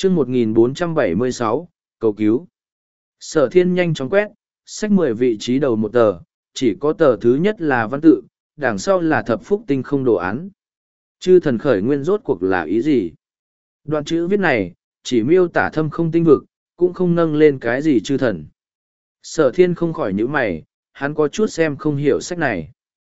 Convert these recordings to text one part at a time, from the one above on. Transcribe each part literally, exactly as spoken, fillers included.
chương một nghìn bốn trăm bảy mươi sáu, cầu cứu. Sở thiên nhanh chóng quét, sách mười vị trí đầu một tờ, chỉ có tờ thứ nhất là văn tự, đằng sau là thập phúc tinh không đồ án. Chư thần khởi nguyên rốt cuộc là ý gì? Đoạn chữ viết này, chỉ miêu tả thâm không tinh vực, cũng không nâng lên cái gì chư thần. Sở thiên không khỏi nhíu mày, hắn có chút xem không hiểu sách này.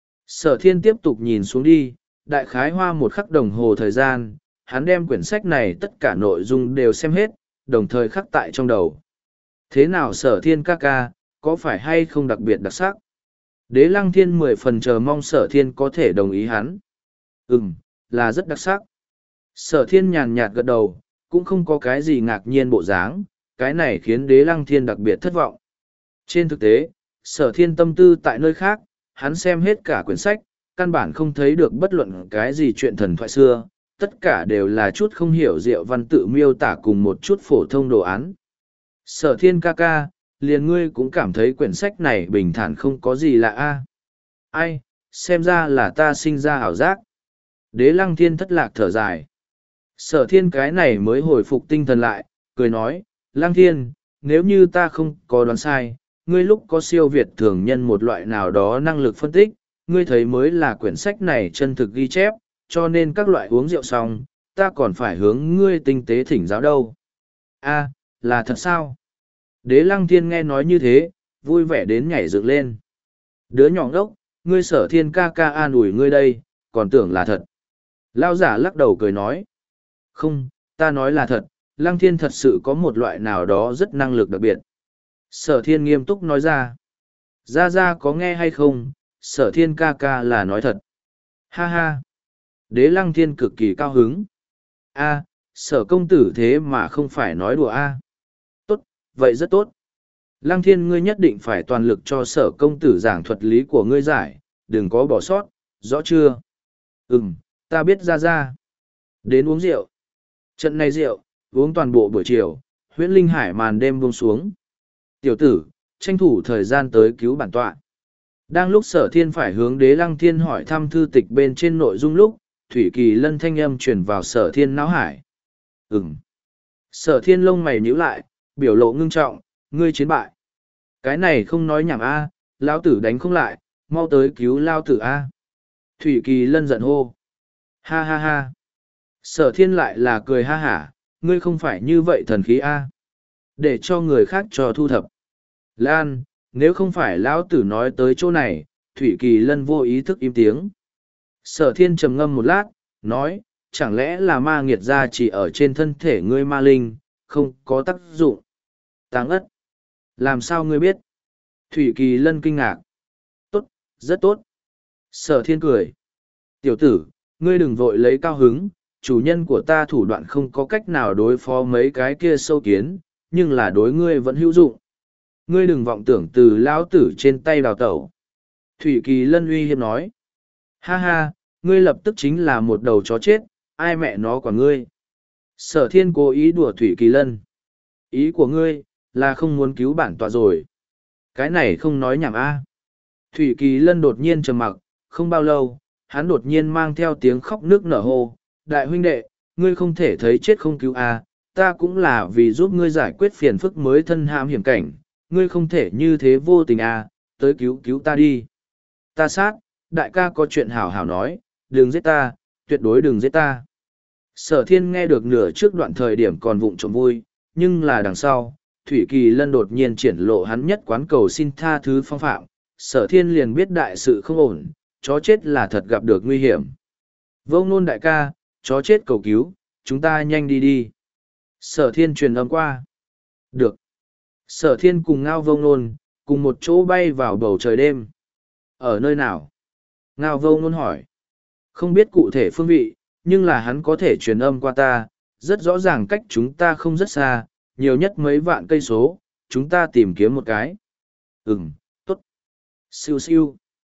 Sở thiên tiếp tục nhìn xuống đi, đại khái hoa một khắc đồng hồ thời gian, hắn đem quyển sách này tất cả nội dung đều xem hết, đồng thời khắc tại trong đầu. Thế nào sở thiên ca ca, có phải hay không đặc biệt đặc sắc? Đế lăng thiên mười phần chờ mong sở thiên có thể đồng ý hắn. Ừm, là rất đặc sắc. Sở thiên nhàn nhạt gật đầu, cũng không có cái gì ngạc nhiên bộ dáng, cái này khiến đế lăng thiên đặc biệt thất vọng. Trên thực tế, sở thiên tâm tư tại nơi khác, hắn xem hết cả quyển sách, căn bản không thấy được bất luận cái gì chuyện thần thoại xưa, tất cả đều là chút không hiểu diệu văn tự miêu tả cùng một chút phổ thông đồ án. Sở thiên ca ca, liền ngươi cũng cảm thấy quyển sách này bình thản không có gì lạ a. Ai, xem ra là ta sinh ra ảo giác. Đế lăng thiên thất lạc thở dài. Sở thiên cái này mới hồi phục tinh thần lại, cười nói, lăng thiên, nếu như ta không có đoán sai, ngươi lúc có siêu việt thường nhân một loại nào đó năng lực phân tích, ngươi thấy mới là quyển sách này chân thực ghi chép, cho nên các loại uống rượu xong, ta còn phải hướng ngươi tinh tế thỉnh giáo đâu. A, là thật sao? Đế lăng thiên nghe nói như thế, vui vẻ đến nhảy dựng lên. Đứa nhỏ ngốc, ngươi sở thiên ca ca an ủi ngươi đây, còn tưởng là thật. Lao giả lắc đầu cười nói. Không, ta nói là thật, lăng thiên thật sự có một loại nào đó rất năng lực đặc biệt. Sở thiên nghiêm túc nói ra. Ra ra có nghe hay không, sở thiên ca ca là nói thật. Ha ha. Đế lăng thiên cực kỳ cao hứng. A, sở công tử thế mà không phải nói đùa a. Tốt, vậy rất tốt. Lăng thiên ngươi nhất định phải toàn lực cho sở công tử giảng thuật lý của ngươi giải, đừng có bỏ sót, rõ chưa? Ừm, ta biết ra ra. Đến uống rượu. Trận này rượu, uống toàn bộ buổi chiều, huyễn linh hải màn đêm buông xuống. Tiểu tử, tranh thủ thời gian tới cứu bản tọa. Đang lúc sở thiên phải hướng đế lăng thiên hỏi thăm thư tịch bên trên nội dung lúc, Thủy Kỳ Lân thanh âm truyền vào sở thiên não hải. Ừm. Sở thiên lông mày nhíu lại, biểu lộ ngưng trọng, ngươi chiến bại. Cái này không nói nhảm a, à, lão tử đánh không lại, mau tới cứu lao tử a. Thủy Kỳ Lân giận hô. Ha ha ha. Sở thiên lại là cười ha hả, ngươi không phải như vậy thần khí a. Để cho người khác cho thu thập. Lan, nếu không phải lão tử nói tới chỗ này, Thủy Kỳ Lân vô ý thức im tiếng. Sở thiên trầm ngâm một lát, nói, chẳng lẽ là ma nghiệt gia chỉ ở trên thân thể ngươi ma linh, không có tác dụng. Táng ất. Làm sao ngươi biết? Thủy Kỳ Lân kinh ngạc. Tốt, rất tốt. Sở thiên cười. Tiểu tử, ngươi đừng vội lấy cao hứng, chủ nhân của ta thủ đoạn không có cách nào đối phó mấy cái kia sâu kiến, nhưng là đối ngươi vẫn hữu dụng. Ngươi đừng vọng tưởng từ lão tử trên tay đào tẩu. Thủy Kỳ Lân uy hiếp nói. Ha ha, ngươi lập tức chính là một đầu chó chết, ai mẹ nó của ngươi. Sở thiên cố ý đùa Thủy Kỳ Lân. Ý của ngươi, là không muốn cứu bản tọa rồi. Cái này không nói nhảm a. Thủy Kỳ Lân đột nhiên trầm mặc, không bao lâu, hắn đột nhiên mang theo tiếng khóc nước nở hô. Đại huynh đệ, ngươi không thể thấy chết không cứu a, ta cũng là vì giúp ngươi giải quyết phiền phức mới thân hãm hiểm cảnh, ngươi không thể như thế vô tình a, tới cứu cứu ta đi. Ta sát, đại ca có chuyện hảo hảo nói, đừng giết ta, tuyệt đối đừng giết ta. Sở thiên nghe được nửa trước đoạn thời điểm còn vụng trộm vui, nhưng là đằng sau, Thủy Kỳ Lân đột nhiên triển lộ hắn nhất quán cầu xin tha thứ phong phạm, sở thiên liền biết đại sự không ổn, chó chết là thật gặp được nguy hiểm. Vông nôn đại ca, chó chết cầu cứu, chúng ta nhanh đi đi. Sở thiên truyền âm qua. Được. Sở thiên cùng ngao vông nôn, cùng một chỗ bay vào bầu trời đêm. Ở nơi nào? Ngao vông nôn hỏi. Không biết cụ thể phương vị, nhưng là hắn có thể truyền âm qua ta, rất rõ ràng cách chúng ta không rất xa, nhiều nhất mấy vạn cây số, chúng ta tìm kiếm một cái. Ừm, tốt. Siêu siêu.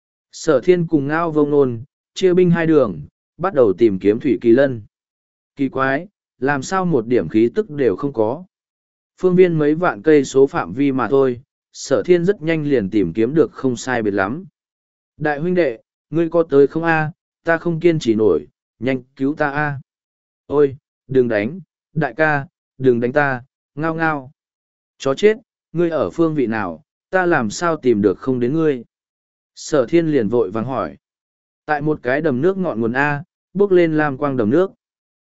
Sở thiên cùng ngao vông nôn, chia binh hai đường, bắt đầu tìm kiếm Thủy Kỳ Lân. Kỳ quái, làm sao một điểm khí tức đều không có. Phương viên mấy vạn cây số phạm vi mà thôi, sở thiên rất nhanh liền tìm kiếm được không sai biệt lắm. Đại huynh đệ, ngươi có tới không a? Ta không kiên trì nổi, nhanh cứu ta a. Ôi, đừng đánh, đại ca, đừng đánh ta, ngao ngao. Chó chết, ngươi ở phương vị nào, ta làm sao tìm được không đến ngươi. Sở thiên liền vội vàng hỏi. Tại một cái đầm nước ngọn nguồn A, bước lên lam quang đầm nước.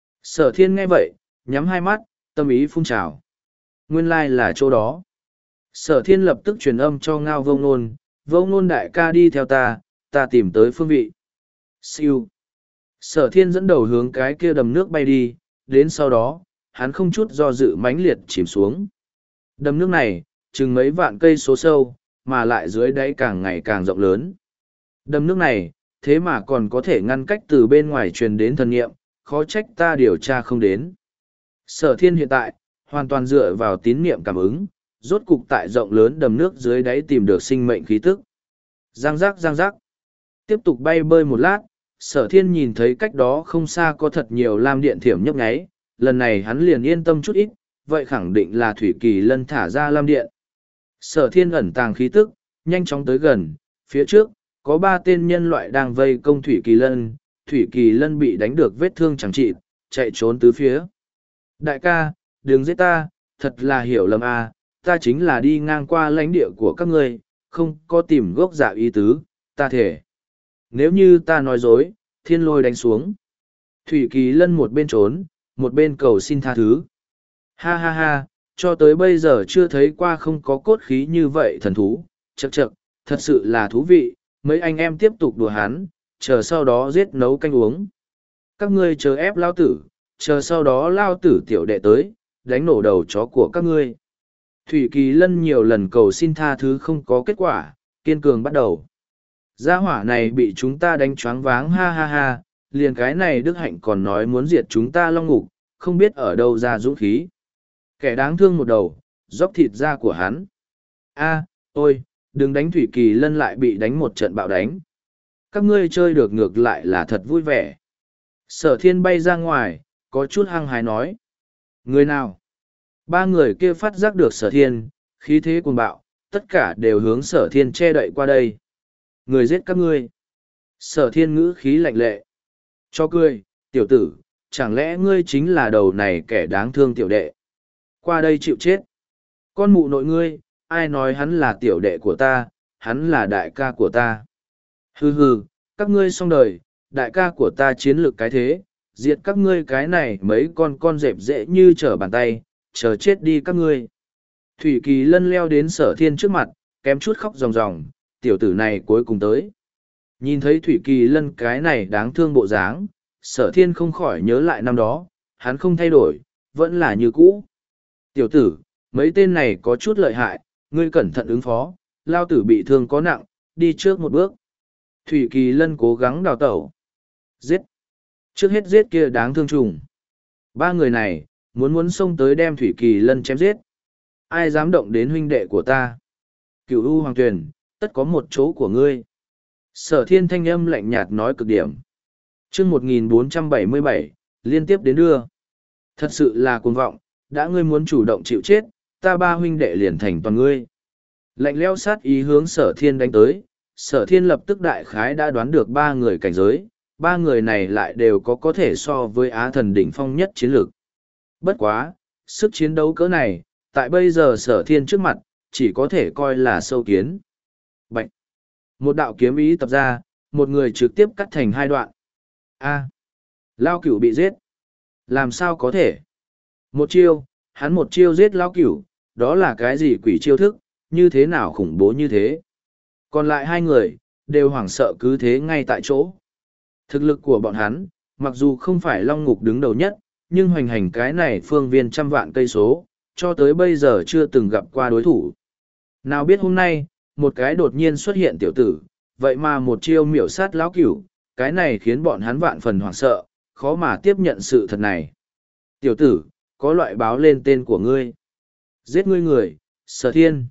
Sở thiên nghe vậy, nhắm hai mắt, tâm ý phun trào. Nguyên lai là chỗ đó. Sở thiên lập tức truyền âm cho ngao vông nôn, vông nôn đại ca đi theo ta, ta tìm tới phương vị. Siêu. Sở thiên dẫn đầu hướng cái kia đầm nước bay đi, đến sau đó, hắn không chút do dự mãnh liệt chìm xuống. Đầm nước này, chừng mấy vạn cây số sâu, mà lại dưới đáy càng ngày càng rộng lớn. Đầm nước này, thế mà còn có thể ngăn cách từ bên ngoài truyền đến thần nghiệm, khó trách ta điều tra không đến. Sở thiên hiện tại, hoàn toàn dựa vào tín niệm cảm ứng, rốt cục tại rộng lớn đầm nước dưới đáy tìm được sinh mệnh khí tức. Giang giác giang giác. Tiếp tục bay bơi một lát, sở thiên nhìn thấy cách đó không xa có thật nhiều lam điện thiểm nhấp nháy, lần này hắn liền yên tâm chút ít, vậy khẳng định là thủy kỳ lân thả ra lam điện. Sở thiên ẩn tàng khí tức, nhanh chóng tới gần, phía trước, có ba tên nhân loại đang vây công thủy kỳ lân, thủy kỳ lân bị đánh được vết thương chẳng trị, chạy trốn tứ phía. Đại ca, đừng giết ta, thật là hiểu lầm à, ta chính là đi ngang qua lãnh địa của các ngươi, không có tìm gốc dạ ý tứ, ta thể. Nếu như ta nói dối, thiên lôi đánh xuống. Thủy kỳ lân một bên trốn, một bên cầu xin tha thứ. Ha ha ha, cho tới bây giờ chưa thấy qua không có cốt khí như vậy thần thú, chậc chậc, thật sự là thú vị, mấy anh em tiếp tục đùa hắn, chờ sau đó giết nấu canh uống. Các ngươi chờ ép lao tử, chờ sau đó lao tử tiểu đệ tới, đánh nổ đầu chó của các ngươi. Thủy Kỳ Lân nhiều lần cầu xin tha thứ không có kết quả, kiên cường bắt đầu. Gia hỏa này bị chúng ta đánh choáng váng ha ha ha, liền cái này Đức Hạnh còn nói muốn diệt chúng ta long ngục, không biết ở đâu ra dũng khí. Kẻ đáng thương một đầu, dốc thịt da của hắn. A, ôi, đừng đánh Thủy Kỳ Lân lại bị đánh một trận bạo đánh. Các ngươi chơi được ngược lại là thật vui vẻ. Sở thiên bay ra ngoài, có chút hăng hái nói. Người nào? Ba người kia phát giác được sở thiên, khí thế cuồng bạo, tất cả đều hướng sở thiên che đậy qua đây. Người giết các ngươi. Sở thiên ngữ khí lạnh lệ. Cho cười, tiểu tử, chẳng lẽ ngươi chính là đầu này kẻ đáng thương tiểu đệ? Qua đây chịu chết. Con mụ nội ngươi, ai nói hắn là tiểu đệ của ta, hắn là đại ca của ta. Hừ hừ, các ngươi xong đời, đại ca của ta chiến lược cái thế, diệt các ngươi cái này mấy con con dẹp dễ như trở bàn tay, chờ chết đi các ngươi. Thủy Kỳ Lân leo đến sở thiên trước mặt, kém chút khóc ròng ròng, tiểu tử này cuối cùng tới. Nhìn thấy Thủy Kỳ Lân cái này đáng thương bộ dáng, sở thiên không khỏi nhớ lại năm đó, hắn không thay đổi, vẫn là như cũ. Tiểu tử, mấy tên này có chút lợi hại, ngươi cẩn thận ứng phó, lao tử bị thương có nặng, đi trước một bước. Thủy Kỳ Lân cố gắng đào tẩu. Giết! Trước hết giết kia đáng thương trùng. Ba người này, muốn muốn xông tới đem Thủy Kỳ Lân chém giết. Ai dám động đến huynh đệ của ta? Cửu U Hoàng Tuyền, tất có một chỗ của ngươi. Sở thiên thanh âm lạnh nhạt nói cực điểm. chương một nghìn bốn trăm bảy mươi bảy, liên tiếp đến đưa. Thật sự là cuồng vọng, đã ngươi muốn chủ động chịu chết, ta ba huynh đệ liền thành toàn ngươi. Lạnh leo sát ý hướng sở thiên đánh tới, sở thiên lập tức đại khái đã đoán được ba người cảnh giới, ba người này lại đều có có thể so với Á thần đỉnh phong nhất chiến lược. Bất quá, sức chiến đấu cỡ này, tại bây giờ sở thiên trước mặt, chỉ có thể coi là sâu kiến. Bạch! Một đạo kiếm ý tập ra, một người trực tiếp cắt thành hai đoạn. A! Lao cửu bị giết. Làm sao có thể? Một chiêu, hắn một chiêu giết Lao cửu, đó là cái gì quỷ chiêu thức, như thế nào khủng bố như thế? Còn lại hai người, đều hoảng sợ cứ thế ngay tại chỗ. Thực lực của bọn hắn, mặc dù không phải Long Ngục đứng đầu nhất, nhưng hoành hành cái này phương viên trăm vạn cây số, cho tới bây giờ chưa từng gặp qua đối thủ. Nào biết hôm nay, một cái đột nhiên xuất hiện tiểu tử, vậy mà một chiêu miểu sát lão cửu, cái này khiến bọn hắn vạn phần hoảng sợ, khó mà tiếp nhận sự thật này. Tiểu tử, có loại báo lên tên của ngươi. Giết ngươi người, sở thiên.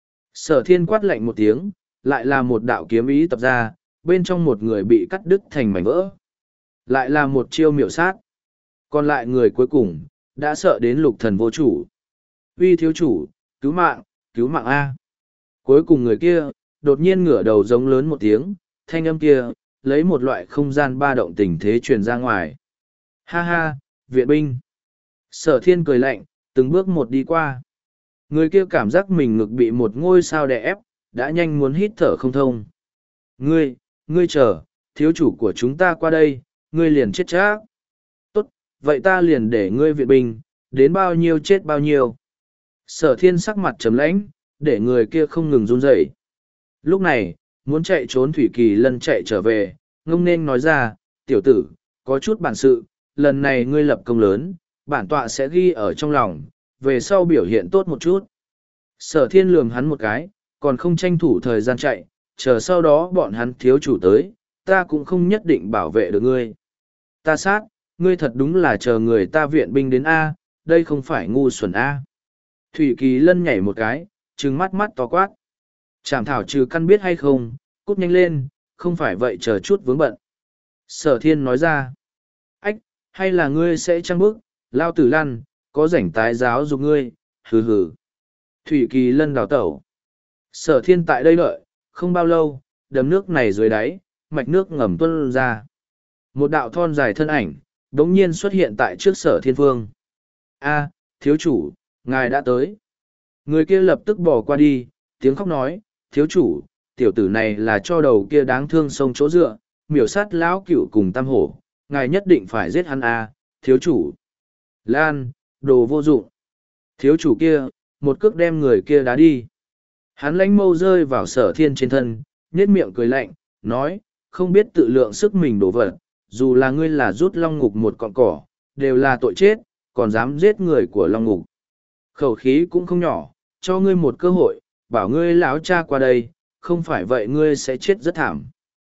Sở thiên quát lạnh một tiếng, lại là một đạo kiếm ý tập ra, bên trong một người bị cắt đứt thành mảnh vỡ. Lại là một chiêu miểu sát. Còn lại người cuối cùng, đã sợ đến lục thần vô chủ. Uy thiếu chủ, cứu mạng, cứu mạng A. Cuối cùng người kia, đột nhiên ngửa đầu giống lớn một tiếng, thanh âm kia, lấy một loại không gian ba động tình thế truyền ra ngoài. Ha ha, viện binh. Sở thiên cười lạnh, Từng bước một đi qua. Người kia cảm giác mình ngực bị một ngôi sao đè ép, đã nhanh muốn hít thở không thông. Ngươi, ngươi chờ, thiếu chủ của chúng ta qua đây, ngươi liền chết chắc. Tốt, vậy ta liền để ngươi viện binh, đến bao nhiêu chết bao nhiêu. Sở thiên sắc mặt trầm lãnh, để người kia không ngừng run rẩy. Lúc này, muốn chạy trốn Thủy Kỳ Lân chạy trở về, ngông nên nói ra, tiểu tử, có chút bản sự, lần này ngươi lập công lớn, bản tọa sẽ ghi ở trong lòng, về sau biểu hiện tốt một chút. Sở thiên lườm hắn một cái, còn không tranh thủ thời gian chạy, chờ sau đó bọn hắn thiếu chủ tới, ta cũng không nhất định bảo vệ được ngươi. Ta sát, ngươi thật đúng là chờ người ta viện binh đến A, đây không phải ngu xuẩn A. Thủy Kỳ Lân nhảy một cái, trừng mắt mắt to quát. Chảm thảo trừ căn biết hay không, cút nhanh lên, không phải vậy chờ chút vướng bận. Sở thiên nói ra. Ách, hay là ngươi sẽ trăng bước, lao tử lăn, có rảnh tái giáo dục ngươi, hừ hừ. Thủy Kỳ Lân đào tẩu. Sở thiên tại đây đợi, không bao lâu, đầm nước này dưới đáy, mạch nước ngầm tuôn ra. Một đạo thon dài thân ảnh, đống nhiên xuất hiện tại trước sở thiên phương. A, thiếu chủ, ngài đã tới. Người kia lập tức bỏ qua đi, tiếng khóc nói, thiếu chủ, tiểu tử này là cho đầu kia đáng thương sông chỗ dựa, miểu sát lão cửu cùng tam hổ, ngài nhất định phải giết hắn A, thiếu chủ. Lan, đồ vô dụng. Thiếu chủ kia, một cước đem người kia đá đi. Hắn lánh mâu rơi vào sở thiên trên thân, nhếch miệng cười lạnh, nói, không biết tự lượng sức mình đổ vật, dù là ngươi là rút long ngục một cọng cỏ, đều là tội chết, còn dám giết người của long ngục. Khẩu khí cũng không nhỏ, cho ngươi một cơ hội, bảo ngươi lão cha qua đây, không phải vậy ngươi sẽ chết rất thảm.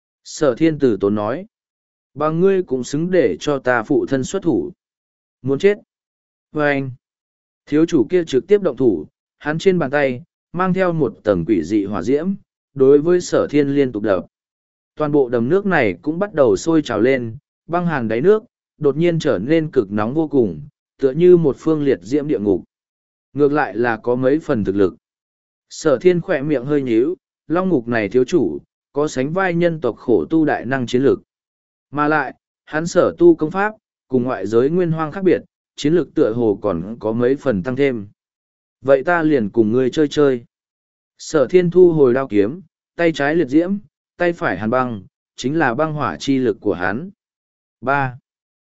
Sở thiên tử tốn nói, bằng ngươi cũng xứng để cho ta phụ thân xuất thủ. Muốn chết. Và anh, thiếu chủ kia trực tiếp động thủ, hắn trên bàn tay, mang theo một tầng quỷ dị hỏa diễm, đối với sở thiên liên tục đập. Toàn bộ đầm nước này cũng bắt đầu sôi trào lên, băng hàn đáy nước, đột nhiên trở nên cực nóng vô cùng, tựa như một phương liệt diễm địa ngục. Ngược lại là có mấy phần thực lực. Sở thiên khỏe miệng hơi nhíu, long ngục này thiếu chủ, có sánh vai nhân tộc khổ tu đại năng chiến lực. Mà lại, hắn sở tu công pháp, cùng ngoại giới nguyên hoang khác biệt, chiến lực tựa hồ còn có mấy phần tăng thêm. Vậy ta liền cùng ngươi chơi chơi. Sở thiên thu hồi đao kiếm, tay trái liệt diễm, tay phải hàn băng, chính là băng hỏa chi lực của hắn. ba.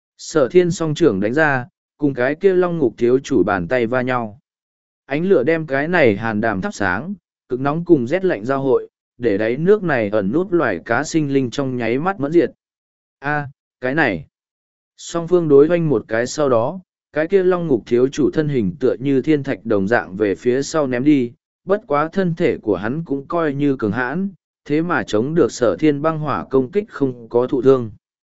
Sở thiên song trưởng đánh ra, cùng cái kia long ngục thiếu chủ bàn tay va nhau. Ánh lửa đem cái này hàn đàm thắp sáng, cực nóng cùng rét lạnh giao hội, để đáy nước này ẩn nút loài cá sinh linh trong nháy mắt mẫn diệt. A, cái này. Song phương đối hoanh một cái sau đó, cái kia long ngục thiếu chủ thân hình tựa như thiên thạch đồng dạng về phía sau ném đi, bất quá thân thể của hắn cũng coi như cường hãn, thế mà chống được sở thiên băng hỏa công kích không có thụ thương.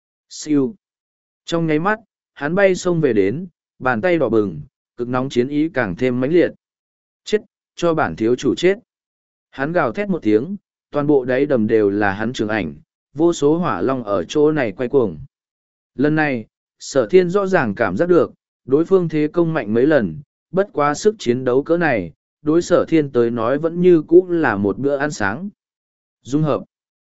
Siêu. Trong nháy mắt, hắn bay xông về đến, bàn tay đỏ bừng, cực nóng chiến ý càng thêm mãnh liệt. Chết, cho bản thiếu chủ chết. Hắn gào thét một tiếng, toàn bộ đáy đầm đều là hắn trường ảnh, vô số hỏa long ở chỗ này quay cuồng. Lần này, sở thiên rõ ràng cảm giác được, đối phương thế công mạnh mấy lần, bất quá sức chiến đấu cỡ này, đối sở thiên tới nói vẫn như cũ là một bữa ăn sáng. Dung hợp.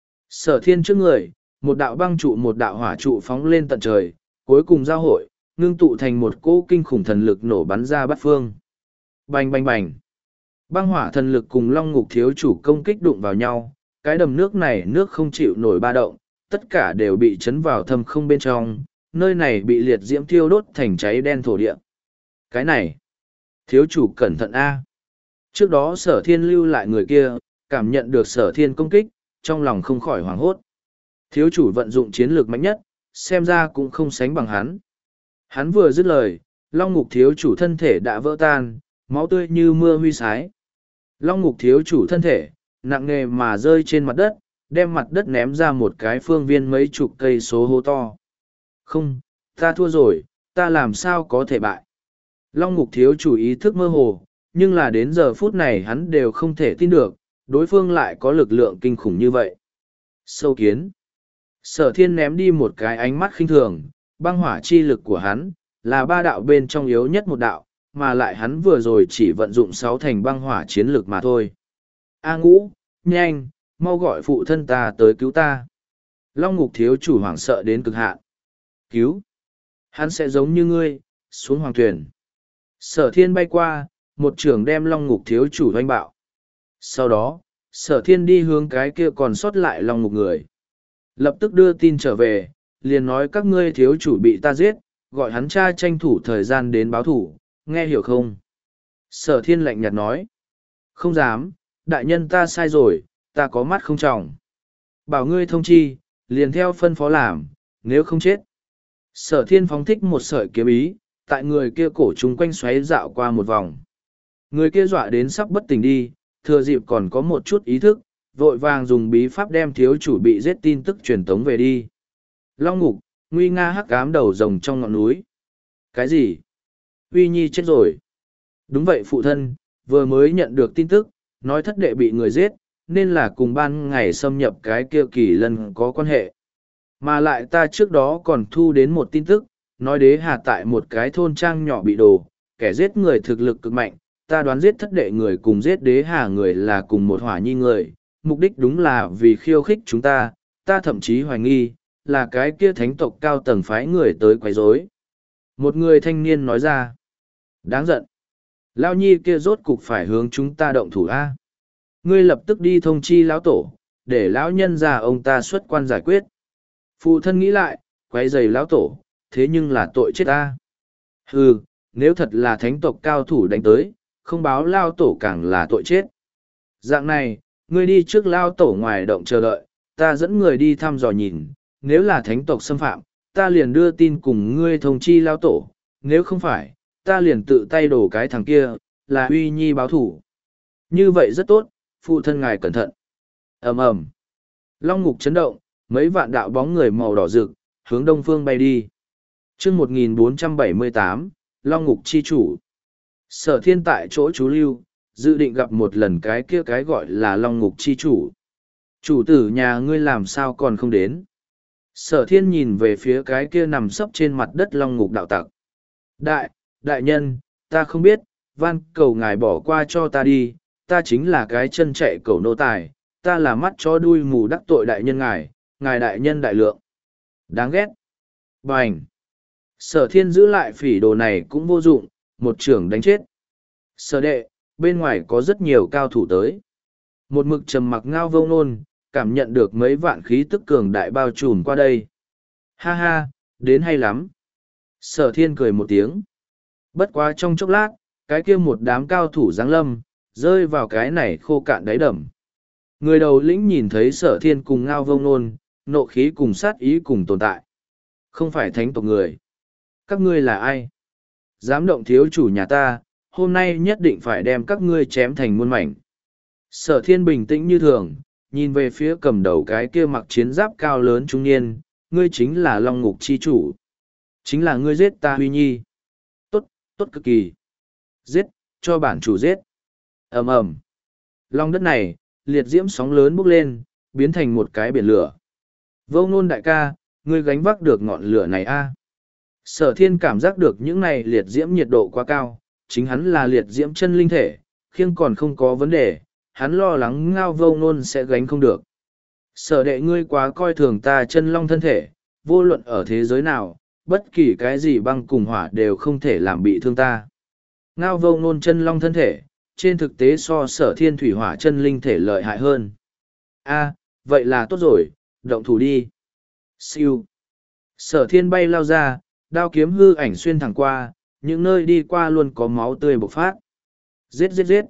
Sở thiên trước người, một đạo băng trụ một đạo hỏa trụ phóng lên tận trời, cuối cùng giao hội, ngưng tụ thành một cỗ kinh khủng thần lực nổ bắn ra bát phương. Bành bành bành. Băng hỏa thần lực cùng long ngục thiếu chủ công kích đụng vào nhau, cái đầm nước này nước không chịu nổi ba động, tất cả đều bị chấn vào thâm không bên trong, nơi này bị liệt diễm thiêu đốt thành cháy đen thổ địa. Cái này, thiếu chủ cẩn thận A. Trước đó sở thiên lưu lại người kia, cảm nhận được sở thiên công kích, trong lòng không khỏi hoảng hốt. Thiếu chủ vận dụng chiến lược mạnh nhất, xem ra cũng không sánh bằng hắn. Hắn vừa dứt lời, long ngục thiếu chủ thân thể đã vỡ tan, máu tươi như mưa huy sái. Long ngục thiếu chủ thân thể, nặng nề mà rơi trên mặt đất, đem mặt đất ném ra một cái phương viên mấy chục cây số hố to. Không, ta thua rồi, ta làm sao có thể bại. Long ngục thiếu chủ ý thức mơ hồ, nhưng là đến giờ phút này hắn đều không thể tin được, đối phương lại có lực lượng kinh khủng như vậy. Sâu kiến. Sở thiên ném đi một cái ánh mắt khinh thường, băng hỏa chi lực của hắn, là ba đạo bên trong yếu nhất một đạo, mà lại hắn vừa rồi chỉ vận dụng sáu thành băng hỏa chiến lực mà thôi. A ngũ, nhanh, mau gọi phụ thân ta tới cứu ta. Long ngục thiếu chủ hoảng sợ đến cực hạn. Cứu. Hắn sẽ giống như ngươi, xuống hoàng tuyển. Sở thiên bay qua, một trưởng đem long ngục thiếu chủ doanh bạo. Sau đó, sở thiên đi hướng cái kia còn sót lại long ngục người. Lập tức đưa tin trở về, liền nói các ngươi thiếu chủ bị ta giết, gọi hắn cha tranh thủ thời gian đến báo thủ, nghe hiểu không? Sở thiên lạnh nhạt nói. Không dám, đại nhân ta sai rồi, ta có mắt không tròng. Bảo ngươi thông chi, liền theo phân phó làm, nếu không chết. Sở thiên phóng thích một sợi kiếm ý, tại người kia cổ chúng quanh xoáy dạo qua một vòng. Người kia dọa đến sắp bất tỉnh đi, thừa dịp còn có một chút ý thức, vội vàng dùng bí pháp đem thiếu chủ bị giết tin tức truyền tống về đi. Long ngục, nguy nga hắc ám đầu rồng trong ngọn núi. Cái gì? Uy Nhi chết rồi. Đúng vậy phụ thân, vừa mới nhận được tin tức, nói thất đệ bị người giết, nên là cùng ban ngày xâm nhập cái kia kỳ lân có quan hệ. Mà lại ta trước đó còn thu đến một tin tức, nói đế hà tại một cái thôn trang nhỏ bị đổ, kẻ giết người thực lực cực mạnh, ta đoán giết thất đệ người cùng giết đế hà người là cùng một hỏa nhi người, mục đích đúng là vì khiêu khích chúng ta, ta thậm chí hoài nghi, là cái kia thánh tộc cao tầng phái người tới quấy rối. Một người thanh niên nói ra, đáng giận. Lao nhi kia rốt cục phải hướng chúng ta động thủ A. Ngươi lập tức đi thông chi lão tổ, để lão nhân già ông ta xuất quan giải quyết. Phụ thân nghĩ lại, quấy giày lão tổ, thế nhưng là tội chết ta. Hừ, nếu thật là thánh tộc cao thủ đánh tới, không báo lao tổ càng là tội chết. Dạng này, ngươi đi trước lao tổ ngoài động chờ đợi, ta dẫn người đi thăm dò nhìn, nếu là thánh tộc xâm phạm, ta liền đưa tin cùng ngươi thông chi lao tổ, nếu không phải, ta liền tự tay đổ cái thằng kia, là Uy Nhi báo thủ. Như vậy rất tốt, phụ thân ngài cẩn thận. Ầm ầm. Long ngục chấn động, mấy vạn đạo bóng người màu đỏ rực, hướng đông phương bay đi. Chương một nghìn bốn trăm bảy mươi tám, Long ngục chi chủ. Sở thiên tại chỗ chú lưu, dự định gặp một lần cái kia cái gọi là Long ngục chi chủ. Chủ tử nhà ngươi làm sao còn không đến? Sở thiên nhìn về phía cái kia nằm sấp trên mặt đất Long ngục đạo tặc. Đại, đại nhân, ta không biết, van cầu ngài bỏ qua cho ta đi, ta chính là cái chân chạy cầu nô tài, ta là mắt chó đuôi mù đắc tội đại nhân ngài, ngài đại nhân đại lượng. Đáng ghét. Bành. Sở thiên giữ lại phỉ đồ này cũng vô dụng, một trưởng đánh chết. Sở đệ, bên ngoài có rất nhiều cao thủ tới. Một mực trầm mặc Ngao Vô Nôn, cảm nhận được mấy vạn khí tức cường đại bao trùm qua đây. Ha ha, đến hay lắm. Sở thiên cười một tiếng. Bất quá trong chốc lát, cái kia một đám cao thủ giáng lâm, rơi vào cái này khô cạn đáy đầm. Người đầu lĩnh nhìn thấy sở thiên cùng Ngao Vô Nôn, nộ khí cùng sát ý cùng tồn tại. Không phải thánh tộc người. Các ngươi là ai? Dám động thiếu chủ nhà ta, hôm nay nhất định phải đem các ngươi chém thành muôn mảnh. Sở thiên bình tĩnh như thường, nhìn về phía cầm đầu cái kia mặc chiến giáp cao lớn trung niên, ngươi chính là Long ngục chi chủ. Chính là ngươi giết ta Huy Nhi. Tốt, tốt cực kỳ. Giết, cho bản chủ giết. Ầm ầm. Long đất này, liệt diễm sóng lớn bốc lên, biến thành một cái biển lửa. Vô Ngôn đại ca, ngươi gánh vác được ngọn lửa này a? Sở thiên cảm giác được những này liệt diễm nhiệt độ quá cao, chính hắn là liệt diễm chân linh thể, khiêng còn không có vấn đề, hắn lo lắng Ngao Vô Ngôn sẽ gánh không được. Sở đệ ngươi quá coi thường ta chân long thân thể, vô luận ở thế giới nào, bất kỳ cái gì băng cùng hỏa đều không thể làm bị thương ta. Ngao Vô Ngôn chân long thân thể, trên thực tế so sở thiên thủy hỏa chân linh thể lợi hại hơn. A, vậy là tốt rồi, động thủ đi. Siêu. Sở thiên bay lao ra, đao kiếm hư ảnh xuyên thẳng qua, những nơi đi qua luôn có máu tươi bộc phát. Giết giết giết.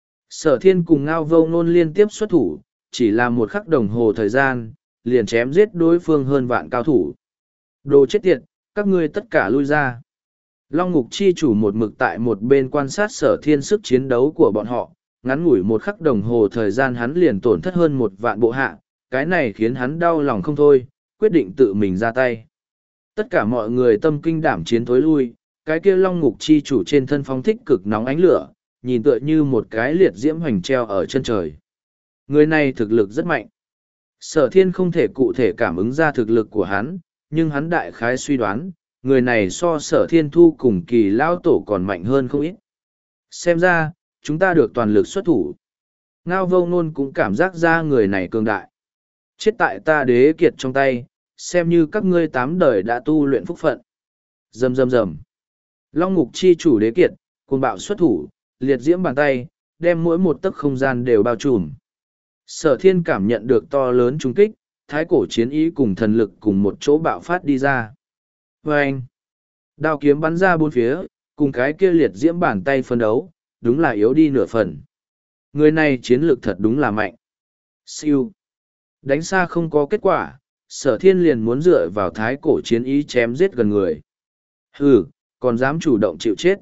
Sở thiên cùng Ngao Vô Ngôn liên tiếp xuất thủ, chỉ là một khắc đồng hồ thời gian, liền chém giết đối phương hơn vạn cao thủ. Đồ chết tiệt, các ngươi tất cả lui ra. Long ngục chi chủ một mực tại một bên quan sát sở thiên sức chiến đấu của bọn họ, ngắn ngủi một khắc đồng hồ thời gian hắn liền tổn thất hơn một vạn bộ hạ, cái này khiến hắn đau lòng không thôi, quyết định tự mình ra tay. Tất cả mọi người tâm kinh đảm chiến thối lui, cái kia long ngục chi chủ trên thân phóng thích cực nóng ánh lửa, nhìn tựa như một cái liệt diễm hoành treo ở chân trời. Người này thực lực rất mạnh. Sở thiên không thể cụ thể cảm ứng ra thực lực của hắn, nhưng hắn đại khái suy đoán, người này so sở thiên thu cùng kỳ lao tổ còn mạnh hơn không ít. Xem ra, chúng ta được toàn lực xuất thủ. Ngao Vô Ngôn cũng cảm giác ra người này cường đại. Chết tại ta đế kiệt trong tay, xem như các ngươi tám đời đã tu luyện phúc phận. Rầm rầm rầm. Long ngục chi chủ đế kiệt, cuồng bạo xuất thủ, liệt diễm bàn tay, đem mỗi một tấc không gian đều bao trùm. Sở thiên cảm nhận được to lớn trung kích, thái cổ chiến ý cùng thần lực cùng một chỗ bạo phát đi ra. Và anh, đao kiếm bắn ra bốn phía, cùng cái kia liệt diễm bàn tay phân đấu, đúng là yếu đi nửa phần. Người này chiến lược thật đúng là mạnh. Siêu. Đánh xa không có kết quả, sở thiên liền muốn dựa vào thái cổ chiến ý chém giết gần người. Hừ, còn dám chủ động chịu chết.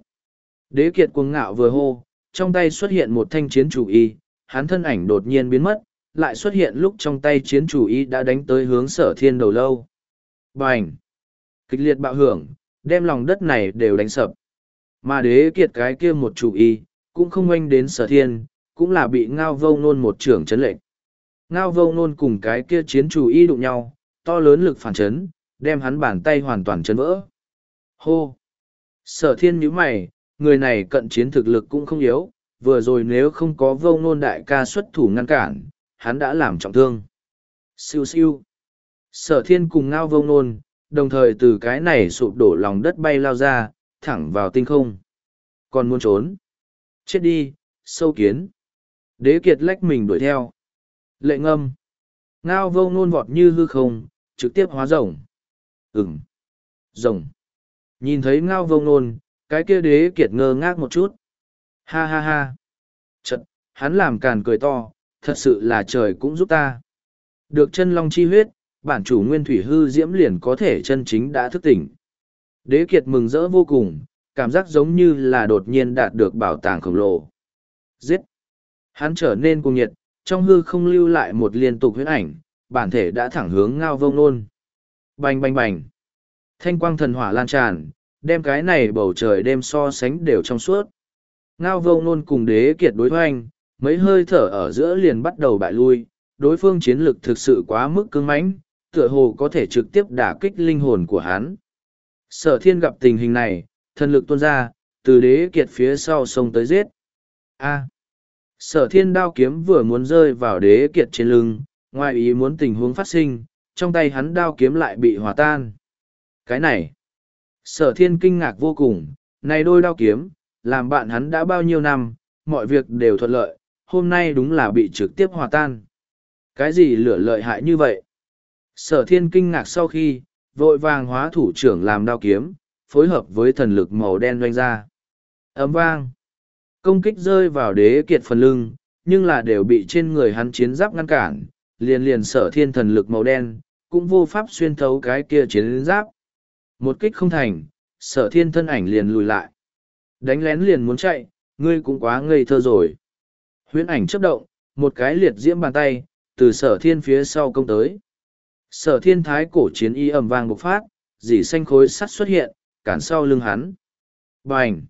Đế kiệt cuồng ngạo vừa hô, trong tay xuất hiện một thanh chiến chủ y, hắn thân ảnh đột nhiên biến mất, lại xuất hiện lúc trong tay chiến chủ y đã đánh tới hướng sở thiên đầu lâu. Bành! Kịch liệt bạo hưởng, đem lòng đất này đều đánh sập. Mà đế kiệt cái kia một chủ y, cũng không oanh đến sở thiên, cũng là bị ngao vô nôn một trưởng chấn lệnh. Ngao vô nôn cùng cái kia chiến chủ y đụng nhau, to lớn lực phản chấn, đem hắn bàn tay hoàn toàn chấn vỡ. Hô! Sở thiên nhíu mày, người này cận chiến thực lực cũng không yếu, vừa rồi nếu không có vô nôn đại ca xuất thủ ngăn cản, hắn đã làm trọng thương. Siêu siêu! Sở thiên cùng ngao vô nôn, đồng thời từ cái này sụp đổ lòng đất bay lao ra, thẳng vào tinh không. Còn muốn trốn? Chết đi, sâu kiến! Đế kiệt lách mình đuổi theo. Lệ ngâm! Ngao vô nôn vọt như hư không, trực tiếp hóa rồng. Ừm! Rồng! Nhìn thấy ngao vô nôn, cái kia đế kiệt ngơ ngác một chút. Ha ha ha! Chật, hắn làm càn cười to, thật sự là trời cũng giúp ta. Được chân long chi huyết, bản chủ nguyên thủy hư diễm liền có thể chân chính đã thức tỉnh. Đế kiệt mừng rỡ vô cùng, cảm giác giống như là đột nhiên đạt được bảo tàng khổng lồ. Giết! Hắn trở nên cuồng nhiệt, trong hư không lưu lại một liên tục huyết ảnh, bản thể đã thẳng hướng ngao vông nôn. Bành bành bành! Thanh quang thần hỏa lan tràn, đem cái này bầu trời đêm so sánh đều trong suốt. Ngao vông nôn cùng đế kiệt đối hoành, mấy hơi thở ở giữa liền bắt đầu bại lui, đối phương chiến lực thực sự quá mức cứng mãnh, tựa hồ có thể trực tiếp đả kích linh hồn của hắn. Sở thiên gặp tình hình này, thần lực tuôn ra, từ đế kiệt phía sau sông tới giết. A. Sở thiên đao kiếm vừa muốn rơi vào đế kiệt trên lưng, ngoài ý muốn tình huống phát sinh, trong tay hắn đao kiếm lại bị hòa tan. Cái này. Sở thiên kinh ngạc vô cùng, này đôi đao kiếm, làm bạn hắn đã bao nhiêu năm, mọi việc đều thuận lợi, hôm nay đúng là bị trực tiếp hòa tan. Cái gì lửa lợi hại như vậy? Sở thiên kinh ngạc sau khi, vội vàng hóa thủ trưởng làm đao kiếm, phối hợp với thần lực màu đen doanh ra. Ấm vang. Công kích rơi vào đế kiệt phần lưng, nhưng là đều bị trên người hắn chiến giáp ngăn cản, liền liền sở thiên thần lực màu đen, cũng vô pháp xuyên thấu cái kia chiến giáp. Một kích không thành, sở thiên thân ảnh liền lùi lại. Đánh lén liền muốn chạy, ngươi cũng quá ngây thơ rồi. Huyễn ảnh chấp động, một cái liệt diễm bàn tay, từ sở thiên phía sau công tới. Sở thiên thái cổ chiến y ầm vang bộc phát, dỉ xanh khối sắt xuất hiện, cản sau lưng hắn. Bành!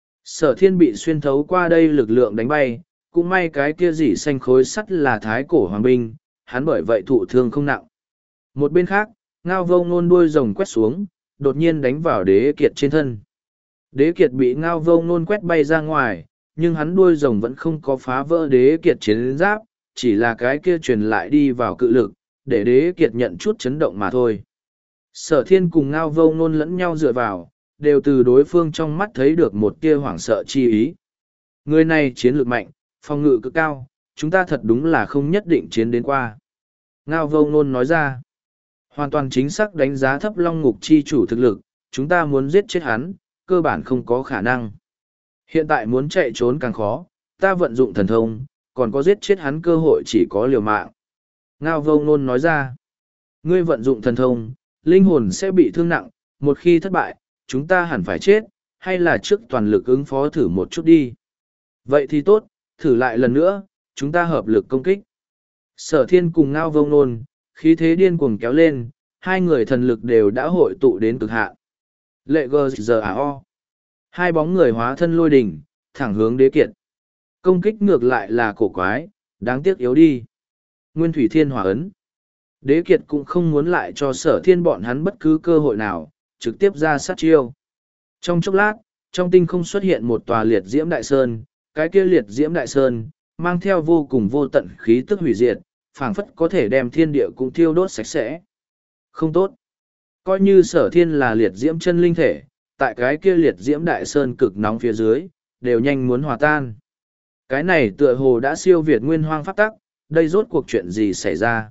Sở thiên bị xuyên thấu qua đây lực lượng đánh bay, cũng may cái kia dỉ xanh khối sắt là thái cổ hoàng binh, hắn bởi vậy thụ thương không nặng. Một bên khác, ngao vông nôn đuôi rồng quét xuống, đột nhiên đánh vào đế kiệt trên thân. Đế kiệt bị ngao vông nôn quét bay ra ngoài, nhưng hắn đuôi rồng vẫn không có phá vỡ đế kiệt chiến giáp, chỉ là cái kia truyền lại đi vào cự lực, để đế kiệt nhận chút chấn động mà thôi. Sở thiên cùng ngao vông nôn lẫn nhau dựa vào, đều từ đối phương trong mắt thấy được một tia hoảng sợ chi ý. Người này chiến lược mạnh, phòng ngự cực cao, chúng ta thật đúng là không nhất định chiến đến qua. Ngao vông nôn nói ra, hoàn toàn chính xác đánh giá thấp long ngục chi chủ thực lực, chúng ta muốn giết chết hắn, cơ bản không có khả năng. Hiện tại muốn chạy trốn càng khó, ta vận dụng thần thông, còn có giết chết hắn cơ hội chỉ có liều mạng. Ngao vông nôn nói ra, ngươi vận dụng thần thông, linh hồn sẽ bị thương nặng, một khi thất bại, chúng ta hẳn phải chết, hay là trước toàn lực ứng phó thử một chút đi. Vậy thì tốt, thử lại lần nữa, chúng ta hợp lực công kích. Sở thiên cùng ngao vông nôn, khí thế điên cuồng kéo lên, hai người thần lực đều đã hội tụ đến cực hạn. Lệ gờ giờ à o. Hai bóng người hóa thân lôi đỉnh, thẳng hướng đế kiệt. Công kích ngược lại là cổ quái, đáng tiếc yếu đi. Nguyên thủy thiên hỏa ấn. Đế kiệt cũng không muốn lại cho sở thiên bọn hắn bất cứ cơ hội nào, trực tiếp ra sát chiêu. Trong chốc lát, trong tinh không xuất hiện một tòa liệt diễm đại sơn, cái kia liệt diễm đại sơn, mang theo vô cùng vô tận khí tức hủy diệt, phảng phất có thể đem thiên địa cũng thiêu đốt sạch sẽ. Không tốt. Coi như sở thiên là liệt diễm chân linh thể, tại cái kia liệt diễm đại sơn cực nóng phía dưới, đều nhanh muốn hòa tan. Cái này tựa hồ đã siêu việt nguyên hoang pháp tắc, đây rốt cuộc chuyện gì xảy ra.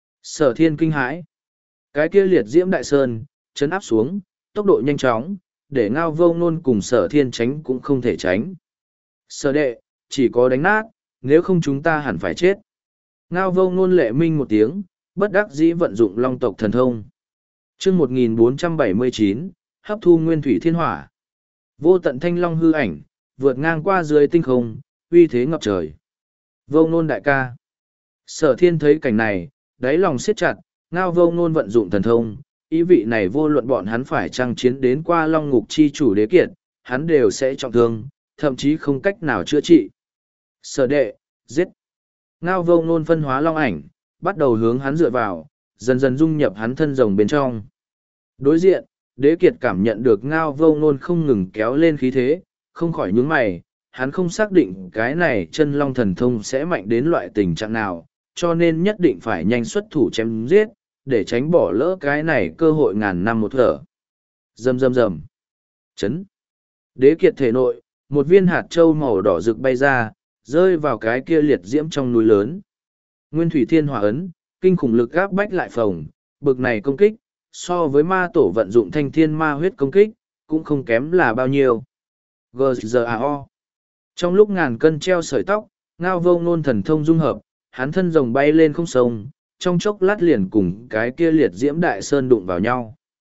Sở thiên kinh hãi. Cái kia liệt diễm đại sơn, chấn áp xuống, tốc độ nhanh chóng, để ngao vô ngôn cùng sở thiên tránh cũng không thể tránh. Sở đệ, chỉ có đánh nát, nếu không chúng ta hẳn phải chết. Ngao vô ngôn lệ minh một tiếng, bất đắc dĩ vận dụng long tộc thần thông. chương một nghìn bốn trăm bảy mươi chín, hấp thu nguyên thủy thiên hỏa. Vô tận thanh long hư ảnh, vượt ngang qua dưới tinh không, uy thế ngập trời. Vô ngôn đại ca. Sở thiên thấy cảnh này, đáy lòng siết chặt, ngao vô ngôn vận dụng thần thông, ý vị này vô luận bọn hắn phải trang chiến đến qua long ngục chi chủ đế kiệt, hắn đều sẽ trọng thương, thậm chí không cách nào chữa trị. Sở đệ, giết. Ngao vô ngôn phân hóa long ảnh, bắt đầu hướng hắn dựa vào, dần dần dung nhập hắn thân rồng bên trong. Đối diện, đế kiệt cảm nhận được ngao vô ngôn không ngừng kéo lên khí thế, không khỏi nhướng mày, hắn không xác định cái này chân long thần thông sẽ mạnh đến loại tình trạng nào, cho nên nhất định phải nhanh xuất thủ chém giết, để tránh bỏ lỡ cái này cơ hội ngàn năm một thở. Rầm rầm rầm. Chấn. Đế kiệt thể nội, một viên hạt châu màu đỏ rực bay ra, rơi vào cái kia liệt diễm trong núi lớn. Nguyên thủy thiên hỏa ấn, kinh khủng lực gáp bách lại phồng, bực này công kích, so với ma tổ vận dụng thanh thiên ma huyết công kích, cũng không kém là bao nhiêu. giê giê a o. Trong lúc ngàn cân treo sợi tóc, ngao vô ngôn thần thông dung hợp, hắn thân rồng bay lên không sông, trong chốc lát liền cùng cái kia liệt diễm đại sơn đụng vào nhau.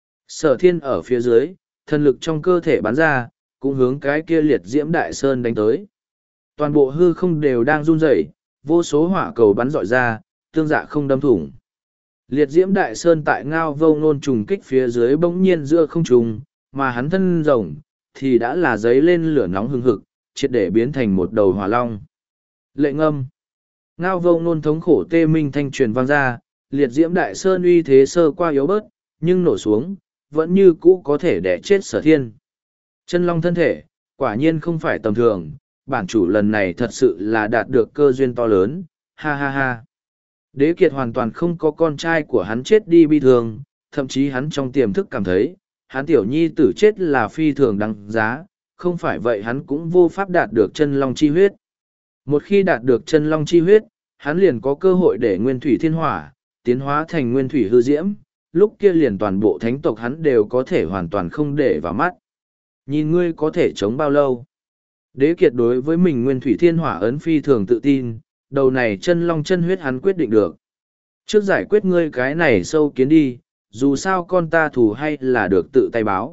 Sở thiên ở phía dưới, thần lực trong cơ thể bắn ra, cũng hướng cái kia liệt diễm đại sơn đánh tới. Toàn bộ hư không đều đang run rẩy, vô số hỏa cầu bắn rọi ra, tương dạ không đâm thủng. Liệt diễm đại sơn tại ngao vô ngôn trùng kích phía dưới bỗng nhiên giữa không trùng, mà hắn thân rồng, thì đã là giấy lên lửa nóng hừng hực, triệt để biến thành một đầu hỏa long. Lệ ngâm. Ngao vô ngôn thống khổ tê minh thanh truyền vang ra, liệt diễm đại sơn uy thế sơ qua yếu bớt, nhưng nổ xuống, vẫn như cũ có thể đẻ chết sở thiên. Chân long thân thể, quả nhiên không phải tầm thường, bản chủ lần này thật sự là đạt được cơ duyên to lớn, ha ha ha. Đế kiệt hoàn toàn không có con trai của hắn chết đi bi thường, thậm chí hắn trong tiềm thức cảm thấy, hắn tiểu nhi tử chết là phi thường đáng giá, không phải vậy hắn cũng vô pháp đạt được chân long chi huyết. Một khi đạt được chân long chi huyết, hắn liền có cơ hội để nguyên thủy thiên hỏa, tiến hóa thành nguyên thủy hư diễm, lúc kia liền toàn bộ thánh tộc hắn đều có thể hoàn toàn không để vào mắt. Nhìn ngươi có thể chống bao lâu? Đế kiệt đối với mình nguyên thủy thiên hỏa ấn phi thường tự tin, đầu này chân long chân huyết hắn quyết định được. Trước giải quyết ngươi cái này sâu kiến đi, dù sao con ta thù hay là được tự tay báo.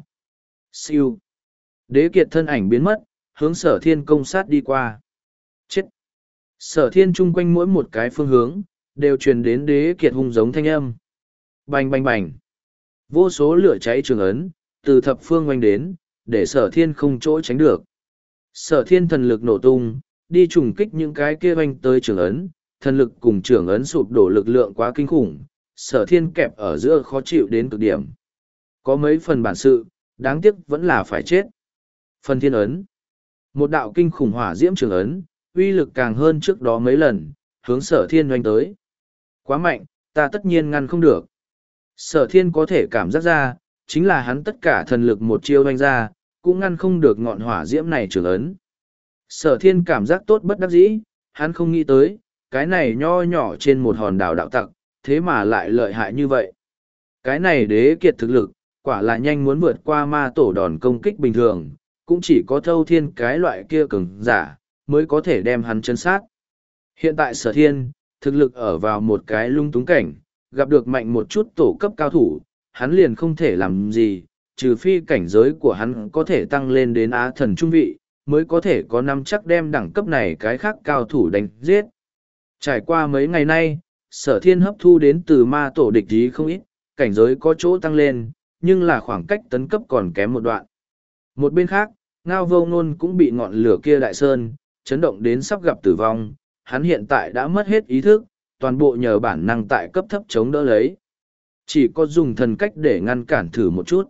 Siêu. Đế kiệt thân ảnh biến mất, hướng sở thiên công sát đi qua. Chết. Sở thiên chung quanh mỗi một cái phương hướng, đều truyền đến đế kiệt hung giống thanh âm. Bành bành bành. Vô số lửa cháy trường ấn, từ thập phương oanh đến, để sở thiên không chỗ tránh được. Sở thiên thần lực nổ tung, đi trùng kích những cái kia oanh tới trường ấn, thần lực cùng trường ấn sụp đổ lực lượng quá kinh khủng, sở thiên kẹp ở giữa khó chịu đến cực điểm. Có mấy phần bản sự, đáng tiếc vẫn là phải chết. Phần thiên ấn. Một đạo kinh khủng hỏa diễm trường ấn, uy lực càng hơn trước đó mấy lần, hướng sở thiên oanh tới. Quá mạnh, ta tất nhiên ngăn không được. Sở thiên có thể cảm giác ra, chính là hắn tất cả thần lực một chiêu oanh ra, cũng ngăn không được ngọn hỏa diễm này trường ấn. Sở thiên cảm giác tốt bất đắc dĩ, hắn không nghĩ tới, cái này nho nhỏ trên một hòn đảo đạo tặc, thế mà lại lợi hại như vậy. Cái này đế kiệt thực lực, quả là nhanh muốn vượt qua ma tổ đòn công kích bình thường, cũng chỉ có thâu thiên cái loại kia cường giả, mới có thể đem hắn chân sát. Hiện tại sở thiên, thực lực ở vào một cái lung túng cảnh, gặp được mạnh một chút tổ cấp cao thủ, hắn liền không thể làm gì, trừ phi cảnh giới của hắn có thể tăng lên đến á thần trung vị, mới có thể có nắm chắc đem đẳng cấp này cái khác cao thủ đánh giết. Trải qua mấy ngày nay, sở thiên hấp thu đến từ ma tổ địch ý không ít, cảnh giới có chỗ tăng lên, nhưng là khoảng cách tấn cấp còn kém một đoạn. Một bên khác, ngao vô ngôn cũng bị ngọn lửa kia đại sơn, chấn động đến sắp gặp tử vong, hắn hiện tại đã mất hết ý thức, toàn bộ nhờ bản năng tại cấp thấp chống đỡ lấy. Chỉ có dùng thần cách để ngăn cản thử một chút.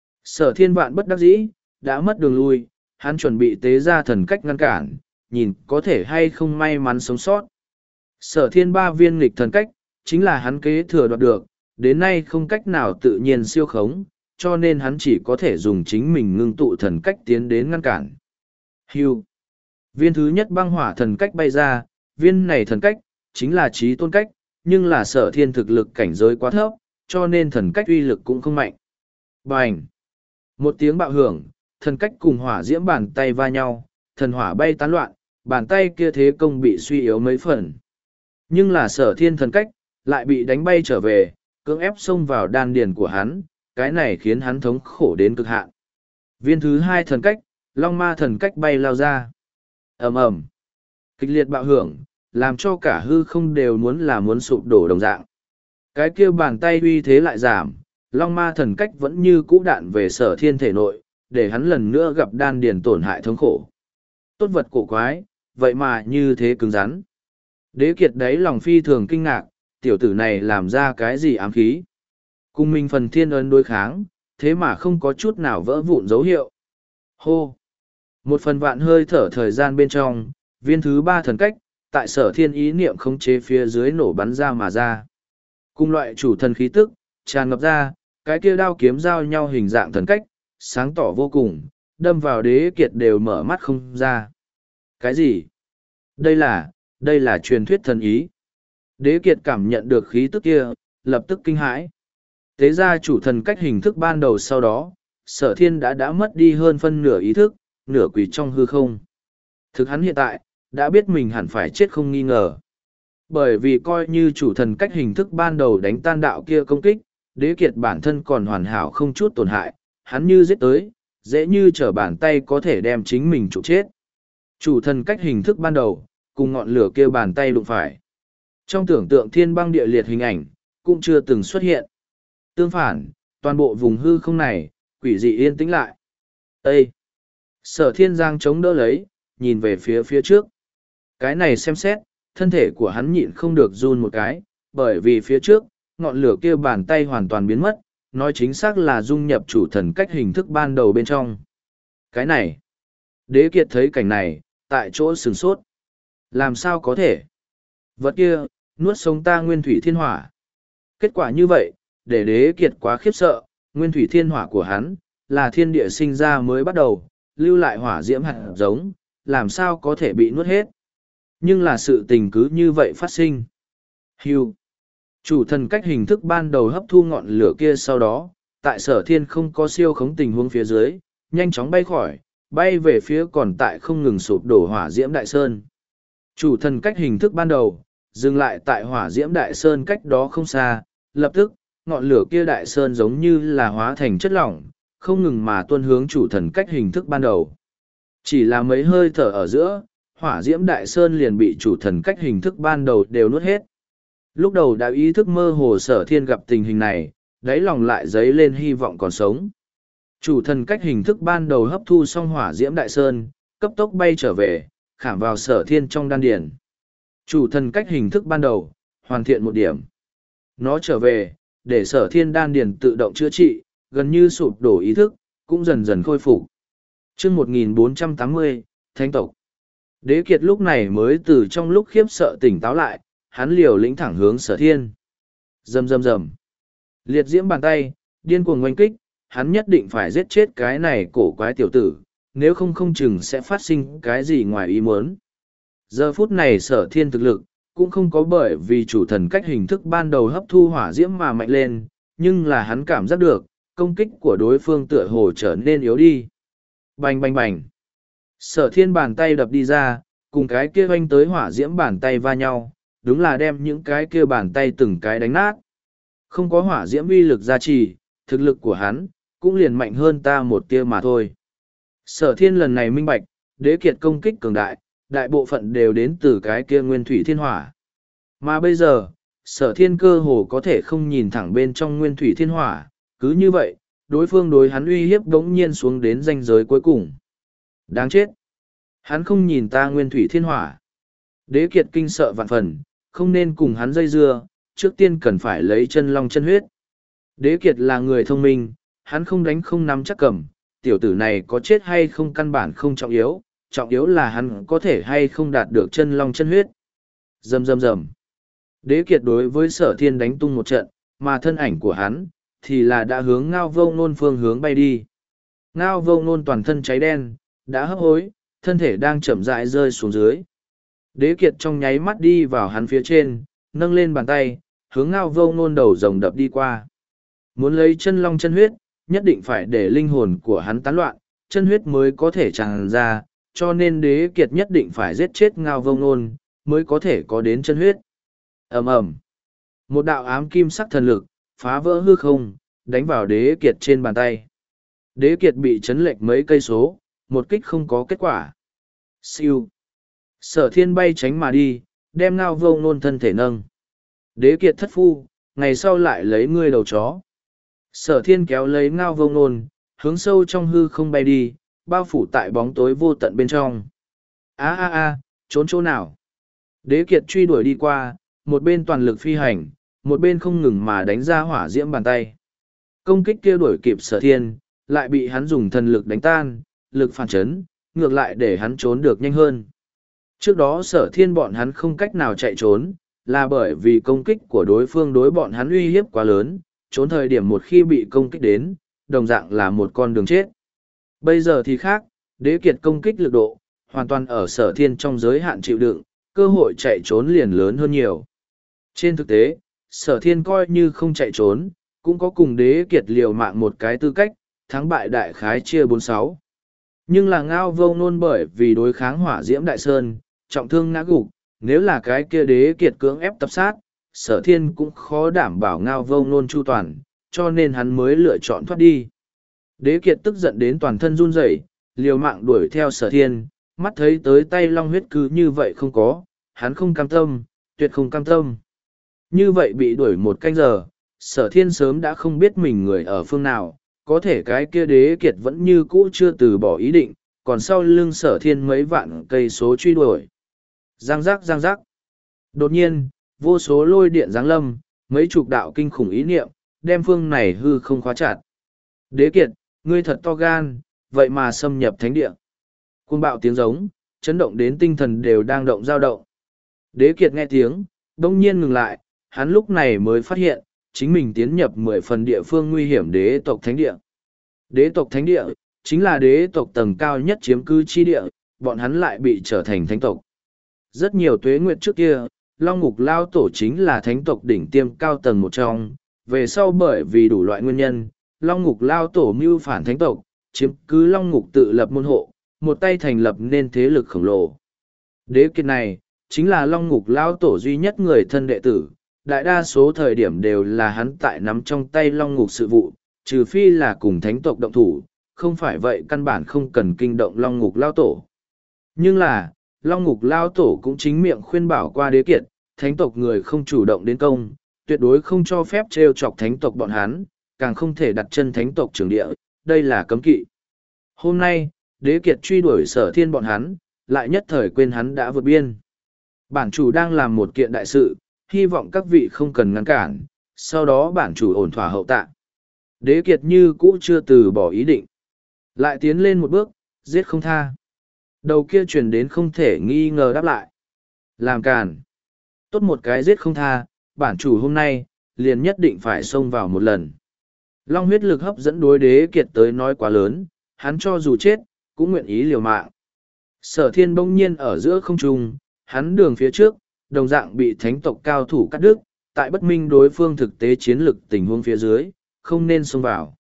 Sở thiên vạn bất đắc dĩ, đã mất đường lui, hắn chuẩn bị tế ra thần cách ngăn cản, nhìn có thể hay không may mắn sống sót. Sở thiên ba viên nghịch thần cách, chính là hắn kế thừa đoạt được, đến nay không cách nào tự nhiên siêu khống, cho nên hắn chỉ có thể dùng chính mình ngưng tụ thần cách tiến đến ngăn cản. Hưu. Viên thứ nhất băng hỏa thần cách bay ra, viên này thần cách, chính là trí tôn cách, nhưng là sở thiên thực lực cảnh giới quá thấp, cho nên thần cách uy lực cũng không mạnh. Bành! Một tiếng bạo hưởng, thần cách cùng hỏa diễm bàn tay va nhau, thần hỏa bay tán loạn, bàn tay kia thế công bị suy yếu mấy phần. Nhưng là sở thiên thần cách, lại bị đánh bay trở về, cưỡng ép xông vào đan điền của hắn, cái này khiến hắn thống khổ đến cực hạn. Viên thứ hai thần cách, long ma thần cách bay lao ra. Ầm ầm, kịch liệt bạo hưởng, làm cho cả hư không đều muốn là muốn sụp đổ đồng dạng. Cái kia bàn tay uy thế lại giảm, long ma thần cách vẫn như cũ đạn về sở thiên thể nội, để hắn lần nữa gặp đan điền tổn hại thống khổ. Tốt vật cổ quái, vậy mà như thế cứng rắn. Đế kiệt đấy lòng phi thường kinh ngạc, tiểu tử này làm ra cái gì ám khí. Cùng mình phần thiên ấn đối kháng, thế mà không có chút nào vỡ vụn dấu hiệu. Hô! Một phần vạn hơi thở thời gian bên trong, viên thứ ba thần cách, tại sở thiên ý niệm khống chế phía dưới nổ bắn ra mà ra. Cùng loại chủ thần khí tức, tràn ngập ra, cái kia đao kiếm giao nhau hình dạng thần cách, sáng tỏ vô cùng, đâm vào đế kiệt đều mở mắt không ra. Cái gì? Đây là, đây là truyền thuyết thần ý. Đế kiệt cảm nhận được khí tức kia, lập tức kinh hãi. Tế ra chủ thần cách hình thức ban đầu sau đó, sở thiên đã đã mất đi hơn phân nửa ý thức, nửa quỷ trong hư không. Thực hắn hiện tại, đã biết mình hẳn phải chết không nghi ngờ. Bởi vì coi như chủ thần cách hình thức ban đầu đánh tan đạo kia công kích, đế kiệt bản thân còn hoàn hảo không chút tổn hại, hắn như giết tới, dễ như trở bàn tay có thể đem chính mình trụ chết. Chủ thần cách hình thức ban đầu, cùng ngọn lửa kia bàn tay đụng phải. Trong tưởng tượng thiên băng địa liệt hình ảnh, cũng chưa từng xuất hiện. Tương phản, toàn bộ vùng hư không này, quỷ dị yên tĩnh lại. Ê! Sở thiên giang chống đỡ lấy, nhìn về phía phía trước. Cái này xem xét, thân thể của hắn nhịn không được run một cái, bởi vì phía trước, ngọn lửa kia bàn tay hoàn toàn biến mất, nói chính xác là dung nhập chủ thần cách hình thức ban đầu bên trong. Cái này! Đế kiệt thấy cảnh này, tại chỗ sửng sốt. Làm sao có thể? Vật kia, nuốt sống ta nguyên thủy thiên hỏa. Kết quả như vậy, để đế kiệt quá khiếp sợ, nguyên thủy thiên hỏa của hắn, là thiên địa sinh ra mới bắt đầu, lưu lại hỏa diễm hạt giống, làm sao có thể bị nuốt hết. Nhưng là sự tình cứ như vậy phát sinh. Hưu. Chủ thần cách hình thức ban đầu hấp thu ngọn lửa kia sau đó, tại sở thiên không có siêu khống tình huống phía dưới, nhanh chóng bay khỏi, bay về phía còn tại không ngừng sụp đổ hỏa diễm đại sơn. Chủ thần cách hình thức ban đầu, dừng lại tại hỏa diễm đại sơn cách đó không xa, lập tức, ngọn lửa kia đại sơn giống như là hóa thành chất lỏng, không ngừng mà tuôn hướng chủ thần cách hình thức ban đầu. Chỉ là mấy hơi thở ở giữa, hỏa diễm đại sơn liền bị chủ thần cách hình thức ban đầu đều nuốt hết. Lúc đầu đã ý thức mơ hồ sở thiên gặp tình hình này, đáy lòng lại dấy lên hy vọng còn sống. Chủ thần cách hình thức ban đầu hấp thu xong hỏa diễm đại sơn, cấp tốc bay trở về, khảm vào sở thiên trong đan điển. Chủ thần cách hình thức ban đầu, hoàn thiện một điểm. Nó trở về, để sở thiên đan điển tự động chữa trị, gần như sụp đổ ý thức, cũng dần dần khôi phục. Chương một nghìn bốn trăm tám mươi, Thánh tộc. Đế kiệt lúc này mới từ trong lúc khiếp sợ tỉnh táo lại, hắn liều lĩnh thẳng hướng sở thiên. Rầm rầm rầm. Liệt diễm bàn tay, điên cuồng oanh kích, hắn nhất định phải giết chết cái này cổ quái tiểu tử, nếu không không chừng sẽ phát sinh cái gì ngoài ý muốn. Giờ phút này sở thiên thực lực, cũng không có bởi vì chủ thần cách hình thức ban đầu hấp thu hỏa diễm mà mạnh lên, nhưng là hắn cảm giác được, công kích của đối phương tựa hồ trở nên yếu đi. Bành bành bành. Sở thiên bàn tay đập đi ra, cùng cái kia oanh tới hỏa diễm bàn tay va nhau, đúng là đem những cái kia bàn tay từng cái đánh nát. Không có hỏa diễm uy lực gia trì, thực lực của hắn, cũng liền mạnh hơn ta một tia mà thôi. Sở thiên lần này minh bạch, đế kiệt công kích cường đại, đại bộ phận đều đến từ cái kia nguyên thủy thiên hỏa. Mà bây giờ, sở thiên cơ hồ có thể không nhìn thẳng bên trong nguyên thủy thiên hỏa, cứ như vậy, đối phương đối hắn uy hiếp đống nhiên xuống đến ranh giới cuối cùng. Đáng chết! Hắn không nhìn ta nguyên thủy thiên hỏa. Đế kiệt kinh sợ vạn phần, không nên cùng hắn dây dưa, trước tiên cần phải lấy chân long chân huyết. Đế kiệt là người thông minh, hắn không đánh không nắm chắc cầm, tiểu tử này có chết hay không căn bản không trọng yếu, trọng yếu là hắn có thể hay không đạt được chân long chân huyết. Rầm rầm rầm. Đế kiệt đối với sở thiên đánh tung một trận, mà thân ảnh của hắn, thì là đã hướng ngao vô ngôn phương hướng bay đi. Ngao vô ngôn toàn thân cháy đen, đã hấp hối, thân thể đang chậm rãi rơi xuống dưới. Đế kiệt trong nháy mắt đi vào hắn phía trên, nâng lên bàn tay, hướng Ngao Vô Ngôn đầu rồng đập đi qua. Muốn lấy chân long chân huyết, nhất định phải để linh hồn của hắn tán loạn, chân huyết mới có thể tràn ra, cho nên đế kiệt nhất định phải giết chết Ngao Vô Ngôn, mới có thể có đến chân huyết. Ầm ầm. Một đạo ám kim sắc thần lực, phá vỡ hư không, đánh vào đế kiệt trên bàn tay. Đế kiệt bị chấn lệch mấy cây số, một kích không có kết quả. Siêu. Sở thiên bay tránh mà đi, đem Ngao Vô Ngôn thân thể nâng. Đế kiệt thất phu, ngày sau lại lấy ngươi đầu chó. Sở thiên kéo lấy Ngao Vô Ngôn, hướng sâu trong hư không bay đi, bao phủ tại bóng tối vô tận bên trong. A a a, trốn chỗ nào? Đế kiệt truy đuổi đi qua, một bên toàn lực phi hành, một bên không ngừng mà đánh ra hỏa diễm bàn tay. Công kích kia đuổi kịp sở thiên, lại bị hắn dùng thần lực đánh tan, lực phản chấn, ngược lại để hắn trốn được nhanh hơn. Trước đó sở thiên bọn hắn không cách nào chạy trốn, là bởi vì công kích của đối phương đối bọn hắn uy hiếp quá lớn, trốn thời điểm một khi bị công kích đến, đồng dạng là một con đường chết. Bây giờ thì khác, đế kiệt công kích lực độ, hoàn toàn ở sở thiên trong giới hạn chịu đựng, cơ hội chạy trốn liền lớn hơn nhiều. Trên thực tế, sở thiên coi như không chạy trốn, cũng có cùng đế kiệt liều mạng một cái tư cách, thắng bại đại khái chia bốn sáu. Nhưng là Ngao Vô Ngôn bởi vì đối kháng hỏa diễm đại sơn, trọng thương ngã gục, nếu là cái kia đế kiệt cưỡng ép tập sát, sở thiên cũng khó đảm bảo Ngao Vô Ngôn chu toàn, cho nên hắn mới lựa chọn thoát đi. Đế kiệt tức giận đến toàn thân run rẩy, liều mạng đuổi theo sở thiên, mắt thấy tới tay long huyết cứ như vậy không có, hắn không cam tâm, tuyệt không cam tâm. Như vậy bị đuổi một canh giờ, sở thiên sớm đã không biết mình người ở phương nào, có thể cái kia đế kiệt vẫn như cũ chưa từ bỏ ý định, còn sau lưng sở thiên mấy vạn cây số truy đuổi. Giang giác giang giác. Đột nhiên, vô số lôi điện giáng lâm, mấy chục đạo kinh khủng ý niệm, đem phương này hư không khóa chặt. Đế kiệt, ngươi thật to gan, vậy mà xâm nhập thánh địa. Cuồng bạo tiếng giống, chấn động đến tinh thần đều đang động dao động. Đế kiệt nghe tiếng, đông nhiên ngừng lại, hắn lúc này mới phát hiện, chính mình tiến nhập mười phần địa phương nguy hiểm đế tộc thánh địa. Đế tộc thánh địa, chính là đế tộc tầng cao nhất chiếm cư chi địa, bọn hắn lại bị trở thành thánh tộc. Rất nhiều tuế nguyệt trước kia, Long Ngục Lao Tổ chính là thánh tộc đỉnh tiêm cao tầng một trong, về sau bởi vì đủ loại nguyên nhân, Long Ngục Lao Tổ mưu phản thánh tộc, chiếm cứ Long Ngục tự lập môn hộ, một tay thành lập nên thế lực khổng lồ. Đế kiệt này, chính là Long Ngục Lao Tổ duy nhất người thân đệ tử, đại đa số thời điểm đều là hắn tại nắm trong tay Long Ngục sự vụ, trừ phi là cùng thánh tộc động thủ, không phải vậy căn bản không cần kinh động Long Ngục Lao Tổ. Nhưng là, Long Ngục Lao Tổ cũng chính miệng khuyên bảo qua đế kiệt, thánh tộc người không chủ động đến công, tuyệt đối không cho phép trêu chọc thánh tộc bọn hắn, càng không thể đặt chân thánh tộc trường địa, đây là cấm kỵ. Hôm nay, đế kiệt truy đuổi sở thiên bọn hắn, lại nhất thời quên hắn đã vượt biên. Bản chủ đang làm một kiện đại sự, hy vọng các vị không cần ngăn cản, sau đó bản chủ ổn thỏa hậu tạ. Đế kiệt như cũ chưa từ bỏ ý định. Lại tiến lên một bước, giết không tha. Đầu kia truyền đến không thể nghi ngờ đáp lại. Làm càn. Tốt một cái giết không tha, bản chủ hôm nay, liền nhất định phải xông vào một lần. Long huyết lực hấp dẫn đối đế kiệt tới nói quá lớn, hắn cho dù chết, cũng nguyện ý liều mạng. Sở thiên bỗng nhiên ở giữa không trung, hắn đường phía trước, đồng dạng bị thánh tộc cao thủ cắt đứt, tại bất minh đối phương thực tế chiến lực tình huống phía dưới, không nên xông vào.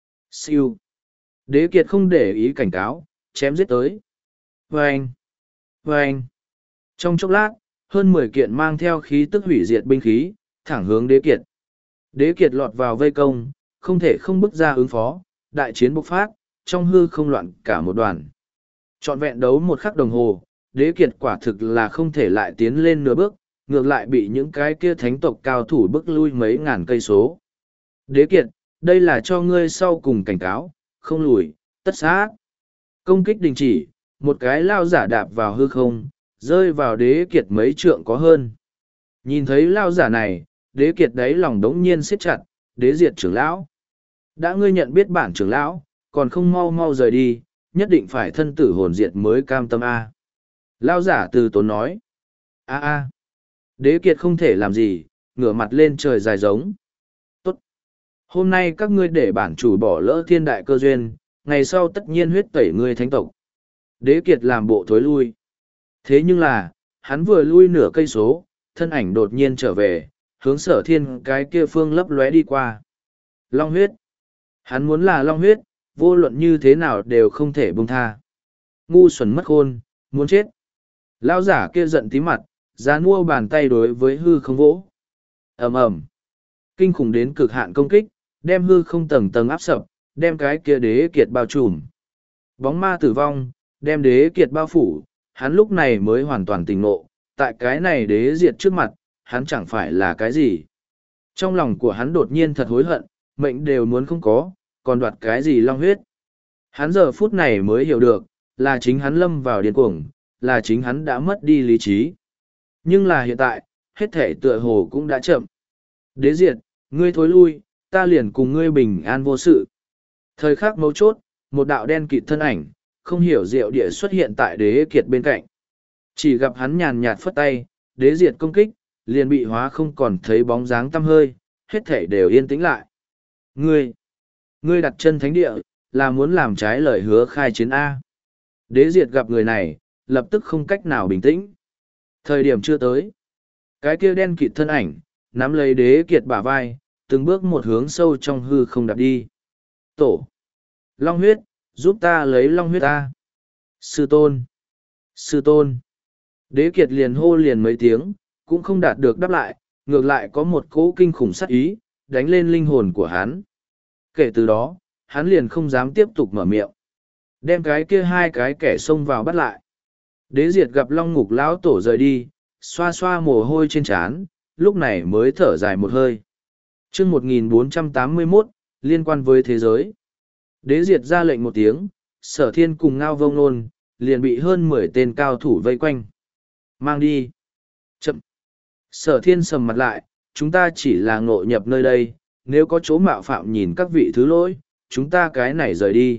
Siêu. Đế kiệt không để ý cảnh cáo, chém giết tới. Vâng! Vâng! Trong chốc lát, hơn mười kiện mang theo khí tức hủy diệt binh khí, thẳng hướng đế kiệt. Đế kiệt lọt vào vây công, không thể không bước ra ứng phó, đại chiến bộc phát, trong hư không loạn cả một đoàn. Trọn vẹn đấu một khắc đồng hồ, đế kiệt quả thực là không thể lại tiến lên nửa bước, ngược lại bị những cái kia thánh tộc cao thủ bức lui mấy ngàn cây số. Đế kiệt, đây là cho ngươi sau cùng cảnh cáo, không lùi, tất sát. Công kích đình chỉ, một cái lao giả đạp vào hư không, rơi vào đế kiệt mấy trượng có hơn. Nhìn thấy lao giả này, đế kiệt đáy lòng đống nhiên siết chặt, đế diệt trưởng lão. Đã ngươi nhận biết bản trưởng lão, còn không mau mau rời đi, nhất định phải thân tử hồn diệt mới cam tâm A. Lao giả từ tốn nói. A a. Đế kiệt không thể làm gì, ngửa mặt lên trời dài giống. Tốt. Hôm nay các ngươi để bản chủ bỏ lỡ thiên đại cơ duyên, ngày sau tất nhiên huyết tẩy ngươi thánh tộc. Đế kiệt làm bộ thối lui. Thế nhưng là, hắn vừa lui nửa cây số, thân ảnh đột nhiên trở về, hướng sở thiên cái kia phương lấp lóe đi qua. Long huyết. Hắn muốn là long huyết, vô luận như thế nào đều không thể buông tha. Ngu xuẩn mất khôn, muốn chết. Lão giả kia giận tí mặt, ra mua bàn tay đối với hư không vỗ. ầm ầm, kinh khủng đến cực hạn công kích, đem hư không tầng tầng áp sập, đem cái kia đế kiệt bao trùm. Bóng ma tử vong, đem đế kiệt bao phủ, hắn lúc này mới hoàn toàn tỉnh ngộ, tại cái này đế diệt trước mặt, hắn chẳng phải là cái gì. Trong lòng của hắn đột nhiên thật hối hận, mệnh đều muốn không có, còn đoạt cái gì long huyết. Hắn giờ phút này mới hiểu được, là chính hắn lâm vào điên cuồng, là chính hắn đã mất đi lý trí. Nhưng là hiện tại, hết thể tựa hồ cũng đã chậm. Đế diệt, ngươi thối lui, ta liền cùng ngươi bình an vô sự. Thời khắc mấu chốt, một đạo đen kịt thân ảnh, không hiểu diệu địa xuất hiện tại đế kiệt bên cạnh. Chỉ gặp hắn nhàn nhạt phất tay, đế diệt công kích, liền bị hóa không còn thấy bóng dáng tăm hơi, hết thể đều yên tĩnh lại. Ngươi, ngươi đặt chân thánh địa, là muốn làm trái lời hứa khai chiến A. Đế diệt gặp người này, lập tức không cách nào bình tĩnh. Thời điểm chưa tới. Cái kia đen kịt thân ảnh, nắm lấy đế kiệt bả vai, từng bước một hướng sâu trong hư không đạp đi. Tổ. Long huyết, giúp ta lấy long huyết ta. Sư tôn. Sư tôn. Đế kiệt liền hô liền mấy tiếng, cũng không đạt được đáp lại, ngược lại có một cỗ kinh khủng sát ý, đánh lên linh hồn của hắn. Kể từ đó, hắn liền không dám tiếp tục mở miệng. Đem cái kia hai cái kẻ xông vào bắt lại. Đế diệt gặp long ngục lão tổ rời đi, xoa xoa mồ hôi trên trán, lúc này mới thở dài một hơi. chương một nghìn bốn trăm tám mươi mốt, liên quan với thế giới. Đế diệt ra lệnh một tiếng, sở thiên cùng ngao vông nôn, liền bị hơn mười tên cao thủ vây quanh. Mang đi. Chậm. Sở thiên sầm mặt lại, chúng ta chỉ là ngộ nhập nơi đây, nếu có chỗ mạo phạm nhìn các vị thứ lỗi, chúng ta cái này rời đi.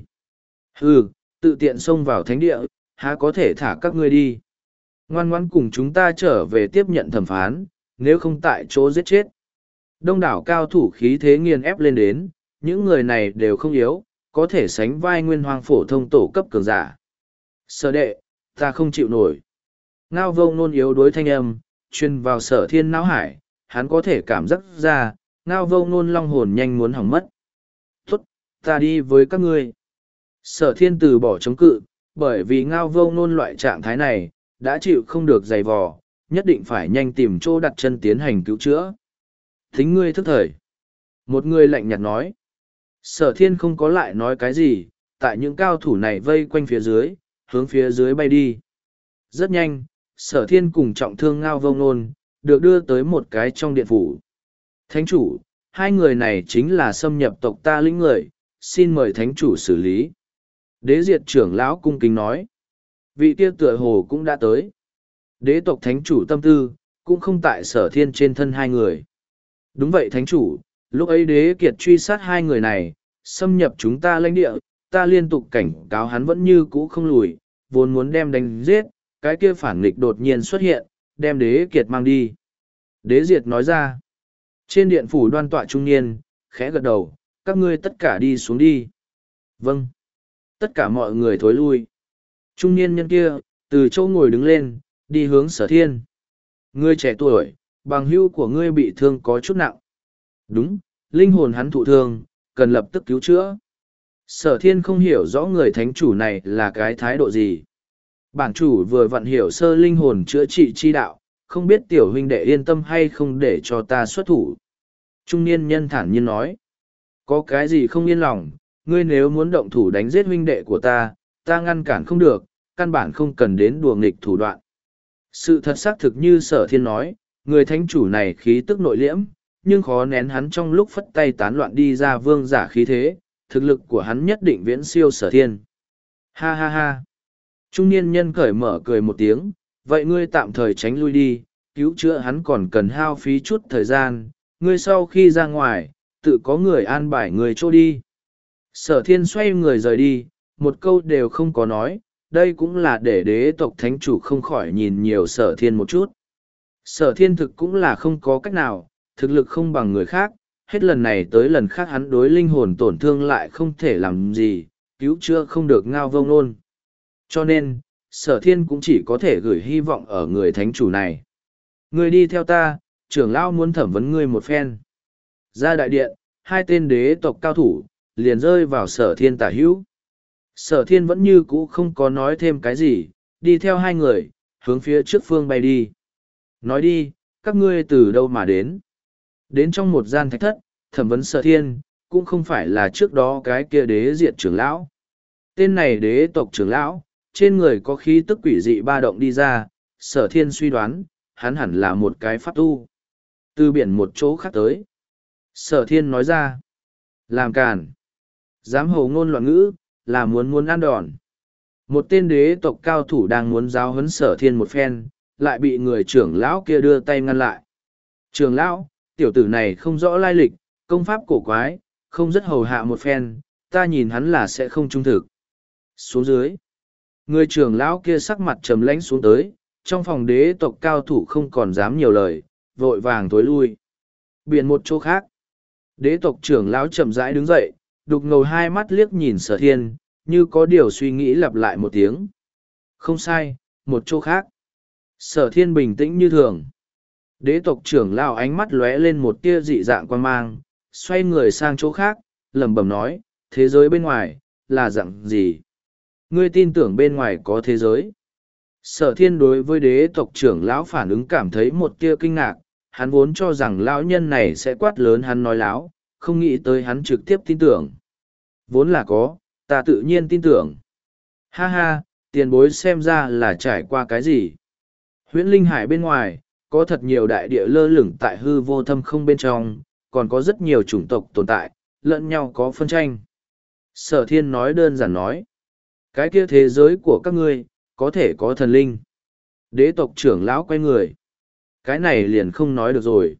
Hừ, tự tiện xông vào thánh địa, há có thể thả các ngươi đi. Ngoan ngoãn cùng chúng ta trở về tiếp nhận thẩm phán, nếu không tại chỗ giết chết. Đông đảo cao thủ khí thế nghiền ép lên đến, những người này đều không yếu, có thể sánh vai nguyên hoàng phổ thông tổ cấp cường giả. Sở đệ, ta không chịu nổi. Ngao vông nôn yếu đối thanh âm, truyền vào sở thiên não hải, hắn có thể cảm giác ra, ngao vông nôn long hồn nhanh muốn hỏng mất. Tốt, ta đi với các ngươi. Sở thiên từ bỏ chống cự, bởi vì ngao vông nôn loại trạng thái này, đã chịu không được giày vò, nhất định phải nhanh tìm chỗ đặt chân tiến hành cứu chữa. Thính ngươi thức thời. Một người lạnh nhạt nói. Sở thiên không có lại nói cái gì, tại những cao thủ này vây quanh phía dưới, hướng phía dưới bay đi. Rất nhanh, sở thiên cùng trọng thương ngao vông nôn, được đưa tới một cái trong điện phủ. Thánh chủ, hai người này chính là xâm nhập tộc ta lĩnh người, xin mời thánh chủ xử lý. Đế diệt trưởng lão cung kính nói. Vị kia tựa hồ cũng đã tới. Đế tộc thánh chủ tâm tư, cũng không tại sở thiên trên thân hai người. Đúng vậy thánh chủ, lúc ấy đế kiệt truy sát hai người này, xâm nhập chúng ta lãnh địa, ta liên tục cảnh cáo hắn vẫn như cũ không lùi, vốn muốn đem đánh giết, cái kia phản nghịch đột nhiên xuất hiện, đem đế kiệt mang đi. Đế diệt nói ra. Trên điện phủ đoan tọa trung niên, khẽ gật đầu, các ngươi tất cả đi xuống đi. Vâng. Tất cả mọi người thối lui. Trung niên nhân kia, từ chỗ ngồi đứng lên, đi hướng sở thiên. Ngươi trẻ tuổi, bằng hữu của ngươi bị thương có chút nặng. Đúng, linh hồn hắn thụ thương, cần lập tức cứu chữa. Sở thiên không hiểu rõ người thánh chủ này là cái thái độ gì. Bản chủ vừa vặn hiểu sơ linh hồn chữa trị chi đạo, không biết tiểu huynh đệ yên tâm hay không để cho ta xuất thủ. Trung niên nhân thản nhiên nói. Có cái gì không yên lòng, ngươi nếu muốn động thủ đánh giết huynh đệ của ta, ta ngăn cản không được, căn bản không cần đến đùa nghịch thủ đoạn. Sự thật xác thực như sở thiên nói, người thánh chủ này khí tức nội liễm, nhưng khó nén hắn trong lúc phất tay tán loạn đi ra vương giả khí thế, thực lực của hắn nhất định viễn siêu sở thiên. Ha ha ha. Trung niên nhân cởi mở cười một tiếng, vậy ngươi tạm thời tránh lui đi, cứu chữa hắn còn cần hao phí chút thời gian, ngươi sau khi ra ngoài, tự có người an bài người chỗ đi. Sở thiên xoay người rời đi, một câu đều không có nói, đây cũng là để đế tộc thánh chủ không khỏi nhìn nhiều sở thiên một chút. Sở thiên thực cũng là không có cách nào, thực lực không bằng người khác, hết lần này tới lần khác hắn đối linh hồn tổn thương lại không thể làm gì, cứu chữa không được ngao vông nôn. Cho nên, sở thiên cũng chỉ có thể gửi hy vọng ở người thánh chủ này. Ngươi đi theo ta, trưởng lão muốn thẩm vấn ngươi một phen. Ra đại điện, hai tên đế tộc cao thủ, liền rơi vào sở thiên tả hữu. Sở thiên vẫn như cũ không có nói thêm cái gì, đi theo hai người, hướng phía trước phương bay đi. Nói đi, các ngươi từ đâu mà đến? Đến trong một gian thạch thất, thẩm vấn sở thiên, cũng không phải là trước đó cái kia đế diệt trưởng lão. Tên này đế tộc trưởng lão, trên người có khí tức quỷ dị ba động đi ra, sở thiên suy đoán, hắn hẳn là một cái pháp tu. Từ biển một chỗ khác tới. Sở thiên nói ra, làm càn. Dám hồ ngôn loạn ngữ, là muốn muốn ăn đòn. Một tên đế tộc cao thủ đang muốn giáo huấn sở thiên một phen, lại bị người trưởng lão kia đưa tay ngăn lại. Trưởng lão, tiểu tử này không rõ lai lịch, công pháp cổ quái, không rất hầu hạ một phen, ta nhìn hắn là sẽ không trung thực. Xuống dưới, người trưởng lão kia sắc mặt trầm lãnh xuống tới, trong phòng đế tộc cao thủ không còn dám nhiều lời, vội vàng tối lui. Biển một chỗ khác, đế tộc trưởng lão chậm rãi đứng dậy, đục ngầu hai mắt liếc nhìn sở thiên, như có điều suy nghĩ lặp lại một tiếng. Không sai, một chỗ khác. Sở thiên bình tĩnh như thường. Đế tộc trưởng lão ánh mắt lóe lên một tia dị dạng quan mang, xoay người sang chỗ khác, lẩm bẩm nói, thế giới bên ngoài, là dạng gì? Ngươi tin tưởng bên ngoài có thế giới? Sở thiên đối với đế tộc trưởng lão phản ứng cảm thấy một tia kinh ngạc, hắn vốn cho rằng lão nhân này sẽ quát lớn hắn nói láo, không nghĩ tới hắn trực tiếp tin tưởng. Vốn là có, ta tự nhiên tin tưởng. Ha ha, tiền bối xem ra là trải qua cái gì? Huyễn linh hải bên ngoài, có thật nhiều đại địa lơ lửng tại hư vô thâm không bên trong, còn có rất nhiều chủng tộc tồn tại, lẫn nhau có phân tranh. Sở thiên nói đơn giản nói, cái kia thế giới của các ngươi, có thể có thần linh. Đế tộc trưởng lão quay người. Cái này liền không nói được rồi.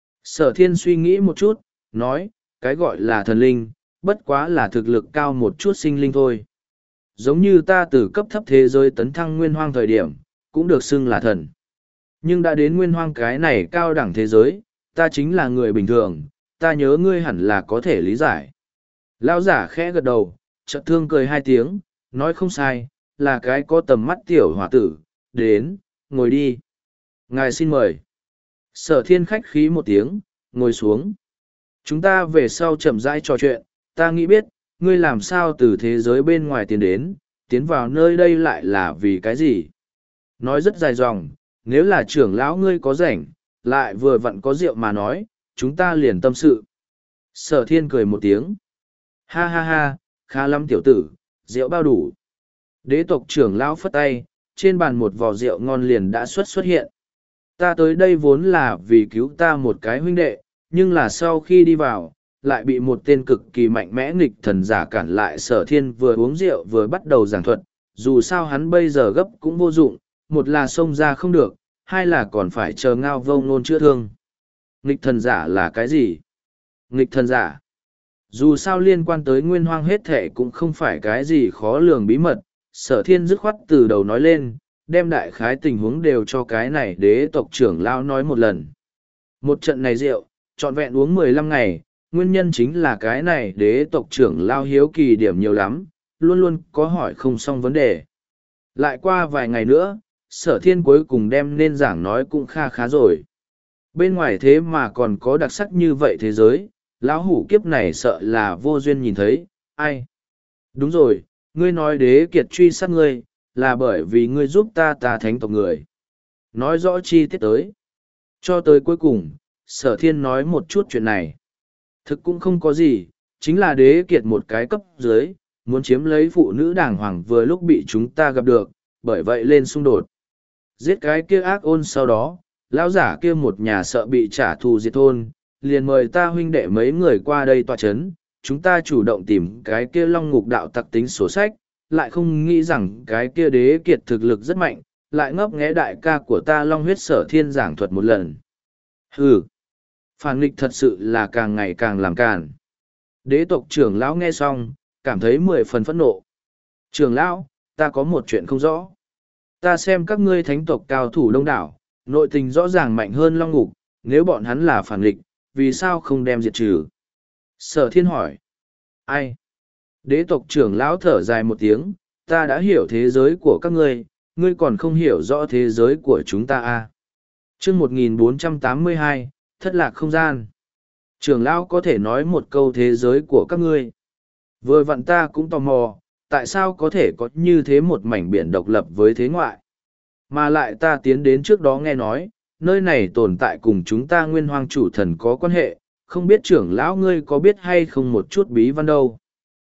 Sở thiên suy nghĩ một chút, nói, cái gọi là thần linh, bất quá là thực lực cao một chút sinh linh thôi. Giống như ta từ cấp thấp thế giới tấn thăng nguyên hoang thời điểm, cũng được xưng là thần. Nhưng đã đến nguyên hoang cái này cao đẳng thế giới, ta chính là người bình thường, ta nhớ ngươi hẳn là có thể lý giải. Lão giả khẽ gật đầu, chợt thương cười hai tiếng, nói không sai, là cái có tầm mắt tiểu hỏa tử, đến, ngồi đi. Ngài xin mời. Sở thiên khách khí một tiếng, ngồi xuống. Chúng ta về sau chậm rãi trò chuyện, ta nghĩ biết, ngươi làm sao từ thế giới bên ngoài tiến đến, tiến vào nơi đây lại là vì cái gì? Nói rất dài dòng, nếu là trưởng lão ngươi có rảnh, lại vừa vặn có rượu mà nói, chúng ta liền tâm sự. Sở thiên cười một tiếng. Ha ha ha, khá lắm tiểu tử, rượu bao đủ. Đế tộc trưởng lão phất tay, trên bàn một vò rượu ngon liền đã xuất xuất hiện. Ta tới đây vốn là vì cứu ta một cái huynh đệ, nhưng là sau khi đi vào, lại bị một tên cực kỳ mạnh mẽ nghịch thần giả cản lại. Sở thiên vừa uống rượu vừa bắt đầu giảng thuật, dù sao hắn bây giờ gấp cũng vô dụng, một là xông ra không được, hai là còn phải chờ ngao vô ngôn chữa thương. Nghịch thần giả là cái gì? Nghịch thần giả. Dù sao liên quan tới nguyên hoang hết thệ cũng không phải cái gì khó lường bí mật, sở thiên dứt khoát từ đầu nói lên, đem đại khái tình huống đều cho cái này đế tộc trưởng lao nói một lần. Một trận này rượu, trọn vẹn uống mười lăm ngày, nguyên nhân chính là cái này đế tộc trưởng lao hiếu kỳ điểm nhiều lắm, luôn luôn có hỏi không xong vấn đề. Lại qua vài ngày nữa, sở thiên cuối cùng đem nên giảng nói cũng kha khá rồi. Bên ngoài thế mà còn có đặc sắc như vậy thế giới, lão hủ kiếp này sợ là vô duyên nhìn thấy, ai? Đúng rồi, ngươi nói đế kiệt truy sát ngươi, là bởi vì ngươi giúp ta ta thánh tộc người. Nói rõ chi tiết tới. Cho tới cuối cùng, sở thiên nói một chút chuyện này. Thực cũng không có gì, chính là đế kiệt một cái cấp dưới, muốn chiếm lấy phụ nữ đàng hoàng vừa lúc bị chúng ta gặp được, bởi vậy lên xung đột. Giết cái kia ác ôn sau đó, lão giả kia một nhà sợ bị trả thù diệt thôn, liền mời ta huynh đệ mấy người qua đây tọa chấn, chúng ta chủ động tìm cái kia long ngục đạo tặc tính sổ sách, lại không nghĩ rằng cái kia đế kiệt thực lực rất mạnh, lại ngấp nghé đại ca của ta long huyết sở thiên giảng thuật một lần. Hừ, phản nghịch thật sự là càng ngày càng làm càn. Đế tộc trưởng lão nghe xong, cảm thấy mười phần phẫn nộ. Trưởng lão, ta có một chuyện không rõ. Ta xem các ngươi thánh tộc cao thủ đông đảo, nội tình rõ ràng mạnh hơn long ngục, nếu bọn hắn là phản nghịch, vì sao không đem diệt trừ? Sở thiên hỏi. Ai? Đế tộc trưởng lão thở dài một tiếng, ta đã hiểu thế giới của các ngươi, ngươi còn không hiểu rõ thế giới của chúng ta à. Chương một nghìn bốn trăm tám mươi hai, thất lạc không gian. Trưởng lão có thể nói một câu thế giới của các ngươi. Vừa vặn ta cũng tò mò, tại sao có thể có như thế một mảnh biển độc lập với thế ngoại. Mà lại ta tiến đến trước đó nghe nói, nơi này tồn tại cùng chúng ta nguyên hoang chủ thần có quan hệ, không biết trưởng lão ngươi có biết hay không một chút bí văn đâu.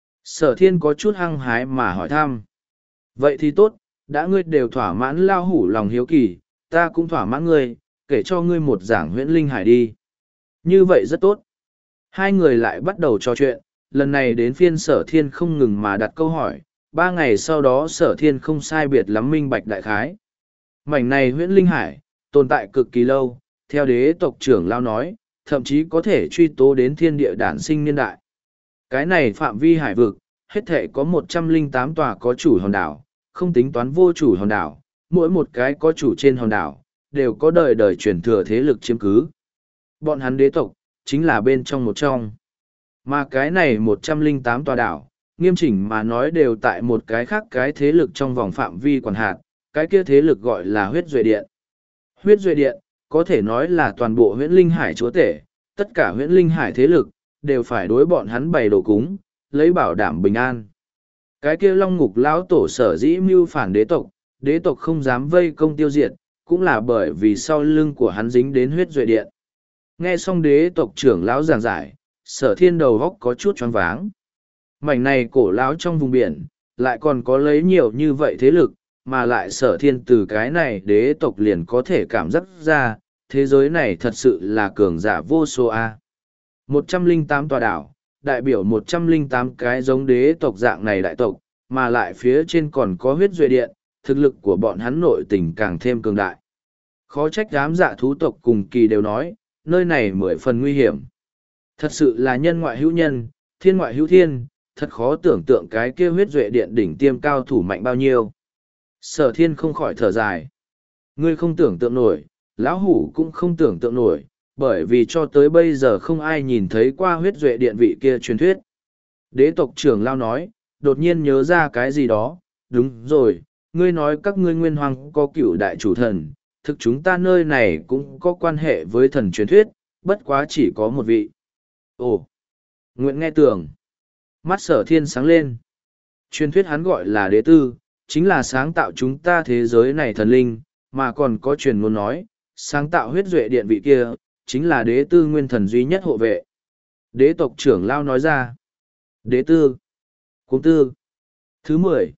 Sở thiên có chút hăng hái mà hỏi thăm. Vậy thì tốt, đã ngươi đều thỏa mãn lao hủ lòng hiếu kỳ, ta cũng thỏa mãn ngươi, kể cho ngươi một giảng huyễn linh hải đi. Như vậy rất tốt. Hai người lại bắt đầu trò chuyện, lần này đến phiên sở thiên không ngừng mà đặt câu hỏi, ba ngày sau đó sở thiên không sai biệt lắm minh bạch đại khái. Mảnh này huyễn linh hải, tồn tại cực kỳ lâu, theo đế tộc trưởng lao nói, thậm chí có thể truy tố đến thiên địa đản sinh niên đại. Cái này phạm vi hải vực, hết thể có một trăm lẻ tám tòa có chủ hòn đảo, không tính toán vô chủ hòn đảo, mỗi một cái có chủ trên hòn đảo, đều có đời đời truyền thừa thế lực chiếm cứ. Bọn hắn đế tộc, chính là bên trong một trong. Mà cái này một trăm lẻ tám tòa đảo, nghiêm chỉnh mà nói đều tại một cái khác cái thế lực trong vòng phạm vi quản hạt, cái kia thế lực gọi là huyết duệ điện. Huyết duệ điện, có thể nói là toàn bộ huyễn linh hải chúa tể, tất cả huyễn linh hải thế lực, đều phải đối bọn hắn bày đồ cúng, lấy bảo đảm bình an. Cái kia long ngục lão tổ sở dĩ mưu phản đế tộc, đế tộc không dám vây công tiêu diệt, cũng là bởi vì sau lưng của hắn dính đến huyết duệ điện. Nghe xong đế tộc trưởng lão giảng giải, sở thiên đầu góc có chút choáng váng. Mảnh này cổ lão trong vùng biển, lại còn có lấy nhiều như vậy thế lực, mà lại sở thiên từ cái này đế tộc liền có thể cảm giác ra, thế giới này thật sự là cường giả vô số A. một trăm lẻ tám tòa đảo, đại biểu một trăm lẻ tám cái giống đế tộc dạng này đại tộc, mà lại phía trên còn có huyết duệ điện, thực lực của bọn hắn nội tình càng thêm cường đại. Khó trách đám dạ thú tộc cùng kỳ đều nói, nơi này mười phần nguy hiểm. Thật sự là nhân ngoại hữu nhân, thiên ngoại hữu thiên, thật khó tưởng tượng cái kia huyết duệ điện đỉnh tiêm cao thủ mạnh bao nhiêu. Sở thiên không khỏi thở dài. Ngươi không tưởng tượng nổi, lão hủ cũng không tưởng tượng nổi, bởi vì cho tới bây giờ không ai nhìn thấy qua huyết duệ điện vị kia truyền thuyết. Đế tộc trưởng lao nói, đột nhiên nhớ ra cái gì đó, đúng rồi, ngươi nói các ngươi nguyên hoàng có cựu đại chủ thần, thực chúng ta nơi này cũng có quan hệ với thần truyền thuyết, bất quá chỉ có một vị. Ồ! Nguyện nghe tưởng. Mắt sở thiên sáng lên. Truyền thuyết hắn gọi là đế tư, chính là sáng tạo chúng ta thế giới này thần linh, mà còn có truyền ngôn nói, sáng tạo huyết duệ điện vị kia, chính là đế tư nguyên thần duy nhất hộ vệ. Đế tộc trưởng lao nói ra. Đế tư. Cuống tư. Thứ mười.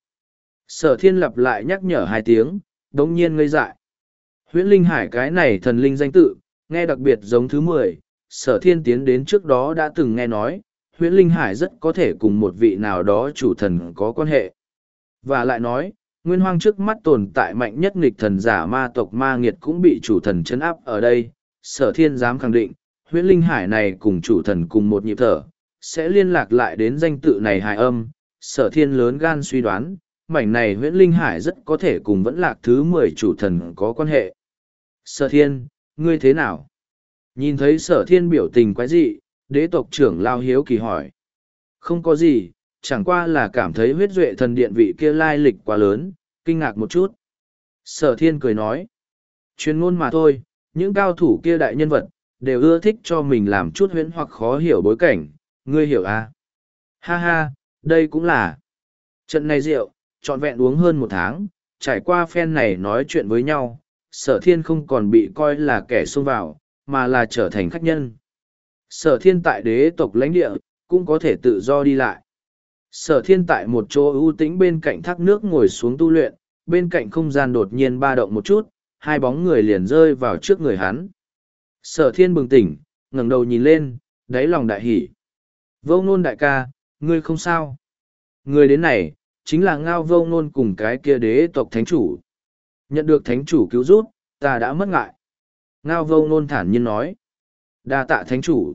Sở thiên lặp lại nhắc nhở hai tiếng, đống nhiên ngây dại. Huyễn linh hải cái này thần linh danh tự, nghe đặc biệt giống thứ mười. Sở thiên tiến đến trước đó đã từng nghe nói, huyễn linh hải rất có thể cùng một vị nào đó chủ thần có quan hệ. Và lại nói, nguyên hoang trước mắt tồn tại mạnh nhất nghịch thần giả ma tộc ma nghiệt cũng bị chủ thần chấn áp ở đây. Sở thiên dám khẳng định, huyễn linh hải này cùng chủ thần cùng một nhịp thở, sẽ liên lạc lại đến danh tự này hài âm. Sở thiên lớn gan suy đoán, mảnh này huyễn linh hải rất có thể cùng vẫn lạc thứ mười chủ thần có quan hệ. Sở thiên, ngươi thế nào? Nhìn thấy sở thiên biểu tình quái dị, đế tộc trưởng lao hiếu kỳ hỏi. Không có gì, chẳng qua là cảm thấy huyết duệ thần điện vị kia lai lịch quá lớn, kinh ngạc một chút. Sở thiên cười nói. Chuyên ngôn mà thôi, những cao thủ kia đại nhân vật, đều ưa thích cho mình làm chút huyễn hoặc khó hiểu bối cảnh, ngươi hiểu à? Ha ha, đây cũng là. Trận này rượu, trọn vẹn uống hơn một tháng, trải qua phen này nói chuyện với nhau, sở thiên không còn bị coi là kẻ xông vào, mà là trở thành khách nhân. Sở thiên tại đế tộc lãnh địa, cũng có thể tự do đi lại. Sở thiên tại một chỗ ưu tĩnh bên cạnh thác nước ngồi xuống tu luyện, bên cạnh không gian đột nhiên ba động một chút, hai bóng người liền rơi vào trước người hắn. Sở thiên bừng tỉnh, ngẩng đầu nhìn lên, đáy lòng đại hỉ. Vô Ngôn đại ca, ngươi không sao. Người đến này, chính là Ngao Vô Ngôn cùng cái kia đế tộc thánh chủ. Nhận được thánh chủ cứu giúp, ta đã mất ngại. Ngao Vô Ngôn thản nhiên nói. Đa tạ thánh chủ.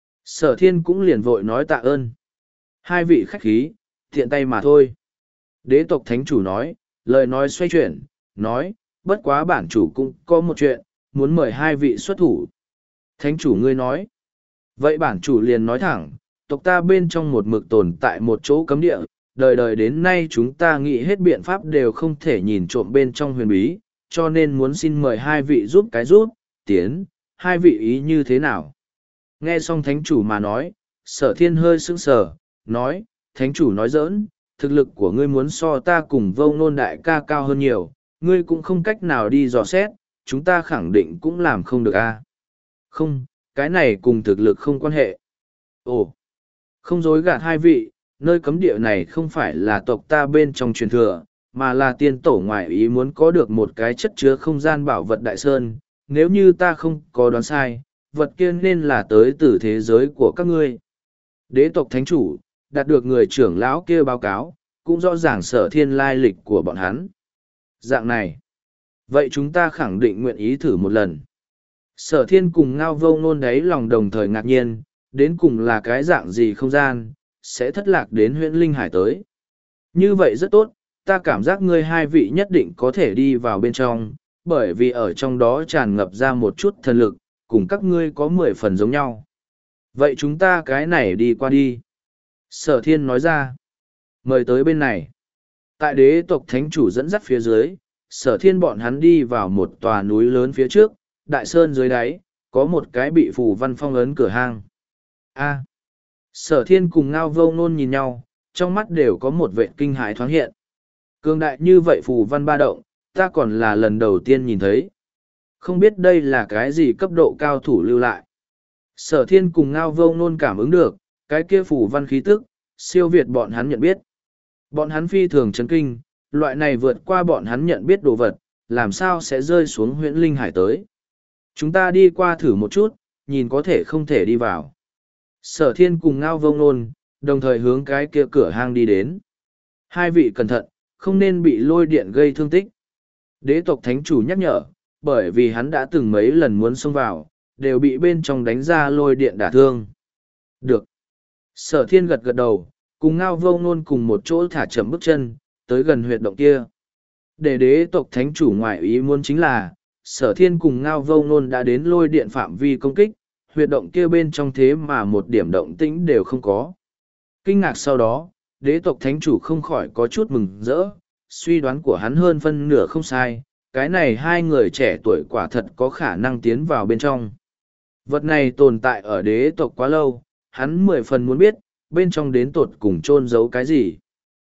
Sở thiên cũng liền vội nói tạ ơn. Hai vị khách khí, thiện tay mà thôi. Đế tộc thánh chủ nói, lời nói xoay chuyển, nói, bất quá bản chủ cũng có một chuyện, muốn mời hai vị xuất thủ. Thánh chủ ngươi nói. Vậy bản chủ liền nói thẳng, tộc ta bên trong một mực tồn tại một chỗ cấm địa, đời đời đến nay chúng ta nghĩ hết biện pháp đều không thể nhìn trộm bên trong huyền bí, cho nên muốn xin mời hai vị giúp cái giúp, tiến, hai vị ý như thế nào? Nghe xong thánh chủ mà nói, sở thiên hơi sững sờ, nói, thánh chủ nói giỡn, thực lực của ngươi muốn so ta cùng vô ngôn đại ca cao hơn nhiều, ngươi cũng không cách nào đi dò xét, chúng ta khẳng định cũng làm không được a. Không, cái này cùng thực lực không quan hệ. Ồ, không dối gạt hai vị, nơi cấm địa này không phải là tộc ta bên trong truyền thừa, mà là tiên tổ ngoại ý muốn có được một cái chất chứa không gian bảo vật đại sơn. Nếu như ta không có đoán sai, vật kia nên là tới từ thế giới của các ngươi. Đế tộc thánh chủ, đạt được người trưởng lão kia báo cáo, cũng rõ ràng sở thiên lai lịch của bọn hắn. Dạng này. Vậy chúng ta khẳng định nguyện ý thử một lần. Sở thiên cùng ngao vô ngôn đấy lòng đồng thời ngạc nhiên, đến cùng là cái dạng gì không gian, sẽ thất lạc đến huyện Linh Hải tới. Như vậy rất tốt, ta cảm giác ngươi hai vị nhất định có thể đi vào bên trong, bởi vì ở trong đó tràn ngập ra một chút thần lực, cùng các ngươi có mười phần giống nhau. Vậy chúng ta cái này đi qua đi. Sở thiên nói ra. Mời tới bên này. Tại đế tộc thánh chủ dẫn dắt phía dưới, sở thiên bọn hắn đi vào một tòa núi lớn phía trước, đại sơn dưới đáy, có một cái bị phù văn phong ấn cửa hang. A. Sở thiên cùng ngao vô ngôn nhìn nhau, trong mắt đều có một vệ kinh hãi thoáng hiện. Cường đại như vậy phù văn ba động, ta còn là lần đầu tiên nhìn thấy. Không biết đây là cái gì cấp độ cao thủ lưu lại. Sở thiên cùng ngao vô ngôn cảm ứng được, cái kia phù văn khí tức, siêu việt bọn hắn nhận biết. Bọn hắn phi thường chấn kinh, loại này vượt qua bọn hắn nhận biết đồ vật, làm sao sẽ rơi xuống huyện Linh Hải tới. Chúng ta đi qua thử một chút, nhìn có thể không thể đi vào. Sở thiên cùng ngao vô ngôn, đồng thời hướng cái kia cửa hang đi đến. Hai vị cẩn thận, không nên bị lôi điện gây thương tích. Đế tộc thánh chủ nhắc nhở, bởi vì hắn đã từng mấy lần muốn xông vào, đều bị bên trong đánh ra lôi điện đả thương. Được. Sở thiên gật gật đầu, cùng ngao vô ngôn cùng một chỗ thả chậm bước chân, tới gần huyệt động kia. Để đế tộc thánh chủ ngoại ý muốn chính là, sở thiên cùng ngao vô ngôn đã đến lôi điện phạm vi công kích, huyệt động kia bên trong thế mà một điểm động tĩnh đều không có. Kinh ngạc sau đó, đế tộc thánh chủ không khỏi có chút mừng rỡ, suy đoán của hắn hơn phân nửa không sai, cái này hai người trẻ tuổi quả thật có khả năng tiến vào bên trong. Vật này tồn tại ở đế tộc quá lâu, hắn mười phần muốn biết, bên trong đến tột cùng chôn giấu cái gì.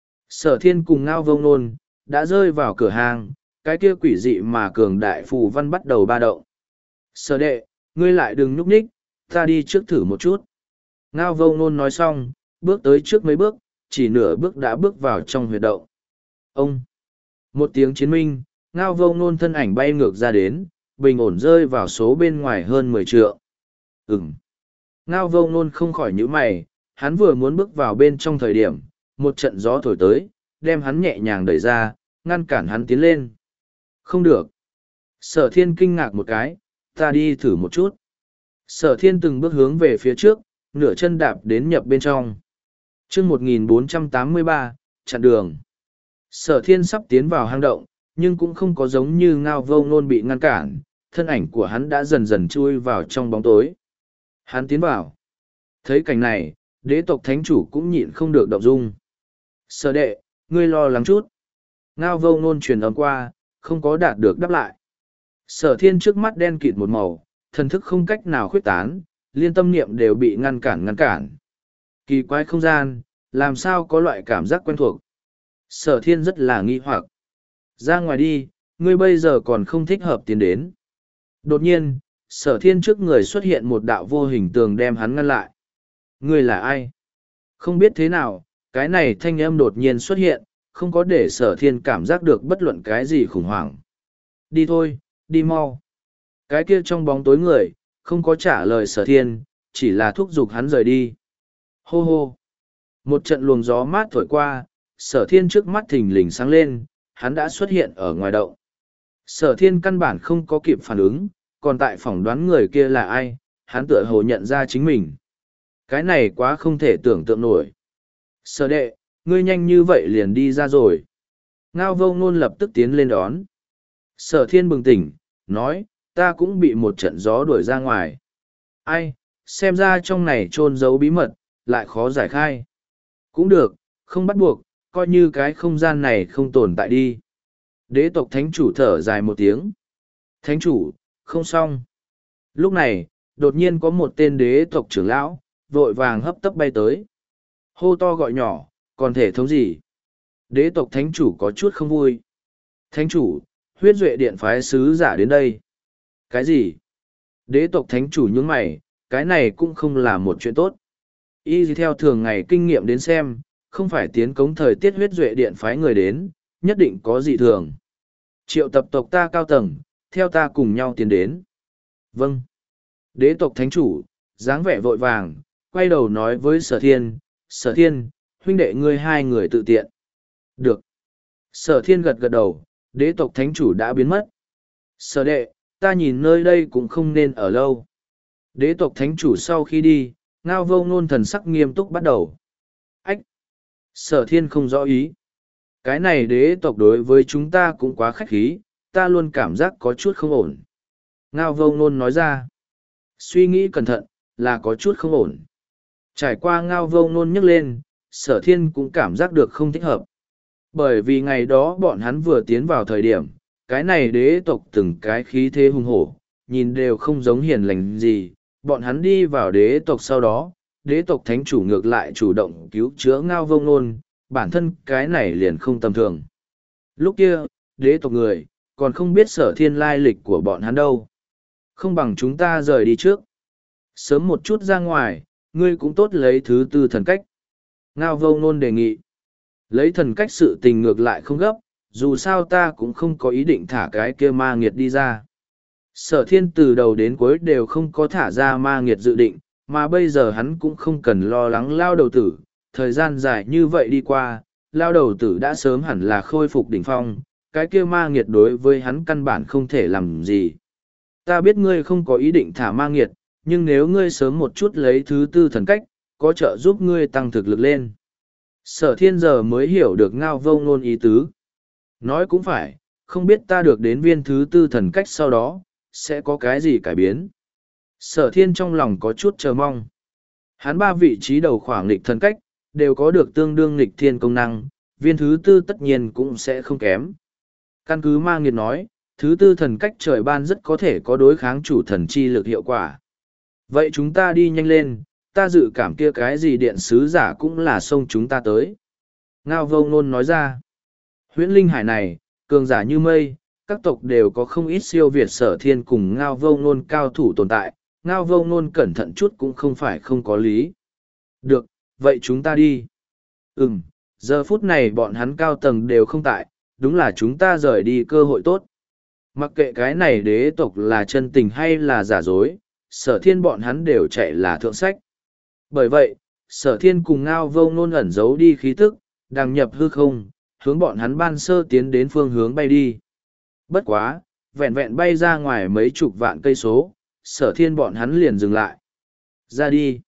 Sở thiên cùng ngao vô ngôn, đã rơi vào cửa hàng, cái kia quỷ dị mà cường đại phù văn bắt đầu ba động. Sở đệ, ngươi lại đừng nhúc nhích, ta đi trước thử một chút. Ngao vô ngôn nói xong, bước tới trước mấy bước, chỉ nửa bước đã bước vào trong huyệt động. Ông! Một tiếng chiến minh, ngao vô ngôn thân ảnh bay ngược ra đến, bình ổn rơi vào số bên ngoài hơn mười trượng. Ừm! Ngao vô ngôn không khỏi nhíu mày, hắn vừa muốn bước vào bên trong thời điểm, một trận gió thổi tới, đem hắn nhẹ nhàng đẩy ra, ngăn cản hắn tiến lên. Không được! Sở thiên kinh ngạc một cái, ta đi thử một chút. Sở thiên từng bước hướng về phía trước, nửa chân đạp đến nhập bên trong. chương một nghìn bốn trăm tám mươi ba, chặn đường. Sở thiên sắp tiến vào hang động, nhưng cũng không có giống như ngao vô ngôn bị ngăn cản, thân ảnh của hắn đã dần dần chui vào trong bóng tối. Hắn tiến vào. Thấy cảnh này, đế tộc thánh chủ cũng nhịn không được động dung. Sở đệ, ngươi lo lắng chút. Ngao vô ngôn truyền âm qua, không có đạt được đáp lại. Sở thiên trước mắt đen kịt một màu, thần thức không cách nào khuyết tán, liên tâm niệm đều bị ngăn cản ngăn cản. Kỳ quái không gian, làm sao có loại cảm giác quen thuộc. Sở thiên rất là nghi hoặc. Ra ngoài đi, ngươi bây giờ còn không thích hợp tiến đến. Đột nhiên, sở thiên trước người xuất hiện một đạo vô hình tường đem hắn ngăn lại. Ngươi là ai? Không biết thế nào, cái này thanh âm đột nhiên xuất hiện, không có để sở thiên cảm giác được bất luận cái gì khủng hoảng. Đi thôi, đi mau. Cái kia trong bóng tối người, không có trả lời sở thiên, chỉ là thúc giục hắn rời đi. Hô hô. Một trận luồng gió mát thổi qua, sở thiên trước mắt thình lình sáng lên, hắn đã xuất hiện ở ngoài động. Sở thiên căn bản không có kịp phản ứng, còn tại phỏng đoán người kia là ai, hắn tựa hồ nhận ra chính mình. Cái này quá không thể tưởng tượng nổi. Sở đệ, ngươi nhanh như vậy liền đi ra rồi. Ngao vô ngôn lập tức tiến lên đón. Sở thiên bừng tỉnh, nói, ta cũng bị một trận gió đuổi ra ngoài. Ai, xem ra trong này trôn giấu bí mật, lại khó giải khai. Cũng được, không bắt buộc, coi như cái không gian này không tồn tại đi. Đế tộc thánh chủ thở dài một tiếng. Thánh chủ, không xong. Lúc này, đột nhiên có một tên đế tộc trưởng lão, vội vàng hấp tấp bay tới. Hô to gọi nhỏ, còn thể thống gì? Đế tộc thánh chủ có chút không vui. Thánh chủ, huyết duệ điện phái sứ giả đến đây. Cái gì? Đế tộc thánh chủ nhướng mày, cái này cũng không là một chuyện tốt. Y gì theo thường ngày kinh nghiệm đến xem, không phải tiến cống thời tiết huyết duệ điện phái người đến, nhất định có dị thường. Triệu tập tộc ta cao tầng, theo ta cùng nhau tiến đến. Vâng. Đế tộc thánh chủ, dáng vẻ vội vàng, quay đầu nói với sở thiên, sở thiên, huynh đệ ngươi hai người tự tiện. Được. Sở thiên gật gật đầu, đế tộc thánh chủ đã biến mất. Sở đệ, ta nhìn nơi đây cũng không nên ở lâu. Đế tộc thánh chủ sau khi đi, Ngao Vô Ngôn thần sắc nghiêm túc bắt đầu. Ách! Sở thiên không rõ ý. Cái này đế tộc đối với chúng ta cũng quá khách khí, ta luôn cảm giác có chút không ổn. Ngao Vô Ngôn nói ra. Suy nghĩ cẩn thận, là có chút không ổn. Trải qua Ngao Vô Ngôn nhắc lên, sở thiên cũng cảm giác được không thích hợp. Bởi vì ngày đó bọn hắn vừa tiến vào thời điểm, cái này đế tộc từng cái khí thế hùng hổ, nhìn đều không giống hiền lành gì. Bọn hắn đi vào đế tộc sau đó, đế tộc thánh chủ ngược lại chủ động cứu chữa Ngao Vô Ngôn, bản thân cái này liền không tầm thường. Lúc kia, đế tộc người, còn không biết sở thiên lai lịch của bọn hắn đâu. Không bằng chúng ta rời đi trước. Sớm một chút ra ngoài, ngươi cũng tốt lấy thứ tư thần cách. Ngao Vô Ngôn đề nghị. Lấy thần cách sự tình ngược lại không gấp, dù sao ta cũng không có ý định thả cái kia ma nghiệt đi ra. Sở thiên từ đầu đến cuối đều không có thả ra ma nghiệt dự định, mà bây giờ hắn cũng không cần lo lắng lao đầu tử. Thời gian dài như vậy đi qua, lao đầu tử đã sớm hẳn là khôi phục đỉnh phong, cái kia ma nghiệt đối với hắn căn bản không thể làm gì. Ta biết ngươi không có ý định thả ma nghiệt, nhưng nếu ngươi sớm một chút lấy thứ tư thần cách, có trợ giúp ngươi tăng thực lực lên. Sở thiên giờ mới hiểu được Ngao Vô Ngôn ý tứ. Nói cũng phải, không biết ta được đến viên thứ tư thần cách sau đó, sẽ có cái gì cải biến. Sở thiên trong lòng có chút chờ mong. Hắn ba vị trí đầu khoảng nghịch thần cách, đều có được tương đương nghịch thiên công năng, viên thứ tư tất nhiên cũng sẽ không kém. Căn cứ ma nghiệt nói, thứ tư thần cách trời ban rất có thể có đối kháng chủ thần chi lực hiệu quả. Vậy chúng ta đi nhanh lên, ta dự cảm kia cái gì điện sứ giả cũng là xông chúng ta tới. Ngao Vô Ngôn nói ra, huyễn linh hải này, cường giả như mây, các tộc đều có không ít siêu việt sở thiên cùng Ngao Vô Ngôn cao thủ tồn tại, Ngao Vô Ngôn cẩn thận chút cũng không phải không có lý. Được, vậy chúng ta đi. Ừm, giờ phút này bọn hắn cao tầng đều không tại, đúng là chúng ta rời đi cơ hội tốt. Mặc kệ cái này đế tộc là chân tình hay là giả dối, sở thiên bọn hắn đều chạy là thượng sách. Bởi vậy, sở thiên cùng Ngao Vô Ngôn ẩn giấu đi khí tức, đằng nhập hư không, hướng bọn hắn ban sơ tiến đến phương hướng bay đi. Bất quá, vẹn vẹn bay ra ngoài mấy chục vạn cây số, sở thiên bọn hắn liền dừng lại. Ra đi.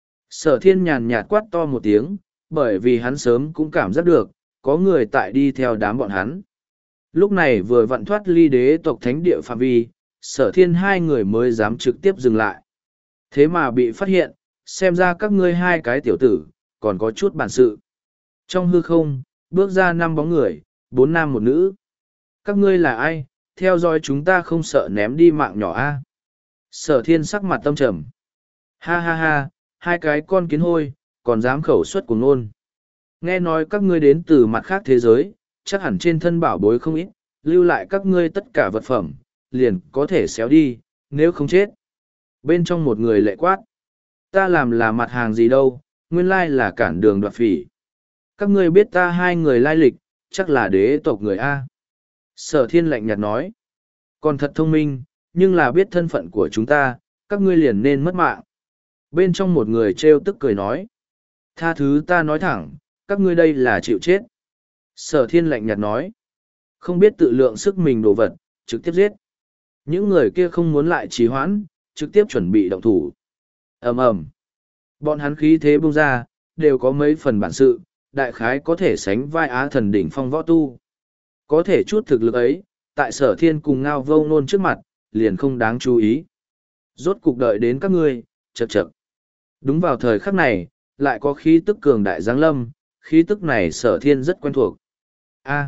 Sở thiên nhàn nhạt quát to một tiếng, bởi vì hắn sớm cũng cảm giác được, có người tại đi theo đám bọn hắn. Lúc này vừa vặn thoát ly đế tộc thánh địa phạm vi, sở thiên hai người mới dám trực tiếp dừng lại. Thế mà bị phát hiện, xem ra các ngươi hai cái tiểu tử, còn có chút bản sự. Trong hư không, bước ra năm bóng người, bốn nam một nữ. Các ngươi là ai, theo dõi chúng ta không sợ ném đi mạng nhỏ a? Sở thiên sắc mặt tâm trầm. Ha ha ha, hai cái con kiến hôi, còn dám khẩu xuất của ngôn. Nghe nói các ngươi đến từ mặt khác thế giới, chắc hẳn trên thân bảo bối không ít, lưu lại các ngươi tất cả vật phẩm, liền có thể xéo đi, nếu không chết. Bên trong một người lệ quát. Ta làm là mặt hàng gì đâu, nguyên lai là cản đường đoạt phỉ. Các ngươi biết ta hai người lai lịch, chắc là đế tộc người A. Sở thiên lạnh nhạt nói. Còn thật thông minh, nhưng là biết thân phận của chúng ta, các ngươi liền nên mất mạng. Bên trong một người trêu tức cười nói. Tha thứ ta nói thẳng, các ngươi đây là chịu chết. Sở thiên lạnh nhạt nói. Không biết tự lượng sức mình đồ vật, trực tiếp giết. Những người kia không muốn lại trì hoãn, trực tiếp chuẩn bị động thủ. Ầm ầm. Bọn hắn khí thế bung ra, đều có mấy phần bản sự, đại khái có thể sánh vai á thần đỉnh phong võ tu. Có thể chút thực lực ấy, tại sở thiên cùng Ngao Vô Ngôn trước mặt, liền không đáng chú ý. Rốt cục đợi đến các ngươi, chậc chậc. Đúng vào thời khắc này, lại có khí tức cường đại giáng lâm, khí tức này Sở Thiên rất quen thuộc. A,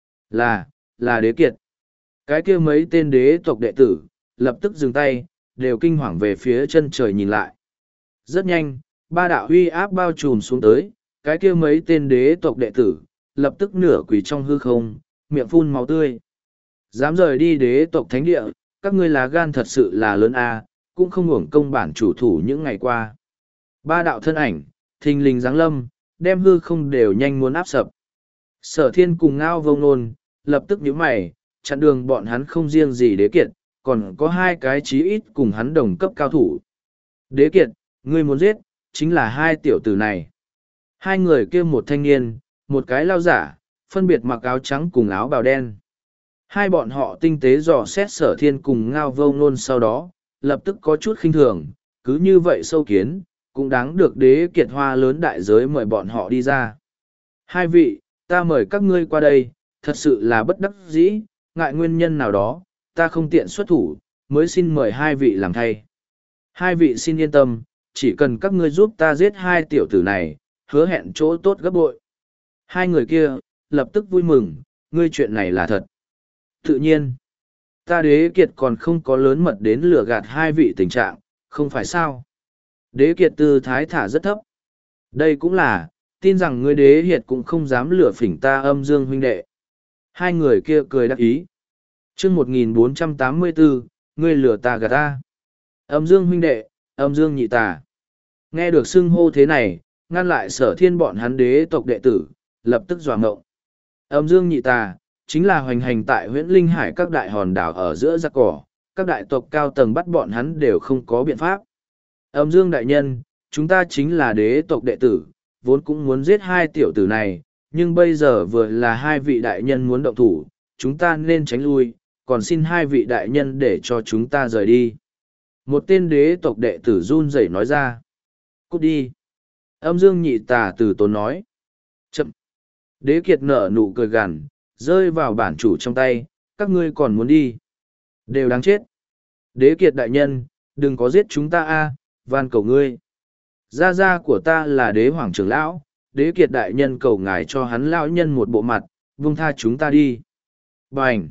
là, là Đế Kiệt. Cái kia mấy tên đế tộc đệ tử, lập tức dừng tay, đều kinh hoàng về phía chân trời nhìn lại. Rất nhanh, ba đạo huy áp bao trùm xuống tới, cái kia mấy tên đế tộc đệ tử, lập tức nửa quỳ trong hư không, miệng phun máu tươi. Dám rời đi đế tộc thánh địa, các ngươi lá gan thật sự là lớn a, cũng không hưởng công bản chủ thủ những ngày qua. Ba đạo thân ảnh, thình lình giáng lâm, đem hư không đều nhanh muốn áp sập. Sở Thiên cùng Ngao Vông Nôn, lập tức nhíu mày, chặn đường bọn hắn không riêng gì Đế Kiệt, còn có hai cái chí ít cùng hắn đồng cấp cao thủ. Đế Kiệt, ngươi muốn giết, chính là hai tiểu tử này. Hai người kia một thanh niên, một cái lao giả, phân biệt mặc áo trắng cùng áo bào đen. Hai bọn họ tinh tế dò xét Sở Thiên cùng Ngao Vông Nôn sau đó, lập tức có chút khinh thường, cứ như vậy sâu kiến, cũng đáng được Đế Kiệt hoa lớn đại giới mời bọn họ đi ra. Hai vị, ta mời các ngươi qua đây, thật sự là bất đắc dĩ, ngại nguyên nhân nào đó, ta không tiện xuất thủ, mới xin mời hai vị làm thay. Hai vị xin yên tâm, chỉ cần các ngươi giúp ta giết hai tiểu tử này, hứa hẹn chỗ tốt gấp bội. Hai người kia, lập tức vui mừng, ngươi chuyện này là thật. Tự nhiên, ta Đế Kiệt còn không có lớn mật đến lừa gạt hai vị tình trạng, không phải sao. Đế Kiệt tư thái thả rất thấp. Đây cũng là, tin rằng ngươi Đế Hiệt cũng không dám lừa phỉnh ta Âm Dương huynh đệ. Hai người kia cười đắc ý. chương một nghìn bốn trăm tám mươi bốn, ngươi lừa ta gạt ta. Âm Dương huynh đệ, Âm Dương nhị tà. Nghe được xưng hô thế này, ngăn lại Sở Thiên bọn hắn đế tộc đệ tử, lập tức dọa ngộng. Âm Dương nhị tà, chính là hoành hành tại huyễn linh hải các đại hòn đảo ở giữa giặc cỏ, các đại tộc cao tầng bắt bọn hắn đều không có biện pháp. Âm Dương đại nhân, chúng ta chính là đế tộc đệ tử, vốn cũng muốn giết hai tiểu tử này, nhưng bây giờ vừa là hai vị đại nhân muốn động thủ, chúng ta nên tránh lui, còn xin hai vị đại nhân để cho chúng ta rời đi. Một tên đế tộc đệ tử run rẩy nói ra. Cút đi. Âm Dương nhị tà từ tốn nói. Chậm. Đế Kiệt nở nụ cười gằn, rơi vào bản chủ trong tay, các ngươi còn muốn đi. Đều đáng chết. Đế Kiệt đại nhân, đừng có giết chúng ta a, van cầu ngươi. Gia gia của ta là đế hoàng trưởng lão, Đế Kiệt đại nhân cầu ngài cho hắn lão nhân một bộ mặt, vung tha chúng ta đi. Bành!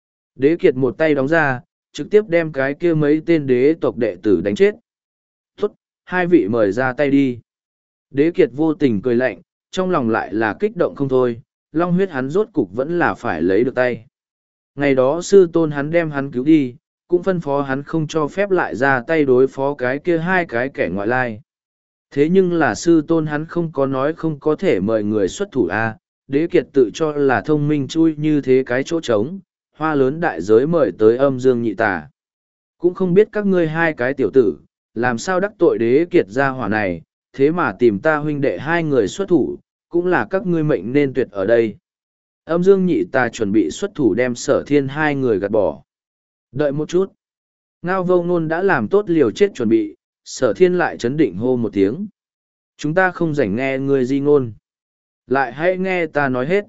Đế Kiệt một tay đóng ra, trực tiếp đem cái kia mấy tên đế tộc đệ tử đánh chết. Tốt, hai vị mời ra tay đi. Đế Kiệt vô tình cười lạnh, trong lòng lại là kích động không thôi, long huyết hắn rốt cục vẫn là phải lấy được tay. Ngày đó sư tôn hắn đem hắn cứu đi, cũng phân phó hắn không cho phép lại ra tay đối phó cái kia hai cái kẻ ngoại lai. Thế nhưng là sư tôn hắn không có nói không có thể mời người xuất thủ a. Đế Kiệt tự cho là thông minh chui như thế cái chỗ trống, hoa lớn đại giới mời tới Âm Dương nhị tà. Cũng không biết các ngươi hai cái tiểu tử, làm sao đắc tội Đế Kiệt gia hỏa này, thế mà tìm ta huynh đệ hai người xuất thủ, cũng là các ngươi mệnh nên tuyệt ở đây. Âm Dương nhị tà chuẩn bị xuất thủ đem Sở Thiên hai người gạt bỏ. Đợi một chút. Ngao Vô Ngôn đã làm tốt liều chết chuẩn bị, Sở Thiên lại chấn định hô một tiếng. Chúng ta không rảnh nghe ngươi di ngôn. Lại hãy nghe ta nói hết.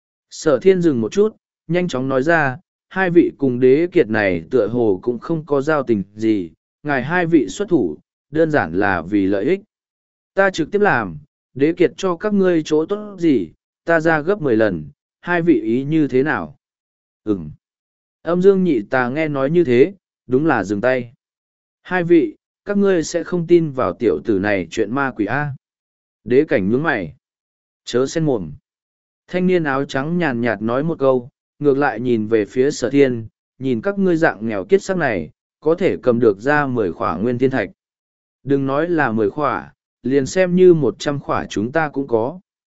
Sở Thiên dừng một chút, nhanh chóng nói ra, hai vị cùng Đế Kiệt này tựa hồ cũng không có giao tình gì, ngài hai vị xuất thủ, đơn giản là vì lợi ích. Ta trực tiếp làm, Đế Kiệt cho các ngươi chỗ tốt gì, ta ra gấp mười lần, hai vị ý như thế nào? Ừm. Âm Dương nhị tà nghe nói như thế, đúng là dừng tay. Hai vị, các ngươi sẽ không tin vào tiểu tử này chuyện ma quỷ A. Đế cảnh nhướng mày. Chớ xen mồm. Thanh niên áo trắng nhàn nhạt nói một câu, ngược lại nhìn về phía Sở Thiên, nhìn các ngươi dạng nghèo kiết sắc này, có thể cầm được ra mười khỏa nguyên thiên thạch. Đừng nói là mười khỏa, liền xem như một trăm khỏa chúng ta cũng có.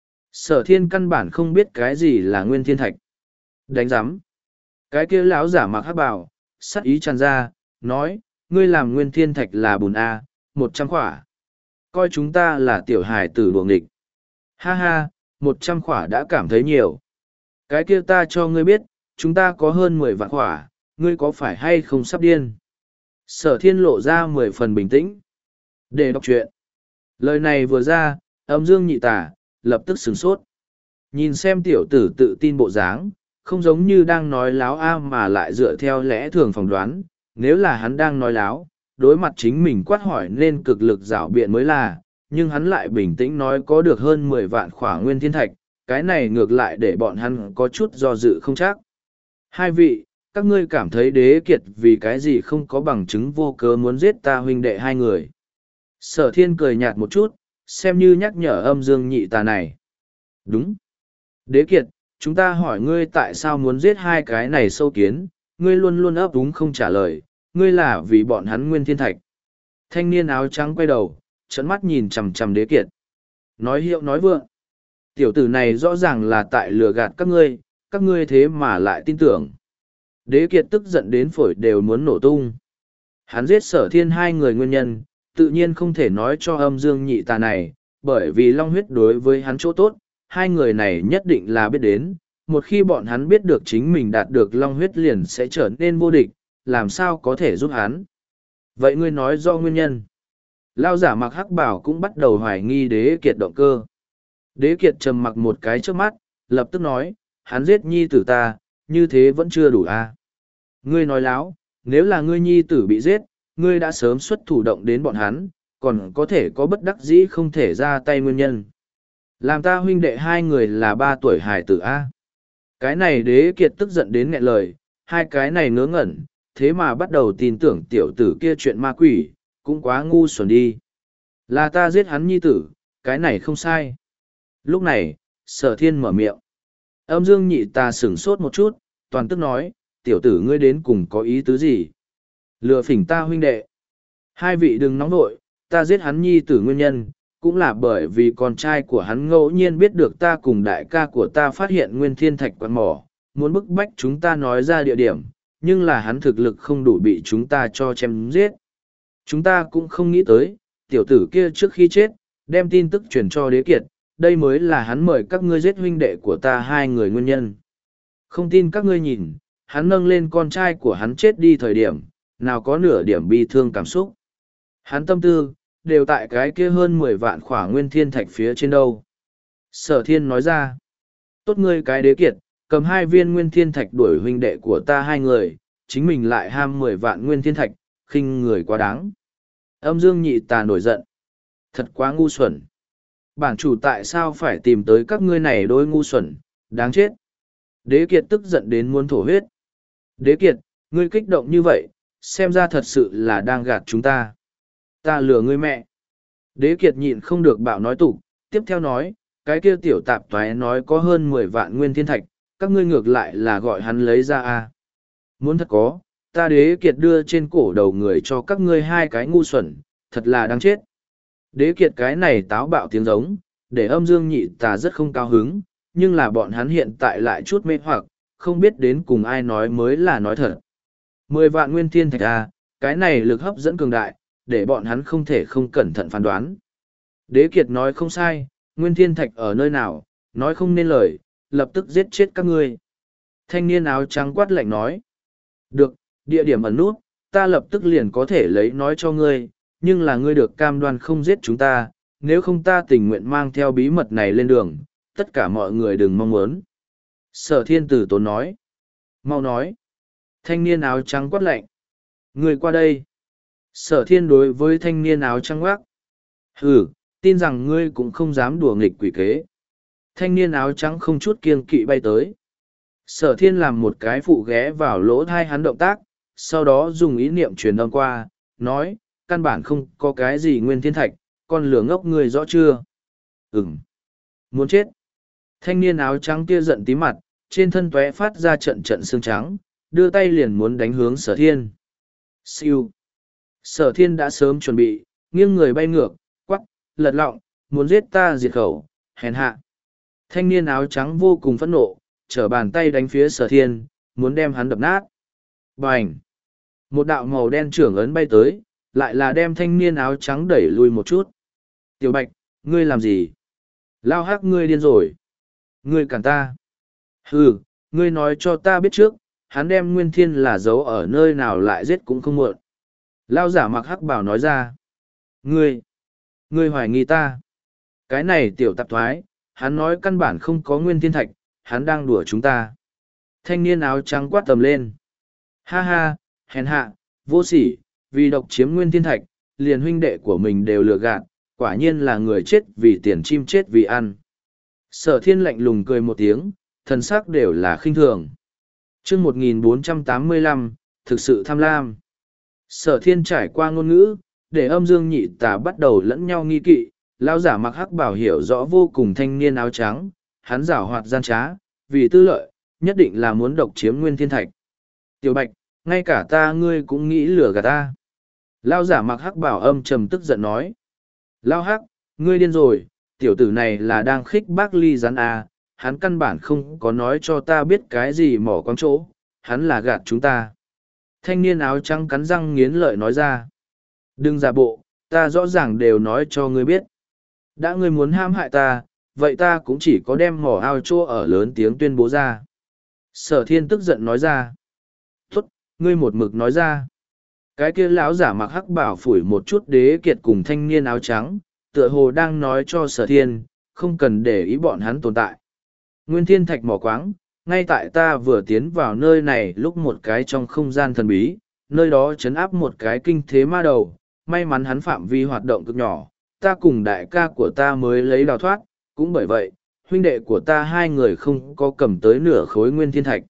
Sở Thiên căn bản không biết cái gì là nguyên thiên thạch. Đánh giám. Cái kia lão giả mặc hắc bào, sắc ý tràn ra, nói, ngươi làm nguyên thiên thạch là bùn A, một trăm khỏa. Coi chúng ta là tiểu hài tử đuồng địch. Ha ha, một trăm khỏa đã cảm thấy nhiều. Cái kia ta cho ngươi biết, chúng ta có hơn mười vạn khỏa, ngươi có phải hay không sắp điên? Sở Thiên lộ ra mười phần bình tĩnh. Để đọc truyện. Lời này vừa ra, Âm Dương nhị tà, lập tức sửng sốt. Nhìn xem tiểu tử tự tin bộ dáng, không giống như đang nói láo a mà lại dựa theo lẽ thường phỏng đoán, nếu là hắn đang nói láo, đối mặt chính mình quát hỏi nên cực lực rảo biện mới là, nhưng hắn lại bình tĩnh nói có được hơn mười vạn khỏa nguyên thiên thạch, cái này ngược lại để bọn hắn có chút do dự không chắc. Hai vị, các ngươi cảm thấy đế kiệt vì cái gì không có bằng chứng vô cớ muốn giết ta huynh đệ hai người. Sở thiên cười nhạt một chút, xem như nhắc nhở âm dương nhị tà này. Đúng. Đế kiệt, chúng ta hỏi ngươi tại sao muốn giết hai cái này sâu kiến, ngươi luôn luôn ấp úng không trả lời, ngươi là vì bọn hắn nguyên thiên thạch. Thanh niên áo trắng quay đầu, trấn mắt nhìn chằm chằm đế kiệt. Nói hiệu nói vượng. Tiểu tử này rõ ràng là tại lừa gạt các ngươi, các ngươi thế mà lại tin tưởng. Đế kiệt tức giận đến phổi đều muốn nổ tung. Hắn giết sở thiên hai người nguyên nhân, tự nhiên không thể nói cho âm dương nhị tà này, bởi vì long huyết đối với hắn chỗ tốt, hai người này nhất định là biết đến. Một khi bọn hắn biết được chính mình đạt được long huyết liền sẽ trở nên vô địch, làm sao có thể giúp hắn. Vậy ngươi nói do nguyên nhân. Lao giả mặc hắc bảo cũng bắt đầu hoài nghi đế kiệt động cơ. Đế kiệt trầm mặc một cái trước mắt, lập tức nói, hắn giết nhi tử ta, như thế vẫn chưa đủ à. Ngươi nói láo, nếu là ngươi nhi tử bị giết, ngươi đã sớm xuất thủ động đến bọn hắn, còn có thể có bất đắc dĩ không thể ra tay nguyên nhân. Làm ta huynh đệ hai người là ba tuổi hài tử a. Cái này đế kiệt tức giận đến nghẹn lời, hai cái này ngớ ngẩn, thế mà bắt đầu tin tưởng tiểu tử kia chuyện ma quỷ, cũng quá ngu xuẩn đi. Là ta giết hắn nhi tử, cái này không sai. Lúc này, sở thiên mở miệng. Âm dương nhị ta sửng sốt một chút, toàn tức nói, tiểu tử ngươi đến cùng có ý tứ gì? Lừa phỉnh ta huynh đệ. Hai vị đừng nóng vội, ta giết hắn nhi tử nguyên nhân, cũng là bởi vì con trai của hắn ngẫu nhiên biết được ta cùng đại ca của ta phát hiện nguyên thiên thạch quạt mỏ, muốn bức bách chúng ta nói ra địa điểm, nhưng là hắn thực lực không đủ bị chúng ta cho chém giết. Chúng ta cũng không nghĩ tới, tiểu tử kia trước khi chết, đem tin tức truyền cho đế kiệt, đây mới là hắn mời các ngươi giết huynh đệ của ta hai người nguyên nhân. Không tin các ngươi nhìn, hắn nâng lên con trai của hắn chết đi thời điểm, nào có nửa điểm bi thương cảm xúc. Hắn tâm tư, đều tại cái kia hơn mười vạn khỏa nguyên thiên thạch phía trên đâu. Sở thiên nói ra, tốt ngươi cái đế kiệt, cầm hai viên nguyên thiên thạch đuổi huynh đệ của ta hai người, chính mình lại ham mười vạn nguyên thiên thạch, khinh người quá đáng. Âm dương nhị tà nổi giận. Thật quá ngu xuẩn. Bản chủ tại sao phải tìm tới các ngươi này đôi ngu xuẩn, đáng chết. Đế kiệt tức giận đến muốn thổ huyết. Đế kiệt, ngươi kích động như vậy, xem ra thật sự là đang gạt chúng ta. Ta lừa ngươi mẹ. Đế kiệt nhịn không được bạo nói tục, tiếp theo nói, cái kia tiểu tạp toái nói có hơn mười vạn nguyên thiên thạch, các ngươi ngược lại là gọi hắn lấy ra à. Muốn thật có, ta đế kiệt đưa trên cổ đầu người cho các ngươi hai cái ngu xuẩn, thật là đáng chết. Đế kiệt cái này táo bạo tiếng giống, để âm dương nhị tà rất không cao hứng, nhưng là bọn hắn hiện tại lại chút mê hoặc, không biết đến cùng ai nói mới là nói thật. Mười vạn nguyên thiên thạch à, cái này lực hấp dẫn cường đại, để bọn hắn không thể không cẩn thận phán đoán. Đế kiệt nói không sai, nguyên thiên thạch ở nơi nào, nói không nên lời, lập tức giết chết các ngươi. Thanh niên áo trắng quát lạnh nói. Được, địa điểm ẩn nút, ta lập tức liền có thể lấy nói cho ngươi, nhưng là ngươi được cam đoan không giết chúng ta, nếu không ta tình nguyện mang theo bí mật này lên đường, tất cả mọi người đừng mong muốn. Sở thiên tử tốn nói. Mau nói. Thanh niên áo trắng quát lạnh. Người qua đây. Sở thiên đối với thanh niên áo trắng quát. Hừ, tin rằng ngươi cũng không dám đùa nghịch quỷ kế. Thanh niên áo trắng không chút kiêng kỵ bay tới. Sở thiên làm một cái phụ ghé vào lỗ thai hắn động tác, sau đó dùng ý niệm truyền âm qua, nói, căn bản không có cái gì nguyên thiên thạch, con lửa ngốc ngươi rõ chưa? Ừm. Muốn chết. Thanh niên áo trắng kia giận tí mặt, trên thân tóe phát ra trận trận xương trắng, đưa tay liền muốn đánh hướng sở thiên. Siêu. Sở thiên đã sớm chuẩn bị, nghiêng người bay ngược, quắc, lật lọng, muốn giết ta diệt khẩu, hèn hạ. Thanh niên áo trắng vô cùng phẫn nộ, trở bàn tay đánh phía sở thiên, muốn đem hắn đập nát. Bành! Một đạo màu đen trưởng ấn bay tới, lại là đem thanh niên áo trắng đẩy lui một chút. Tiểu Bạch, ngươi làm gì? Lao hắc ngươi điên rồi. Ngươi cản ta. Hừ, ngươi nói cho ta biết trước, hắn đem nguyên thiên là giấu ở nơi nào lại giết cũng không muộn. Lao giả mặc hắc bảo nói ra. Ngươi, ngươi hoài nghi ta. Cái này tiểu tạp thoái, hắn nói căn bản không có nguyên thiên thạch, hắn đang đùa chúng ta. Thanh niên áo trắng quát tầm lên. Ha ha, hèn hạ, vô sỉ, vì độc chiếm nguyên thiên thạch, liền huynh đệ của mình đều lừa gạt, Quả nhiên là người chết vì tiền, chim chết vì ăn. Sở thiên lạnh lùng cười một tiếng, thần sắc đều là khinh thường. chương một nghìn bốn trăm tám mươi lăm, thực sự tham lam. Sở thiên trải qua ngôn ngữ, để âm dương nhị tà bắt đầu lẫn nhau nghi kỵ. Lão giả mặc hắc bảo hiểu rõ vô cùng thanh niên áo trắng, hắn giảo hoạt gian trá, vì tư lợi, nhất định là muốn độc chiếm nguyên thiên thạch. Tiểu Bạch, ngay cả ta ngươi cũng nghĩ lừa gạt ta. Lão giả mặc hắc bảo âm trầm tức giận nói. Lão hắc, ngươi điên rồi, tiểu tử này là đang khích bác ly rắn à, hắn căn bản không có nói cho ta biết cái gì mỏ quáng chỗ, hắn là gạt chúng ta. Thanh niên áo trắng cắn răng nghiến lợi nói ra. Đừng giả bộ, ta rõ ràng đều nói cho ngươi biết. Đã ngươi muốn hãm hại ta, vậy ta cũng chỉ có đem mỏ ao chỗ ở lớn tiếng tuyên bố ra. Sở thiên tức giận nói ra. Tốt, ngươi một mực nói ra. Cái kia lão giả mặc hắc bảo phủi một chút đế kiệt cùng thanh niên áo trắng, tựa hồ đang nói cho sở thiên, không cần để ý bọn hắn tồn tại. Nguyên thiên thạch mỏ quáng, ngay tại ta vừa tiến vào nơi này lúc một cái trong không gian thần bí, nơi đó chấn áp một cái kinh thế ma đầu, may mắn hắn phạm vi hoạt động cực nhỏ, ta cùng đại ca của ta mới lấy đào thoát, cũng bởi vậy, huynh đệ của ta hai người không có cầm tới nửa khối nguyên thiên thạch.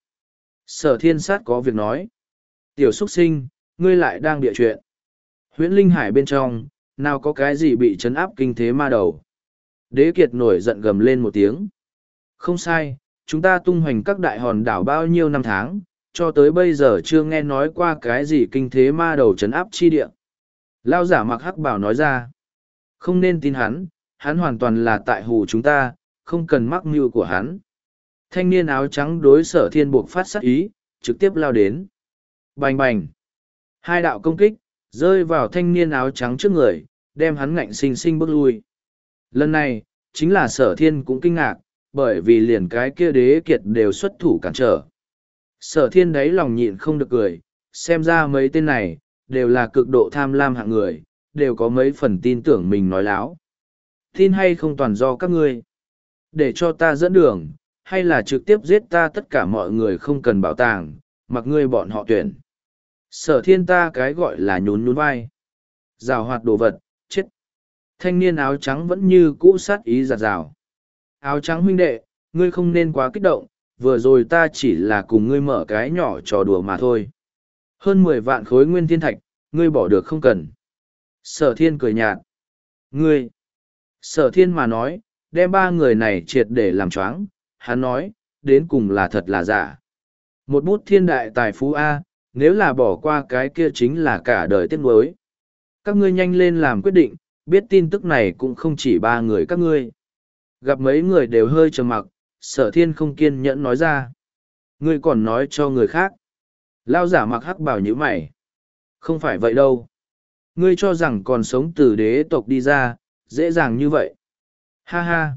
Sở thiên sát có việc nói. Tiểu xuất sinh, ngươi lại đang địa chuyện. Huyễn linh hải bên trong, nào có cái gì bị chấn áp kinh thế ma đầu. Đế kiệt nổi giận gầm lên một tiếng. Không sai, chúng ta tung hoành các đại hòn đảo bao nhiêu năm tháng, cho tới bây giờ chưa nghe nói qua cái gì kinh thế ma đầu chấn áp chi địa. Lao giả mặc hắc bảo nói ra. Không nên tin hắn, hắn hoàn toàn là tại hù chúng ta, không cần mắc mưu của hắn. Thanh niên áo trắng đối sở thiên buộc phát sát ý, trực tiếp lao đến. Bành bành. Hai đạo công kích, rơi vào thanh niên áo trắng trước người, đem hắn ngạnh sinh sinh bước lui. Lần này, chính là sở thiên cũng kinh ngạc, bởi vì liền cái kia đế kiệt đều xuất thủ cản trở. Sở thiên đấy lòng nhịn không được cười, xem ra mấy tên này, đều là cực độ tham lam hạng người, đều có mấy phần tin tưởng mình nói láo. Tin hay không toàn do các ngươi. Để cho ta dẫn đường, hay là trực tiếp giết ta tất cả mọi người không cần bảo tàng, mặc ngươi bọn họ tuyển. Sở thiên ta cái gọi là nhún nhún vai. Rào hoạt đồ vật, chết. Thanh niên áo trắng vẫn như cũ sát ý giặt rào. Áo trắng huynh đệ, ngươi không nên quá kích động, vừa rồi ta chỉ là cùng ngươi mở cái nhỏ trò đùa mà thôi. Hơn mười vạn khối nguyên thiên thạch, ngươi bỏ được không cần. Sở thiên cười nhạt. Ngươi. Sở thiên mà nói, đem ba người này triệt để làm choáng. Hắn nói, đến cùng là thật là giả. Một bút thiên đại tài phú A, nếu là bỏ qua cái kia chính là cả đời tiếc nuối. Các ngươi nhanh lên làm quyết định, biết tin tức này cũng không chỉ ba người các ngươi. Gặp mấy người đều hơi trầm mặc, sở thiên không kiên nhẫn nói ra. Ngươi còn nói cho người khác. Lao giả mặc hắc bảo như mày. Không phải vậy đâu. Ngươi cho rằng còn sống từ đế tộc đi ra, dễ dàng như vậy. Ha ha.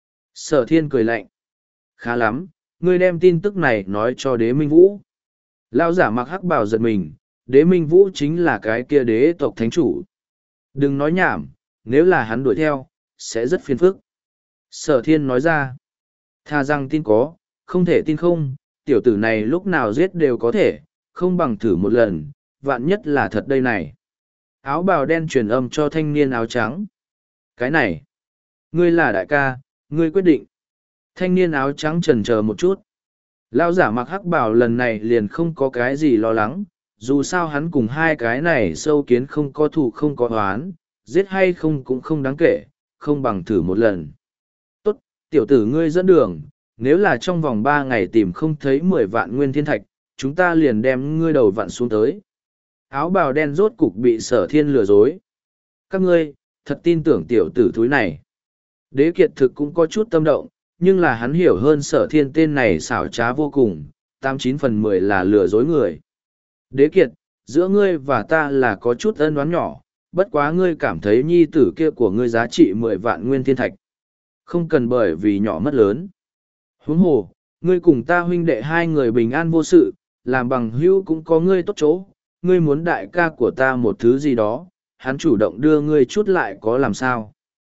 Sở thiên cười lạnh. Khá lắm, ngươi đem tin tức này nói cho đế minh vũ. Lao giả mặc hắc bảo giật mình, đế minh vũ chính là cái kia đế tộc thánh chủ. Đừng nói nhảm, nếu là hắn đuổi theo, sẽ rất phiền phức. Sở thiên nói ra. Tha rằng tin có, không thể tin không, tiểu tử này lúc nào giết đều có thể, không bằng thử một lần, vạn nhất là thật đây này. Áo bào đen truyền âm cho thanh niên áo trắng. Cái này, ngươi là đại ca, ngươi quyết định. Thanh niên áo trắng chần chờ một chút. Lão giả mặc hắc bào lần này liền không có cái gì lo lắng, dù sao hắn cùng hai cái này sâu kiến không có thù không có oán, giết hay không cũng không đáng kể, không bằng thử một lần. Tốt, tiểu tử ngươi dẫn đường, nếu là trong vòng ba ngày tìm không thấy mười vạn nguyên thiên thạch, chúng ta liền đem ngươi đầu vặn xuống tới. Áo bào đen rốt cục bị sở thiên lừa dối. Các ngươi, thật tin tưởng tiểu tử thúi này. Đế kiệt thực cũng có chút tâm động, nhưng là hắn hiểu hơn sở thiên tên này xảo trá vô cùng, tám chín phần mười là lừa dối người. Đế kiệt, giữa ngươi và ta là có chút ân oán nhỏ, bất quá ngươi cảm thấy nhi tử kia của ngươi giá trị mười vạn nguyên thiên thạch. Không cần bởi vì nhỏ mất lớn. Huống hồ, ngươi cùng ta huynh đệ hai người bình an vô sự, làm bằng hữu cũng có ngươi tốt chỗ, ngươi muốn đại ca của ta một thứ gì đó, hắn chủ động đưa ngươi chút lại có làm sao.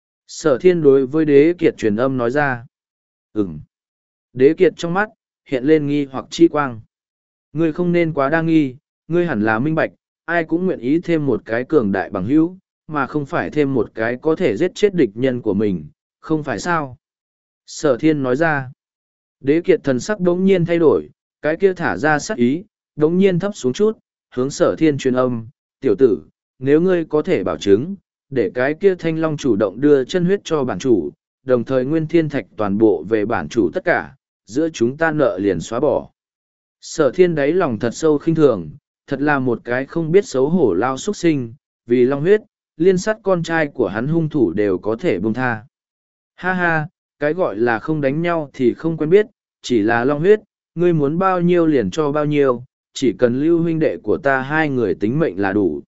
Sở thiên đối với đế kiệt truyền âm nói ra. Ừm. Đế kiệt trong mắt, hiện lên nghi hoặc chi quang. Ngươi không nên quá đa nghi, ngươi hẳn là minh bạch, ai cũng nguyện ý thêm một cái cường đại bằng hữu, mà không phải thêm một cái có thể giết chết địch nhân của mình, không phải sao? Sở thiên nói ra. Đế kiệt thần sắc đống nhiên thay đổi, cái kia thả ra sắc ý, đống nhiên thấp xuống chút, hướng sở thiên truyền âm, tiểu tử, nếu ngươi có thể bảo chứng, để cái kia thanh long chủ động đưa chân huyết cho bản chủ, đồng thời nguyên thiên thạch toàn bộ về bản chủ tất cả, giữa chúng ta nợ liền xóa bỏ. Sở thiên đáy lòng thật sâu khinh thường, thật là một cái không biết xấu hổ lao xuất sinh, vì long huyết, liên sát con trai của hắn hung thủ đều có thể buông tha. Ha ha, cái gọi là không đánh nhau thì không quen biết, chỉ là long huyết, ngươi muốn bao nhiêu liền cho bao nhiêu, chỉ cần lưu huynh đệ của ta hai người tính mệnh là đủ.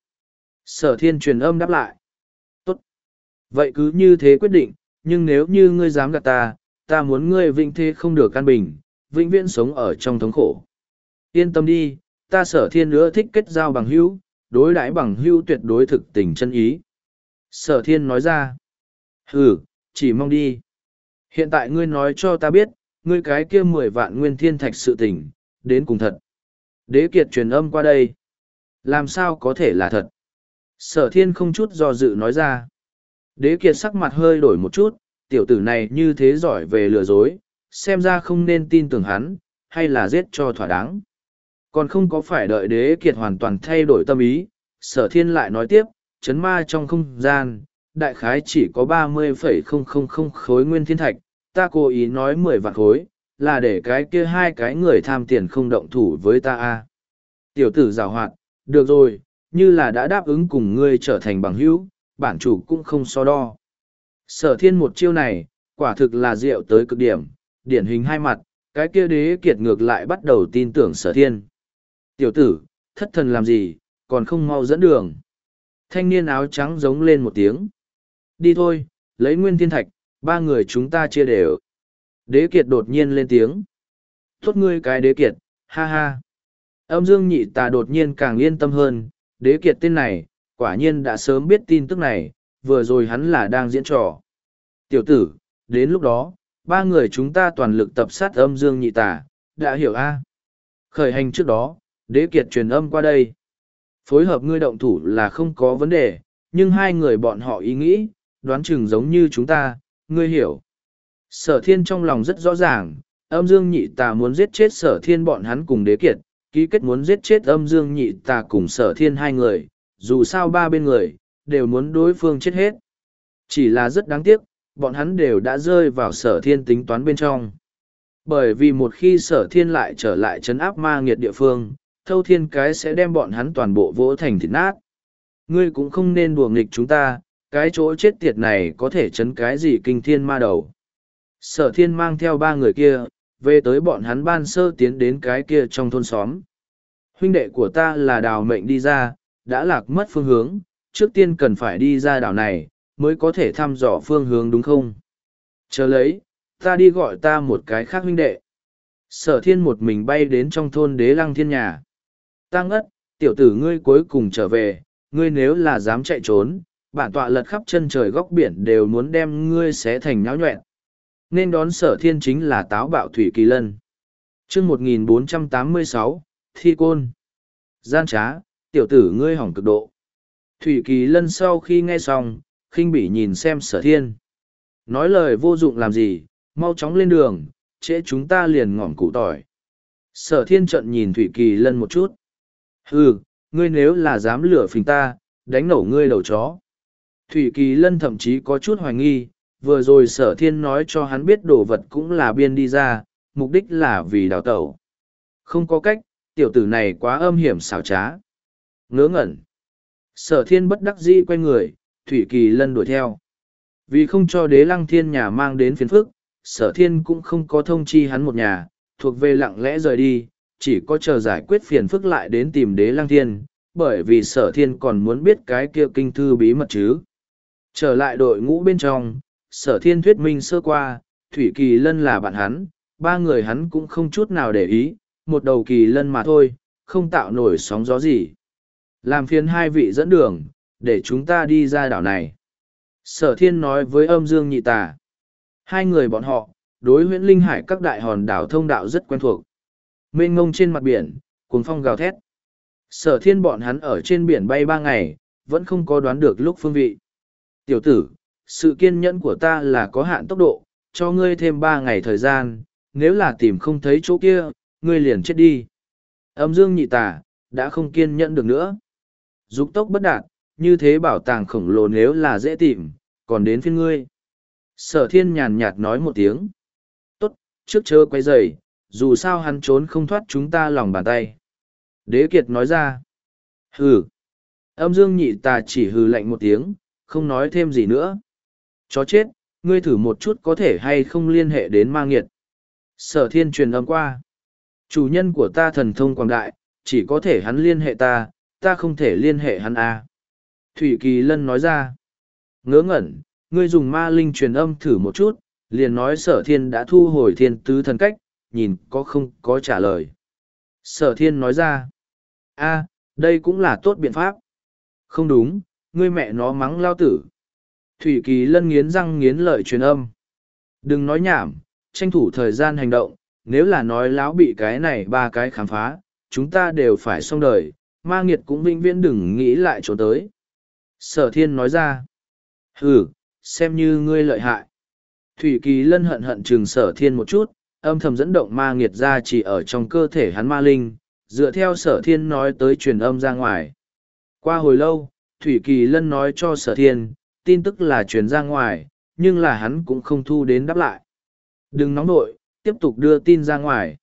Sở thiên truyền âm đáp lại. Tốt. Vậy cứ như thế quyết định, nhưng nếu như ngươi dám gạt ta, ta muốn ngươi vĩnh thế không được căn bình, vĩnh viễn sống ở trong thống khổ. Yên tâm đi, ta sở thiên nữa thích kết giao bằng hữu, đối đãi bằng hữu tuyệt đối thực tình chân ý. Sở thiên nói ra. Ừ, chỉ mong đi. Hiện tại ngươi nói cho ta biết, ngươi cái kia mười vạn nguyên thiên thạch sự tình, đến cùng thật. Đế kiệt truyền âm qua đây. Làm sao có thể là thật? Sở thiên không chút do dự nói ra. Đế kiệt sắc mặt hơi đổi một chút, tiểu tử này như thế giỏi về lừa dối, xem ra không nên tin tưởng hắn, hay là giết cho thỏa đáng. Còn không có phải đợi đế kiệt hoàn toàn thay đổi tâm ý, sở thiên lại nói tiếp, chấn ma trong không gian, đại khái chỉ có ba mươi phẩy không không không khối nguyên thiên thạch, ta cố ý nói mười vạn khối, là để cái kia hai cái người tham tiền không động thủ với ta a. Tiểu tử giàu hoạt, được rồi, như là đã đáp ứng cùng ngươi trở thành bằng hữu, bản chủ cũng không so đo. Sở thiên một chiêu này, quả thực là rượu tới cực điểm, điển hình hai mặt, cái kia đế kiệt ngược lại bắt đầu tin tưởng sở thiên. Tiểu tử, thất thần làm gì, còn không mau dẫn đường. Thanh niên áo trắng giống lên một tiếng. Đi thôi, lấy nguyên thiên thạch, ba người chúng ta chia đều. Đế kiệt đột nhiên lên tiếng. Tốt ngươi cái đế kiệt, ha ha. Âm dương nhị tà đột nhiên càng yên tâm hơn, đế kiệt tên này, quả nhiên đã sớm biết tin tức này, vừa rồi hắn là đang diễn trò. Tiểu tử, đến lúc đó, ba người chúng ta toàn lực tập sát âm dương nhị tà, đã hiểu a? Khởi hành trước đó, đế kiệt truyền âm qua đây. Phối hợp ngươi động thủ là không có vấn đề, nhưng hai người bọn họ ý nghĩ, đoán chừng giống như chúng ta, ngươi hiểu. Sở thiên trong lòng rất rõ ràng, âm dương nhị tà muốn giết chết sở thiên bọn hắn cùng đế kiệt, ký kết muốn giết chết âm dương nhị tà cùng sở thiên hai người, dù sao ba bên người, đều muốn đối phương chết hết. Chỉ là rất đáng tiếc, bọn hắn đều đã rơi vào sở thiên tính toán bên trong. Bởi vì một khi sở thiên lại trở lại trấn áp ma nghiệt địa phương, thâu thiên cái sẽ đem bọn hắn toàn bộ vỗ thành thịt nát. Ngươi cũng không nên đùa nghịch chúng ta, cái chỗ chết tiệt này có thể chấn cái gì kinh thiên ma đầu. Sở thiên mang theo ba người kia, về tới bọn hắn ban sơ tiến đến cái kia trong thôn xóm. Huynh đệ của ta là đào mệnh đi ra, đã lạc mất phương hướng, trước tiên cần phải đi ra đảo này, mới có thể thăm dò phương hướng đúng không? Chờ lấy, ta đi gọi ta một cái khác huynh đệ. Sở thiên một mình bay đến trong thôn đế lăng thiên nhà. Ta ngất, tiểu tử ngươi cuối cùng trở về, ngươi nếu là dám chạy trốn, bản tọa lật khắp chân trời góc biển đều muốn đem ngươi xé thành nháo nhoẹn. Nên đón sở thiên chính là táo bạo Thủy Kỳ Lân. chương một nghìn bốn trăm tám mươi sáu, Thi Côn. Gian trá, tiểu tử ngươi hỏng cực độ. Thủy Kỳ Lân sau khi nghe xong, khinh bỉ nhìn xem sở thiên. Nói lời vô dụng làm gì, mau chóng lên đường, trễ chúng ta liền ngỏm củ tỏi. Sở thiên trận nhìn Thủy Kỳ Lân một chút. Hừ, ngươi nếu là dám lửa phình ta, đánh nổ ngươi đầu chó. Thủy Kỳ Lân thậm chí có chút hoài nghi, vừa rồi sở thiên nói cho hắn biết đồ vật cũng là biên đi ra, mục đích là vì đào tẩu. Không có cách, tiểu tử này quá âm hiểm xảo trá. Ngớ ngẩn. Sở thiên bất đắc dĩ quay người, Thủy Kỳ Lân đuổi theo. Vì không cho đế lăng thiên nhà mang đến phiền phức, sở thiên cũng không có thông chi hắn một nhà, thuộc về lặng lẽ rời đi, chỉ có chờ giải quyết phiền phức lại đến tìm đế lăng thiên, bởi vì sở thiên còn muốn biết cái kia kinh thư bí mật chứ. Trở lại đội ngũ bên trong, sở thiên thuyết minh sơ qua, Thủy Kỳ Lân là bạn hắn, ba người hắn cũng không chút nào để ý, một đầu kỳ lân mà thôi, không tạo nổi sóng gió gì. Làm phiền hai vị dẫn đường, để chúng ta đi ra đảo này. Sở thiên nói với âm dương nhị tà. Hai người bọn họ, đối huyễn linh hải các đại hòn đảo thông đạo rất quen thuộc. Mênh ngông trên mặt biển, cuồng phong gào thét. Sở thiên bọn hắn ở trên biển bay ba ngày, vẫn không có đoán được lúc phương vị. Tiểu tử, sự kiên nhẫn của ta là có hạn tốc độ, cho ngươi thêm ba ngày thời gian, nếu là tìm không thấy chỗ kia, ngươi liền chết đi. Âm dương nhị tả, đã không kiên nhẫn được nữa. Dục tốc bất đạt, như thế bảo tàng khổng lồ nếu là dễ tìm, còn đến phiên ngươi. Sở thiên nhàn nhạt nói một tiếng. Tốt, trước chớ quay dày, dù sao hắn trốn không thoát chúng ta lòng bàn tay. Đế kiệt nói ra. Hừ. Âm dương nhị tà chỉ hừ lạnh một tiếng, không nói thêm gì nữa. Chó chết, ngươi thử một chút có thể hay không liên hệ đến ma nghiệt. Sở thiên truyền âm qua. Chủ nhân của ta thần thông quảng đại, chỉ có thể hắn liên hệ ta, ta không thể liên hệ hắn à. Thủy Kỳ Lân nói ra. Ngớ ngẩn, ngươi dùng ma linh truyền âm thử một chút, liền nói sở thiên đã thu hồi thiên tứ thần cách, nhìn có không có trả lời. Sở thiên nói ra. A, đây cũng là tốt biện pháp. Không đúng, ngươi mẹ nó mắng lao tử. Thủy Kỳ Lân nghiến răng nghiến lợi truyền âm. Đừng nói nhảm, tranh thủ thời gian hành động, nếu là nói láo bị cái này ba cái khám phá, chúng ta đều phải xong đời, ma nghiệt cũng vĩnh viễn đừng nghĩ lại chỗ tới. Sở thiên nói ra. Ừ, xem như ngươi lợi hại. Thủy Kỳ Lân hận hận chừng sở thiên một chút, âm thầm dẫn động ma nghiệt ra chỉ ở trong cơ thể hắn ma linh, dựa theo sở thiên nói tới truyền âm ra ngoài. Qua hồi lâu, Thủy Kỳ Lân nói cho sở thiên, tin tức là truyền ra ngoài, nhưng là hắn cũng không thu đến đáp lại. Đừng nóng nội, tiếp tục đưa tin ra ngoài.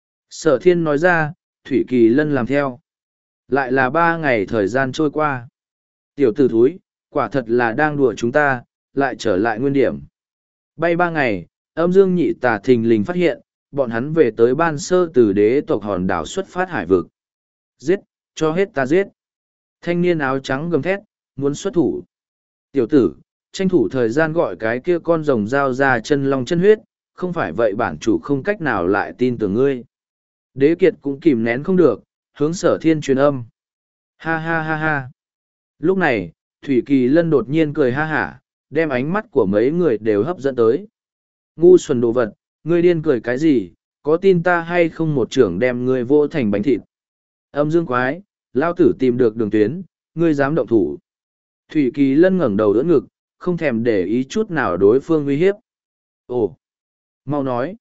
Sở thiên nói ra, Thủy Kỳ Lân làm theo. Lại là ba ngày thời gian trôi qua. Tiểu tử thúi, quả thật là đang đùa chúng ta, lại trở lại nguyên điểm. Bay ba ngày, âm dương nhị tà thình lình phát hiện, bọn hắn về tới ban sơ từ đế tộc hòn đảo xuất phát hải vực. Giết, cho hết ta giết. Thanh niên áo trắng gầm thét, muốn xuất thủ. Tiểu tử, tranh thủ thời gian gọi cái kia con rồng dao ra chân long chân huyết, không phải vậy bản chủ không cách nào lại tin tưởng ngươi. Đế kiệt cũng kìm nén không được, hướng sở thiên truyền âm. Ha ha ha ha. Lúc này, Thủy Kỳ Lân đột nhiên cười ha hả, đem ánh mắt của mấy người đều hấp dẫn tới. Ngu xuẩn đồ vật, ngươi điên cười cái gì, có tin ta hay không một trưởng đem ngươi vô thành bánh thịt. Âm dương quái, lao tử tìm được đường tuyến, ngươi dám động thủ. Thủy Kỳ Lân ngẩng đầu đỡ ngực, không thèm để ý chút nào đối phương uy hiếp. Ồ, mau nói.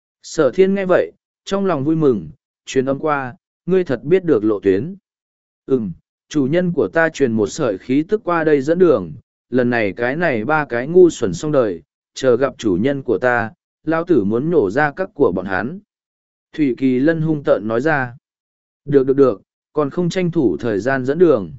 Sở thiên nghe vậy, trong lòng vui mừng, truyền âm qua, ngươi thật biết được lộ tuyến. Ừm, chủ nhân của ta truyền một sợi khí tức qua đây dẫn đường, lần này cái này ba cái ngu xuẩn xong đời, chờ gặp chủ nhân của ta, lao tử muốn nổ ra các của bọn hắn. Thủy Kỳ Lân hung tợn nói ra. Được được được, còn không tranh thủ thời gian dẫn đường.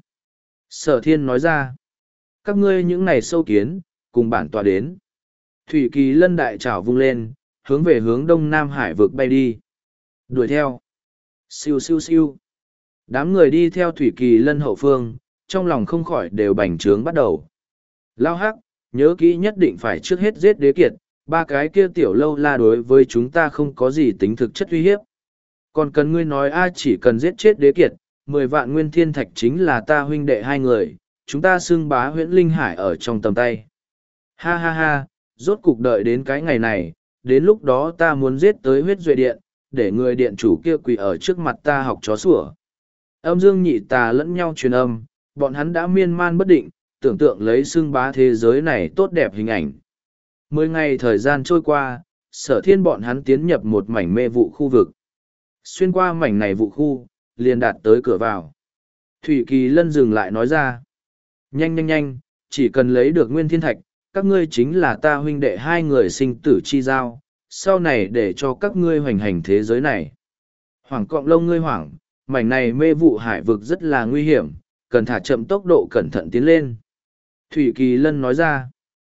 Sở thiên nói ra. Các ngươi những này sâu kiến, cùng bản tòa đến. Thủy Kỳ Lân đại trảo vung lên, hướng về hướng đông nam hải vực bay đi. Đuổi theo. Siêu siêu siêu. Đám người đi theo Thủy Kỳ Lân hậu phương, trong lòng không khỏi đều bành trướng bắt đầu. Lao hắc, nhớ kỹ nhất định phải trước hết giết đế kiệt, ba cái kia tiểu lâu la đối với chúng ta không có gì tính thực chất uy hiếp. Còn cần ngươi nói ai chỉ cần giết chết đế kiệt, mười vạn nguyên thiên thạch chính là ta huynh đệ hai người, chúng ta xưng bá huyễn linh hải ở trong tầm tay. Ha ha ha, rốt cục đợi đến cái ngày này, đến lúc đó ta muốn giết tới huyết duệ điện, để người điện chủ kia quỳ ở trước mặt ta học chó sủa. Âm dương nhị tà lẫn nhau truyền âm, bọn hắn đã miên man bất định, tưởng tượng lấy xưng bá thế giới này tốt đẹp hình ảnh. Mười ngày thời gian trôi qua, sở thiên bọn hắn tiến nhập một mảnh mê vụ khu vực. Xuyên qua mảnh này vụ khu, liền đạt tới cửa vào. Thủy Kỳ Lân dừng lại nói ra. Nhanh nhanh nhanh, chỉ cần lấy được nguyên thiên thạch, các ngươi chính là ta huynh đệ hai người sinh tử chi giao, sau này để cho các ngươi hoành hành thế giới này. Hoảng cọng lông ngươi hoảng, mảnh này mê vụ hải vực rất là nguy hiểm, cần thả chậm tốc độ cẩn thận tiến lên. Thủy Kỳ Lân nói ra.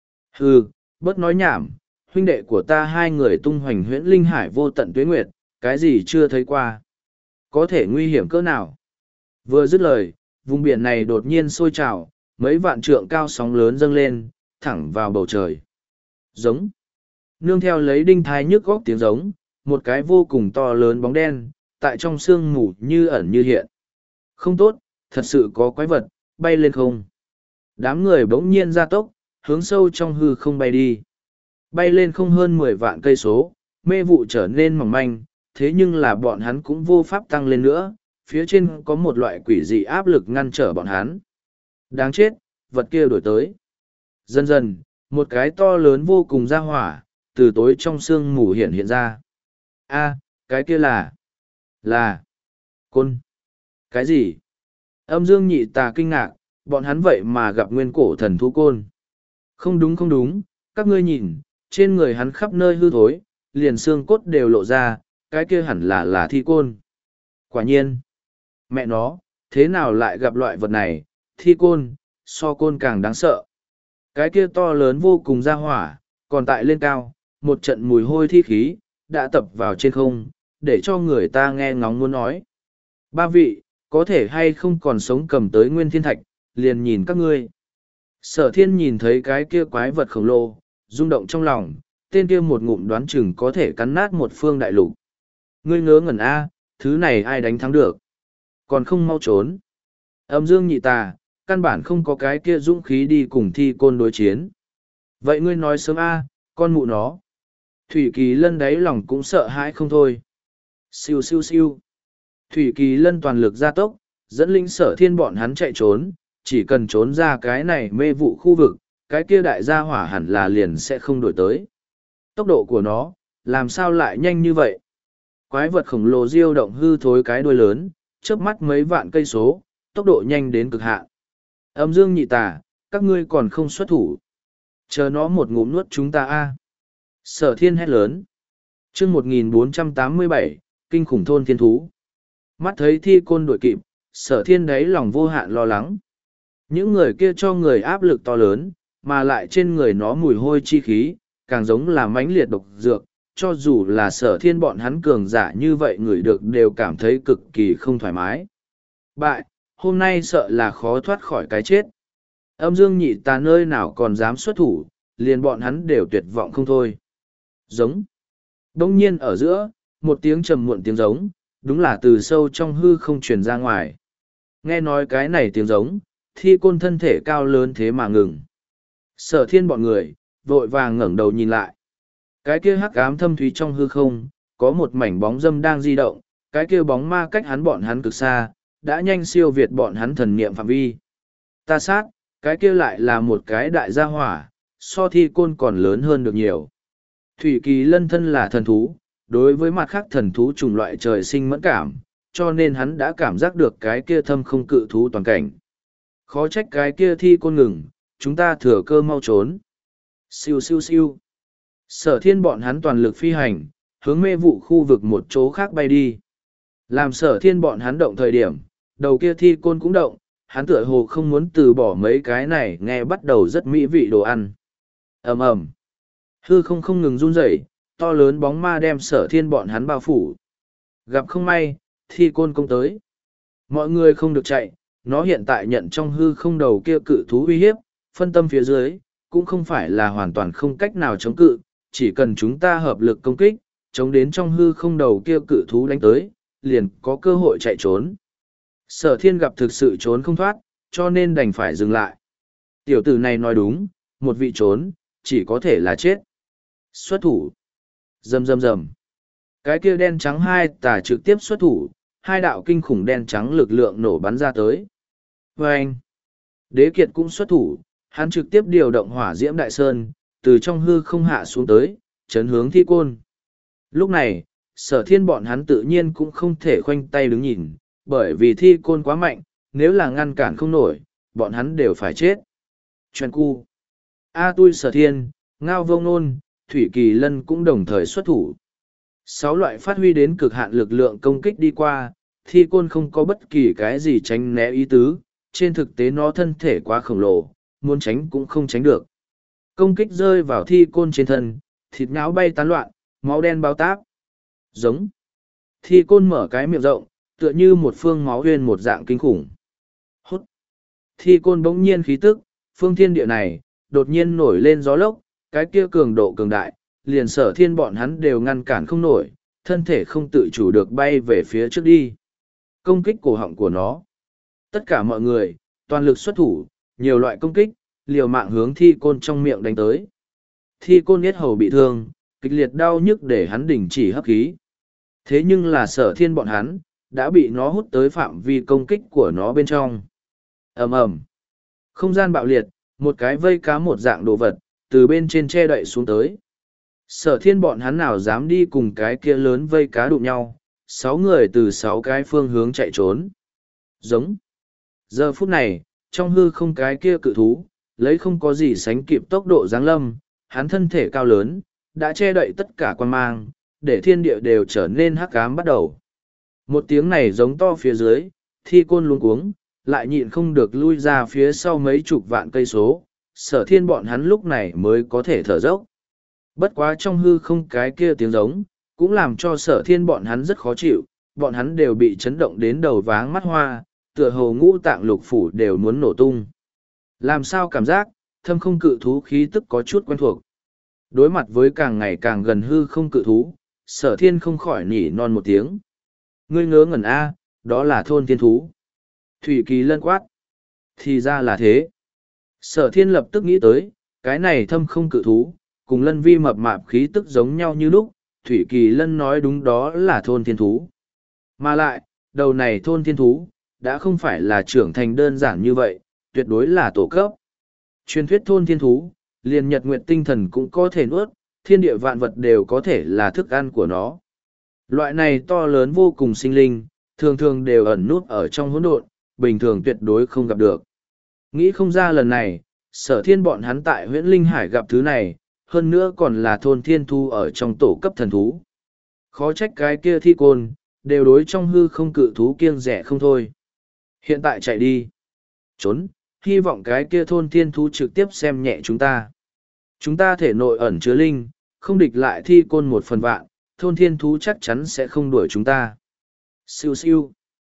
Hừ, bớt nói nhảm, huynh đệ của ta hai người tung hoành huyễn linh hải vô tận tuế nguyệt, cái gì chưa thấy qua. Có thể nguy hiểm cỡ nào? Vừa dứt lời, vùng biển này đột nhiên sôi trào, mấy vạn trượng cao sóng lớn dâng lên, thẳng vào bầu trời. Giống. Nương theo lấy đinh thái nhức góc tiếng giống, một cái vô cùng to lớn bóng đen, tại trong sương mù như ẩn như hiện. Không tốt, thật sự có quái vật, bay lên không. Đám người bỗng nhiên ra tốc, hướng sâu trong hư không bay đi. Bay lên không hơn mười vạn cây số, mê vụ trở nên mỏng manh, thế nhưng là bọn hắn cũng vô pháp tăng lên nữa, phía trên có một loại quỷ dị áp lực ngăn trở bọn hắn. Đáng chết, vật kia đổi tới. Dần dần, một cái to lớn vô cùng ra hỏa, từ tối trong sương mù hiện hiện ra. A, cái kia là... là... côn. Cái gì? Âm dương nhị tà kinh ngạc, bọn hắn vậy mà gặp nguyên cổ thần thú côn. Không đúng không đúng, các ngươi nhìn, trên người hắn khắp nơi hư thối, liền xương cốt đều lộ ra, cái kia hẳn là là thi côn. Quả nhiên, mẹ nó, thế nào lại gặp loại vật này, thi côn, so côn càng đáng sợ. Cái kia to lớn vô cùng ra hỏa, còn tại lên cao, một trận mùi hôi thi khí, đã tập vào trên không, để cho người ta nghe ngóng muốn nói. Ba vị, có thể hay không còn sống cầm tới nguyên thiên thạch, liền nhìn các ngươi. Sở thiên nhìn thấy cái kia quái vật khổng lồ, rung động trong lòng, tên kia một ngụm đoán chừng có thể cắn nát một phương đại lục. Ngươi ngớ ngẩn A, thứ này ai đánh thắng được. Còn không mau trốn. Âm dương nhị tà, căn bản không có cái kia dũng khí đi cùng thi côn đối chiến. Vậy ngươi nói sớm A, con mụ nó. Thủy Kỳ Lân đáy lòng cũng sợ hãi không thôi. Siêu siêu siêu. Thủy Kỳ Lân toàn lực gia tốc, dẫn linh sở thiên bọn hắn chạy trốn, chỉ cần trốn ra cái này mê vụ khu vực, cái kia đại gia hỏa hẳn là liền sẽ không đổi tới. Tốc độ của nó, làm sao lại nhanh như vậy? Quái vật khổng lồ diêu động hư thối cái đuôi lớn, chớp mắt mấy vạn cây số, tốc độ nhanh đến cực hạn. Âm dương nhị tà, các ngươi còn không xuất thủ. Chờ nó một ngụm nuốt chúng ta a. Sở thiên hét lớn. chương một nghìn bốn trăm tám mươi bảy, kinh khủng thôn thiên thú. Mắt thấy thi côn đuổi kịp, sở thiên đáy lòng vô hạn lo lắng. Những người kia cho người áp lực to lớn, mà lại trên người nó mùi hôi chi khí, càng giống là mãnh liệt độc dược, cho dù là sở thiên bọn hắn cường giả như vậy người được đều cảm thấy cực kỳ không thoải mái. Bại, hôm nay sợ là khó thoát khỏi cái chết. Âm dương nhị tà nơi nào còn dám xuất thủ, liền bọn hắn đều tuyệt vọng không thôi. Giống. Đông nhiên ở giữa, một tiếng trầm muộn tiếng giống, đúng là từ sâu trong hư không truyền ra ngoài. Nghe nói cái này tiếng giống, thi côn thân thể cao lớn thế mà ngừng. Sở thiên bọn người, vội vàng ngẩng đầu nhìn lại. Cái kia hắc ám thâm thúy trong hư không, có một mảnh bóng dâm đang di động, cái kia bóng ma cách hắn bọn hắn cực xa, đã nhanh siêu việt bọn hắn thần niệm phạm vi. Ta sát, cái kia lại là một cái đại gia hỏa, so thi côn còn lớn hơn được nhiều. Thủy Kỳ Lân thân là thần thú, đối với mặt khác thần thú chủng loại trời sinh mẫn cảm, cho nên hắn đã cảm giác được cái kia thâm không cự thú toàn cảnh. Khó trách cái kia thi côn ngừng, chúng ta thừa cơ mau trốn. Siêu siêu siêu. Sở thiên bọn hắn toàn lực phi hành, hướng mê vụ khu vực một chỗ khác bay đi. Làm sở thiên bọn hắn động thời điểm, đầu kia thi côn cũng động, hắn tựa hồ không muốn từ bỏ mấy cái này nghe bắt đầu rất mỹ vị đồ ăn. ầm ầm, hư không không ngừng run rẩy, to lớn bóng ma đem sở thiên bọn hắn bao phủ. Gặp không may, thi côn công tới. Mọi người không được chạy, nó hiện tại nhận trong hư không đầu kia cự thú uy hiếp, phân tâm phía dưới, cũng không phải là hoàn toàn không cách nào chống cự, chỉ cần chúng ta hợp lực công kích, chống đến trong hư không đầu kia cự thú đánh tới, liền có cơ hội chạy trốn. Sở thiên gặp thực sự trốn không thoát, cho nên đành phải dừng lại. Tiểu tử này nói đúng, một vị trốn, chỉ có thể là chết. Xuất thủ. Rầm rầm rầm. Cái kia đen trắng hai tà trực tiếp xuất thủ, hai đạo kinh khủng đen trắng lực lượng nổ bắn ra tới. Và anh. Đế Kiệt cũng xuất thủ, hắn trực tiếp điều động hỏa diễm đại sơn, từ trong hư không hạ xuống tới, chấn hướng thi côn. Lúc này, sở thiên bọn hắn tự nhiên cũng không thể khoanh tay đứng nhìn, bởi vì thi côn quá mạnh, nếu là ngăn cản không nổi, bọn hắn đều phải chết. Chuyện cu. A tui sở thiên, ngao vông nôn, Thủy Kỳ Lân cũng đồng thời xuất thủ. Sáu loại phát huy đến cực hạn lực lượng công kích đi qua, thi côn không có bất kỳ cái gì tránh né ý tứ, trên thực tế nó thân thể quá khổng lồ, muốn tránh cũng không tránh được. Công kích rơi vào thi côn trên thân, thịt nhão bay tán loạn, máu đen bao táp. Giống. Thi côn mở cái miệng rộng, tựa như một phương máu huyên một dạng kinh khủng. Hút. Thi côn bỗng nhiên khí tức, phương thiên địa này, đột nhiên nổi lên gió lốc, cái kia cường độ cường đại, liền sở thiên bọn hắn đều ngăn cản không nổi, thân thể không tự chủ được bay về phía trước đi. Công kích cổ họng của nó. Tất cả mọi người, toàn lực xuất thủ, nhiều loại công kích, liều mạng hướng thi côn trong miệng đánh tới. Thi côn yết hầu bị thương, kịch liệt đau nhức để hắn đình chỉ hấp khí. Thế nhưng là sở thiên bọn hắn, đã bị nó hút tới phạm vi công kích của nó bên trong. Ầm ầm. Không gian bạo liệt, một cái vây cá một dạng đồ vật, từ bên trên che đậy xuống tới. Sở thiên bọn hắn nào dám đi cùng cái kia lớn vây cá đụng nhau, sáu người từ sáu cái phương hướng chạy trốn. Giống. Giờ phút này, trong hư không cái kia cự thú, lấy không có gì sánh kịp tốc độ giáng lâm, hắn thân thể cao lớn, đã che đậy tất cả quan mang, để thiên địa đều trở nên hắc ám bắt đầu. Một tiếng này giống to phía dưới, thi côn luống cuống, lại nhịn không được lui ra phía sau mấy chục vạn cây số, sở thiên bọn hắn lúc này mới có thể thở dốc. Bất quá trong hư không cái kia tiếng giống, cũng làm cho sở thiên bọn hắn rất khó chịu, bọn hắn đều bị chấn động đến đầu váng mắt hoa, tựa hồ ngũ tạng lục phủ đều muốn nổ tung. Làm sao cảm giác, thâm không cự thú khí tức có chút quen thuộc. Đối mặt với càng ngày càng gần hư không cự thú, sở thiên không khỏi nỉ non một tiếng. Ngươi ngớ ngẩn A, đó là thôn thiên thú. Thủy Kỳ Lân quát. Thì ra là thế. Sở thiên lập tức nghĩ tới, cái này thâm không cự thú, cùng lân vi mập mạp khí tức giống nhau như lúc, Thủy Kỳ Lân nói đúng đó là thôn thiên thú. Mà lại, đầu này thôn thiên thú, đã không phải là trưởng thành đơn giản như vậy, tuyệt đối là tổ cấp. Truyền thuyết thôn thiên thú, liền nhật nguyệt tinh thần cũng có thể nuốt, thiên địa vạn vật đều có thể là thức ăn của nó. Loại này to lớn vô cùng sinh linh, thường thường đều ẩn nút ở trong hỗn độn, bình thường tuyệt đối không gặp được. Nghĩ không ra lần này, sở thiên bọn hắn tại huyễn linh hải gặp thứ này, hơn nữa còn là thôn thiên thu ở trong tổ cấp thần thú. Khó trách cái kia thi côn, đều đối trong hư không cự thú kiêng rẻ không thôi. Hiện tại chạy đi. Trốn, hy vọng cái kia thôn thiên thú trực tiếp xem nhẹ chúng ta. Chúng ta thể nội ẩn chứa linh, không địch lại thi côn một phần vạn, thôn thiên thú chắc chắn sẽ không đuổi chúng ta. Siêu siêu.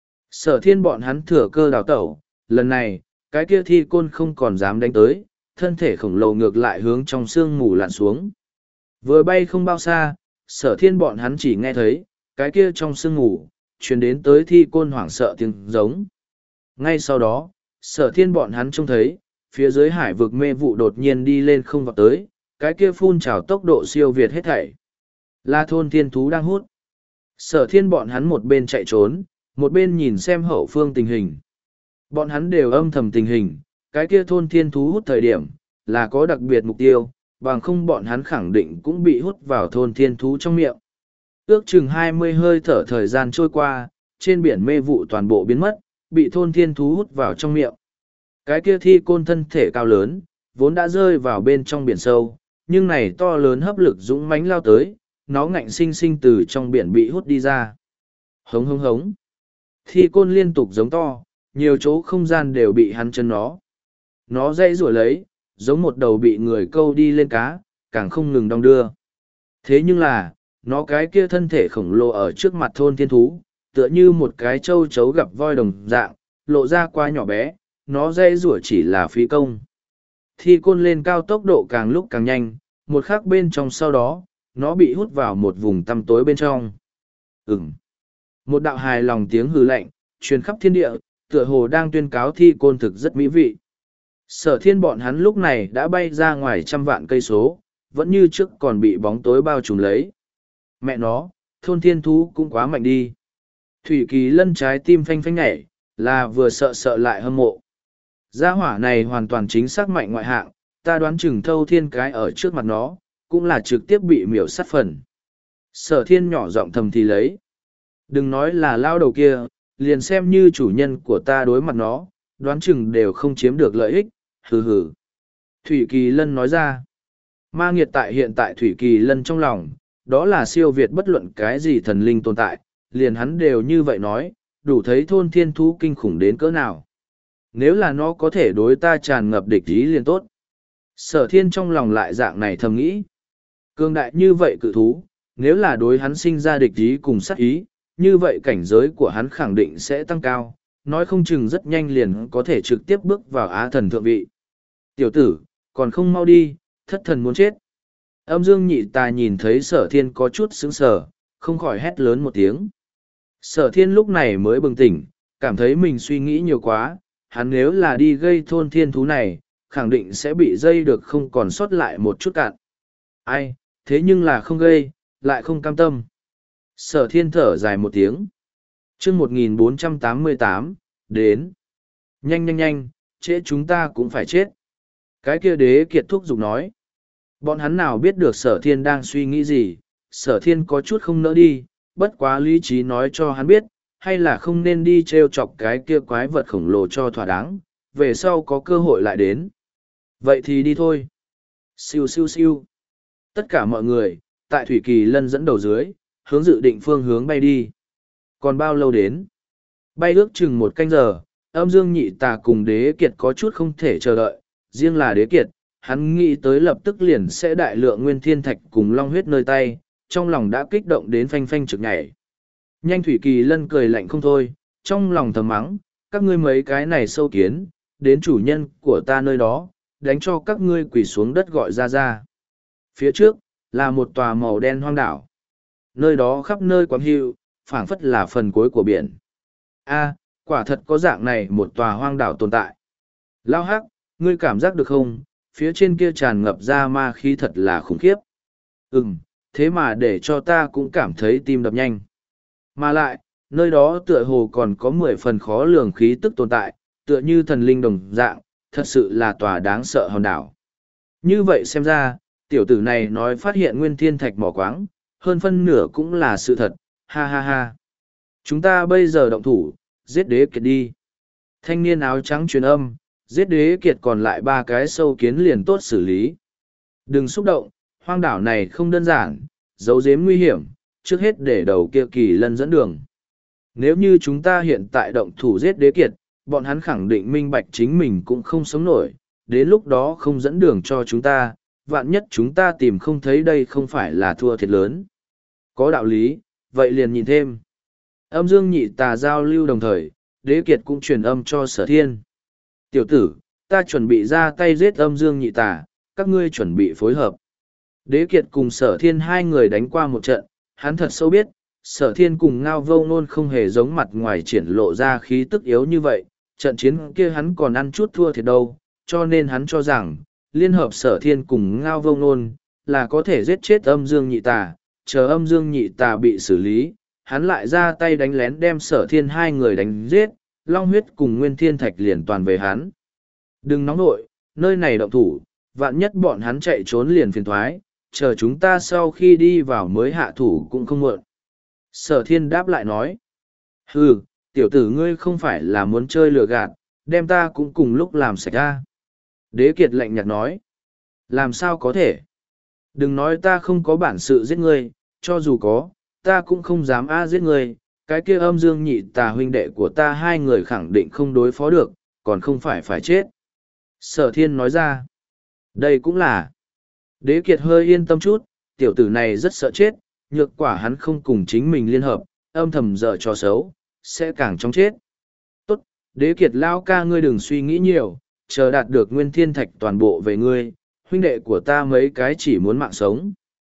Sở thiên bọn hắn thừa cơ đào tẩu, lần này, cái kia thi côn không còn dám đánh tới, thân thể khổng lồ ngược lại hướng trong sương mù lặn xuống. Vừa bay không bao xa, sở thiên bọn hắn chỉ nghe thấy, cái kia trong sương mù, truyền đến tới thi côn hoảng sợ tiếng giống. Ngay sau đó, sở thiên bọn hắn trông thấy, phía dưới hải vực mê vụ đột nhiên đi lên không vào tới, cái kia phun trào tốc độ siêu việt hết thảy. Là thôn thiên thú đang hút. Sở thiên bọn hắn một bên chạy trốn, một bên nhìn xem hậu phương tình hình. Bọn hắn đều âm thầm tình hình, cái kia thôn thiên thú hút thời điểm, là có đặc biệt mục tiêu, bằng không bọn hắn khẳng định cũng bị hút vào thôn thiên thú trong miệng. Ước chừng hai mươi hơi thở thời gian trôi qua, trên biển mê vụ toàn bộ biến mất, bị thôn thiên thú hút vào trong miệng. Cái kia thi côn thân thể cao lớn, vốn đã rơi vào bên trong biển sâu, nhưng này to lớn hấp lực dũng mãnh lao tới, nó ngạnh sinh sinh từ trong biển bị hút đi ra. Hống hống hống. Thi côn liên tục giống to, nhiều chỗ không gian đều bị hắn chân nó. Nó dãy rủa lấy, giống một đầu bị người câu đi lên cá, càng không ngừng đong đưa. Thế nhưng là, nó cái kia thân thể khổng lồ ở trước mặt thôn thiên thú, tựa như một cái châu chấu gặp voi đồng dạng, lộ ra qua nhỏ bé, nó dãy rủa chỉ là phí công. Thi côn lên cao tốc độ càng lúc càng nhanh, một khắc bên trong sau đó, nó bị hút vào một vùng tăm tối bên trong. Ừm. Một đạo hài lòng tiếng hừ lạnh, truyền khắp thiên địa, tựa hồ đang tuyên cáo thi côn thực rất mỹ vị. Sở thiên bọn hắn lúc này đã bay ra ngoài trăm vạn cây số, vẫn như trước còn bị bóng tối bao trùm lấy. Mẹ nó, thôn thiên thú cũng quá mạnh đi. Thủy Kỳ Lân trái tim phanh phanh nhảy, là vừa sợ sợ lại hâm mộ. Gia hỏa này hoàn toàn chính xác mạnh ngoại hạng, ta đoán chừng thâu thiên cái ở trước mặt nó, cũng là trực tiếp bị miểu sát phần. Sở thiên nhỏ giọng thầm thì lấy. Đừng nói là lao đầu kia, liền xem như chủ nhân của ta đối mặt nó, đoán chừng đều không chiếm được lợi ích, hừ hừ. Thủy Kỳ Lân nói ra. Ma nghiệt tại hiện tại Thủy Kỳ Lân trong lòng, đó là siêu việt bất luận cái gì thần linh tồn tại, liền hắn đều như vậy nói, đủ thấy thôn thiên thú kinh khủng đến cỡ nào. Nếu là nó có thể đối ta tràn ngập địch ý liền tốt. Sở thiên trong lòng lại dạng này thầm nghĩ. Cương đại như vậy cự thú, nếu là đối hắn sinh ra địch ý cùng sát ý, như vậy cảnh giới của hắn khẳng định sẽ tăng cao, nói không chừng rất nhanh liền có thể trực tiếp bước vào á thần thượng vị. Tiểu tử, còn không mau đi, thất thần muốn chết. Âm dương nhị tà nhìn thấy sở thiên có chút sững sờ, không khỏi hét lớn một tiếng. Sở thiên lúc này mới bừng tỉnh, cảm thấy mình suy nghĩ nhiều quá, hắn nếu là đi gây thôn thiên thú này, khẳng định sẽ bị dây được không còn sót lại một chút cạn. Ai, thế nhưng là không gây, lại không cam tâm. Sở thiên thở dài một tiếng. chương một nghìn bốn trăm tám mươi tám, đến. Nhanh nhanh nhanh, trễ chúng ta cũng phải chết. Cái kia Đế Kiệt thúc giục nói. Bọn hắn nào biết được Sở Thiên đang suy nghĩ gì, Sở Thiên có chút không nỡ đi, bất quá lý trí nói cho hắn biết, hay là không nên đi trêu chọc cái kia quái vật khổng lồ cho thỏa đáng, về sau có cơ hội lại đến. Vậy thì đi thôi. Siêu siêu siêu. Tất cả mọi người, tại Thủy Kỳ Lân dẫn đầu dưới, hướng dự định phương hướng bay đi. Còn bao lâu đến? Bay ước chừng một canh giờ, âm dương nhị tà cùng Đế Kiệt có chút không thể chờ đợi, riêng là Đế Kiệt, hắn nghĩ tới lập tức liền sẽ đại lượng nguyên thiên thạch cùng long huyết nơi tay, trong lòng đã kích động đến phanh phanh trực nhảy. Nhanh Thủy Kỳ Lân cười lạnh không thôi, trong lòng thầm mắng, các ngươi mấy cái này sâu kiến, đến chủ nhân của ta nơi đó, đánh cho các ngươi quỳ xuống đất gọi ra ra. Phía trước, là một tòa màu đen hoang đảo. Nơi đó khắp nơi quáng hưu, phảng phất là phần cuối của biển. A, quả thật có dạng này một tòa hoang đảo tồn tại. Lao Hắc, ngươi cảm giác được không? Phía trên kia tràn ngập ra ma khí thật là khủng khiếp. Ừm, thế mà để cho ta cũng cảm thấy tim đập nhanh. Mà lại, nơi đó tựa hồ còn có mười phần khó lường khí tức tồn tại, tựa như thần linh đồng dạng, thật sự là tòa đáng sợ hòn đảo. Như vậy xem ra, tiểu tử này nói phát hiện nguyên thiên thạch mỏ quáng, hơn phân nửa cũng là sự thật, ha ha ha. Chúng ta bây giờ động thủ, giết Đế Kiệt đi. Thanh niên áo trắng truyền âm, giết Đế Kiệt còn lại ba cái sâu kiến liền tốt xử lý. Đừng xúc động, hoang đảo này không đơn giản, giấu giếm nguy hiểm, trước hết để đầu kia Kỳ Lân dẫn đường. Nếu như chúng ta hiện tại động thủ giết Đế Kiệt, bọn hắn khẳng định minh bạch chính mình cũng không sống nổi, đến lúc đó không dẫn đường cho chúng ta, vạn nhất chúng ta tìm không thấy đây không phải là thua thiệt lớn. Có đạo lý, vậy liền nhìn thêm. Âm dương nhị tà giao lưu đồng thời, Đế Kiệt cũng truyền âm cho Sở Thiên. Tiểu tử, ta chuẩn bị ra tay giết âm dương nhị tà, các ngươi chuẩn bị phối hợp. Đế Kiệt cùng Sở Thiên hai người đánh qua một trận, hắn thật sâu biết, Sở Thiên cùng Ngao Vô Nôn không hề giống mặt ngoài triển lộ ra khí tức yếu như vậy, trận chiến kia hắn còn ăn chút thua thiệt đâu, cho nên hắn cho rằng, liên hợp Sở Thiên cùng Ngao Vô Nôn, là có thể giết chết âm dương nhị tà, chờ âm dương nhị tà bị xử lý, hắn lại ra tay đánh lén đem Sở Thiên hai người đánh giết, long huyết cùng nguyên thiên thạch liền toàn về hắn. Đừng nóng nội, nơi này động thủ, vạn nhất bọn hắn chạy trốn liền phiền thoái, chờ chúng ta sau khi đi vào mới hạ thủ cũng không muộn. Sở Thiên đáp lại nói, hừ, tiểu tử ngươi không phải là muốn chơi lừa gạt, đem ta cũng cùng lúc làm sạch ra. Đế Kiệt lạnh nhạt nói, làm sao có thể? Đừng nói ta không có bản sự giết ngươi, cho dù có, ta cũng không dám a giết ngươi, cái kia âm dương nhị tà huynh đệ của ta hai người khẳng định không đối phó được, còn không phải phải chết. Sở Thiên nói ra, đây cũng là. Đế Kiệt hơi yên tâm chút, tiểu tử này rất sợ chết, nhược quả hắn không cùng chính mình liên hợp, âm thầm dở trò xấu, sẽ càng chóng chết. Tốt, Đế Kiệt lao ca ngươi đừng suy nghĩ nhiều, chờ đạt được nguyên thiên thạch toàn bộ về ngươi, huynh đệ của ta mấy cái chỉ muốn mạng sống.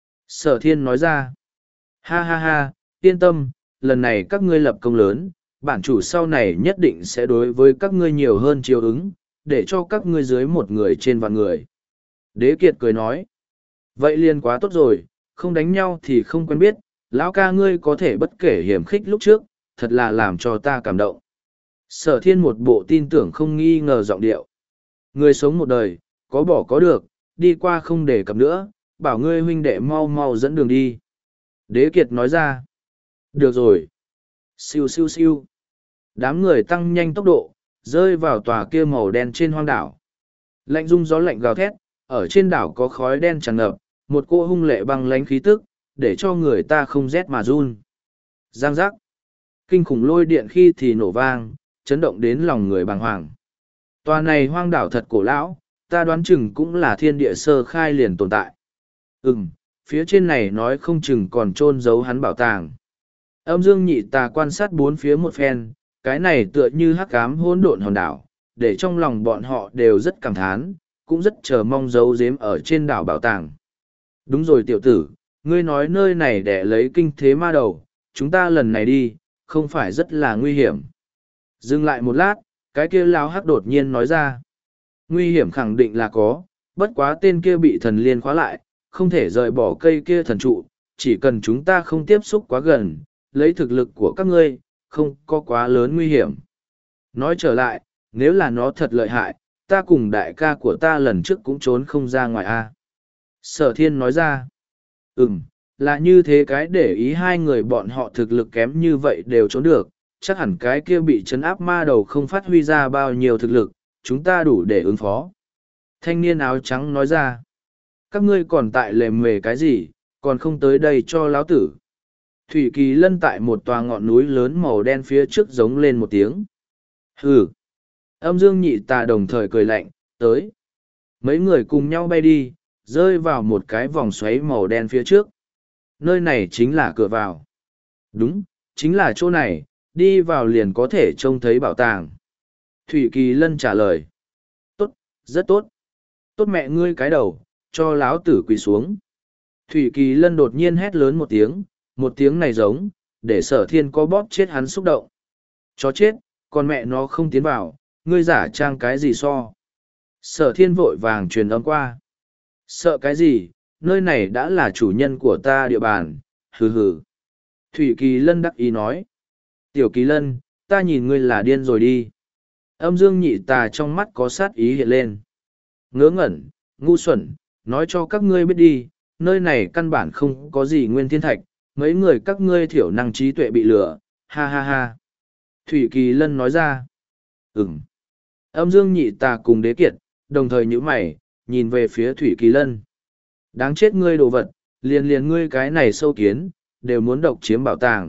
Sở Thiên nói ra, ha ha ha, yên tâm, lần này các ngươi lập công lớn, bản chủ sau này nhất định sẽ đối với các ngươi nhiều hơn chiều ứng, để cho các ngươi dưới một người trên vạn người. Đế Kiệt cười nói, vậy liền quá tốt rồi, không đánh nhau thì không quen biết, lão ca ngươi có thể bất kể hiểm khích lúc trước, thật là làm cho ta cảm động. Sở Thiên một bộ tin tưởng không nghi ngờ giọng điệu. Người sống một đời, có bỏ có được, đi qua không để cập nữa, bảo ngươi huynh đệ mau mau dẫn đường đi. Đế Kiệt nói ra, được rồi. Siêu siêu siêu. Đám người tăng nhanh tốc độ, rơi vào tòa kia màu đen trên hoang đảo. Lạnh rung gió lạnh gào thét, ở trên đảo có khói đen tràn ngập, một cô hung lệ băng lánh khí tức, để cho người ta không rét mà run. Giang giác. Kinh khủng lôi điện khi thì nổ vang, chấn động đến lòng người bàng hoàng. Tòa này hoang đảo thật cổ lão, ta đoán chừng cũng là thiên địa sơ khai liền tồn tại. Ừm, phía trên này nói không chừng còn chôn giấu hắn bảo tàng. Âm dương nhị tà quan sát bốn phía một phen, cái này tựa như hắc ám hỗn độn hòn đảo, để trong lòng bọn họ đều rất cảm thán, cũng rất chờ mong giấu giếm ở trên đảo bảo tàng. Đúng rồi tiểu tử, ngươi nói nơi này để lấy kinh thế ma đầu, chúng ta lần này đi, không phải rất là nguy hiểm. Dừng lại một lát, cái kia lao hắc đột nhiên nói ra. Nguy hiểm khẳng định là có, bất quá tên kia bị thần liên khóa lại, không thể rời bỏ cây kia thần trụ, chỉ cần chúng ta không tiếp xúc quá gần, lấy thực lực của các ngươi, không có quá lớn nguy hiểm. Nói trở lại, Nếu là nó thật lợi hại, ta cùng đại ca của ta lần trước cũng trốn không ra ngoài a. Sở thiên nói ra. Ừm, là như thế, cái để ý hai người bọn họ thực lực kém như vậy đều trốn được, chắc hẳn cái kia bị chấn áp ma đầu không phát huy ra bao nhiêu thực lực, chúng ta đủ để ứng phó. Thanh niên áo trắng nói ra. Các ngươi còn tại lề mề cái gì, còn không tới đây cho lão tử. Thủy Kỳ Lân tại một tòa ngọn núi lớn màu đen phía trước giống lên một tiếng. Hừ. Âm Dương Nhị Tà đồng thời cười lạnh, tới. Mấy người cùng nhau bay đi, rơi vào một cái vòng xoáy màu đen phía trước. Nơi này chính là cửa vào. Đúng, chính là chỗ này, đi vào liền có thể trông thấy bảo tàng. Thủy Kỳ Lân trả lời. Tốt, rất tốt. Tốt mẹ ngươi cái đầu, cho láo tử quỳ xuống. Thủy Kỳ Lân đột nhiên hét lớn một tiếng, một tiếng này giống, để sở thiên có bóp chết hắn xúc động. Chó chết, còn mẹ nó không tiến vào, ngươi giả trang cái gì so. Sở thiên vội vàng truyền âm qua. Sợ cái gì, nơi này đã là chủ nhân của ta địa bàn, hừ hừ. Thủy Kỳ Lân đắc ý nói. Tiểu Kỳ Lân, ta nhìn ngươi là điên rồi đi. Âm Dương Nhị Tà trong mắt có sát ý hiện lên. Ngớ ngẩn, ngu xuẩn, nói cho các ngươi biết đi, nơi này căn bản không có gì nguyên thiên thạch, mấy người các ngươi thiểu năng trí tuệ bị lừa, ha ha ha. Thủy Kỳ Lân nói ra. Ừm. Âm Dương Nhị Tà cùng Đế Kiệt, đồng thời nhíu mày, nhìn về phía Thủy Kỳ Lân. Đáng chết ngươi đồ vật, liền liền ngươi cái này sâu kiến, đều muốn độc chiếm bảo tàng.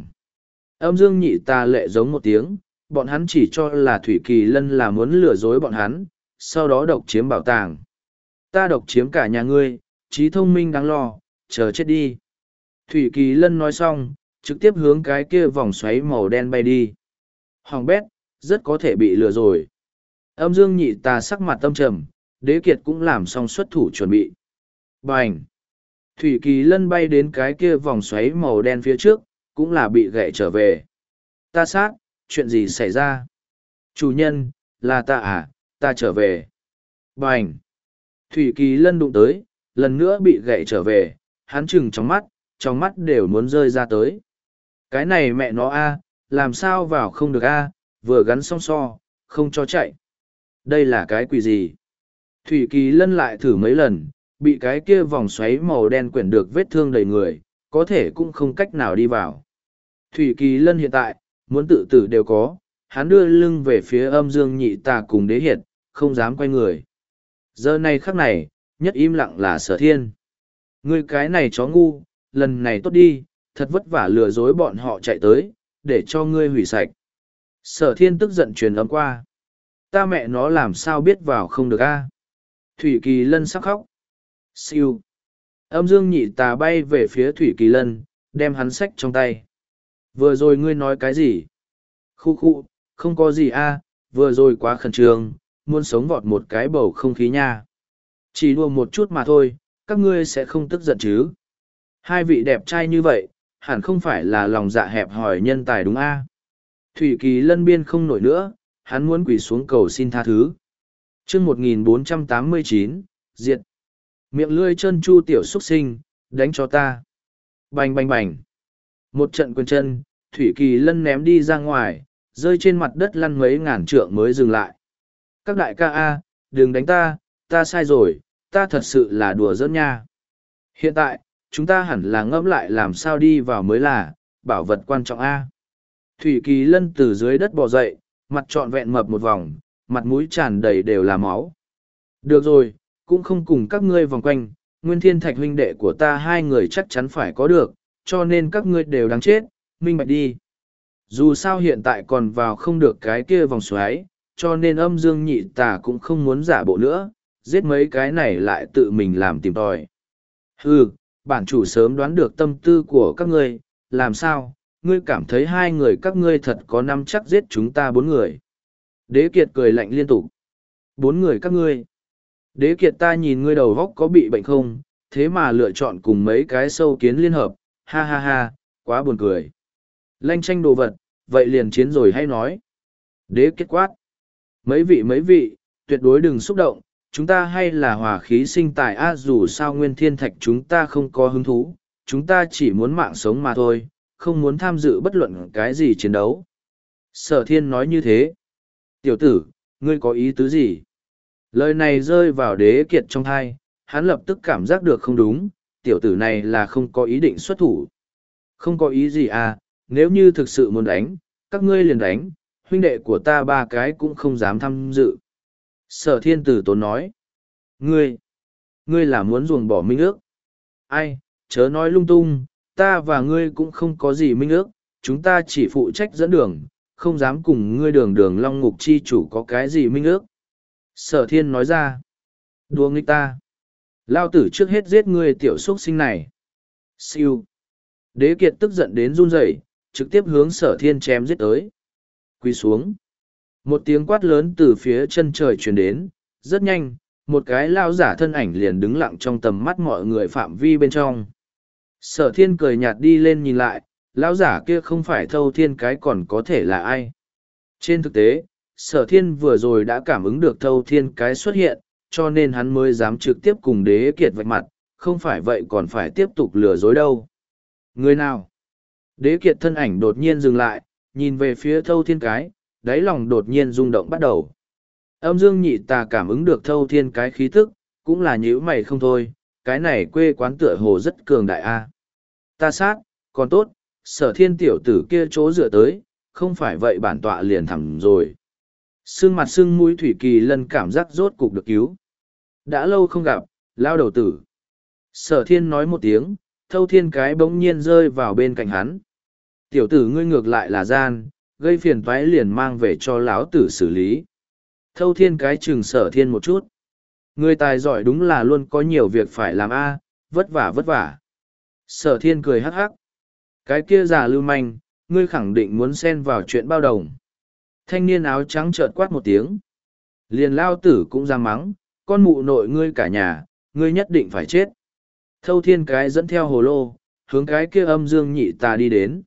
Âm Dương Nhị Tà lệ giống một tiếng, bọn hắn chỉ cho là Thủy Kỳ Lân là muốn lừa dối bọn hắn, sau đó độc chiếm bảo tàng. Ta độc chiếm cả nhà ngươi, trí thông minh đáng lo, chờ chết đi. Thủy Kỳ Lân nói xong, trực tiếp hướng cái kia vòng xoáy màu đen bay đi. Hoàng bét, rất có thể bị lừa rồi. Âm Dương Nhị Tà sắc mặt tâm trầm, Đế Kiệt cũng làm xong xuất thủ chuẩn bị. Bành! Thủy Kỳ Lân bay đến cái kia vòng xoáy màu đen phía trước, cũng là bị gãy trở về. Ta sát, chuyện gì xảy ra? Chủ nhân, là ta à, ta trở về. Bành! Thủy Kỳ Lân đụng tới, lần nữa bị gãy trở về, hắn chừng trong mắt, trong mắt đều muốn rơi ra tới. Cái này mẹ nó a, làm sao vào không được a, vừa gắn xong so, không cho chạy. Đây là cái quỷ gì? Thủy Kỳ Lân lại thử mấy lần, bị cái kia vòng xoáy màu đen quyển được vết thương đầy người, có thể cũng không cách nào đi vào. Thủy Kỳ Lân hiện tại, muốn tự tử đều có, hắn đưa lưng về phía Âm Dương Nhị Tà cùng Đế Hiệt, không dám quay người. Giờ này khắc này, nhất im lặng là Sở Thiên. Ngươi cái này chó ngu, lần này tốt đi, thật vất vả lừa dối bọn họ chạy tới, để cho ngươi hủy sạch. Sở Thiên tức giận truyền âm qua. Ta mẹ nó làm sao biết vào không được a? Thủy Kỳ Lân sắc khóc. Siêu. Âm Dương Nhị Tà bay về phía Thủy Kỳ Lân, đem hắn xách trong tay. Vừa rồi ngươi nói cái gì? Khu khu, không có gì a, vừa rồi quá khẩn trương, muốn sống vọt một cái bầu không khí nha. Chỉ đùa một chút mà thôi, các ngươi sẽ không tức giận chứ? Hai vị đẹp trai như vậy, hẳn không phải là lòng dạ hẹp hòi nhân tài đúng a? Thủy Kỳ Lân biên không nổi nữa, hắn muốn quỳ xuống cầu xin tha thứ. Chương một nghìn bốn trăm tám mươi chín, diệt. Miệng lươi chân chu tiểu xuất sinh, đánh cho ta. Bành bành bành. Một trận quyền chân, Thủy Kỳ Lân ném đi ra ngoài, rơi trên mặt đất lăn mấy ngàn trượng mới dừng lại. Các đại ca A, đừng đánh ta, ta sai rồi, ta thật sự là đùa giỡn nha. Hiện tại, chúng ta hẳn là ngẫm lại làm sao đi vào mới là, bảo vật quan trọng A. Thủy Kỳ Lân từ dưới đất bò dậy, mặt trọn vẹn mập một vòng, mặt mũi tràn đầy đều là máu. Được rồi, cũng không cùng các ngươi vòng quanh, Nguyên Thiên Thạch huynh đệ của ta hai người chắc chắn phải có được, cho nên các ngươi đều đáng chết, minh bạch đi. Dù sao hiện tại còn vào không được cái kia vòng xoáy, cho nên Âm Dương Nhị Tà cũng không muốn giả bộ nữa, giết mấy cái này lại tự mình làm tìm tòi. Hừ, bản chủ sớm đoán được tâm tư của các ngươi, làm sao, ngươi cảm thấy hai người các ngươi thật có năm chắc giết chúng ta bốn người. Đế Kiệt cười lạnh liên tục. Bốn người các ngươi. Đế Kiệt, ta nhìn ngươi đầu góc có bị bệnh không, thế mà lựa chọn cùng mấy cái sâu kiến liên hợp, ha ha ha, quá buồn cười. Lanh tranh đồ vật, vậy liền chiến rồi hay nói. Đế Kiệt quát. Mấy vị mấy vị, tuyệt đối đừng xúc động, chúng ta hay là hòa khí sinh tài a, dù sao Nguyên Thiên Thạch chúng ta không có hứng thú, chúng ta chỉ muốn mạng sống mà thôi, không muốn tham dự bất luận cái gì chiến đấu. Sở Thiên nói như thế. Tiểu tử, Ngươi có ý tứ gì? Lời này rơi vào đế kiệt trong thai, hắn lập tức cảm giác được không đúng, tiểu tử này là không có ý định xuất thủ. Không có ý gì à, nếu như thực sự muốn đánh, các ngươi liền đánh, huynh đệ của ta ba cái cũng không dám tham dự. Sở thiên tử tốn nói. Ngươi, ngươi là muốn ruồng bỏ minh ước. Ai, chớ nói lung tung, ta và ngươi cũng không có gì minh ước, chúng ta chỉ phụ trách dẫn đường, không dám cùng ngươi đường đường long ngục chi chủ có cái gì minh ước. Sở thiên nói ra. Đùa nghịch ta. Lao tử trước hết giết ngươi tiểu xuất sinh này. Siêu. Đế kiệt tức giận đến run rẩy, trực tiếp hướng sở thiên chém giết tới. Quỳ xuống. Một tiếng quát lớn từ phía chân trời truyền đến, rất nhanh, một cái lao giả thân ảnh liền đứng lặng trong tầm mắt mọi người phạm vi bên trong. Sở thiên cười nhạt đi lên nhìn lại, lão giả kia không phải thâu thiên cái còn có thể là ai. Trên thực tế, sở thiên vừa rồi đã cảm ứng được thâu thiên cái xuất hiện, cho nên hắn mới dám trực tiếp cùng đế kiệt vạch mặt, không phải vậy còn phải tiếp tục lừa dối đâu. Người nào? Đế kiệt thân ảnh đột nhiên dừng lại, nhìn về phía thâu thiên cái, đáy lòng đột nhiên rung động bắt đầu. Âm dương nhị tà cảm ứng được thâu thiên cái khí tức, cũng là nhíu mày không thôi, cái này quê quán tựa hồ rất cường đại a. Ta sát, còn tốt, sở thiên tiểu tử kia chỗ dựa tới, không phải vậy bản tọa liền thẳng rồi. Sưng mặt sưng mũi thủy kỳ lân cảm giác rốt cục được cứu. Đã lâu không gặp, lao đầu tử. Sở thiên nói một tiếng, thâu thiên cái bỗng nhiên rơi vào bên cạnh hắn. Tiểu tử ngươi ngược lại là gian, gây phiền toái liền mang về cho lão tử xử lý. Thâu thiên cái chừng sở thiên một chút. Người tài giỏi đúng là luôn có nhiều việc phải làm a, vất vả vất vả. Sở thiên cười hắc hắc. Cái kia già lưu manh, ngươi khẳng định muốn xen vào chuyện bao đồng. Thanh niên áo trắng chợt quát một tiếng. Liền lao tử cũng ra mắng, con mụ nội ngươi cả nhà, ngươi nhất định phải chết. Thâu thiên cái dẫn theo hồ lô, hướng cái kia âm dương nhị tà đi đến.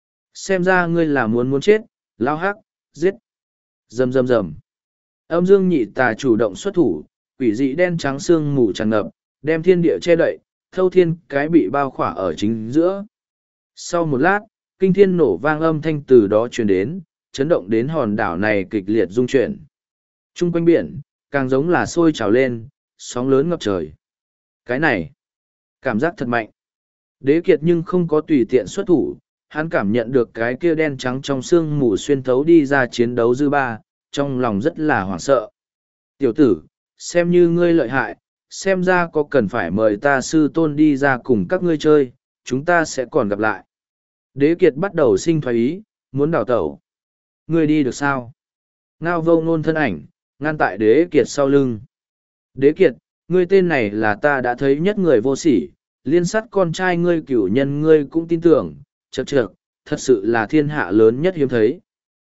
Xem ra ngươi là muốn muốn chết, lao hắc, giết. Rầm rầm rầm. Âm dương nhị tà chủ động xuất thủ, quỷ dị đen trắng xương mù tràn ngập, đem thiên địa che đậy, thâu thiên cái bị bao khỏa ở chính giữa. Sau một lát, kinh thiên nổ vang âm thanh từ đó truyền đến, chấn động đến hòn đảo này kịch liệt rung chuyển. Trung quanh biển, càng giống là sôi trào lên, sóng lớn ngập trời. Cái này, cảm giác thật mạnh. Đế kiệt nhưng không có tùy tiện xuất thủ, hắn cảm nhận được cái kia đen trắng trong xương mù xuyên thấu đi ra chiến đấu dư ba, trong lòng rất là hoảng sợ. Tiểu tử, xem như ngươi lợi hại, xem ra có cần phải mời ta sư tôn đi ra cùng các ngươi chơi, chúng ta sẽ còn gặp lại. Đế kiệt bắt đầu sinh thoái ý, muốn đào tẩu. Ngươi đi được sao? Ngao vô ngôn thân ảnh, ngăn tại đế kiệt sau lưng. Đế kiệt, ngươi tên này là ta đã thấy nhất người vô sỉ, liên sát con trai ngươi cửu nhân ngươi cũng tin tưởng, chật chật, thật sự là thiên hạ lớn nhất hiếm thấy.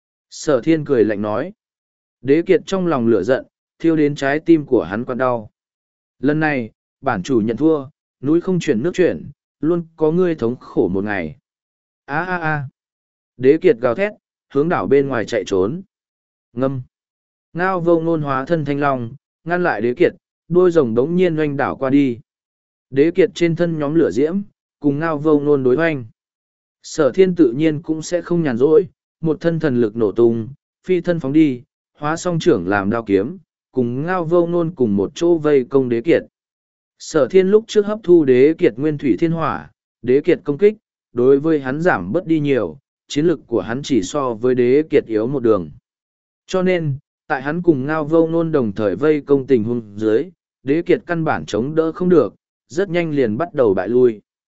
Sở thiên cười lạnh nói. Đế kiệt trong lòng lửa giận, thiêu đến trái tim của hắn quặn đau. Lần này, bản chủ nhận thua, núi không chuyển nước chuyển, luôn có ngươi thống khổ một ngày. a a a Đế kiệt gào thét, hướng đảo bên ngoài chạy trốn. Ngâm. Ngao vô ngôn hóa thân thanh long, ngăn lại đế kiệt, đôi rồng đống nhiên oanh đảo qua đi. Đế kiệt trên thân nhóm lửa diễm, cùng ngao vô ngôn đối oanh. Sở thiên tự nhiên cũng sẽ không nhàn rỗi, một thân thần lực nổ tung, phi thân phóng đi, hóa song trưởng làm đao kiếm, cùng ngao vô ngôn cùng một chỗ vây công đế kiệt. Sở thiên lúc trước hấp thu đế kiệt nguyên thủy thiên hỏa, đế kiệt công kích, đối với hắn giảm bớt đi nhiều, chiến lực của hắn chỉ so với đế kiệt yếu một đường. Cho nên, tại hắn cùng ngao vô ngôn đồng thời vây công tình huống dưới, đế kiệt căn bản chống đỡ không được, rất nhanh liền bắt đầu bại lui.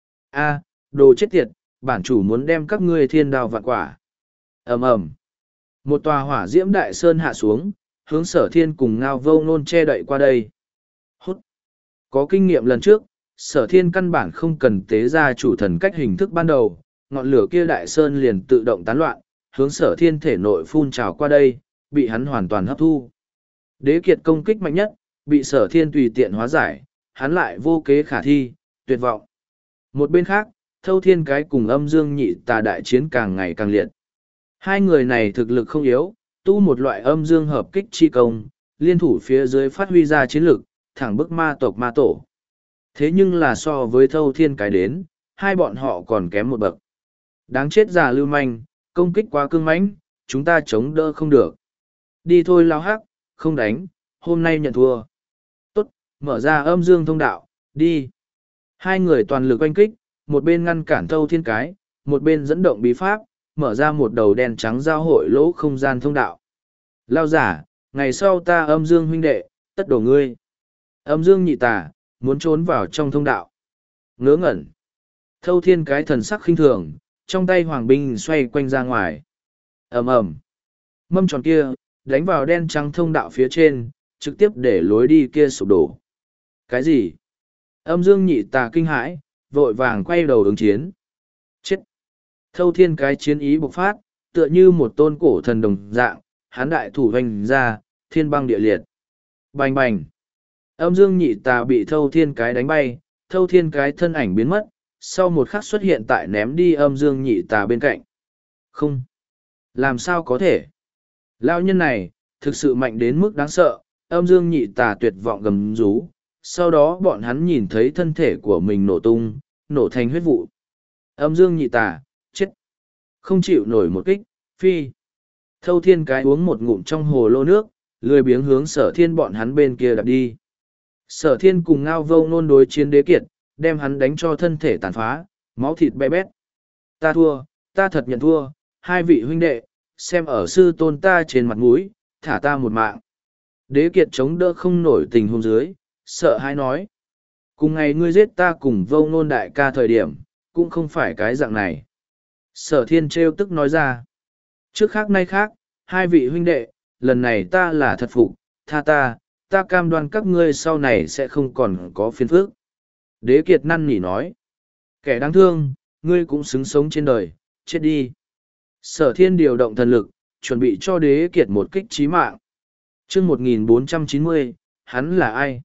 A, đồ chết tiệt, bản chủ muốn đem các ngươi thiên đao vạn quả. Ầm ầm. Một tòa hỏa diễm đại sơn hạ xuống, hướng sở thiên cùng ngao vô ngôn che đậy qua đây. Hút. Có kinh nghiệm lần trước, sở thiên căn bản không cần tế ra chủ thần cách hình thức ban đầu, ngọn lửa kia đại sơn liền tự động tán loạn, hướng sở thiên thể nội phun trào qua đây, bị hắn hoàn toàn hấp thu. Đế kiệt công kích mạnh nhất, bị sở thiên tùy tiện hóa giải, hắn lại vô kế khả thi, tuyệt vọng. Một bên khác, thâu thiên cái cùng âm dương nhị tà đại chiến càng ngày càng liệt. Hai người này thực lực không yếu, tu một loại âm dương hợp kích chi công, liên thủ phía dưới phát huy ra chiến lực, thẳng bức ma tộc ma tổ. Thế nhưng là so với thâu thiên cái đến, hai bọn họ còn kém một bậc. Đáng chết già lưu manh, công kích quá cương mãnh, chúng ta chống đỡ không được. Đi thôi lao hắc, không đánh, hôm nay nhận thua. Tốt, mở ra âm dương thông đạo, đi. Hai người toàn lực oanh kích, một bên ngăn cản thâu thiên cái, một bên dẫn động bí pháp, mở ra một đầu đen trắng giao hội lỗ không gian thông đạo. Lao giả, ngày sau ta âm dương huynh đệ, tất đổ ngươi. Âm dương nhị tà, muốn trốn vào trong thông đạo. Ngớ ngẩn. Thâu thiên cái thần sắc khinh thường, trong tay hoàng binh xoay quanh ra ngoài. ầm ầm, mâm tròn kia, đánh vào đen trắng thông đạo phía trên, trực tiếp để lối đi kia sụp đổ. Cái gì? Âm dương nhị tà kinh hãi, vội vàng quay đầu ứng chiến. Chết! Thâu thiên cái chiến ý bộc phát, tựa như một tôn cổ thần đồng dạng, hán đại thủ hoành ra, thiên băng địa liệt. Bành bành! Âm dương nhị tà bị thâu thiên cái đánh bay, thâu thiên cái thân ảnh biến mất, sau một khắc xuất hiện tại ném đi âm dương nhị tà bên cạnh. Không! Làm sao có thể? Lao nhân này, thực sự mạnh đến mức đáng sợ, âm dương nhị tà tuyệt vọng gầm rú. Sau đó bọn hắn nhìn thấy thân thể của mình nổ tung, nổ thành huyết vụ. Âm dương nhị tà, chết. Không chịu nổi một kích, phi. Thâu thiên cái uống một ngụm trong hồ lô nước, lười biếng hướng sở thiên bọn hắn bên kia đạp đi. Sở thiên cùng ngao vô ngôn đối chiến đế kiệt, đem hắn đánh cho thân thể tàn phá, máu thịt be bét. Ta thua, ta thật nhận thua, hai vị huynh đệ, xem ở sư tôn ta trên mặt mũi, thả ta một mạng. Đế kiệt chống đỡ không nổi tình huống dưới, sợ hãi nói. Cùng ngày ngươi giết ta cùng vô ngôn đại ca thời điểm, cũng không phải cái dạng này. Sở thiên trêu tức nói ra. Trước khác nay khác, hai vị huynh đệ, lần này ta là thật phục, tha ta, ta cam đoan các ngươi sau này sẽ không còn có phiền phức. Đế kiệt năn nỉ nói. Kẻ đáng thương, ngươi cũng xứng sống trên đời, chết đi. Sở thiên điều động thần lực, chuẩn bị cho đế kiệt một kích chí mạng. chương một nghìn bốn trăm chín mươi, hắn là ai?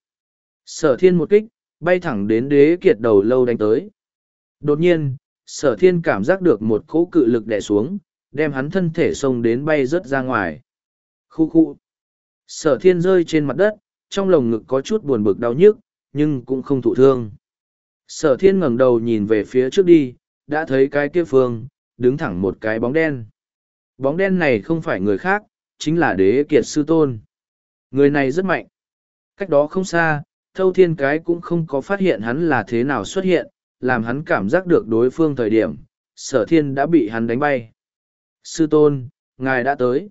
Sở thiên một kích, bay thẳng đến đế kiệt đầu lâu đánh tới. Đột nhiên, sở thiên cảm giác được một cỗ cự lực đè xuống, đem hắn thân thể xông đến bay rớt ra ngoài. Khu khu. Sở thiên rơi trên mặt đất, trong lồng ngực có chút buồn bực đau nhức, nhưng cũng không thụ thương. Sở thiên ngẩng đầu nhìn về phía trước đi, đã thấy cái kia phương, đứng thẳng một cái bóng đen. Bóng đen này không phải người khác, chính là đế kiệt sư tôn. Người này rất mạnh. Cách đó không xa, thâu thiên cái cũng không có phát hiện hắn là thế nào xuất hiện, làm hắn cảm giác được đối phương thời điểm, sở thiên đã bị hắn đánh bay. Sư tôn, ngài đã tới.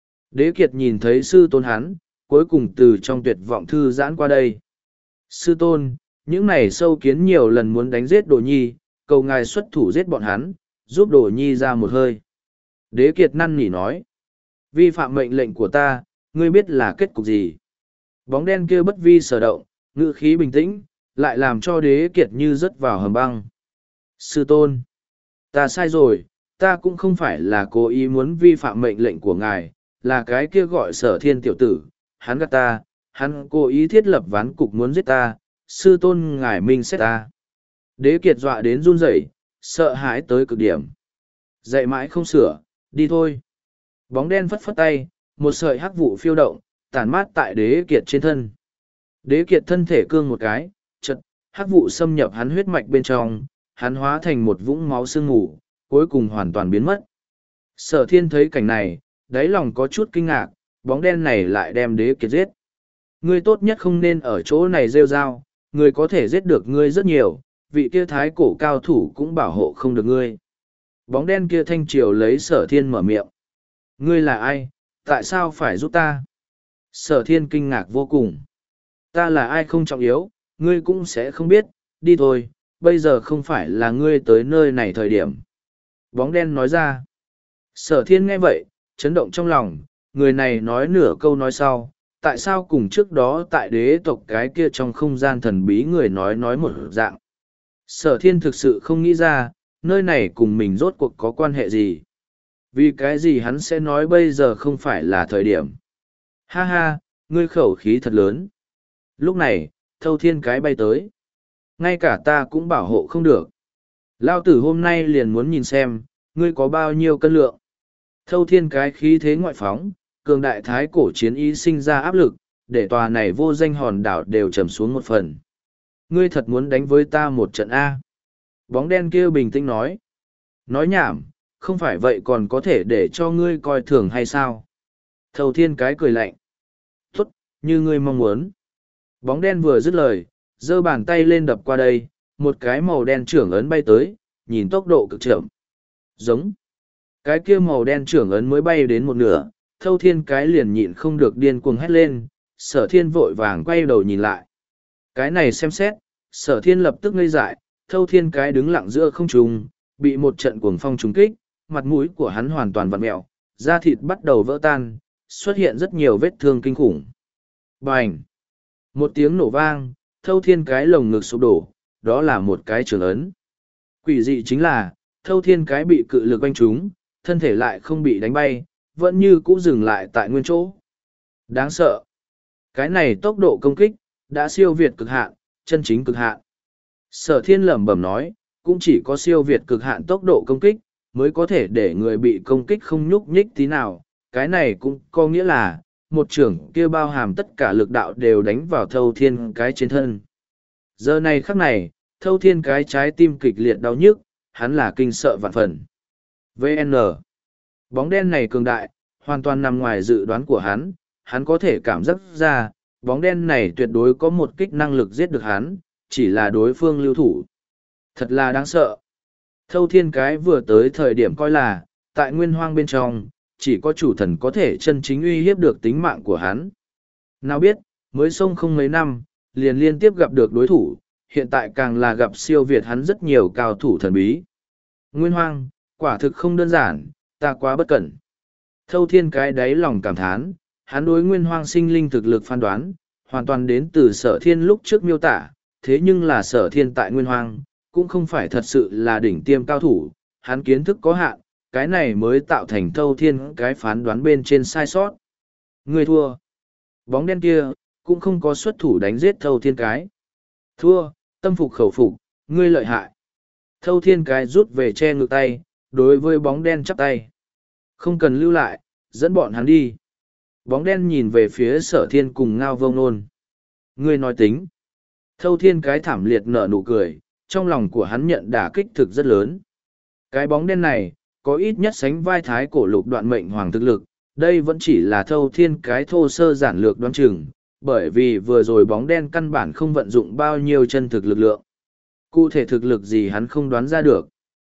Đế kiệt nhìn thấy sư tôn hắn, cuối cùng từ trong tuyệt vọng thư giãn qua đây. Sư tôn, những này sâu kiến nhiều lần muốn đánh giết đồ nhi, cầu ngài xuất thủ giết bọn hắn, giúp đồ nhi ra một hơi. Đế kiệt năn nỉ nói. Vi phạm mệnh lệnh của ta, ngươi biết là kết cục gì? Bóng đen kia bất vi sở động, ngữ khí bình tĩnh, lại làm cho đế kiệt như rớt vào hầm băng. Sư tôn, ta sai rồi, ta cũng không phải là cố ý muốn vi phạm mệnh lệnh của ngài, là cái kia gọi sở thiên tiểu tử, hắn gạt ta, hắn cố ý thiết lập ván cục muốn giết ta, sư tôn ngài minh xét ta. Đế kiệt dọa đến run rẩy, sợ hãi tới cực điểm. Dậy mãi không sửa, đi thôi. Bóng đen phất phất tay, một sợi hắc vụ phiêu động, tản mát tại đế kiệt trên thân. Đế kiệt thân thể cương một cái, chật, hắc vụ xâm nhập hắn huyết mạch bên trong, hắn hóa thành một vũng máu sương mù, cuối cùng hoàn toàn biến mất. Sở thiên thấy cảnh này, đáy lòng có chút kinh ngạc, bóng đen này lại đem đế kiệt giết. Ngươi tốt nhất không nên ở chỗ này rêu rao, ngươi có thể giết được ngươi rất nhiều, vị kia thái cổ cao thủ cũng bảo hộ không được ngươi. Bóng đen kia thanh triều lấy sở thiên mở miệng. Ngươi là ai, tại sao phải giúp ta? Sở thiên kinh ngạc vô cùng. Ta là ai không trọng yếu, ngươi cũng sẽ không biết, đi thôi, bây giờ không phải là ngươi tới nơi này thời điểm. Bóng đen nói ra. Sở thiên nghe vậy, chấn động trong lòng, người này nói nửa câu nói sau, tại sao cùng trước đó tại đế tộc cái kia trong không gian thần bí người nói nói một dạng. Sở thiên thực sự không nghĩ ra, nơi này cùng mình rốt cuộc có quan hệ gì. Vì cái gì hắn sẽ nói bây giờ không phải là thời điểm. Ha ha, ngươi khẩu khí thật lớn. Lúc này, thâu thiên cái bay tới. Ngay cả ta cũng bảo hộ không được. Lao tử hôm nay liền muốn nhìn xem, ngươi có bao nhiêu cân lượng. Thâu thiên cái khí thế ngoại phóng, cường đại thái cổ chiến ý sinh ra áp lực, để tòa này vô danh hòn đảo đều trầm xuống một phần. Ngươi thật muốn đánh với ta một trận A. Bóng đen kia bình tĩnh nói. Nói nhảm, không phải vậy còn có thể để cho ngươi coi thường hay sao? Thâu thiên cái cười lạnh. Tốt Như ngươi mong muốn. Bóng đen vừa dứt lời, giơ bàn tay lên đập qua đây, một cái màu đen trưởng ấn bay tới, nhìn tốc độ cực chậm. Giống. Cái kia màu đen trưởng ấn mới bay đến một nửa, Thâu Thiên cái liền nhịn không được điên cuồng hét lên, Sở Thiên vội vàng quay đầu nhìn lại. Cái này xem xét, Sở Thiên lập tức ngây dại, Thâu Thiên cái đứng lặng giữa không trung, bị một trận cuồng phong trúng kích, mặt mũi của hắn hoàn toàn vặn mẹo, da thịt bắt đầu vỡ tan, xuất hiện rất nhiều vết thương kinh khủng. Bành! Một tiếng nổ vang, Thâu Thiên cái lồng ngực sụp đổ, đó là một cái trường ấn. Quỷ dị chính là, Thâu Thiên cái bị cự lực oanh trúng, thân thể lại không bị đánh bay, vẫn như cũ dừng lại tại nguyên chỗ. Đáng sợ! Cái này tốc độ công kích, đã siêu việt cực hạn, chân chính cực hạn. Sở Thiên lẩm bẩm nói, cũng chỉ có siêu việt cực hạn tốc độ công kích, mới có thể để người bị công kích không nhúc nhích tí nào. Cái này cũng có nghĩa là, một trưởng kia bao hàm tất cả lực đạo đều đánh vào Thâu Thiên cái trên thân. Giờ này khắc này, Thâu Thiên cái trái tim kịch liệt đau nhức, hắn là kinh sợ vạn phần. vê en Bóng đen này cường đại, hoàn toàn nằm ngoài dự đoán của hắn, hắn có thể cảm giác ra, bóng đen này tuyệt đối có một kích năng lực giết được hắn, chỉ là đối phương lưu thủ. Thật là đáng sợ. Thâu Thiên cái vừa tới thời điểm coi là, tại nguyên hoang bên trong, chỉ có chủ thần có thể chân chính uy hiếp được tính mạng của hắn. Nào biết, mới xông không mấy năm, liền liên tiếp gặp được đối thủ, hiện tại càng là gặp siêu việt hắn rất nhiều cao thủ thần bí. Nguyên hoang, quả thực không đơn giản, ta quá bất cẩn. Thâu Thiên cái đáy lòng cảm thán, hắn đối nguyên hoang sinh linh thực lực phán đoán, hoàn toàn đến từ Sở Thiên lúc trước miêu tả, thế nhưng là Sở Thiên tại nguyên hoang, cũng không phải thật sự là đỉnh tiêm cao thủ, hắn kiến thức có hạn, cái này mới tạo thành Thâu Thiên cái phán đoán bên trên sai sót. Người thua. Bóng đen kia, cũng không có xuất thủ đánh giết Thâu Thiên cái. Thua, tâm phục khẩu phục, ngươi lợi hại. Thâu Thiên cái rút về che ngực tay, đối với bóng đen chắp tay. Không cần lưu lại, dẫn bọn hắn đi. Bóng đen nhìn về phía Sở Thiên cùng Ngao Vông Nôn. Ngươi nói tính. Thâu Thiên cái thảm liệt nở nụ cười, trong lòng của hắn nhận đả kích thực rất lớn. Cái bóng đen này, có ít nhất sánh vai thái cổ lục đoạn mệnh hoàng thực lực, đây vẫn chỉ là Thâu Thiên cái thô sơ giản lược đoán chừng, bởi vì vừa rồi bóng đen căn bản không vận dụng bao nhiêu chân thực lực lượng. Cụ thể thực lực gì hắn không đoán ra được.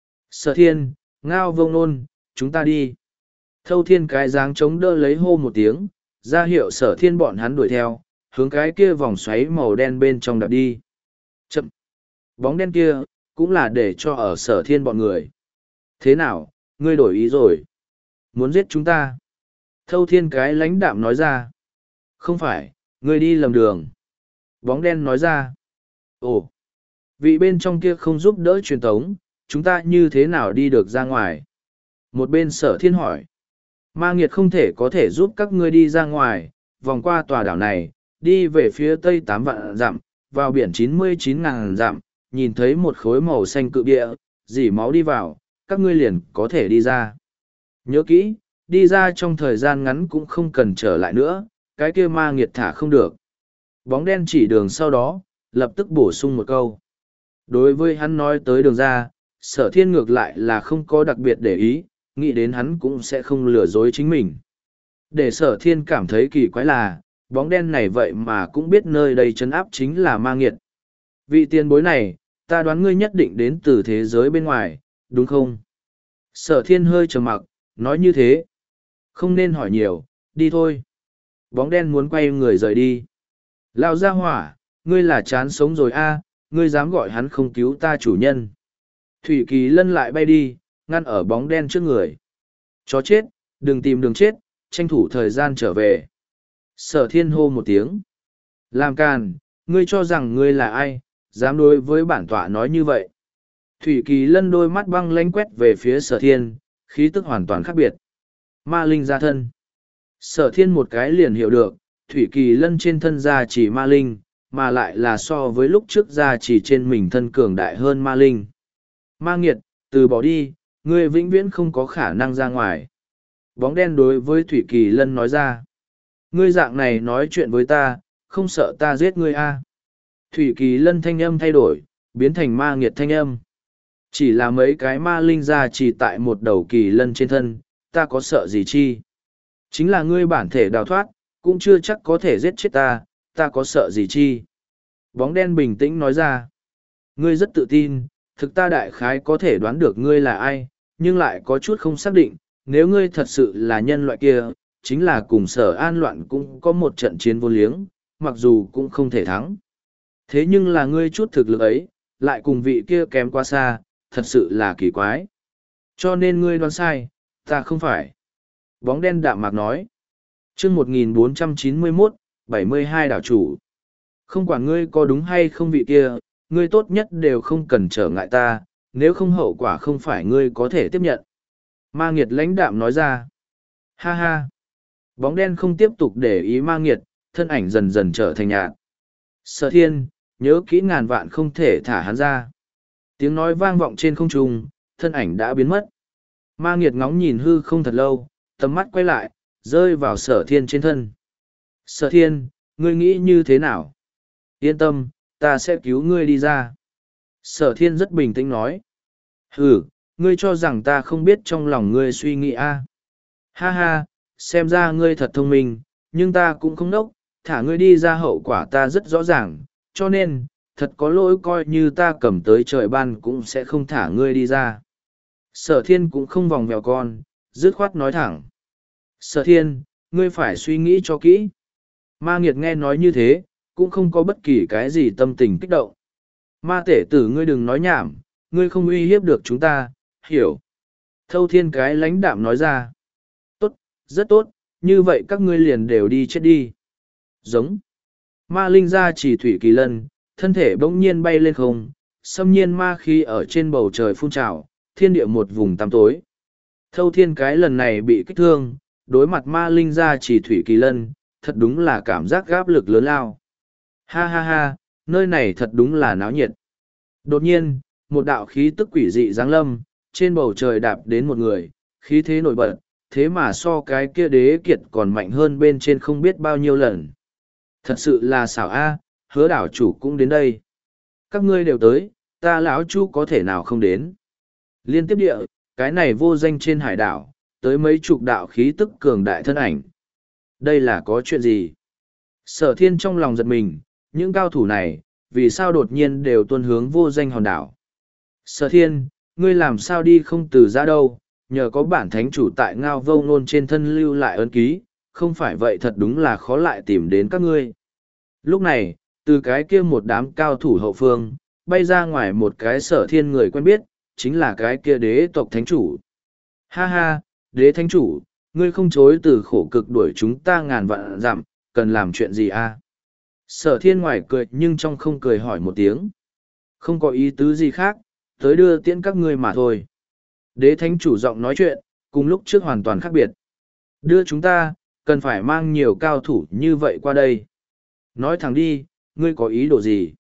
Sở Thiên, Ngao Vông Nôn, chúng ta đi. Thâu Thiên cái dáng chống đỡ lấy hô một tiếng, ra hiệu Sở Thiên bọn hắn đuổi theo, hướng cái kia vòng xoáy màu đen bên trong đạp đi. Chậm! Bóng đen kia, cũng là để cho ở Sở Thiên bọn người. Thế nào, ngươi đổi ý rồi? Muốn giết chúng ta? Thâu Thiên cái lãnh đạm nói ra. Không phải, ngươi đi lầm đường. Bóng đen nói ra. Ồ! Vị bên trong kia không giúp đỡ truyền tống, chúng ta như thế nào đi được ra ngoài? Một bên Sở Thiên hỏi. Ma nghiệt không thể có thể giúp các ngươi đi ra ngoài, vòng qua tòa đảo này, đi về phía tây tám vạn dặm, vào biển chín mươi chín ngàn dặm, nhìn thấy một khối màu xanh cự địa, dỉ máu đi vào, các ngươi liền có thể đi ra. Nhớ kỹ, đi ra trong thời gian ngắn cũng không cần trở lại nữa, cái kia ma nghiệt thả không được. Bóng đen chỉ đường sau đó, lập tức bổ sung một câu. Đối với hắn nói tới đường ra, Sở Thiên ngược lại là không có đặc biệt để ý, nghĩ đến hắn cũng sẽ không lừa dối chính mình. Để Sở Thiên cảm thấy kỳ quái là, bóng đen này vậy mà cũng biết nơi đây trấn áp chính là ma nghiệt. Vị tiền bối này, ta đoán ngươi nhất định đến từ thế giới bên ngoài, đúng không? Sở Thiên hơi trầm mặc, nói như thế. Không nên hỏi nhiều, đi thôi. Bóng đen muốn quay người rời đi. Lão gia hỏa, ngươi là chán sống rồi a, ngươi dám gọi hắn không cứu ta chủ nhân. Thủy Kỳ Lân lại bay đi, ngăn ở bóng đen trước người. Chó chết, đừng tìm đường chết, tranh thủ thời gian trở về. Sở Thiên hô một tiếng. Làm càn, ngươi cho rằng ngươi là ai, dám đối với bản tọa nói như vậy. Thủy Kỳ Lân đôi mắt băng lánh quét về phía Sở Thiên, khí tức hoàn toàn khác biệt. Ma linh ra thân. Sở Thiên một cái liền hiểu được, Thủy Kỳ Lân trên thân ra chỉ ma linh, mà lại là so với lúc trước ra chỉ trên mình thân cường đại hơn ma linh. Ma nghiệt, từ bỏ đi, ngươi vĩnh viễn không có khả năng ra ngoài. Bóng đen đối với Thủy Kỳ Lân nói ra. Ngươi dạng này nói chuyện với ta, không sợ ta giết ngươi a? À. Thủy Kỳ Lân thanh âm thay đổi, biến thành ma nghiệt thanh âm. Chỉ là mấy cái ma linh ra chỉ tại một đầu kỳ lân trên thân, ta có sợ gì chi? Chính là ngươi bản thể đào thoát, cũng chưa chắc có thể giết chết ta, ta có sợ gì chi. Bóng đen bình tĩnh nói ra. Ngươi rất tự tin, thực ta đại khái có thể đoán được ngươi là ai, nhưng lại có chút không xác định, nếu ngươi thật sự là nhân loại kia, chính là cùng sở an loạn cũng có một trận chiến vô liếng, mặc dù cũng không thể thắng. Thế nhưng là ngươi chút thực lực ấy, lại cùng vị kia kém quá xa, thật sự là kỳ quái. Cho nên ngươi đoán sai, ta không phải. Bóng đen đạm mạc nói. chương một nghìn bốn trăm chín mươi mốt, bảy mươi hai đảo chủ. Không quản ngươi có đúng hay không vị kia, ngươi tốt nhất đều không cần trở ngại ta, nếu không hậu quả không phải ngươi có thể tiếp nhận. Ma nghiệt lãnh đạm nói ra. Ha ha. Bóng đen không tiếp tục để ý ma nghiệt, thân ảnh dần dần trở thành nhạt. Sở thiên, nhớ kỹ ngàn vạn không thể thả hắn ra. Tiếng nói vang vọng trên không trung, thân ảnh đã biến mất. Ma nghiệt ngóng nhìn hư không thật lâu, tầm mắt quay lại, rơi vào sở thiên trên thân. Sở thiên, ngươi nghĩ như thế nào? Yên tâm, ta sẽ cứu ngươi đi ra. Sở thiên rất bình tĩnh nói. Ừ, ngươi cho rằng ta không biết trong lòng ngươi suy nghĩ a? À? Ha ha, xem ra ngươi thật thông minh, nhưng ta cũng không đốc, thả ngươi đi ra hậu quả ta rất rõ ràng, cho nên, thật có lỗi coi như ta cầm tới trời ban cũng sẽ không thả ngươi đi ra. Sở thiên cũng không vòng vèo con, dứt khoát nói thẳng. Sở thiên, ngươi phải suy nghĩ cho kỹ. Ma nghiệt nghe nói như thế, cũng không có bất kỳ cái gì tâm tình kích động. Ma tể tử ngươi đừng nói nhảm, ngươi không uy hiếp được chúng ta, hiểu. Thâu thiên cái lãnh đạm nói ra. Tốt, rất tốt, như vậy các ngươi liền đều đi chết đi. Giống. Ma linh ra chỉ thủy kỳ lân, thân thể bỗng nhiên bay lên không, xâm nhiên ma khí ở trên bầu trời phun trào, thiên địa một vùng tăm tối. Thâu thiên cái lần này bị kích thương, đối mặt ma linh ra chỉ thủy kỳ lân, thật đúng là cảm giác gáp lực lớn lao. Ha ha ha, nơi này thật đúng là náo nhiệt. Đột nhiên, một đạo khí tức quỷ dị giáng lâm, trên bầu trời đạp đến một người, khí thế nổi bật, thế mà so cái kia đế kiệt còn mạnh hơn bên trên không biết bao nhiêu lần. Thật sự là xảo a, hứa đảo chủ cũng đến đây. Các ngươi đều tới, ta lão chu có thể nào không đến. Liên tiếp địa, cái này vô danh trên hải đảo, tới mấy chục đạo khí tức cường đại thân ảnh. Đây là có chuyện gì? Sở thiên trong lòng giật mình, những cao thủ này, vì sao đột nhiên đều tuân hướng vô danh hòn đảo? Sở thiên, ngươi làm sao đi không từ ra đâu, nhờ có bản thánh chủ tại ngao vô ngôn trên thân lưu lại ấn ký, không phải vậy thật đúng là khó lại tìm đến các ngươi. Lúc này, từ cái kia một đám cao thủ hậu phương, bay ra ngoài một cái sở thiên người quen biết, chính là cái kia đế tộc thánh chủ. Ha ha, đế thánh chủ, ngươi không chối từ khổ cực đuổi chúng ta ngàn vạn dặm, cần làm chuyện gì a? Sở thiên ngoài cười nhưng trong không cười hỏi một tiếng. Không có ý tứ gì khác, tới đưa tiễn các ngươi mà thôi. Đế thánh chủ giọng nói chuyện, cùng lúc trước hoàn toàn khác biệt. Đưa chúng ta, cần phải mang nhiều cao thủ như vậy qua đây. Nói thẳng đi, ngươi có ý đồ gì?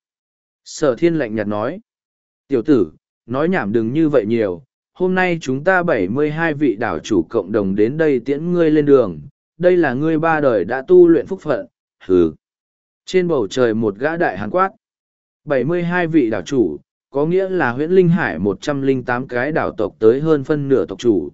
Sở thiên lạnh nhạt nói. Tiểu tử, nói nhảm đừng như vậy nhiều. Hôm nay chúng ta bảy mươi hai vị đảo chủ cộng đồng đến đây tiễn ngươi lên đường. Đây là ngươi ba đời đã tu luyện phúc phận. Hừ. Trên bầu trời một gã đại hàn quát. bảy mươi hai vị đảo chủ, có nghĩa là huyễn linh hải một trăm lẻ tám cái đảo tộc tới hơn phân nửa tộc chủ.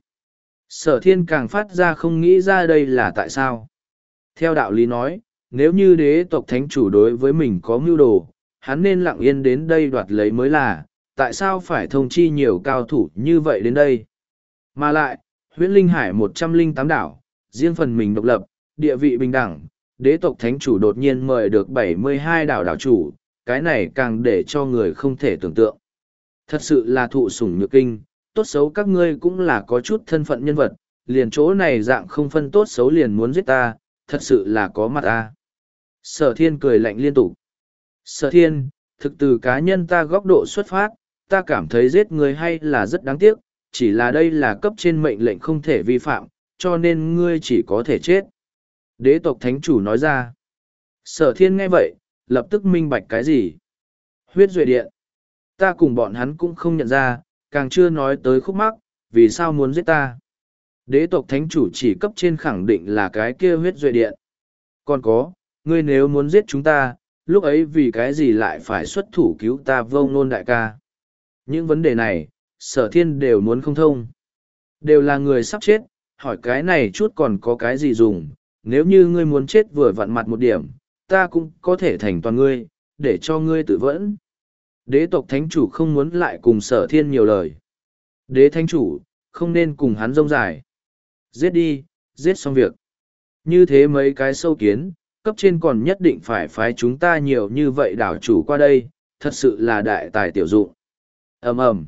Sở thiên càng phát ra không nghĩ ra đây là tại sao. Theo đạo lý nói, nếu như đế tộc thánh chủ đối với mình có mưu đồ, hắn nên lặng yên đến đây đoạt lấy mới là, tại sao phải thông chi nhiều cao thủ như vậy đến đây. Mà lại, huyễn linh hải một trăm lẻ tám đảo, riêng phần mình độc lập, địa vị bình đẳng, đế tộc thánh chủ đột nhiên mời được bảy mươi hai đảo đảo chủ, cái này càng để cho người không thể tưởng tượng. Thật sự là thụ sủng nhược kinh, tốt xấu các ngươi cũng là có chút thân phận nhân vật, liền chỗ này dạng không phân tốt xấu liền muốn giết ta, thật sự là có mặt ta. Sở thiên cười lạnh liên tục. Sở thiên, thực từ cá nhân ta góc độ xuất phát, ta cảm thấy giết người hay là rất đáng tiếc, chỉ là đây là cấp trên mệnh lệnh không thể vi phạm, cho nên ngươi chỉ có thể chết. Đế tộc thánh chủ nói ra. Sở thiên nghe vậy, lập tức minh bạch cái gì? Huyết duệ điện. Ta cùng bọn hắn cũng không nhận ra, càng chưa nói tới khúc mắc, vì sao muốn giết ta. Đế tộc thánh chủ chỉ cấp trên khẳng định là cái kia huyết duệ điện. Còn có, ngươi nếu muốn giết chúng ta, lúc ấy vì cái gì lại phải xuất thủ cứu ta vô ngôn đại ca. Những vấn đề này, sở thiên đều muốn không thông. Đều là người sắp chết, hỏi cái này chút còn có cái gì dùng, nếu như ngươi muốn chết vừa vặn mặt một điểm, ta cũng có thể thành toàn ngươi, để cho ngươi tự vẫn. Đế tộc thánh chủ không muốn lại cùng sở thiên nhiều lời. Đế thánh chủ, không nên cùng hắn rông dài. Giết đi, giết xong việc. Như thế mấy cái sâu kiến, cấp trên còn nhất định phải phái chúng ta nhiều như vậy đảo chủ qua đây, thật sự là đại tài tiểu dụng. Ầm ầm,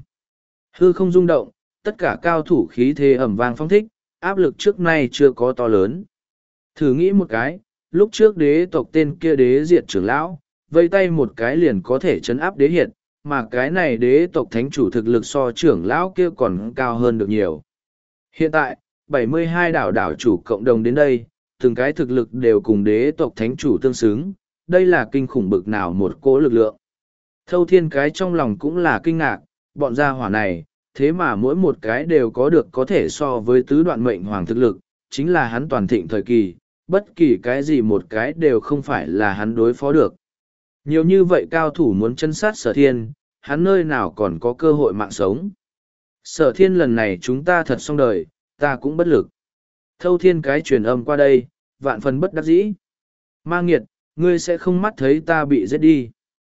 hư không rung động, tất cả cao thủ khí thế ầm vang phong thích, áp lực trước nay chưa có to lớn. Thử nghĩ một cái, lúc trước đế tộc tên kia đế diệt trưởng lão, vây tay một cái liền có thể chấn áp đế hiệt, mà cái này đế tộc thánh chủ thực lực so trưởng lão kia còn cao hơn được nhiều. Hiện tại, bảy mươi hai đảo đảo chủ cộng đồng đến đây, từng cái thực lực đều cùng đế tộc thánh chủ tương xứng, đây là kinh khủng bực nào một cỗ lực lượng. Thâu thiên cái trong lòng cũng là kinh ngạc, bọn gia hỏa này, thế mà mỗi một cái đều có được có thể so với tứ đoạn mệnh hoàng thực lực, chính là hắn toàn thịnh thời kỳ, bất kỳ cái gì một cái đều không phải là hắn đối phó được. Nhiều như vậy cao thủ muốn chân sát sở thiên, hắn nơi nào còn có cơ hội mạng sống. Sở thiên lần này chúng ta thật xong đời, ta cũng bất lực. Thâu thiên cái truyền âm qua đây, vạn phần bất đắc dĩ. Ma nghiệt, ngươi sẽ không mắt thấy ta bị giết đi.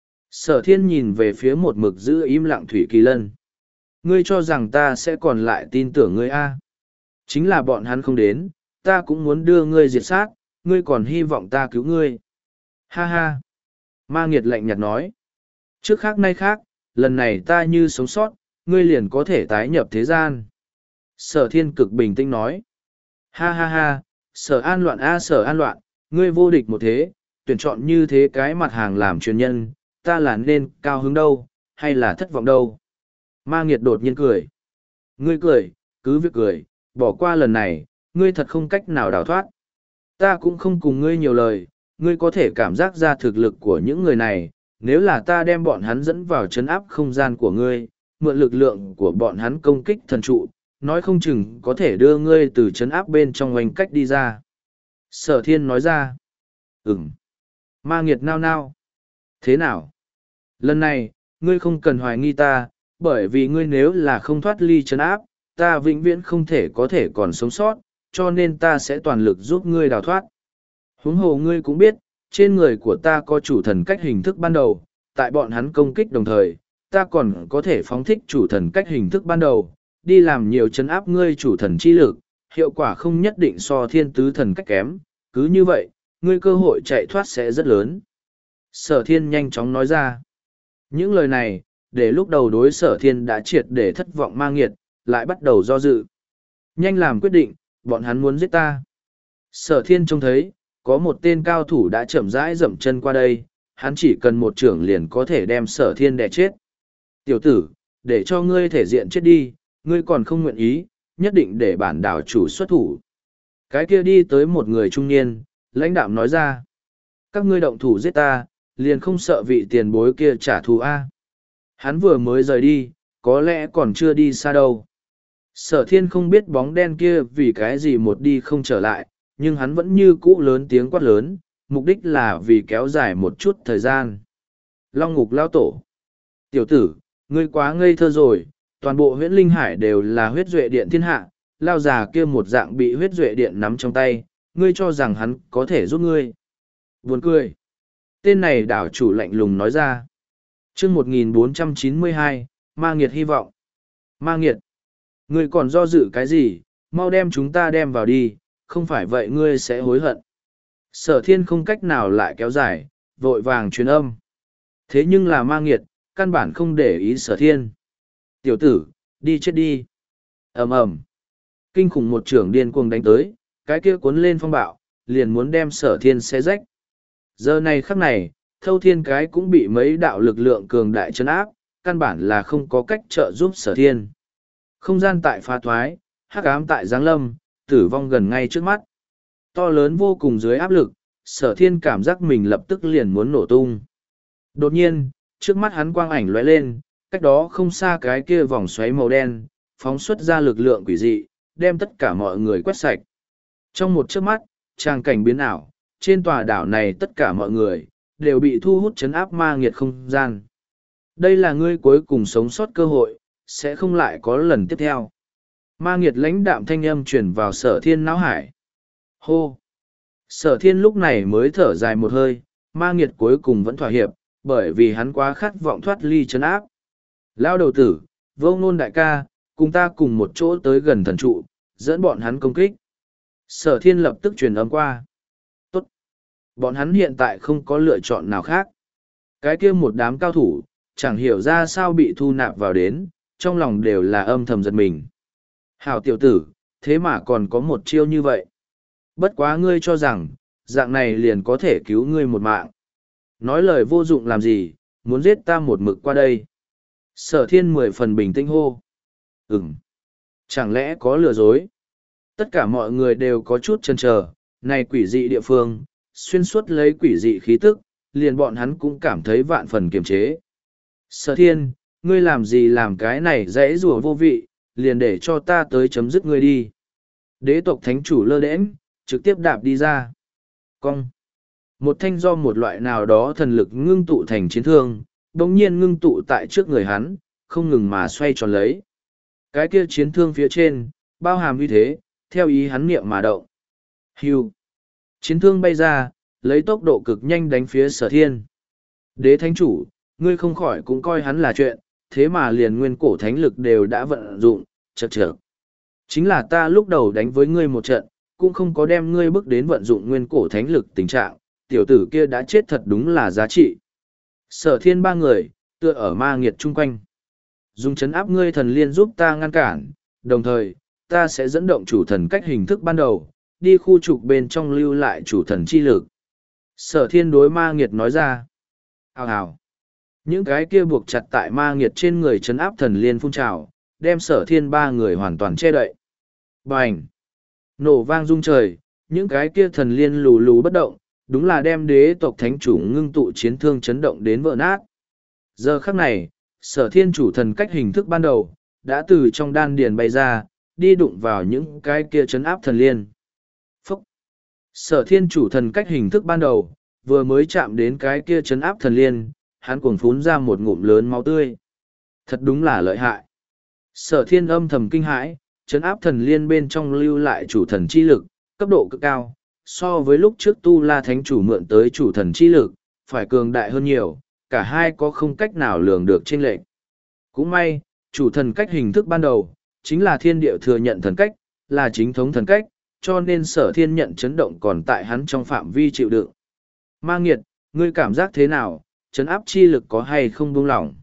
Sở thiên nhìn về phía một mực giữ im lặng Thủy Kỳ Lân. Ngươi cho rằng ta sẽ còn lại tin tưởng ngươi a? Chính là bọn hắn không đến, ta cũng muốn đưa ngươi diệt sát, ngươi còn hy vọng ta cứu ngươi. Ha ha! Ma nghiệt lạnh nhạt nói. Trước khác nay khác, lần này ta như sống sót, ngươi liền có thể tái nhập thế gian. Sở thiên cực bình tĩnh nói. Ha ha ha, sở an loạn a sở an loạn, ngươi vô địch một thế, tuyển chọn như thế cái mặt hàng làm truyền nhân, ta là nên cao hứng đâu, hay là thất vọng đâu. Ma nghiệt đột nhiên cười. Ngươi cười, cứ việc cười, bỏ qua lần này, ngươi thật không cách nào đào thoát. Ta cũng không cùng ngươi nhiều lời, ngươi có thể cảm giác ra thực lực của những người này, nếu là ta đem bọn hắn dẫn vào chấn áp không gian của ngươi, mượn lực lượng của bọn hắn công kích thần trụ, nói không chừng có thể đưa ngươi từ chấn áp bên trong oanh cách đi ra. Sở thiên nói ra. Ừm. Ma nghiệt nao nao. Thế nào? Lần này, ngươi không cần hoài nghi ta, bởi vì ngươi nếu là không thoát ly chấn áp, ta vĩnh viễn không thể có thể còn sống sót, cho nên ta sẽ toàn lực giúp ngươi đào thoát. Huống hồ ngươi cũng biết, trên người của ta có chủ thần cách hình thức ban đầu, tại bọn hắn công kích đồng thời, ta còn có thể phóng thích chủ thần cách hình thức ban đầu, đi làm nhiều chấn áp ngươi chủ thần chi lực, hiệu quả không nhất định so thiên tứ thần cách kém, cứ như vậy, ngươi cơ hội chạy thoát sẽ rất lớn. Sở thiên nhanh chóng nói ra. Những lời này, để lúc đầu đối sở thiên đã triệt để thất vọng ma nghiệt, lại bắt đầu do dự. Nhanh làm quyết định, bọn hắn muốn giết ta. Sở thiên trông thấy, có một tên cao thủ đã chậm rãi dậm chân qua đây, hắn chỉ cần một trưởng liền có thể đem sở thiên đè chết. Tiểu tử, để cho ngươi thể diện chết đi, ngươi còn không nguyện ý, nhất định để bản đảo chủ xuất thủ. Cái kia đi tới một người trung niên, lãnh đạm nói ra. Các ngươi động thủ giết ta, liền không sợ vị tiền bối kia trả thù a. Hắn vừa mới rời đi, có lẽ còn chưa đi xa đâu. Sở thiên không biết bóng đen kia vì cái gì một đi không trở lại, nhưng hắn vẫn như cũ lớn tiếng quát lớn, mục đích là vì kéo dài một chút thời gian. Long ngục lao tổ. Tiểu tử, ngươi quá ngây thơ rồi, toàn bộ huyễn linh hải đều là huyết duệ điện thiên hạ, lao già kia một dạng bị huyết duệ điện nắm trong tay, ngươi cho rằng hắn có thể giúp ngươi. Buồn cười. Tên này đảo chủ lạnh lùng nói ra. chương một nghìn bốn trăm chín mươi hai, Ma nghiệt hy vọng. Ma nghiệt. Ngươi còn do dự cái gì, mau đem chúng ta đem vào đi, không phải vậy ngươi sẽ hối hận. Sở thiên không cách nào lại kéo dài, vội vàng truyền âm. Thế nhưng là ma nghiệt, căn bản không để ý sở thiên. Tiểu tử, đi chết đi. Ầm ầm. Kinh khủng một trưởng điên cuồng đánh tới, cái kia cuốn lên phong bạo, liền muốn đem sở thiên xé rách. Giờ này khắc này, thâu thiên cái cũng bị mấy đạo lực lượng cường đại chấn áp, căn bản là không có cách trợ giúp sở thiên. Không gian tại phá thoái, hắc ám tại giáng lâm, tử vong gần ngay trước mắt. To lớn vô cùng dưới áp lực, sở thiên cảm giác mình lập tức liền muốn nổ tung. Đột nhiên, trước mắt hắn quang ảnh lóe lên, cách đó không xa cái kia vòng xoáy màu đen, phóng xuất ra lực lượng quỷ dị, đem tất cả mọi người quét sạch. Trong một chớp mắt, tràng cảnh biến ảo, trên tòa đảo này tất cả mọi người, đều bị thu hút chấn áp ma nghiệt không gian. Đây là ngươi cuối cùng sống sót cơ hội, sẽ không lại có lần tiếp theo. Ma nghiệt lãnh đạm thanh âm truyền vào sở thiên não hải. Hô! Sở thiên lúc này mới thở dài một hơi, ma nghiệt cuối cùng vẫn thỏa hiệp, bởi vì hắn quá khát vọng thoát ly trấn áp. Lao đầu tử, vô ngôn đại ca, cùng ta cùng một chỗ tới gần thần trụ, dẫn bọn hắn công kích. Sở thiên lập tức truyền âm qua. Tốt. Bọn hắn hiện tại không có lựa chọn nào khác. Cái kia một đám cao thủ, chẳng hiểu ra sao bị thu nạp vào đến, trong lòng đều là âm thầm giật mình. Hảo tiểu tử, thế mà còn có một chiêu như vậy. Bất quá ngươi cho rằng, dạng này liền có thể cứu ngươi một mạng. Nói lời vô dụng làm gì, muốn giết ta một mực qua đây. Sở thiên mười phần bình tĩnh hô. Ừm. Chẳng lẽ có lừa dối? Tất cả mọi người đều có chút chần chờ, này quỷ dị địa phương, xuyên suốt lấy quỷ dị khí tức, liền bọn hắn cũng cảm thấy vạn phần kiềm chế. Sở thiên, ngươi làm gì làm cái này dễ rùa vô vị, liền để cho ta tới chấm dứt ngươi đi. Đế tộc thánh chủ lơ đễnh, trực tiếp đạp đi ra. Cong. Một thanh do một loại nào đó thần lực ngưng tụ thành chiến thương, đồng nhiên ngưng tụ tại trước người hắn, không ngừng mà xoay tròn lấy. Cái kia chiến thương phía trên, bao hàm uy thế, theo ý hắn niệm mà động. Hưu. Chiến thương bay ra, lấy tốc độ cực nhanh đánh phía sở thiên. Đế thánh chủ, ngươi không khỏi cũng coi hắn là chuyện, thế mà liền nguyên cổ thánh lực đều đã vận dụng, chật chật. Chính là ta lúc đầu đánh với ngươi một trận, cũng không có đem ngươi bước đến vận dụng nguyên cổ thánh lực tình trạng, tiểu tử kia đã chết thật đúng là giá trị. Sở thiên ba người, tựa ở ma nghiệt chung quanh. Dùng chấn áp ngươi thần liên giúp ta ngăn cản, đồng thời, ta sẽ dẫn động chủ thần cách hình thức ban đầu, đi khu trục bên trong lưu lại chủ thần chi lực. Sở thiên đối ma nghiệt nói ra. Hào hào. Những cái kia buộc chặt tại ma nghiệt trên người chấn áp thần liên phun trào, đem sở thiên ba người hoàn toàn che đậy. Bành! Nổ vang rung trời, những cái kia thần liên lù lù bất động, đúng là đem đế tộc thánh chủ ngưng tụ chiến thương chấn động đến vỡ nát. Giờ khắc này, sở thiên chủ thần cách hình thức ban đầu, đã từ trong đan điền bay ra, đi đụng vào những cái kia chấn áp thần liên. Phúc! Sở thiên chủ thần cách hình thức ban đầu, vừa mới chạm đến cái kia chấn áp thần liên, hắn cuồng phún ra một ngụm lớn máu tươi. Thật đúng là lợi hại. Sở thiên âm thầm kinh hãi, chấn áp thần liên bên trong lưu lại chủ thần chi lực, cấp độ cực cao, so với lúc trước tu la thánh chủ mượn tới chủ thần chi lực, phải cường đại hơn nhiều, cả hai có không cách nào lường được chênh lệch. Cũng may, chủ thần cách hình thức ban đầu, chính là thiên địa thừa nhận thần cách, là chính thống thần cách, cho nên sở thiên nhận chấn động còn tại hắn trong phạm vi chịu đựng. Ma nghiệt, ngươi cảm giác thế nào, chấn áp chi lực có hay không buông lỏng?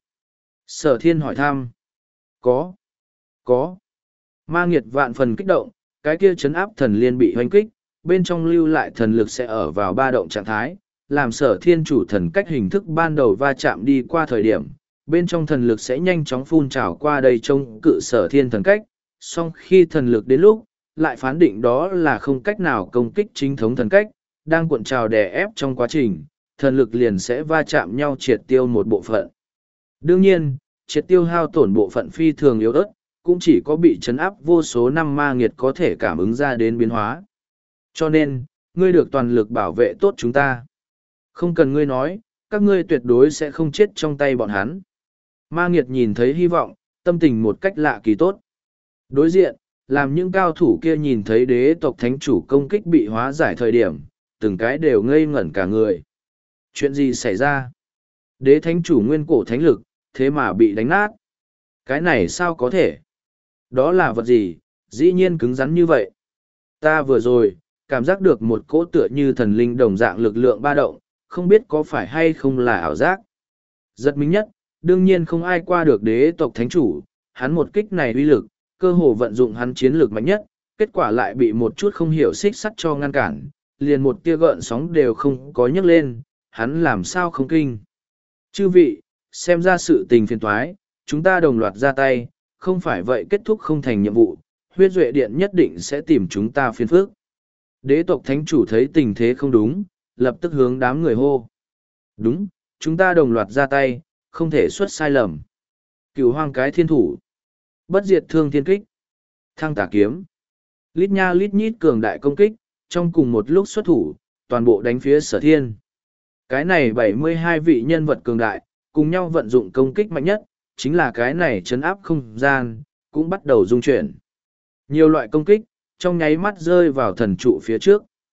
Sở thiên hỏi thăm. Có. Có. Ma nghiệt vạn phần kích động, cái kia chấn áp thần liên bị hoanh kích, bên trong lưu lại thần lực sẽ ở vào ba động trạng thái, làm sở thiên chủ thần cách hình thức ban đầu va chạm đi qua thời điểm, bên trong thần lực sẽ nhanh chóng phun trào qua đây trông cự sở thiên thần cách, song khi thần lực đến lúc, lại phán định đó là không cách nào công kích chính thống thần cách, đang cuộn trào đè ép trong quá trình, thần lực liền sẽ va chạm nhau triệt tiêu một bộ phận. Đương nhiên, triệt tiêu hao tổn bộ phận phi thường yếu ớt, cũng chỉ có bị chấn áp vô số năm ma nghiệt có thể cảm ứng ra đến biến hóa. Cho nên, ngươi được toàn lực bảo vệ tốt chúng ta. Không cần ngươi nói, các ngươi tuyệt đối sẽ không chết trong tay bọn hắn. Ma nghiệt nhìn thấy hy vọng, tâm tình một cách lạ kỳ tốt. Đối diện, làm những cao thủ kia nhìn thấy đế tộc thánh chủ công kích bị hóa giải thời điểm, từng cái đều ngây ngẩn cả người. Chuyện gì xảy ra? Đế thánh chủ nguyên cổ thánh lực, thế mà bị đánh nát. Cái này sao có thể? Đó là vật gì, dĩ nhiên cứng rắn như vậy. Ta vừa rồi, cảm giác được một cỗ tựa như thần linh đồng dạng lực lượng ba động, không biết có phải hay không là ảo giác. Giật mình nhất, đương nhiên không ai qua được đế tộc thánh chủ, hắn một kích này uy lực, cơ hồ vận dụng hắn chiến lược mạnh nhất, kết quả lại bị một chút không hiểu xích sắt cho ngăn cản, liền một tia gợn sóng đều không có nhấc lên, hắn làm sao không kinh. Chư vị, xem ra sự tình phiền toái, chúng ta đồng loạt ra tay, không phải vậy kết thúc không thành nhiệm vụ, huyết duệ điện nhất định sẽ tìm chúng ta phiền phức. Đế tộc thánh chủ thấy tình thế không đúng, lập tức hướng đám người hô. Đúng, chúng ta đồng loạt ra tay, không thể xuất sai lầm. Cửu hoang cái thiên thủ. Bất diệt thương thiên kích. Thăng tả kiếm. Lít nha lít nhít cường đại công kích, trong cùng một lúc xuất thủ, toàn bộ đánh phía sở thiên. Cái này bảy mươi hai vị nhân vật cường đại, cùng nhau vận dụng công kích mạnh nhất, chính là cái này chấn áp không gian, cũng bắt đầu rung chuyển. Nhiều loại công kích, trong nháy mắt rơi vào thần trụ phía trước.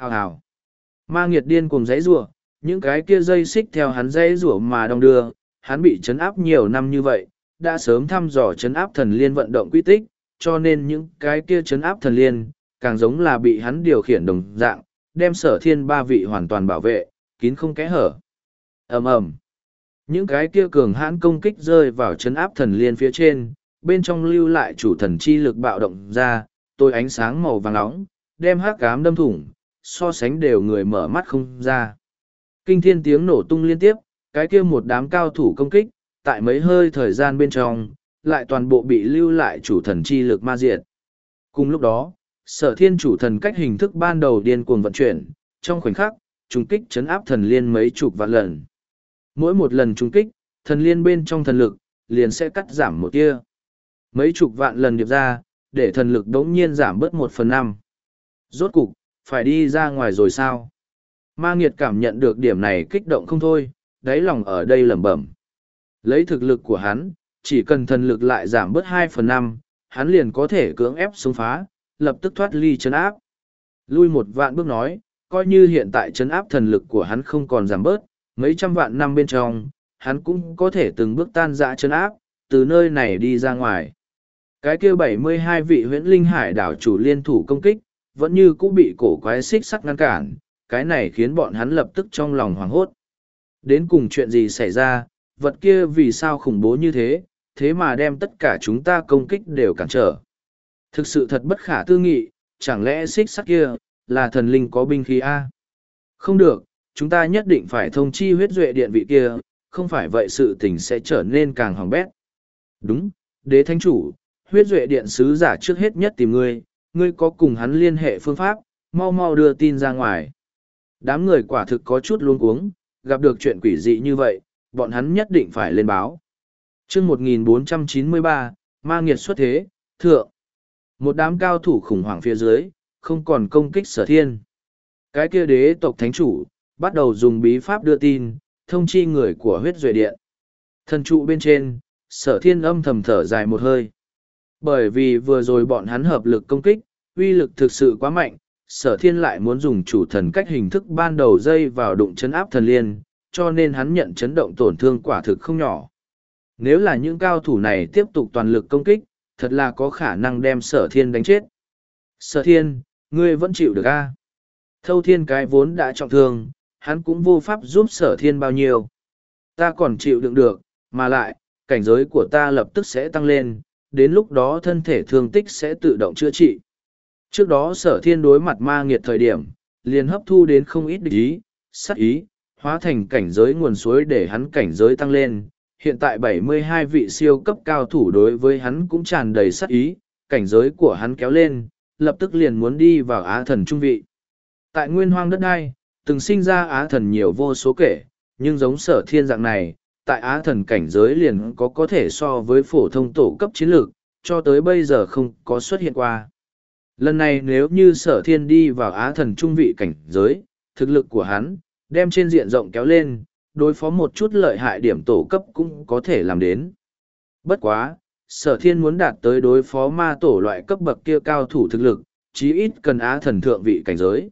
Hào hào. Ma nghiệt điên cuồng giãy giụa, những cái kia dây xích theo hắn giãy giụa mà đong đưa, hắn bị chấn áp nhiều năm như vậy, đã sớm thăm dò chấn áp thần liên vận động quy tích, cho nên những cái kia chấn áp thần liên, càng giống là bị hắn điều khiển đồng dạng, đem sở thiên ba vị hoàn toàn bảo vệ, kín không kẽ hở. ầm ầm, những cái kia cường hãn công kích rơi vào chấn áp thần liên phía trên, bên trong lưu lại chủ thần chi lực bạo động ra, tôi ánh sáng màu vàng nóng, đem hắc ám đâm thủng, so sánh đều người mở mắt không ra. Kinh thiên tiếng nổ tung liên tiếp, cái kia một đám cao thủ công kích, tại mấy hơi thời gian bên trong, lại toàn bộ bị lưu lại chủ thần chi lực ma diệt. Cùng lúc đó, sở thiên chủ thần cách hình thức ban đầu điên cuồng vận chuyển, trong khoảnh khắc, trùng kích chấn áp thần liên mấy chục vạn lần. Mỗi một lần trùng kích, thần liên bên trong thần lực, liền sẽ cắt giảm một tia. Mấy chục vạn lần điệp ra, để thần lực đống nhiên giảm bớt một phần năm. Rốt cục, phải đi ra ngoài rồi sao? Ma nghiệt cảm nhận được điểm này kích động không thôi, đáy lòng ở đây lẩm bẩm. Lấy thực lực của hắn, chỉ cần thần lực lại giảm bớt hai phần năm, hắn liền có thể cưỡng ép xông phá, lập tức thoát ly chấn áp. Lui một vạn bước nói, coi như hiện tại chấn áp thần lực của hắn không còn giảm bớt, mấy trăm vạn năm bên trong, hắn cũng có thể từng bước tan dã chấn áp, từ nơi này đi ra ngoài. Cái kia bảy mươi hai vị huyễn linh hải đảo chủ liên thủ công kích, vẫn như cũ bị cổ quái xích sắt ngăn cản, cái này khiến bọn hắn lập tức trong lòng hoảng hốt. Đến cùng chuyện gì xảy ra, vật kia vì sao khủng bố như thế, thế mà đem tất cả chúng ta công kích đều cản trở. Thực sự thật bất khả tư nghị, chẳng lẽ xích sắt kia, là thần linh có binh khí A? Không được, chúng ta nhất định phải thông chi huyết duệ điện vị kia, không phải vậy sự tình sẽ trở nên càng hỏng bét. Đúng, đế thánh chủ, huyết duệ điện sứ giả trước hết nhất tìm ngươi, ngươi có cùng hắn liên hệ phương pháp, mau mau đưa tin ra ngoài. Đám người quả thực có chút luống cuống, gặp được chuyện quỷ dị như vậy, bọn hắn nhất định phải lên báo. Chương một nghìn bốn trăm chín mươi ba, ma nghiệt xuất thế, thượng. Một đám cao thủ khủng hoảng phía dưới, không còn công kích sở thiên. Cái kia đế tộc thánh chủ, bắt đầu dùng bí pháp đưa tin, thông chi người của huyết duệ điện. Thần trụ bên trên, sở thiên âm thầm thở dài một hơi. Bởi vì vừa rồi bọn hắn hợp lực công kích, uy lực thực sự quá mạnh, sở thiên lại muốn dùng chủ thần cách hình thức ban đầu dây vào đụng chấn áp thần liên, cho nên hắn nhận chấn động tổn thương quả thực không nhỏ. Nếu là những cao thủ này tiếp tục toàn lực công kích, thật là có khả năng đem sở thiên đánh chết. Sở thiên, ngươi vẫn chịu được a? Thâu thiên cái vốn đã trọng thương, hắn cũng vô pháp giúp sở thiên bao nhiêu. Ta còn chịu đựng được, mà lại, cảnh giới của ta lập tức sẽ tăng lên, đến lúc đó thân thể thương tích sẽ tự động chữa trị. Trước đó sở thiên đối mặt ma nghiệt thời điểm, liền hấp thu đến không ít địch ý, sát ý, hóa thành cảnh giới nguồn suối để hắn cảnh giới tăng lên. Hiện tại bảy mươi hai vị siêu cấp cao thủ đối với hắn cũng tràn đầy sát ý, cảnh giới của hắn kéo lên, lập tức liền muốn đi vào Á thần trung vị. Tại nguyên hoang đất đai, từng sinh ra Á thần nhiều vô số kể, nhưng giống sở thiên dạng này, tại Á thần cảnh giới liền có có thể so với phổ thông tổ cấp chiến lược, cho tới bây giờ không có xuất hiện qua. Lần này nếu như sở thiên đi vào Á thần trung vị cảnh giới, thực lực của hắn, đem trên diện rộng kéo lên, đối phó một chút lợi hại điểm tổ cấp cũng có thể làm đến. Bất quá, sở thiên muốn đạt tới đối phó ma tổ loại cấp bậc kia cao thủ thực lực, chí ít cần Á thần thượng vị cảnh giới.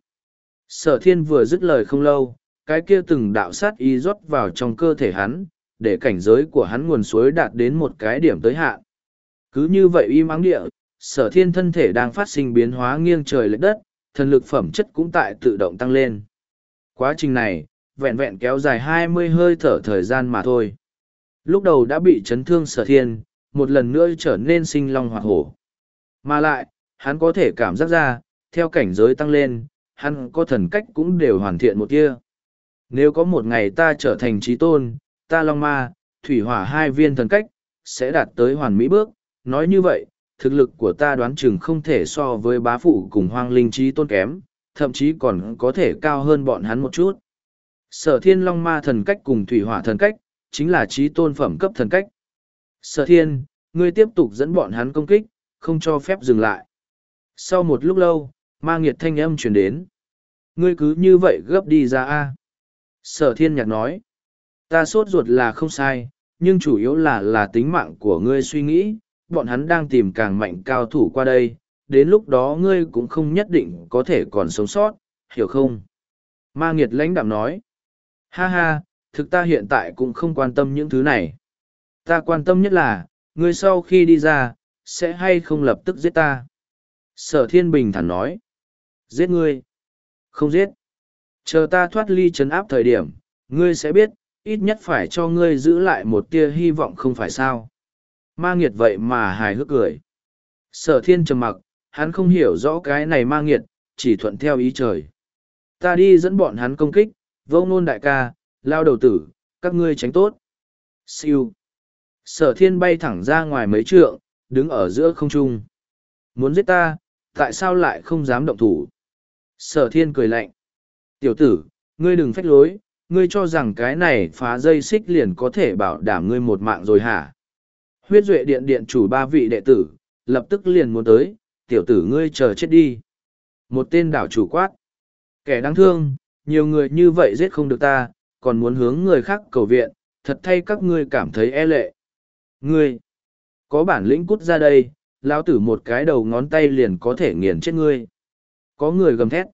Sở thiên vừa dứt lời không lâu, cái kia từng đạo sát ý rót vào trong cơ thể hắn, để cảnh giới của hắn nguồn suối đạt đến một cái điểm tới hạn. Cứ như vậy im ắng địa, sở thiên thân thể đang phát sinh biến hóa nghiêng trời lệch đất, thần lực phẩm chất cũng tại tự động tăng lên. Quá trình này, vẹn vẹn kéo dài hai mươi hơi thở thời gian mà thôi. Lúc đầu đã bị chấn thương sở thiên, một lần nữa trở nên sinh long hoạt hổ. Mà lại, hắn có thể cảm giác ra, theo cảnh giới tăng lên, hắn có thần cách cũng đều hoàn thiện một kia. Nếu có một ngày ta trở thành trí tôn, ta long ma, thủy hỏa hai viên thần cách, sẽ đạt tới hoàn mỹ bước. Nói như vậy, thực lực của ta đoán chừng không thể so với bá phụ cùng hoang linh trí tôn kém, thậm chí còn có thể cao hơn bọn hắn một chút. Sở thiên long ma thần cách cùng thủy hỏa thần cách, chính là trí tôn phẩm cấp thần cách. Sở thiên, ngươi tiếp tục dẫn bọn hắn công kích, không cho phép dừng lại. Sau một lúc lâu, ma nghiệt thanh âm truyền đến. Ngươi cứ như vậy gấp đi ra a. Sở thiên nhạc nói. Ta sốt ruột là không sai, nhưng chủ yếu là là tính mạng của ngươi suy nghĩ, bọn hắn đang tìm càng mạnh cao thủ qua đây, đến lúc đó ngươi cũng không nhất định có thể còn sống sót, hiểu không? Ma nghiệt lãnh đạm nói. Ha ha, thực ta hiện tại cũng không quan tâm những thứ này. Ta quan tâm nhất là, ngươi sau khi đi ra, sẽ hay không lập tức giết ta. Sở thiên bình thản nói. Giết ngươi. Không giết. Chờ ta thoát ly trấn áp thời điểm, ngươi sẽ biết, ít nhất phải cho ngươi giữ lại một tia hy vọng không phải sao. Ma nghiệt vậy mà hài hước cười. Sở thiên trầm mặc, hắn không hiểu rõ cái này ma nghiệt, chỉ thuận theo ý trời. Ta đi dẫn bọn hắn công kích, vô ngôn đại ca, lao đầu tử, các ngươi tránh tốt. Siêu. Sở thiên bay thẳng ra ngoài mấy trượng, đứng ở giữa không trung. Muốn giết ta, tại sao lại không dám động thủ? Sở thiên cười lạnh. Tiểu tử, ngươi đừng phách lối, ngươi cho rằng cái này phá dây xích liền có thể bảo đảm ngươi một mạng rồi hả? Huyết duệ điện điện chủ ba vị đệ tử, lập tức liền muốn tới, tiểu tử ngươi chờ chết đi. Một tên đảo chủ quát. Kẻ đáng thương, nhiều người như vậy giết không được ta, còn muốn hướng người khác cầu viện, thật thay các ngươi cảm thấy e lệ. Ngươi, có bản lĩnh cút ra đây, lão tử một cái đầu ngón tay liền có thể nghiền chết ngươi. Có người gầm thét.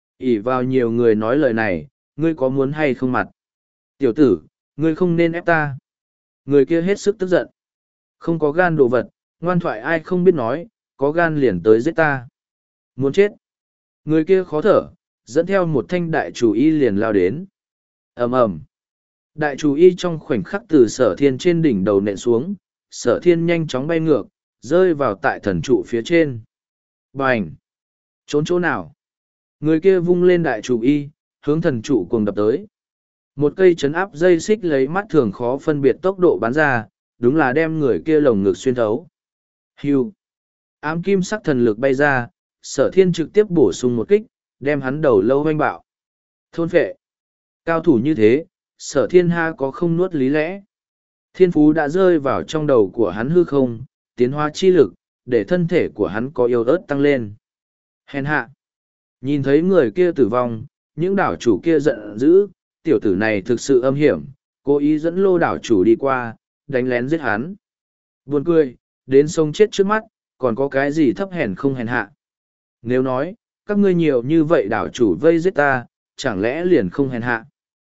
ỷ vào nhiều người nói lời này, ngươi có muốn hay không mặt? Tiểu tử, ngươi không nên ép ta. Người kia hết sức tức giận. Không có gan đồ vật, ngoan thoại ai không biết nói, có gan liền tới giết ta. Muốn chết. Người kia khó thở, dẫn theo một thanh đại chủ y liền lao đến. ầm ầm. Đại chủ y trong khoảnh khắc từ sở thiên trên đỉnh đầu nện xuống, sở thiên nhanh chóng bay ngược, rơi vào tại thần trụ phía trên. Bành! Trốn chỗ nào? Người kia vung lên đại chủ y, hướng thần trụ cuồng đập tới. Một cây chấn áp dây xích lấy mắt thường khó phân biệt tốc độ bắn ra, đúng là đem người kia lồng ngực xuyên thấu. Hưu! Ám kim sắc thần lực bay ra, sở thiên trực tiếp bổ sung một kích, đem hắn đầu lâu hoanh bạo. Thôn phệ! Cao thủ như thế, sở thiên ha có không nuốt lý lẽ. Thiên phú đã rơi vào trong đầu của hắn hư không, tiến hóa chi lực, để thân thể của hắn có yếu ớt tăng lên. Hèn hạ! Nhìn thấy người kia tử vong, những đảo chủ kia giận dữ, tiểu tử này thực sự âm hiểm, cố ý dẫn lô đảo chủ đi qua, đánh lén giết hắn. Buồn cười, đến sông chết trước mắt, còn có cái gì thấp hèn không hèn hạ. Nếu nói, các ngươi nhiều như vậy đảo chủ vây giết ta, chẳng lẽ liền không hèn hạ.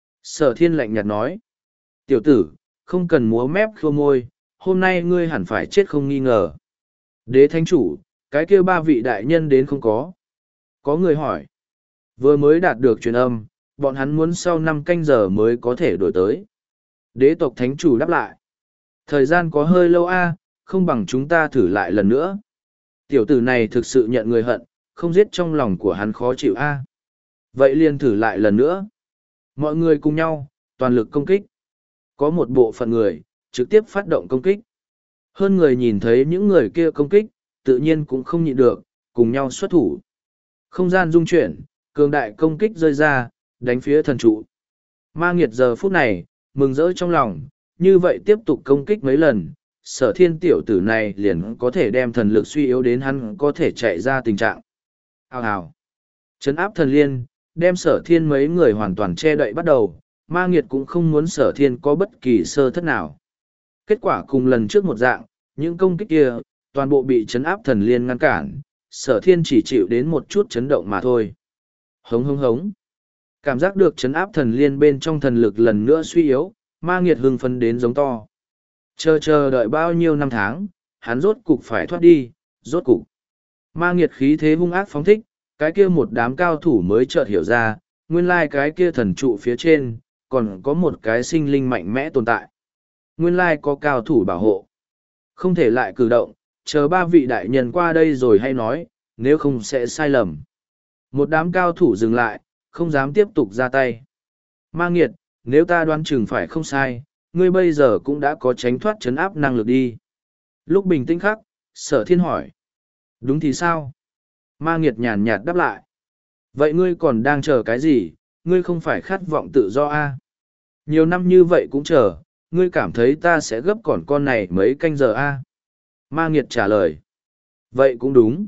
Sở thiên lạnh nhạt nói. Tiểu tử, không cần múa mép khua môi, hôm nay ngươi hẳn phải chết không nghi ngờ. Đế thánh chủ, cái kia ba vị đại nhân đến không có. Có người hỏi. Vừa mới đạt được truyền âm, bọn hắn muốn sau năm canh giờ mới có thể đổi tới. Đế tộc thánh chủ đáp lại. Thời gian có hơi lâu a, không bằng chúng ta thử lại lần nữa. Tiểu tử này thực sự nhận người hận, không giết trong lòng của hắn khó chịu a. Vậy liền thử lại lần nữa. Mọi người cùng nhau, toàn lực công kích. Có một bộ phận người, trực tiếp phát động công kích. Hơn người nhìn thấy những người kia công kích, tự nhiên cũng không nhịn được, cùng nhau xuất thủ. Không gian rung chuyển, cường đại công kích rơi ra, đánh phía thần trụ. Ma nghiệt giờ phút này, mừng rỡ trong lòng, như vậy tiếp tục công kích mấy lần, sở thiên tiểu tử này liền có thể đem thần lực suy yếu đến hắn có thể chạy ra tình trạng. Hào hào. Trấn áp thần liên, đem sở thiên mấy người hoàn toàn che đậy bắt đầu, ma nghiệt cũng không muốn sở thiên có bất kỳ sơ thất nào. Kết quả cùng lần trước một dạng, những công kích kia, toàn bộ bị trấn áp thần liên ngăn cản, sở thiên chỉ chịu đến một chút chấn động mà thôi. Hống hống hống. Cảm giác được trấn áp thần liên bên trong thần lực lần nữa suy yếu, ma nghiệt hưng phấn đến giống to. Chờ chờ đợi bao nhiêu năm tháng, hắn rốt cục phải thoát đi, rốt cục. Ma nghiệt khí thế hung ác phóng thích, cái kia một đám cao thủ mới chợt hiểu ra, nguyên lai cái kia thần trụ phía trên, còn có một cái sinh linh mạnh mẽ tồn tại. Nguyên lai có cao thủ bảo hộ. Không thể lại cử động, chờ ba vị đại nhân qua đây rồi hay nói, nếu không sẽ sai lầm. Một đám cao thủ dừng lại, không dám tiếp tục ra tay. Ma nghiệt, nếu ta đoán chừng phải không sai, ngươi bây giờ cũng đã có tránh thoát trấn áp năng lực đi. Lúc bình tĩnh khắc, sở thiên hỏi. Đúng thì sao? Ma nghiệt nhàn nhạt đáp lại. Vậy ngươi còn đang chờ cái gì? Ngươi không phải khát vọng tự do à? Nhiều năm như vậy cũng chờ, ngươi cảm thấy ta sẽ gấp còn con này mấy canh giờ à? Ma nghiệt trả lời. Vậy cũng đúng.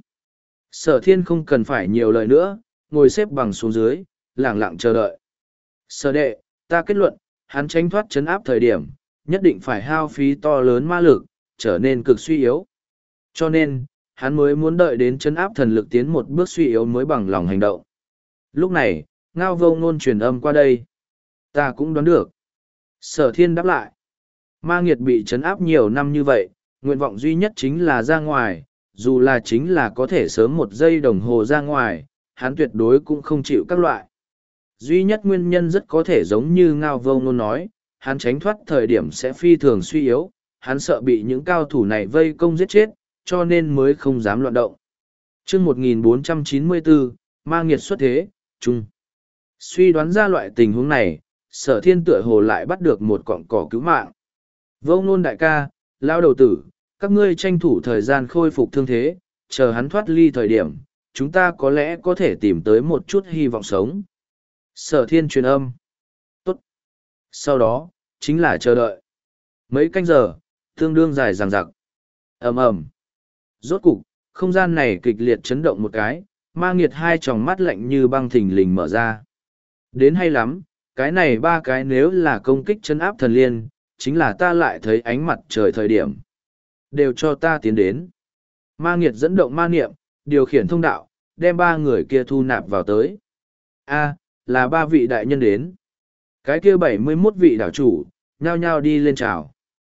Sở thiên không cần phải nhiều lời nữa, ngồi xếp bằng xuống dưới, lẳng lặng chờ đợi. Sở đệ, ta kết luận, hắn tránh thoát trấn áp thời điểm, nhất định phải hao phí to lớn ma lực, trở nên cực suy yếu. Cho nên, hắn mới muốn đợi đến trấn áp thần lực tiến một bước suy yếu mới bằng lòng hành động. Lúc này, Ngao Vô Ngôn truyền âm qua đây. Ta cũng đoán được. Sở thiên đáp lại. Ma nghiệt bị trấn áp nhiều năm như vậy, nguyện vọng duy nhất chính là ra ngoài, dù là chính là có thể sớm một giây đồng hồ ra ngoài, hắn tuyệt đối cũng không chịu các loại. Duy nhất nguyên nhân rất có thể giống như Ngao Vô Ngôn nói, hắn tránh thoát thời điểm sẽ phi thường suy yếu, hắn sợ bị những cao thủ này vây công giết chết, cho nên mới không dám loạn động. Chương một nghìn bốn trăm chín mươi bốn, Ma nghiệt xuất thế, chung. Suy đoán ra loại tình huống này, sở thiên tựa hồ lại bắt được một cọng cỏ cứu mạng. Vô Ngôn đại ca, lao đầu tử, các ngươi tranh thủ thời gian khôi phục thương thế, chờ hắn thoát ly thời điểm, chúng ta có lẽ có thể tìm tới một chút hy vọng sống. Sở thiên truyền âm. Tốt. Sau đó, chính là chờ đợi. Mấy canh giờ, tương đương dài dằng dặc. ầm ầm. Rốt cục, không gian này kịch liệt chấn động một cái, ma nghiệt hai tròng mắt lạnh như băng thình lình mở ra. Đến hay lắm, cái này ba cái nếu là công kích chấn áp thần liên, chính là ta lại thấy ánh mặt trời thời điểm. Đều cho ta tiến đến. Ma nghiệt dẫn động ma niệm, điều khiển thông đạo, đem ba người kia thu nạp vào tới. A, là ba vị đại nhân đến. Cái kia bảy mươi mốt vị đảo chủ, nhao nhao đi lên chào.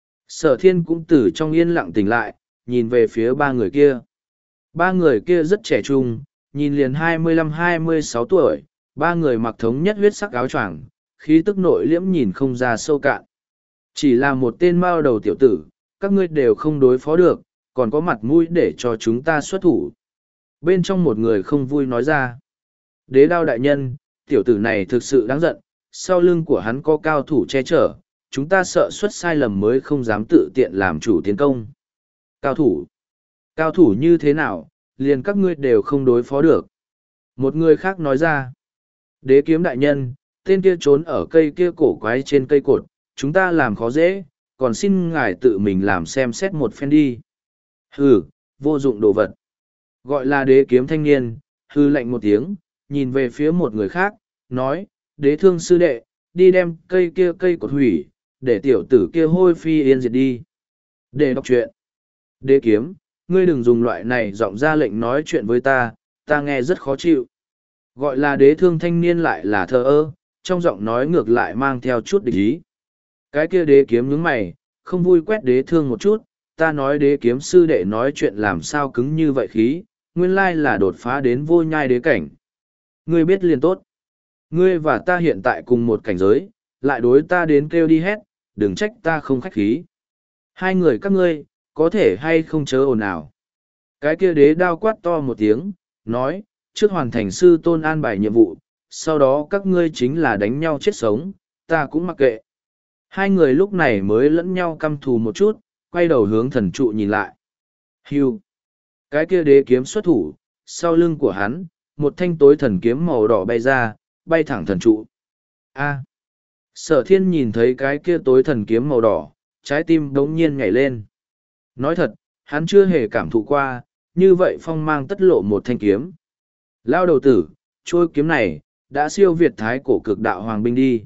Sở thiên cũng từ trong yên lặng tỉnh lại, nhìn về phía ba người kia. Ba người kia rất trẻ trung, nhìn liền hai mươi lăm hai mươi sáu tuổi, ba người mặc thống nhất huyết sắc áo choàng, khí tức nội liễm nhìn không ra sâu cạn. Chỉ là một tên mao đầu tiểu tử, các ngươi đều không đối phó được, còn có mặt mũi để cho chúng ta xuất thủ. Bên trong một người không vui nói ra. Đế đao đại nhân, tiểu tử này thực sự đáng giận, sau lưng của hắn có cao thủ che chở, chúng ta sợ xuất sai lầm mới không dám tự tiện làm chủ tiến công. Cao thủ? Cao thủ như thế nào, liền các ngươi đều không đối phó được. Một người khác nói ra. Đế kiếm đại nhân, tên kia trốn ở cây kia cổ quái trên cây cột, chúng ta làm khó dễ, còn xin ngài tự mình làm xem xét một phen đi. Hừ, vô dụng đồ vật. Gọi là đế kiếm thanh niên, hư lạnh một tiếng, nhìn về phía một người khác, nói, đế thương sư đệ, đi đem cây kia cây cột hủy, để tiểu tử kia hôi phi yên diệt đi. Để đọc chuyện. Đế kiếm, ngươi đừng dùng loại này giọng ra lệnh nói chuyện với ta, ta nghe rất khó chịu. Gọi là đế thương thanh niên lại là thờ ơ, trong giọng nói ngược lại mang theo chút địch ý. Cái kia đế kiếm nhướng mày, không vui quét đế thương một chút, ta nói đế kiếm sư đệ nói chuyện làm sao cứng như vậy khí, nguyên lai là đột phá đến vô nhai đế cảnh. Ngươi biết liền tốt. Ngươi và ta hiện tại cùng một cảnh giới, lại đối ta đến kêu đi hét, đừng trách ta không khách khí. Hai người các ngươi, có thể hay không chớ ồn ào. Cái kia đế đao quát to một tiếng, nói, trước hoàn thành sư tôn an bài nhiệm vụ, sau đó các ngươi chính là đánh nhau chết sống, ta cũng mặc kệ. Hai người lúc này mới lẫn nhau căm thù một chút, quay đầu hướng thần trụ nhìn lại. Hưu. Cái kia đế kiếm xuất thủ, sau lưng của hắn, một thanh tối thần kiếm màu đỏ bay ra, bay thẳng thần trụ. A. Sở thiên nhìn thấy cái kia tối thần kiếm màu đỏ, trái tim đống nhiên nhảy lên. Nói thật, hắn chưa hề cảm thụ qua, như vậy phong mang tất lộ một thanh kiếm. Lao đầu tử, trôi kiếm này, đã siêu việt thái cổ cực đạo hoàng binh đi.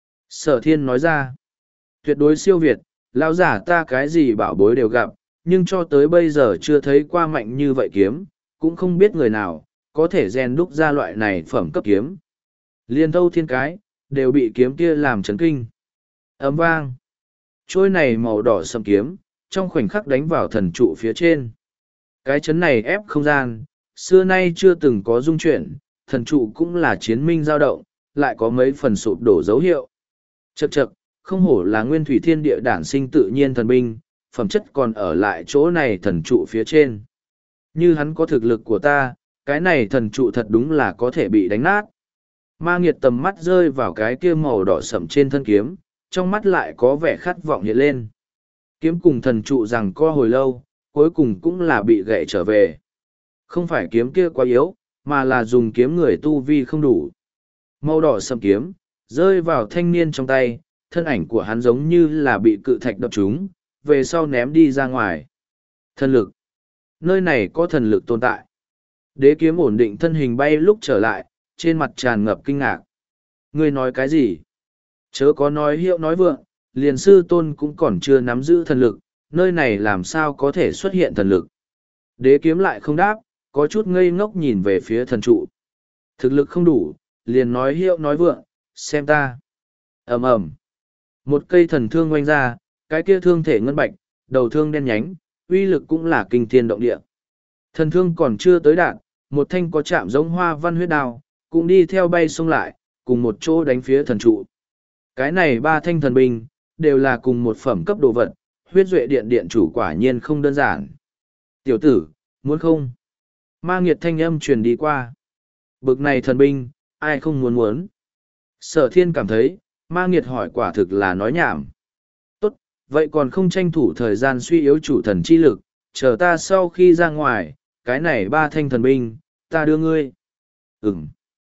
Sở thiên nói ra, tuyệt đối siêu việt, lao giả ta cái gì bảo bối đều gặp, nhưng cho tới bây giờ chưa thấy qua mạnh như vậy kiếm, cũng không biết người nào, có thể rèn đúc ra loại này phẩm cấp kiếm. Liên thâu thiên cái, đều bị kiếm kia làm chấn kinh. Ấm vang. Trôi này màu đỏ sầm kiếm, trong khoảnh khắc đánh vào thần trụ phía trên. Cái chấn này ép không gian, xưa nay chưa từng có dung chuyển, thần trụ cũng là chiến minh dao động, lại có mấy phần sụp đổ dấu hiệu. Chậc chậc, không hổ là nguyên thủy thiên địa đản sinh tự nhiên thần binh, phẩm chất còn ở lại chỗ này thần trụ phía trên. Như hắn có thực lực của ta, cái này thần trụ thật đúng là có thể bị đánh nát. Ma nghiệt tầm mắt rơi vào cái kia màu đỏ sậm trên thân kiếm, trong mắt lại có vẻ khát vọng hiện lên. Kiếm cùng thần trụ rằng co hồi lâu, cuối cùng cũng là bị gãy trở về. Không phải kiếm kia quá yếu, mà là dùng kiếm người tu vi không đủ. Màu đỏ sậm kiếm, rơi vào thanh niên trong tay, thân ảnh của hắn giống như là bị cự thạch đập trúng, về sau ném đi ra ngoài. Thần lực. Nơi này có thần lực tồn tại. Đế kiếm ổn định thân hình bay lúc trở lại, trên mặt tràn ngập kinh ngạc. Ngươi nói cái gì? Chớ có nói hiệu nói vượng, liền sư tôn cũng còn chưa nắm giữ thần lực, nơi này làm sao có thể xuất hiện thần lực. Đế kiếm lại không đáp, có chút ngây ngốc nhìn về phía thần trụ. Thực lực không đủ, liền nói hiệu nói vượng, xem ta. Ầm ầm. Một cây thần thương oanh ra, cái kia thương thể ngân bạch, đầu thương đen nhánh, uy lực cũng là kinh thiên động địa. Thần thương còn chưa tới đạn, một thanh có chạm giống hoa văn huyết đao, cũng đi theo bay xông lại, cùng một chỗ đánh phía thần trụ. Cái này ba thanh thần binh, đều là cùng một phẩm cấp đồ vật, huyết duệ điện điện chủ quả nhiên không đơn giản. Tiểu tử, muốn không? Ma nghiệt thanh âm truyền đi qua. Bực này thần binh, ai không muốn muốn? Sở thiên cảm thấy, ma nghiệt hỏi quả thực là nói nhảm. Tốt, vậy còn không tranh thủ thời gian suy yếu chủ thần chi lực, chờ ta sau khi ra ngoài, cái này ba thanh thần binh, ta đưa ngươi. Ừm.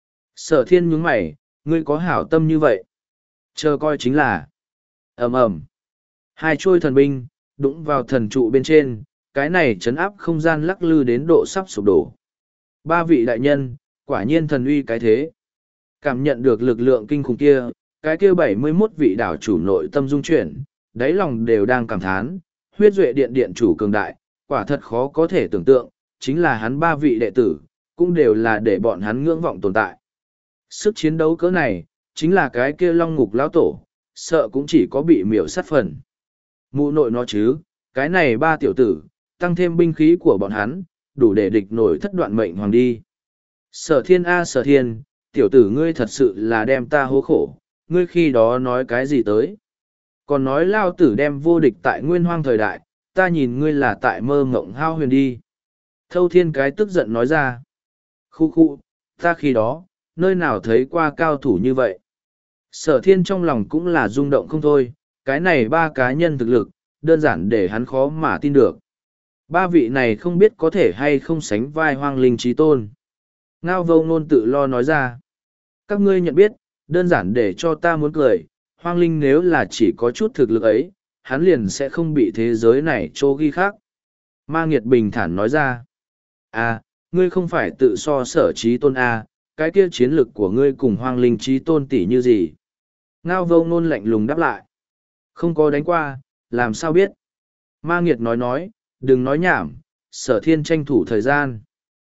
Sở thiên nhướng mày, ngươi có hảo tâm như vậy. Chờ coi chính là. Ầm ầm. Hai chuôi thần binh, đụng vào thần trụ bên trên, cái này chấn áp không gian lắc lư đến độ sắp sụp đổ. Ba vị đại nhân, quả nhiên thần uy cái thế. Cảm nhận được lực lượng kinh khủng kia, cái kia bảy mươi mốt vị đảo chủ nội tâm dung chuyển, đáy lòng đều đang cảm thán, huyết duệ điện điện chủ cường đại, quả thật khó có thể tưởng tượng, chính là hắn ba vị đệ tử, cũng đều là để bọn hắn ngưỡng vọng tồn tại. Sức chiến đấu cỡ này, chính là cái kia long ngục lão tổ, sợ cũng chỉ có bị miểu sát phần. Mụ nội nó chứ, cái này ba tiểu tử, tăng thêm binh khí của bọn hắn, đủ để địch nổi thất đoạn mệnh hoàng đi. Sở thiên a sở thiên, tiểu tử ngươi thật sự là đem ta hố khổ, ngươi khi đó nói cái gì tới. Còn nói lao tử đem vô địch tại nguyên hoang thời đại, ta nhìn ngươi là tại mơ mộng hao huyền đi. Thâu thiên cái tức giận nói ra. Khu khu, ta khi đó, nơi nào thấy qua cao thủ như vậy. Sở thiên trong lòng cũng là rung động không thôi, cái này ba cá nhân thực lực, đơn giản để hắn khó mà tin được. Ba vị này không biết có thể hay không sánh vai hoang linh trí tôn. Ngao vô ngôn tự lo nói ra. Các ngươi nhận biết, đơn giản để cho ta muốn cười, hoang linh nếu là chỉ có chút thực lực ấy, hắn liền sẽ không bị thế giới này trô ghi khác. Ma nghiệt bình thản nói ra. À, ngươi không phải tự so sở trí tôn à, cái kia chiến lực của ngươi cùng hoang linh trí tôn tỷ như gì? Ngao vô ngôn lạnh lùng đáp lại. Không có đánh qua, làm sao biết? Ma nghiệt nói nói, đừng nói nhảm, sở thiên tranh thủ thời gian.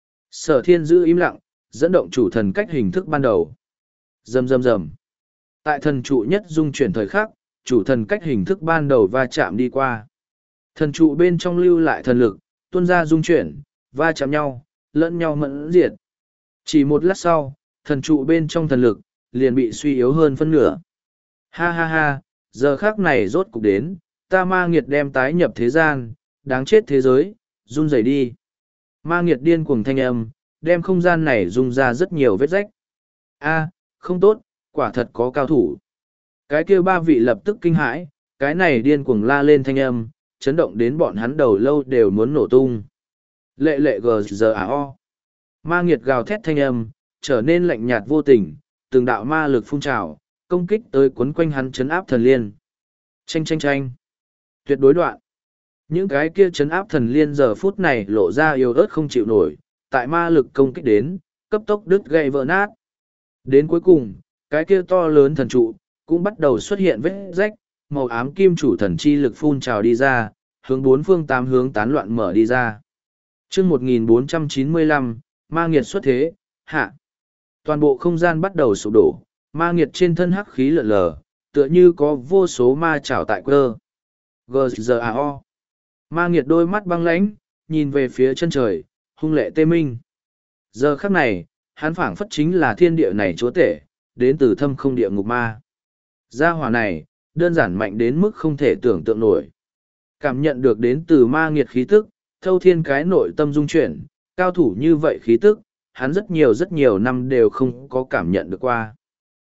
Sở thiên giữ im lặng, dẫn động chủ thần cách hình thức ban đầu. Rầm rầm rầm. Tại thần trụ nhất dung chuyển thời khắc, chủ thần cách hình thức ban đầu va chạm đi qua. Thần trụ bên trong lưu lại thần lực, tuôn ra dung chuyển, va chạm nhau, lẫn nhau mẫn diệt. Chỉ một lát sau, thần trụ bên trong thần lực, liền bị suy yếu hơn phân nửa. Ha ha ha, giờ khắc này rốt cục đến, ta ma nghiệt đem tái nhập thế gian, đáng chết thế giới, run rẩy đi. Ma nghiệt điên cuồng thanh âm, đem không gian này rung ra rất nhiều vết rách. A, không tốt, quả thật có cao thủ. Cái kia ba vị lập tức kinh hãi, cái này điên cuồng la lên thanh âm, chấn động đến bọn hắn đầu lâu đều muốn nổ tung. Lệ lệ gờ giờ à o. Ma nghiệt gào thét thanh âm, trở nên lạnh nhạt vô tình, từng đạo ma lực phun trào, công kích tới quấn quanh hắn chấn áp thần liên. Chanh chanh chanh. Tuyệt đối đoạn. Những cái kia chấn áp thần liên giờ phút này lộ ra yếu ớt không chịu nổi, tại ma lực công kích đến, cấp tốc đứt gãy vỡ nát. Đến cuối cùng, cái kia to lớn thần trụ, cũng bắt đầu xuất hiện vết rách, màu ám kim chủ thần chi lực phun trào đi ra, hướng bốn phương tám hướng tán loạn mở đi ra. Chương một nghìn bốn trăm chín mươi lăm, ma nghiệt xuất thế, hạ. Toàn bộ không gian bắt đầu sụp đổ, ma nghiệt trên thân hắc khí lượn lờ, tựa như có vô số ma trảo tại cơ. Gờ giờ à o. Ma nghiệt đôi mắt băng lãnh, nhìn về phía chân trời, hung lệ tê minh. Giờ khắc này, hắn phảng phất chính là thiên địa này chúa tể, đến từ thâm không địa ngục ma. Gia hỏa này, đơn giản mạnh đến mức không thể tưởng tượng nổi. Cảm nhận được đến từ ma nghiệt khí tức, thâu thiên cái nội tâm dung chuyển, cao thủ như vậy khí tức, hắn rất nhiều rất nhiều năm đều không có cảm nhận được qua.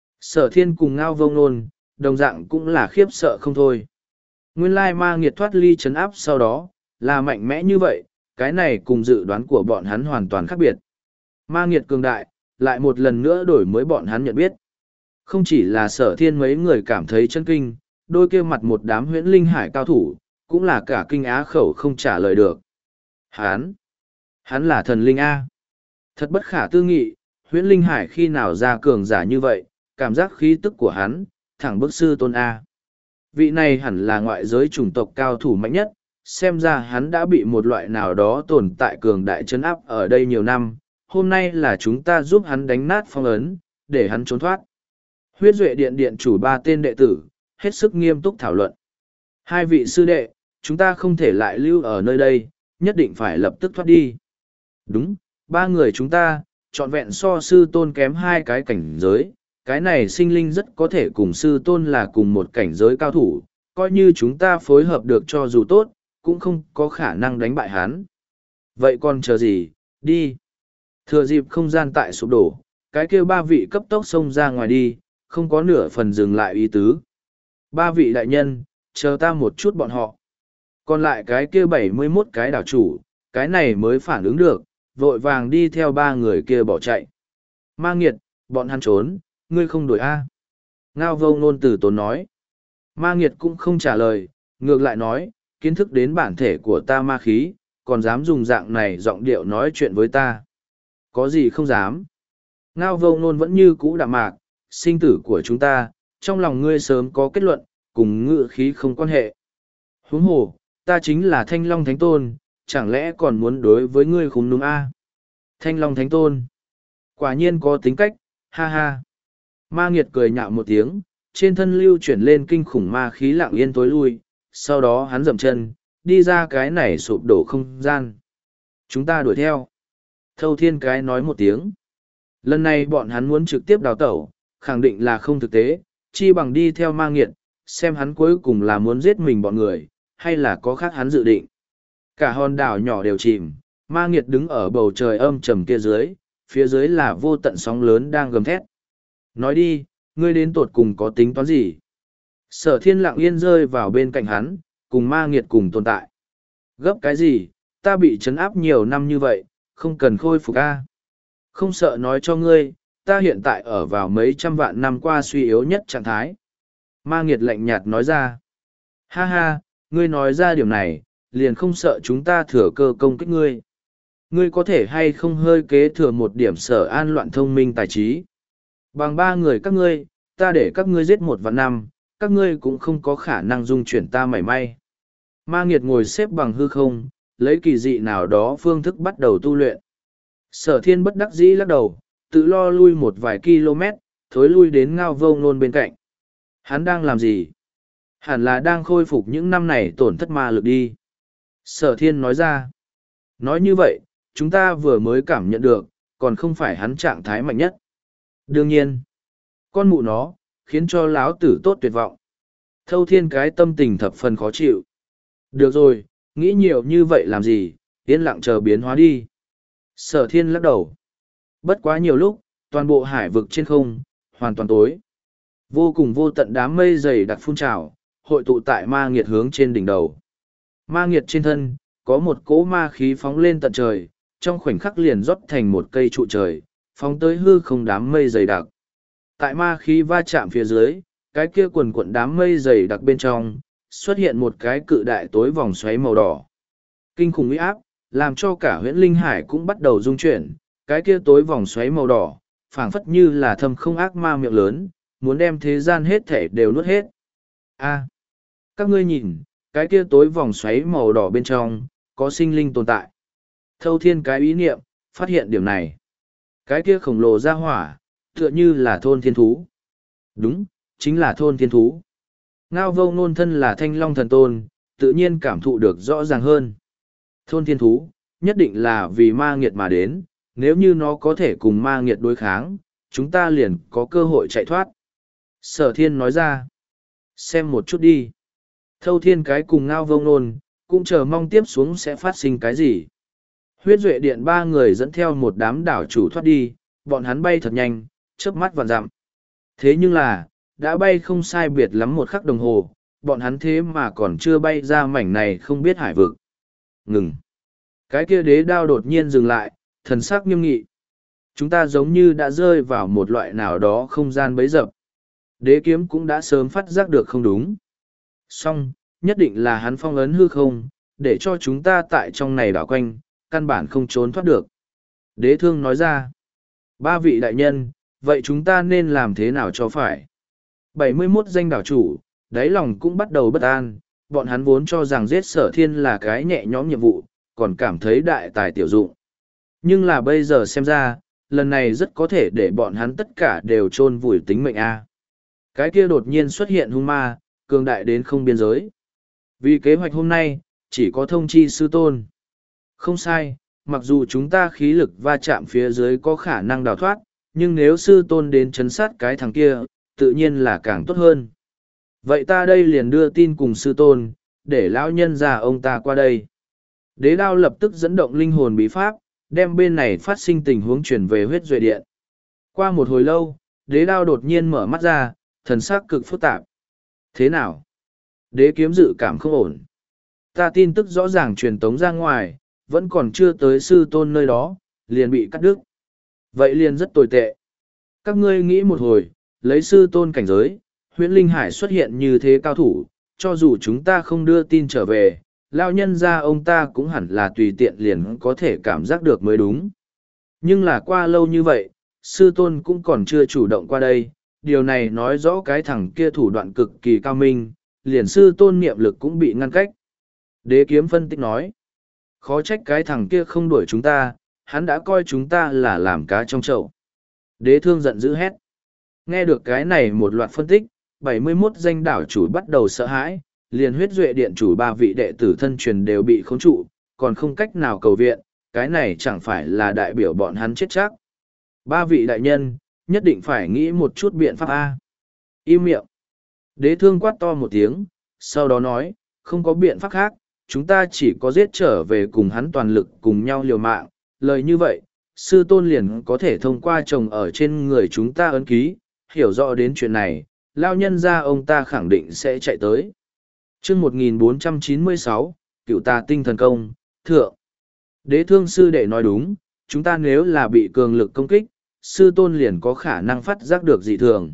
Sở thiên cùng ngao vông nôn, đồng dạng cũng là khiếp sợ không thôi. Nguyên lai ma nghiệt thoát ly chấn áp sau đó, là mạnh mẽ như vậy, cái này cùng dự đoán của bọn hắn hoàn toàn khác biệt. Ma nghiệt cường đại, lại một lần nữa đổi mới bọn hắn nhận biết. Không chỉ là sở thiên mấy người cảm thấy chân kinh, đôi kia mặt một đám huyễn linh hải cao thủ, cũng là cả kinh á khẩu không trả lời được. Hắn, hắn là thần linh A. Thật bất khả tư nghị, huyễn linh hải khi nào ra cường giả như vậy, cảm giác khí tức của hắn, thẳng bức sư tôn A. Vị này hẳn là ngoại giới chủng tộc cao thủ mạnh nhất, xem ra hắn đã bị một loại nào đó tồn tại cường đại chấn áp ở đây nhiều năm, hôm nay là chúng ta giúp hắn đánh nát phong ấn, để hắn trốn thoát. Huyết Duệ Điện điện chủ ba tên đệ tử, hết sức nghiêm túc thảo luận. Hai vị sư đệ, chúng ta không thể lại lưu ở nơi đây, nhất định phải lập tức thoát đi. Đúng, ba người chúng ta, trọn vẹn so sư tôn kém hai cái cảnh giới, cái này sinh linh rất có thể cùng sư tôn là cùng một cảnh giới cao thủ, coi như chúng ta phối hợp được cho dù tốt, cũng không có khả năng đánh bại hắn. Vậy còn chờ gì, đi. Thừa dịp không gian tại sụp đổ, cái kia ba vị cấp tốc xông ra ngoài đi, không có nửa phần dừng lại ý tứ. Ba vị đại nhân, chờ ta một chút bọn họ. Còn lại cái kia bảy mươi mốt cái đảo chủ, cái này mới phản ứng được, vội vàng đi theo ba người kia bỏ chạy. Ma nghiệt, bọn hắn trốn, ngươi không đuổi a? Ngao Vô Ngôn từ tốn nói. Ma nghiệt cũng không trả lời, ngược lại nói, kiến thức đến bản thể của ta ma khí, còn dám dùng dạng này giọng điệu nói chuyện với ta. Có gì không dám. Ngao Vô Ngôn vẫn như cũ đạm mạc, sinh tử của chúng ta, trong lòng ngươi sớm có kết luận, cùng ngự khí không quan hệ. Huống hồ, ta chính là Thanh Long Thánh Tôn, chẳng lẽ còn muốn đối với ngươi khủng đúng a? Thanh Long Thánh Tôn. Quả nhiên có tính cách, ha ha. Ma nghiệt cười nhạo một tiếng, trên thân lưu chuyển lên kinh khủng ma khí lặng yên tối lui, sau đó hắn dậm chân, đi ra cái này sụp đổ không gian. Chúng ta đuổi theo. Thâu Thiên cái nói một tiếng. Lần này bọn hắn muốn trực tiếp đào tẩu, khẳng định là không thực tế, chi bằng đi theo ma nghiệt, xem hắn cuối cùng là muốn giết mình bọn người, hay là có khác hắn dự định. Cả hòn đảo nhỏ đều chìm, ma nghiệt đứng ở bầu trời âm trầm kia dưới, phía dưới là vô tận sóng lớn đang gầm thét. Nói đi, ngươi đến tột cùng có tính toán gì? Sở Thiên lặng yên rơi vào bên cạnh hắn, cùng ma nghiệt cùng tồn tại. Gấp cái gì, ta bị trấn áp nhiều năm như vậy, không cần khôi phục a. Không sợ nói cho ngươi, ta hiện tại ở vào mấy trăm vạn năm qua suy yếu nhất trạng thái. Ma nghiệt lạnh nhạt nói ra. Ha ha, ngươi nói ra điều này, liền không sợ chúng ta thừa cơ công kích ngươi. Ngươi có thể hay không hơi kế thừa một điểm sở an loạn thông minh tài trí. Bằng ba người các ngươi, ta để các ngươi giết một vạn năm, các ngươi cũng không có khả năng dung chuyển ta mảy may. Ma nghiệt ngồi xếp bằng hư không, lấy kỳ dị nào đó phương thức bắt đầu tu luyện. Sở Thiên bất đắc dĩ lắc đầu, tự lo lui một vài km, thối lui đến Ngao Vô Ngôn bên cạnh. Hắn đang làm gì? Hẳn là đang khôi phục những năm này tổn thất ma lực đi. Sở Thiên nói ra. Nói như vậy, chúng ta vừa mới cảm nhận được, còn không phải hắn trạng thái mạnh nhất. Đương nhiên, con mụ nó, khiến cho lão tử tốt tuyệt vọng. Thâu Thiên cái tâm tình thập phần khó chịu. Được rồi, nghĩ nhiều như vậy làm gì, yên lặng chờ biến hóa đi. Sở Thiên lắc đầu. Bất quá nhiều lúc, toàn bộ hải vực trên không, hoàn toàn tối. Vô cùng vô tận đám mây dày đặc phun trào, hội tụ tại ma nghiệt hướng trên đỉnh đầu. Ma nghiệt trên thân, có một cỗ ma khí phóng lên tận trời, trong khoảnh khắc liền rót thành một cây trụ trời, phóng tới hư không đám mây dày đặc. Tại ma khí va chạm phía dưới, cái kia quần cuộn đám mây dày đặc bên trong, xuất hiện một cái cự đại tối vòng xoáy màu đỏ. Kinh khủng uy áp, làm cho cả huyễn linh hải cũng bắt đầu rung chuyển, cái kia tối vòng xoáy màu đỏ, phảng phất như là thâm không ác ma miệng lớn, muốn đem thế gian hết thể đều nuốt hết. A, các ngươi nhìn, cái kia tối vòng xoáy màu đỏ bên trong, có sinh linh tồn tại. Thâu Thiên cái ý niệm, phát hiện điểm này. Cái kia khổng lồ ra hỏa, tựa như là thôn thiên thú. Đúng, chính là thôn thiên thú. Ngao Vô Ngôn thân là Thanh Long thần tôn, tự nhiên cảm thụ được rõ ràng hơn. Thôn thiên thú, nhất định là vì ma nghiệt mà đến, nếu như nó có thể cùng ma nghiệt đối kháng, chúng ta liền có cơ hội chạy thoát. Sở Thiên nói ra, xem một chút đi. Thâu Thiên cái cùng Ngao Vô Ngôn, cũng chờ mong tiếp xuống sẽ phát sinh cái gì. Huyết Duệ Điện ba người dẫn theo một đám đảo chủ thoát đi, bọn hắn bay thật nhanh, chớp mắt vạn dặm. Thế nhưng là, đã bay không sai biệt lắm một khắc đồng hồ, bọn hắn thế mà còn chưa bay ra mảnh này không biết hải vực. Ngừng. Cái kia đế đao đột nhiên dừng lại, thần sắc nghiêm nghị. Chúng ta giống như đã rơi vào một loại nào đó không gian bấy dập. Đế kiếm cũng đã sớm phát giác được không đúng. Song, nhất định là hắn phong ấn hư không, để cho chúng ta tại trong này đảo quanh, căn bản không trốn thoát được. Đế thương nói ra. Ba vị đại nhân, vậy chúng ta nên làm thế nào cho phải? bảy mươi mốt danh đảo chủ, đáy lòng cũng bắt đầu bất an, bọn hắn vốn cho rằng giết Sở Thiên là cái nhẹ nhõm nhiệm vụ, còn cảm thấy đại tài tiểu dụng. Nhưng là bây giờ xem ra, lần này rất có thể để bọn hắn tất cả đều chôn vùi tính mệnh a. Cái kia đột nhiên xuất hiện hung ma, cường đại đến không biên giới. Vì kế hoạch hôm nay, chỉ có thông chi sư tôn. Không sai, mặc dù chúng ta khí lực va chạm phía dưới có khả năng đào thoát, nhưng nếu sư tôn đến chấn sát cái thằng kia, tự nhiên là càng tốt hơn. Vậy ta đây liền đưa tin cùng sư tôn, để lão nhân già ông ta qua đây. Đế đao lập tức dẫn động linh hồn bí pháp, đem bên này phát sinh tình huống chuyển về huyết duệ điện. Qua một hồi lâu, đế đao đột nhiên mở mắt ra, thần sắc cực phức tạp. Thế nào? Đế kiếm dự cảm không ổn. Ta tin tức rõ ràng truyền tống ra ngoài, vẫn còn chưa tới sư tôn nơi đó, liền bị cắt đứt. Vậy liền rất tồi tệ. Các ngươi nghĩ một hồi, lấy sư tôn cảnh giới, huyễn linh hải xuất hiện như thế cao thủ, cho dù chúng ta không đưa tin trở về, lao nhân ra ông ta cũng hẳn là tùy tiện liền có thể cảm giác được mới đúng. Nhưng là qua lâu như vậy, sư tôn cũng còn chưa chủ động qua đây, điều này nói rõ cái thằng kia thủ đoạn cực kỳ cao minh, liền sư tôn niệm lực cũng bị ngăn cách. Đế kiếm phân tích nói, khó trách cái thằng kia không đuổi chúng ta, hắn đã coi chúng ta là làm cá trong chậu. Đế thương giận dữ hét. Nghe được cái này một loạt phân tích, bảy mươi mốt danh đảo chủ bắt đầu sợ hãi, liền huyết duệ điện chủ ba vị đệ tử thân truyền đều bị khống trụ, còn không cách nào cầu viện, cái này chẳng phải là đại biểu bọn hắn chết chắc. Ba vị đại nhân, nhất định phải nghĩ một chút biện pháp A. Im miệng. Đế thương quát to một tiếng, sau đó nói, không có biện pháp khác, chúng ta chỉ có giết trở về cùng hắn toàn lực cùng nhau liều mạng. Lời như vậy, sư tôn liền có thể thông qua chồng ở trên người chúng ta ấn ký, hiểu rõ đến chuyện này, lao nhân ra ông ta khẳng định sẽ chạy tới. chương một nghìn bốn trăm chín mươi sáu, cựu tà tinh thần công, thượng. Đế thương sư đệ nói đúng, chúng ta nếu là bị cường lực công kích, sư tôn liền có khả năng phát giác được dị thường.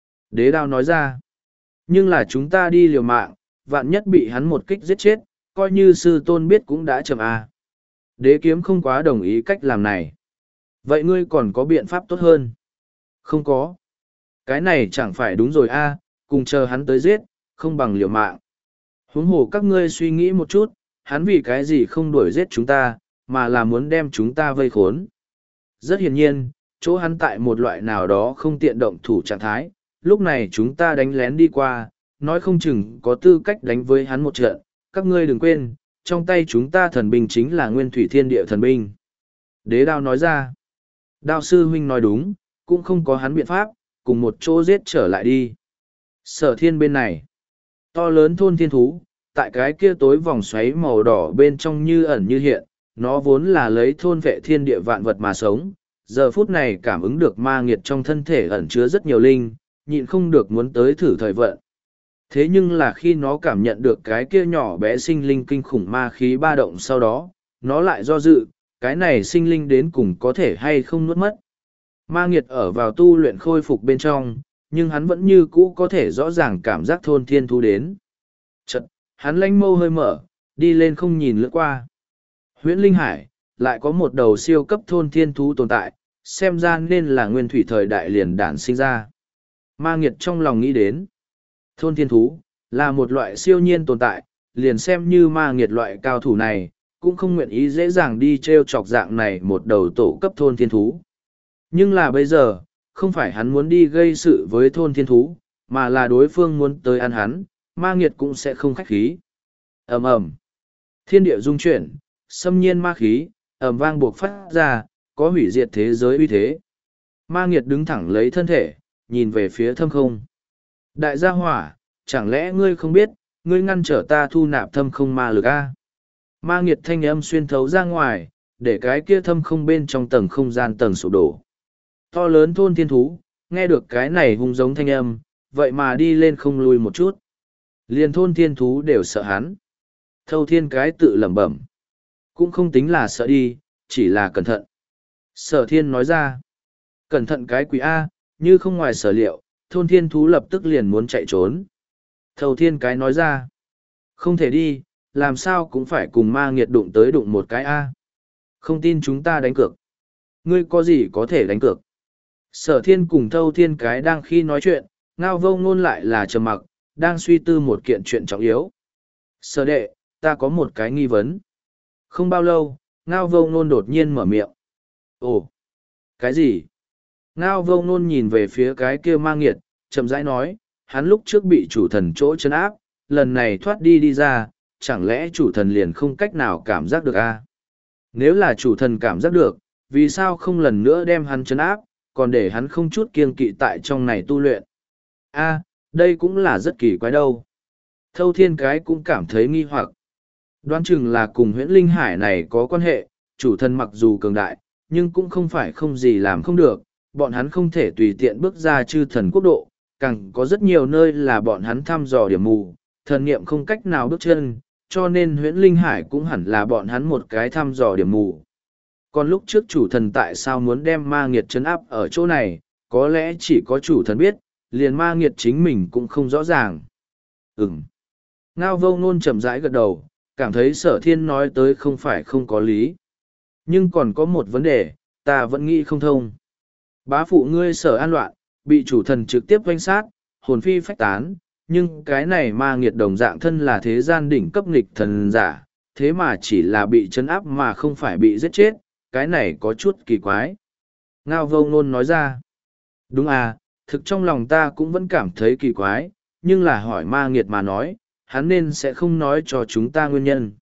Đế đao nói ra, nhưng là chúng ta đi liều mạng, vạn nhất bị hắn một kích giết chết, coi như sư tôn biết cũng đã chậm a. Đế kiếm không quá đồng ý cách làm này. Vậy ngươi còn có biện pháp tốt hơn? Không có. Cái này chẳng phải đúng rồi a, cùng chờ hắn tới giết, không bằng liều mạng. Huống hồ các ngươi suy nghĩ một chút, hắn vì cái gì không đuổi giết chúng ta, mà là muốn đem chúng ta vây khốn. Rất hiển nhiên, chỗ hắn tại một loại nào đó không tiện động thủ trạng thái, lúc này chúng ta đánh lén đi qua, nói không chừng có tư cách đánh với hắn một trận. Các ngươi đừng quên, trong tay chúng ta thần binh chính là nguyên thủy thiên địa thần binh. Đế đao nói ra, đao sư huynh nói đúng, cũng không có hắn biện pháp, cùng một chỗ giết trở lại đi. Sở thiên bên này, to lớn thôn thiên thú, tại cái kia tối vòng xoáy màu đỏ bên trong như ẩn như hiện, nó vốn là lấy thôn vệ thiên địa vạn vật mà sống, giờ phút này cảm ứng được ma nghiệt trong thân thể ẩn chứa rất nhiều linh, nhịn không được muốn tới thử thời vận. Thế nhưng là khi nó cảm nhận được cái kia nhỏ bé sinh linh kinh khủng ma khí ba động sau đó, nó lại do dự, cái này sinh linh đến cùng có thể hay không nuốt mất. Ma nghiệt ở vào tu luyện khôi phục bên trong, nhưng hắn vẫn như cũ có thể rõ ràng cảm giác thôn thiên thú đến. Chật, hắn lanh mâu hơi mở, đi lên không nhìn lướt qua. Huyễn Linh Hải, lại có một đầu siêu cấp thôn thiên thú tồn tại, xem ra nên là nguyên thủy thời đại liền đản sinh ra. Ma nghiệt trong lòng nghĩ đến. Thôn thiên thú, là một loại siêu nhiên tồn tại, liền xem như ma nghiệt loại cao thủ này, cũng không nguyện ý dễ dàng đi treo chọc dạng này một đầu tổ cấp thôn thiên thú. Nhưng là bây giờ, không phải hắn muốn đi gây sự với thôn thiên thú, mà là đối phương muốn tới ăn hắn, ma nghiệt cũng sẽ không khách khí. Ầm ầm, thiên địa rung chuyển, xâm nhiên ma khí, ầm vang buộc phát ra, có hủy diệt thế giới uy thế. Ma nghiệt đứng thẳng lấy thân thể, nhìn về phía thâm không. Đại gia hỏa, chẳng lẽ ngươi không biết, ngươi ngăn trở ta thu nạp thâm không ma lực a? Ma nghiệt thanh âm xuyên thấu ra ngoài, để cái kia thâm không bên trong tầng không gian tầng sụp đổ. To lớn thôn thiên thú, nghe được cái này hung giống thanh âm, vậy mà đi lên không lùi một chút. Liền thôn thiên thú đều sợ hắn. Thâu thiên cái tự lẩm bẩm. Cũng không tính là sợ đi, chỉ là cẩn thận. Sở thiên nói ra. Cẩn thận cái quỷ A, như không ngoài sở liệu, thôn thiên thú lập tức liền muốn chạy trốn. Thâu thiên cái nói ra. Không thể đi, làm sao cũng phải cùng ma nghiệt đụng tới đụng một cái A. Không tin chúng ta đánh cược. Ngươi có gì có thể đánh cược? Sở thiên cùng thâu thiên cái đang khi nói chuyện, ngao vô ngôn lại là trầm mặc, đang suy tư một kiện chuyện trọng yếu. Sở đệ, ta có một cái nghi vấn. Không bao lâu, ngao vô ngôn đột nhiên mở miệng. Ồ, Cái gì? Ngao vô ngôn nhìn về phía cái kia ma nghiệt, chậm rãi nói, hắn lúc trước bị chủ thần chỗ chấn áp, lần này thoát đi đi ra, chẳng lẽ chủ thần liền không cách nào cảm giác được a? Nếu là chủ thần cảm giác được, vì sao không lần nữa đem hắn chấn áp, còn để hắn không chút kiêng kỵ tại trong này tu luyện? A, đây cũng là rất kỳ quái đâu. Thâu thiên cái cũng cảm thấy nghi hoặc. Đoán chừng là cùng huyễn linh hải này có quan hệ, chủ thần mặc dù cường đại, nhưng cũng không phải không gì làm không được, bọn hắn không thể tùy tiện bước ra chư thần quốc độ, càng có rất nhiều nơi là bọn hắn thăm dò điểm mù, thần niệm không cách nào bước chân, cho nên huyễn linh hải cũng hẳn là bọn hắn một cái thăm dò điểm mù. Còn lúc trước chủ thần tại sao muốn đem ma nghiệt trấn áp ở chỗ này, có lẽ chỉ có chủ thần biết, liền ma nghiệt chính mình cũng không rõ ràng. Ừm. Ngao vô ngôn chậm rãi gật đầu, cảm thấy sở thiên nói tới không phải không có lý. Nhưng còn có một vấn đề, ta vẫn nghĩ không thông. Bá phụ ngươi sở an loạn, bị chủ thần trực tiếp quanh sát, hồn phi phách tán, nhưng cái này ma nghiệt đồng dạng thân là thế gian đỉnh cấp nghịch thần giả, thế mà chỉ là bị chấn áp mà không phải bị giết chết, cái này có chút kỳ quái. Ngao vô ngôn nói ra, đúng à, thực trong lòng ta cũng vẫn cảm thấy kỳ quái, nhưng là hỏi ma nghiệt mà nói, hắn nên sẽ không nói cho chúng ta nguyên nhân.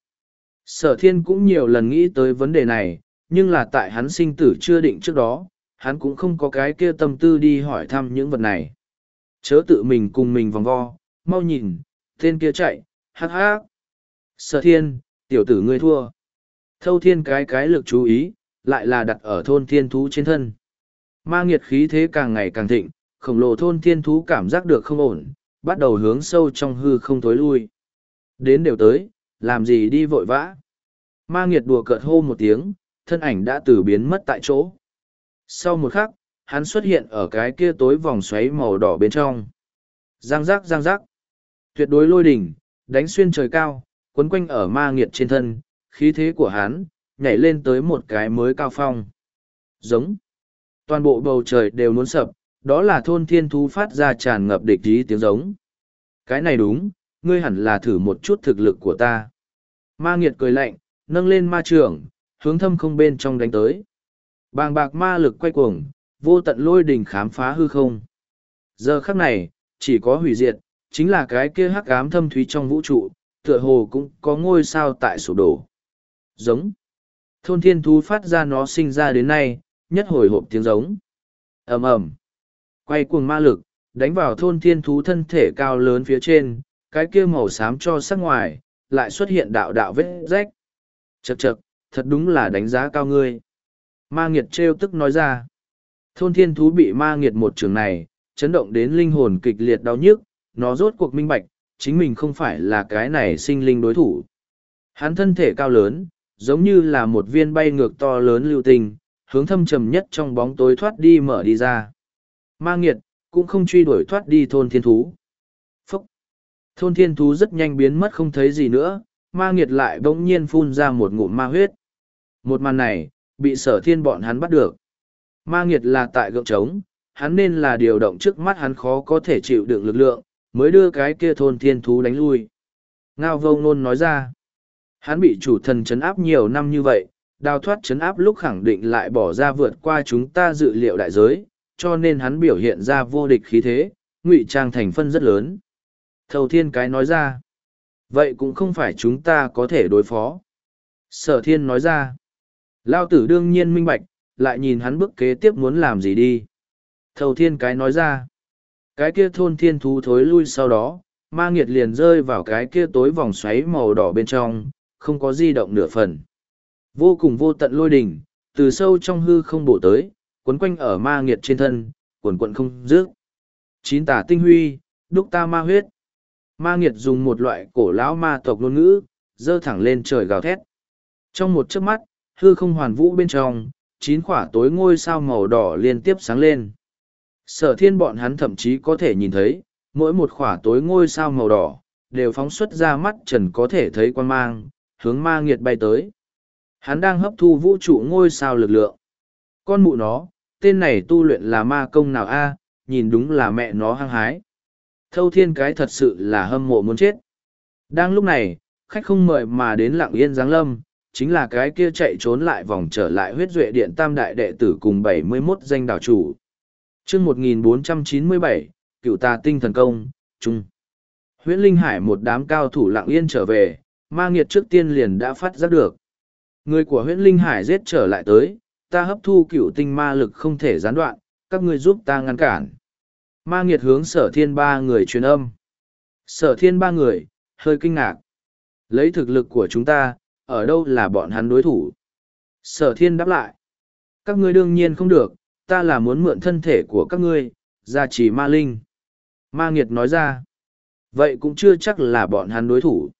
Sở thiên cũng nhiều lần nghĩ tới vấn đề này, nhưng là tại hắn sinh tử chưa định trước đó, hắn cũng không có cái kia tâm tư đi hỏi thăm những vật này. Chớ tự mình cùng mình vòng vo, mau nhìn, tên kia chạy, hắc hắc. Sở thiên, tiểu tử ngươi thua. Thâu thiên cái cái lực chú ý, lại là đặt ở thôn thiên thú trên thân. Ma nghiệt khí thế càng ngày càng thịnh, khổng lồ thôn thiên thú cảm giác được không ổn, bắt đầu hướng sâu trong hư không tối lui. Đến đều tới, làm gì đi vội vã. Ma nghiệt đùa cợt hô một tiếng, thân ảnh đã từ biến mất tại chỗ. Sau một khắc, hắn xuất hiện ở cái kia tối vòng xoáy màu đỏ bên trong. Giang giác giang giác. Tuyệt đối lôi đỉnh, đánh xuyên trời cao, quấn quanh ở ma nghiệt trên thân, khí thế của hắn, nhảy lên tới một cái mới cao phong. Giống. Toàn bộ bầu trời đều muốn sập, đó là thôn thiên thú phát ra tràn ngập địch ý tiếng giống. Cái này đúng, ngươi hẳn là thử một chút thực lực của ta. Ma nghiệt cười lạnh, nâng lên ma trưởng, hướng thâm không bên trong đánh tới. Bàng bạc ma lực quay cuồng, vô tận lôi đình khám phá hư không. Giờ khắc này, chỉ có hủy diệt, chính là cái kia hắc ám thâm thúy trong vũ trụ, tựa hồ cũng có ngôi sao tại sụp đổ. Giống. Thôn thiên thú phát ra nó sinh ra đến nay, nhất hồi hộp tiếng giống. ầm ầm, quay cuồng ma lực, đánh vào thôn thiên thú thân thể cao lớn phía trên, cái kia màu xám cho sắc ngoài, lại xuất hiện đạo đạo vết rách. Chậc chậc, thật đúng là đánh giá cao ngươi. Ma nghiệt trêu tức nói ra. Thôn thiên thú bị ma nghiệt một trường này, chấn động đến linh hồn kịch liệt đau nhức, nó rốt cuộc minh bạch, chính mình không phải là cái này sinh linh đối thủ. Hắn thân thể cao lớn, giống như là một viên bay ngược to lớn lưu tinh, hướng thâm trầm nhất trong bóng tối thoát đi mở đi ra. Ma nghiệt, cũng không truy đuổi thoát đi thôn thiên thú. Phúc! Thôn thiên thú rất nhanh biến mất không thấy gì nữa, ma nghiệt lại bỗng nhiên phun ra một ngụm ma huyết. Một màn này, bị sở thiên bọn hắn bắt được. Ma nghiệt là tại gượng trống, hắn nên là điều động trước mắt hắn khó có thể chịu đựng lực lượng, mới đưa cái kia thôn thiên thú đánh lui. Ngao vô ngôn nói ra, hắn bị chủ thần trấn áp nhiều năm như vậy, đào thoát trấn áp lúc khẳng định lại bỏ ra vượt qua chúng ta dự liệu đại giới, cho nên hắn biểu hiện ra vô địch khí thế, ngụy trang thành phân rất lớn. Thầu thiên cái nói ra, vậy cũng không phải chúng ta có thể đối phó. Sở thiên nói ra, Lao tử đương nhiên minh bạch, lại nhìn hắn bước kế tiếp muốn làm gì đi. Thầu thiên cái nói ra, cái kia thôn thiên thú thối lui sau đó, ma nghiệt liền rơi vào cái kia tối vòng xoáy màu đỏ bên trong, không có di động nửa phần. Vô cùng vô tận lôi đỉnh, từ sâu trong hư không bổ tới, quấn quanh ở ma nghiệt trên thân, quần quận không dứt. Chín tả tinh huy, đúc ta ma huyết. Ma nghiệt dùng một loại cổ lão ma tộc ngôn ngữ, dơ thẳng lên trời gào thét. Trong một chớp mắt, hư không hoàn vũ bên trong, chín khỏa tối ngôi sao màu đỏ liên tiếp sáng lên. Sở thiên bọn hắn thậm chí có thể nhìn thấy, mỗi một khỏa tối ngôi sao màu đỏ, đều phóng xuất ra mắt trần có thể thấy quan mang, hướng ma nghiệt bay tới. Hắn đang hấp thu vũ trụ ngôi sao lực lượng. Con mụ nó, tên này tu luyện là ma công nào a? Nhìn đúng là mẹ nó hăng hái. Thâu thiên cái thật sự là hâm mộ muốn chết. Đang lúc này, khách không mời mà đến lặng yên giáng lâm, chính là cái kia chạy trốn lại vòng trở lại huyết duệ điện tam đại đệ tử cùng bảy mươi mốt danh đảo chủ. Chương một nghìn bốn trăm chín mươi bảy, Cựu Tà Tinh Thần Công, Trung. Huyễn Linh Hải một đám cao thủ lặng yên trở về, Ma Nghiệt trước tiên liền đã phát giác được. Người của Huyễn Linh Hải giết trở lại tới, ta hấp thu cựu tinh ma lực không thể gián đoạn, các ngươi giúp ta ngăn cản. Ma Nghiệt hướng Sở Thiên ba người truyền âm. Sở Thiên ba người, hơi kinh ngạc. Lấy thực lực của chúng ta, ở đâu là bọn hắn đối thủ? Sở Thiên đáp lại. Các ngươi đương nhiên không được, ta là muốn mượn thân thể của các ngươi, gia trì ma linh. Ma Nghiệt nói ra. Vậy cũng chưa chắc là bọn hắn đối thủ.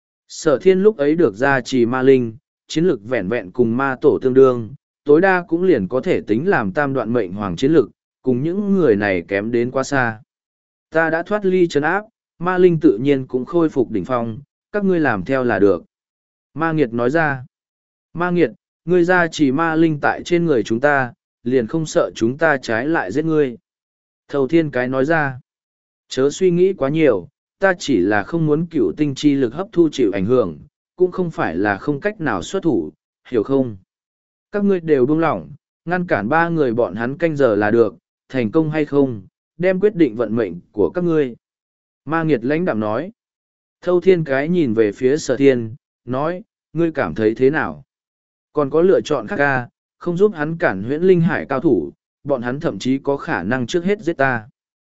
Sở Thiên lúc ấy được gia trì ma linh, chiến lực vẹn vẹn cùng ma tổ tương đương, tối đa cũng liền có thể tính làm tam đoạn mệnh hoàng chiến lực, cùng những người này kém đến quá xa. Ta đã thoát ly trấn áp, ma linh tự nhiên cũng khôi phục đỉnh phong, các ngươi làm theo là được. Ma Nghiệt nói ra. Ma Nghiệt, ngươi gia trì ma linh tại trên người chúng ta, liền không sợ chúng ta trái lại giết ngươi. Thầu Thiên cái nói ra. Chớ suy nghĩ quá nhiều, ta chỉ là không muốn cựu tinh chi lực hấp thu chịu ảnh hưởng, cũng không phải là không cách nào xuất thủ, hiểu không? Các ngươi đều buông lỏng, ngăn cản ba người bọn hắn canh giờ là được, thành công hay không, đem quyết định vận mệnh của các ngươi. Ma Nghiệt lãnh đạm nói. Thâu Thiên cái nhìn về phía Sở Thiên, nói, ngươi cảm thấy thế nào? Còn có lựa chọn khác ca, không giúp hắn cản Huyễn Linh Hải cao thủ, bọn hắn thậm chí có khả năng trước hết giết ta.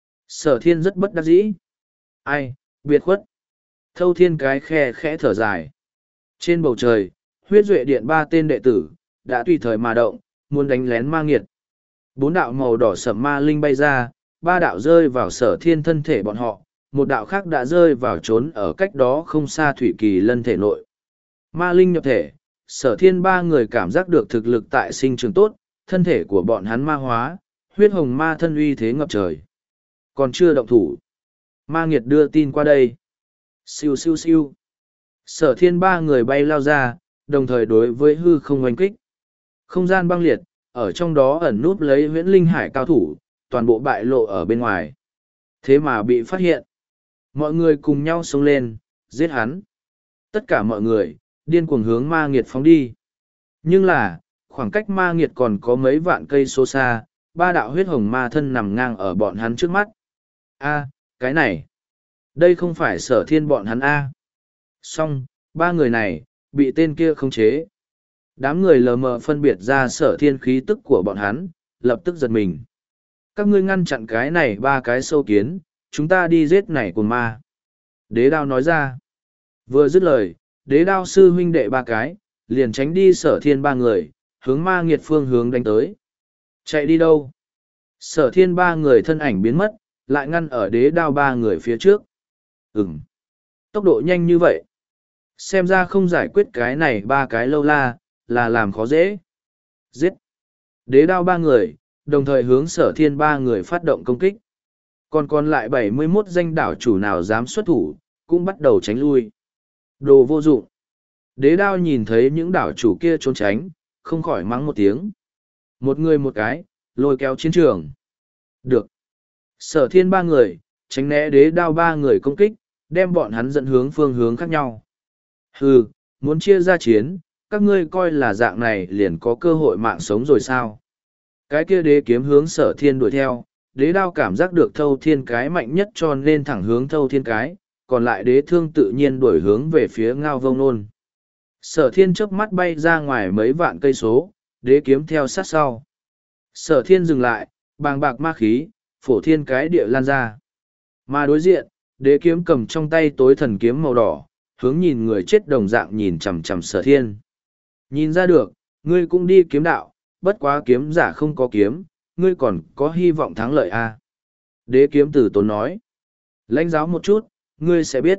Sở Thiên rất bất đắc dĩ. Ai, biệt khuất. Thâu Thiên cái khe khẽ thở dài. Trên bầu trời, huyết duệ điện ba tên đệ tử, đã tùy thời mà động, muốn đánh lén Ma Nghiệt. Bốn đạo màu đỏ sẫm ma linh bay ra, ba đạo rơi vào Sở Thiên thân thể bọn họ, một đạo khác đã rơi vào trốn ở cách đó không xa Thủy Kỳ Lân thể nội. Ma linh nhập thể, Sở Thiên ba người cảm giác được thực lực tại sinh trường tốt, thân thể của bọn hắn ma hóa, huyết hồng ma thân uy thế ngập trời. Còn chưa động thủ. Ma Nghiệt đưa tin qua đây. Siêu siêu siêu. Sở Thiên ba người bay lao ra, đồng thời đối với hư không oanh kích. Không gian băng liệt, ở trong đó ẩn núp lấy Huyễn Linh Hải cao thủ, toàn bộ bại lộ ở bên ngoài. Thế mà bị phát hiện. Mọi người cùng nhau xông lên, giết hắn. Tất cả mọi người, điên cuồng hướng Ma Nghiệt phóng đi. Nhưng là, khoảng cách Ma Nghiệt còn có mấy vạn cây số xa, ba đạo huyết hồng ma thân nằm ngang ở bọn hắn trước mắt. A, cái này, đây không phải Sở Thiên bọn hắn A. Song, ba người này, bị tên kia khống chế. Đám người lờ mờ phân biệt ra Sở Thiên khí tức của bọn hắn, lập tức giật mình. Các ngươi ngăn chặn cái này ba cái sâu kiến, chúng ta đi giết này cùng ma. Đế Đao nói ra. Vừa dứt lời, Đế Đao sư huynh đệ ba cái, liền tránh đi Sở Thiên ba người, hướng Ma Nghiệt phương hướng đánh tới. Chạy đi đâu? Sở Thiên ba người thân ảnh biến mất, lại ngăn ở Đế Đao ba người phía trước. Ừm. Tốc độ nhanh như vậy. Xem ra không giải quyết cái này ba cái lâu la, là làm khó dễ. Giết. Đế Đao ba người, đồng thời hướng Sở Thiên ba người phát động công kích. Còn còn lại bảy mươi mốt danh đảo chủ nào dám xuất thủ, cũng bắt đầu tránh lui. Đồ vô dụng. Đế Đao nhìn thấy những đảo chủ kia trốn tránh, không khỏi mắng một tiếng. Một người một cái, lôi kéo chiến trường. Được. Sở Thiên ba người, tránh né Đế Đao ba người công kích, đem bọn hắn dẫn hướng phương hướng khác nhau. Hừ, muốn chia ra chiến, các ngươi coi là dạng này liền có cơ hội mạng sống rồi sao? Cái kia đế kiếm hướng Sở Thiên đuổi theo, Đế Đao cảm giác được Thâu Thiên cái mạnh nhất cho nên thẳng hướng Thâu Thiên cái, còn lại đế thương tự nhiên đuổi hướng về phía Ngao Vông Nôn. Sở Thiên chớp mắt bay ra ngoài mấy vạn cây số, đế kiếm theo sát sau. Sở Thiên dừng lại, bàng bạc ma khí, phổ thiên cái địa lan ra. Mà đối diện, đế kiếm cầm trong tay tối thần kiếm màu đỏ, hướng nhìn người chết đồng dạng nhìn chằm chằm Sở Thiên. Nhìn ra được, ngươi cũng đi kiếm đạo, bất quá kiếm giả không có kiếm, ngươi còn có hy vọng thắng lợi à? Đế kiếm tử tốn nói. Lãnh giáo một chút, ngươi sẽ biết.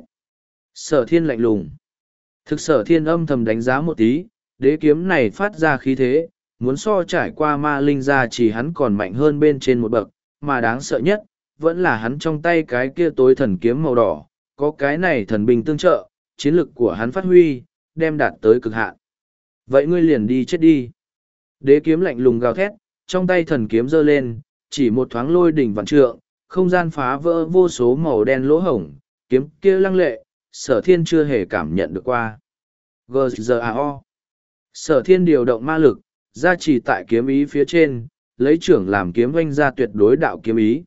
Sở Thiên lạnh lùng. Thực Sở Thiên âm thầm đánh giá một tí, đế kiếm này phát ra khí thế, muốn so trải qua ma linh ra chỉ hắn còn mạnh hơn bên trên một bậc, mà đáng sợ nhất, vẫn là hắn trong tay cái kia tối thần kiếm màu đỏ, có cái này thần binh tương trợ, chiến lực của hắn phát huy, đem đạt tới cực hạn. Vậy ngươi liền đi chết đi. Đế kiếm lạnh lùng gào thét, trong tay thần kiếm giơ lên, chỉ một thoáng lôi đỉnh vạn trượng, không gian phá vỡ vô số màu đen lỗ hổng, kiếm kia lăng lệ, Sở Thiên chưa hề cảm nhận được qua. giê giê a o Sở thiên điều động ma lực, gia trì tại kiếm ý phía trên, lấy trưởng làm kiếm oanh ra tuyệt đối đạo kiếm ý.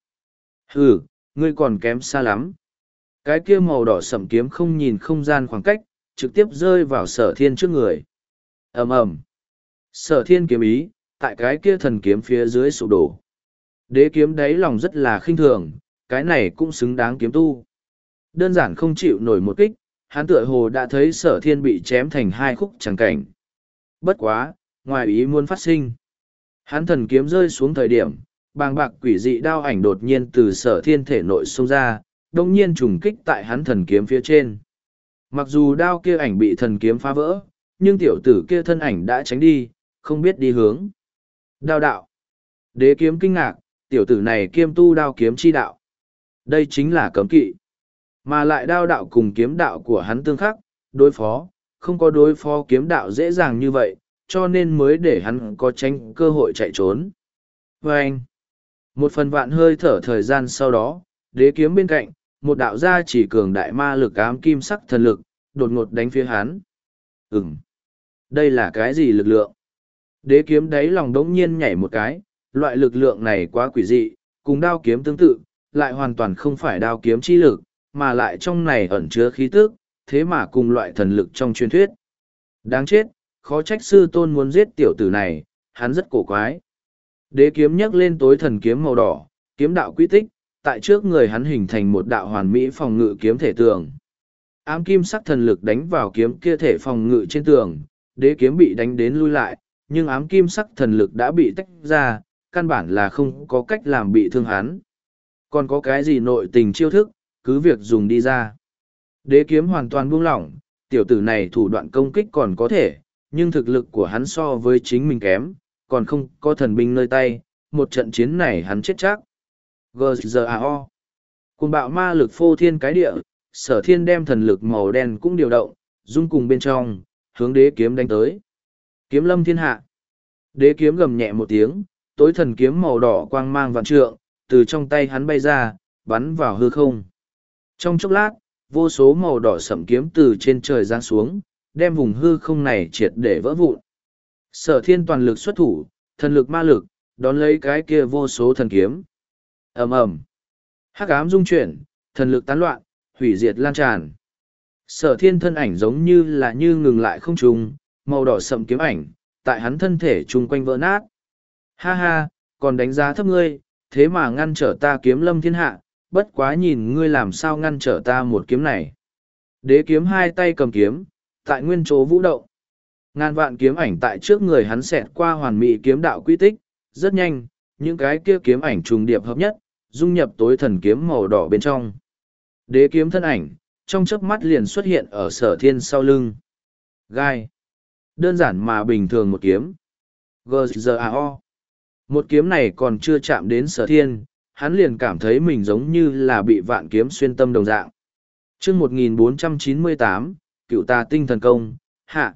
Hừ, ngươi còn kém xa lắm. Cái kia màu đỏ sẫm kiếm không nhìn không gian khoảng cách, trực tiếp rơi vào sở thiên trước người. ầm ầm, sở thiên kiếm ý, tại cái kia thần kiếm phía dưới sụp đổ. Đế kiếm đáy lòng rất là khinh thường, cái này cũng xứng đáng kiếm tu. Đơn giản không chịu nổi một kích, hắn tựa hồ đã thấy sở thiên bị chém thành hai khúc chẳng cảnh. Bất quá, ngoài ý muốn phát sinh. Hắn thần kiếm rơi xuống thời điểm, bàng bạc quỷ dị đao ảnh đột nhiên từ sở thiên thể nội xông ra, đông nhiên trùng kích tại hắn thần kiếm phía trên. Mặc dù đao kia ảnh bị thần kiếm phá vỡ, nhưng tiểu tử kia thân ảnh đã tránh đi, không biết đi hướng. Đao đạo. Đế kiếm kinh ngạc, tiểu tử này kiêm tu đao kiếm chi đạo. Đây chính là cấm kỵ. Mà lại đao đạo cùng kiếm đạo của hắn tương khắc, đối phó, không có đối phó kiếm đạo dễ dàng như vậy, cho nên mới để hắn có tránh cơ hội chạy trốn. Và anh, một phần vạn hơi thở thời gian sau đó, đế kiếm bên cạnh, một đạo gia chỉ cường đại ma lực ám kim sắc thần lực, đột ngột đánh phía hắn. Ừm, đây là cái gì lực lượng? Đế kiếm đáy lòng đống nhiên nhảy một cái, loại lực lượng này quá quỷ dị, cùng đao kiếm tương tự, lại hoàn toàn không phải đao kiếm chi lực, mà lại trong này ẩn chứa khí tức, thế mà cùng loại thần lực trong truyền thuyết. Đáng chết, khó trách sư tôn muốn giết tiểu tử này, hắn rất cổ quái. Đế kiếm nhấc lên tối thần kiếm màu đỏ, kiếm đạo quy tích, tại trước người hắn hình thành một đạo hoàn mỹ phòng ngự kiếm thể tường. Ám kim sắc thần lực đánh vào kiếm kia thể phòng ngự trên tường, đế kiếm bị đánh đến lui lại, nhưng ám kim sắc thần lực đã bị tách ra, căn bản là không có cách làm bị thương hắn. Còn có cái gì nội tình chiêu thức, cứ việc dùng đi ra. Đế kiếm hoàn toàn buông lỏng, tiểu tử này thủ đoạn công kích còn có thể, nhưng thực lực của hắn so với chính mình kém, còn không có thần binh nơi tay, một trận chiến này hắn chết chắc. giê giê a o. Cùng bạo ma lực phô thiên cái địa, sở thiên đem thần lực màu đen cũng điều động, dung cùng bên trong, hướng đế kiếm đánh tới. Kiếm lâm thiên hạ. Đế kiếm gầm nhẹ một tiếng, tối thần kiếm màu đỏ quang mang vạn trượng, từ trong tay hắn bay ra, bắn vào hư không. Trong chốc lát, vô số màu đỏ sẫm kiếm từ trên trời giáng xuống, đem vùng hư không này triệt để vỡ vụn. Sở thiên toàn lực xuất thủ, thần lực ma lực, đón lấy cái kia vô số thần kiếm. ầm ầm, hắc ám dung chuyển, thần lực tán loạn, hủy diệt lan tràn. Sở thiên thân ảnh giống như là như ngừng lại không trùng, màu đỏ sẫm kiếm ảnh, tại hắn thân thể chung quanh vỡ nát. Ha ha, còn đánh giá thấp ngươi, thế mà ngăn trở ta kiếm lâm thiên hạ, bất quá nhìn ngươi làm sao ngăn trở ta một kiếm này. Đế kiếm hai tay cầm kiếm, tại nguyên chỗ vũ động. Ngàn vạn kiếm ảnh tại trước người hắn xẹt qua hoàn mỹ kiếm đạo quy tích, rất nhanh, những cái kia kiếm ảnh trùng điệp hợp nhất, dung nhập tối thần kiếm màu đỏ bên trong. Đế kiếm thân ảnh, trong chớp mắt liền xuất hiện ở sở thiên sau lưng. Gai. Đơn giản mà bình thường một kiếm. giê giê a o. Một kiếm này còn chưa chạm đến sở thiên, hắn liền cảm thấy mình giống như là bị vạn kiếm xuyên tâm đồng dạng. chương một nghìn bốn trăm chín mươi tám, cựu tà tinh thần công, hạ.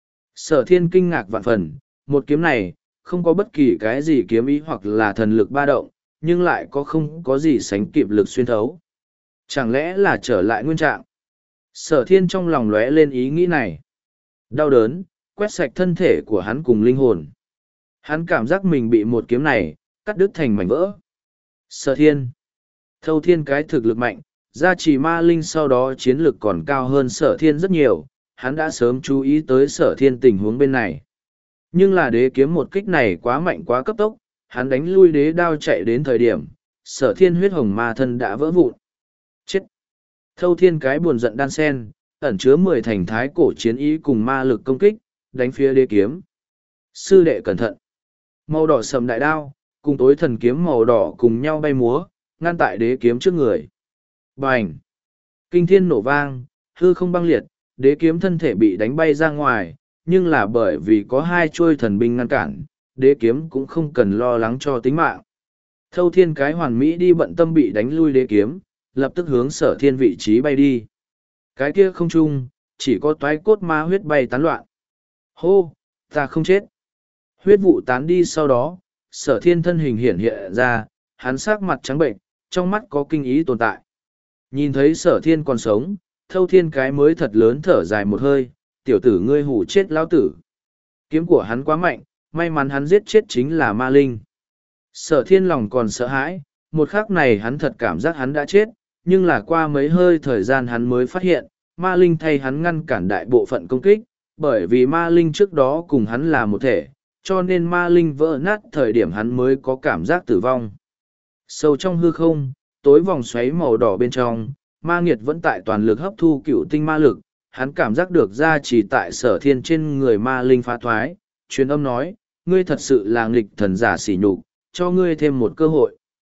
Sở thiên kinh ngạc vạn phần, một kiếm này, không có bất kỳ cái gì kiếm ý hoặc là thần lực ba động, nhưng lại có không có gì sánh kịp lực xuyên thấu. Chẳng lẽ là trở lại nguyên trạng? Sở thiên trong lòng lóe lên ý nghĩ này. Đau đớn, quét sạch thân thể của hắn cùng linh hồn. Hắn cảm giác mình bị một kiếm này, cắt đứt thành mảnh vỡ. Sở thiên. Thâu thiên cái thực lực mạnh, gia trì ma linh sau đó chiến lực còn cao hơn sở thiên rất nhiều, hắn đã sớm chú ý tới sở thiên tình huống bên này. Nhưng là đế kiếm một kích này quá mạnh quá cấp tốc, hắn đánh lui đế đao chạy đến thời điểm, sở thiên huyết hồng ma thân đã vỡ vụn. Chết! Thâu thiên cái buồn giận đan sen, ẩn chứa mười thành thái cổ chiến ý cùng ma lực công kích, đánh phía đế kiếm. Sư đệ cẩn thận! Màu đỏ sầm đại đao, cùng tối thần kiếm màu đỏ cùng nhau bay múa, ngăn tại đế kiếm trước người. Bành! Kinh thiên nổ vang, hư không băng liệt, đế kiếm thân thể bị đánh bay ra ngoài, nhưng là bởi vì có hai chuôi thần binh ngăn cản, đế kiếm cũng không cần lo lắng cho tính mạng. Thâu thiên cái hoàn mỹ đi bận tâm bị đánh lui đế kiếm, lập tức hướng sở thiên vị trí bay đi. Cái kia không chung, chỉ có toái cốt ma huyết bay tán loạn. Hô, ta không chết. Huyết vụ tán đi sau đó, sở thiên thân hình hiện hiện ra, hắn sắc mặt trắng bệnh, trong mắt có kinh ý tồn tại. Nhìn thấy sở thiên còn sống, thâu thiên cái mới thật lớn thở dài một hơi, tiểu tử ngươi hủ chết lão tử. Kiếm của hắn quá mạnh, may mắn hắn giết chết chính là ma linh. Sở thiên lòng còn sợ hãi, một khắc này hắn thật cảm giác hắn đã chết, nhưng là qua mấy hơi thời gian hắn mới phát hiện, ma linh thay hắn ngăn cản đại bộ phận công kích, bởi vì ma linh trước đó cùng hắn là một thể, cho nên ma linh vỡ nát thời điểm hắn mới có cảm giác tử vong. Sâu trong hư không, tối vòng xoáy màu đỏ bên trong, ma nghiệt vẫn tại toàn lực hấp thu cựu tinh ma lực, hắn cảm giác được ra chỉ tại sở thiên trên người ma linh phá thoái, truyền âm nói, ngươi thật sự là nghịch thần giả sỉ nhục, cho ngươi thêm một cơ hội.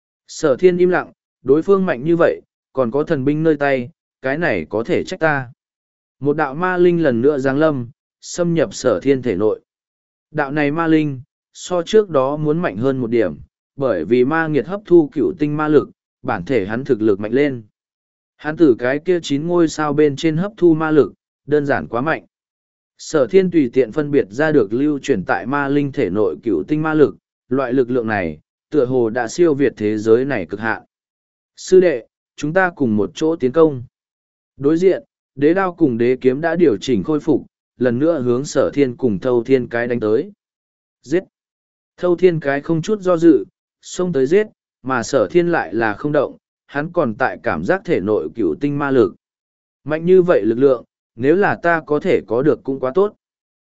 Sở thiên im lặng, đối phương mạnh như vậy, còn có thần binh nơi tay, cái này có thể trách ta. Một đạo ma linh lần nữa giáng lâm, xâm nhập sở thiên thể nội. Đạo này ma linh, so trước đó muốn mạnh hơn một điểm, bởi vì ma nghiệt hấp thu cựu tinh ma lực, bản thể hắn thực lực mạnh lên. Hắn từ cái kia chín ngôi sao bên trên hấp thu ma lực, đơn giản quá mạnh. Sở thiên tùy tiện phân biệt ra được lưu chuyển tại ma linh thể nội cựu tinh ma lực, loại lực lượng này, tựa hồ đã siêu việt thế giới này cực hạn. Sư đệ, chúng ta cùng một chỗ tiến công. Đối diện, đế đao cùng đế kiếm đã điều chỉnh khôi phục, lần nữa hướng sở thiên cùng thâu thiên cái đánh tới. Giết! Thâu thiên cái không chút do dự, xông tới giết, mà sở thiên lại là không động, hắn còn tại cảm giác thể nội cựu tinh ma lực. Mạnh như vậy lực lượng, nếu là ta có thể có được cũng quá tốt.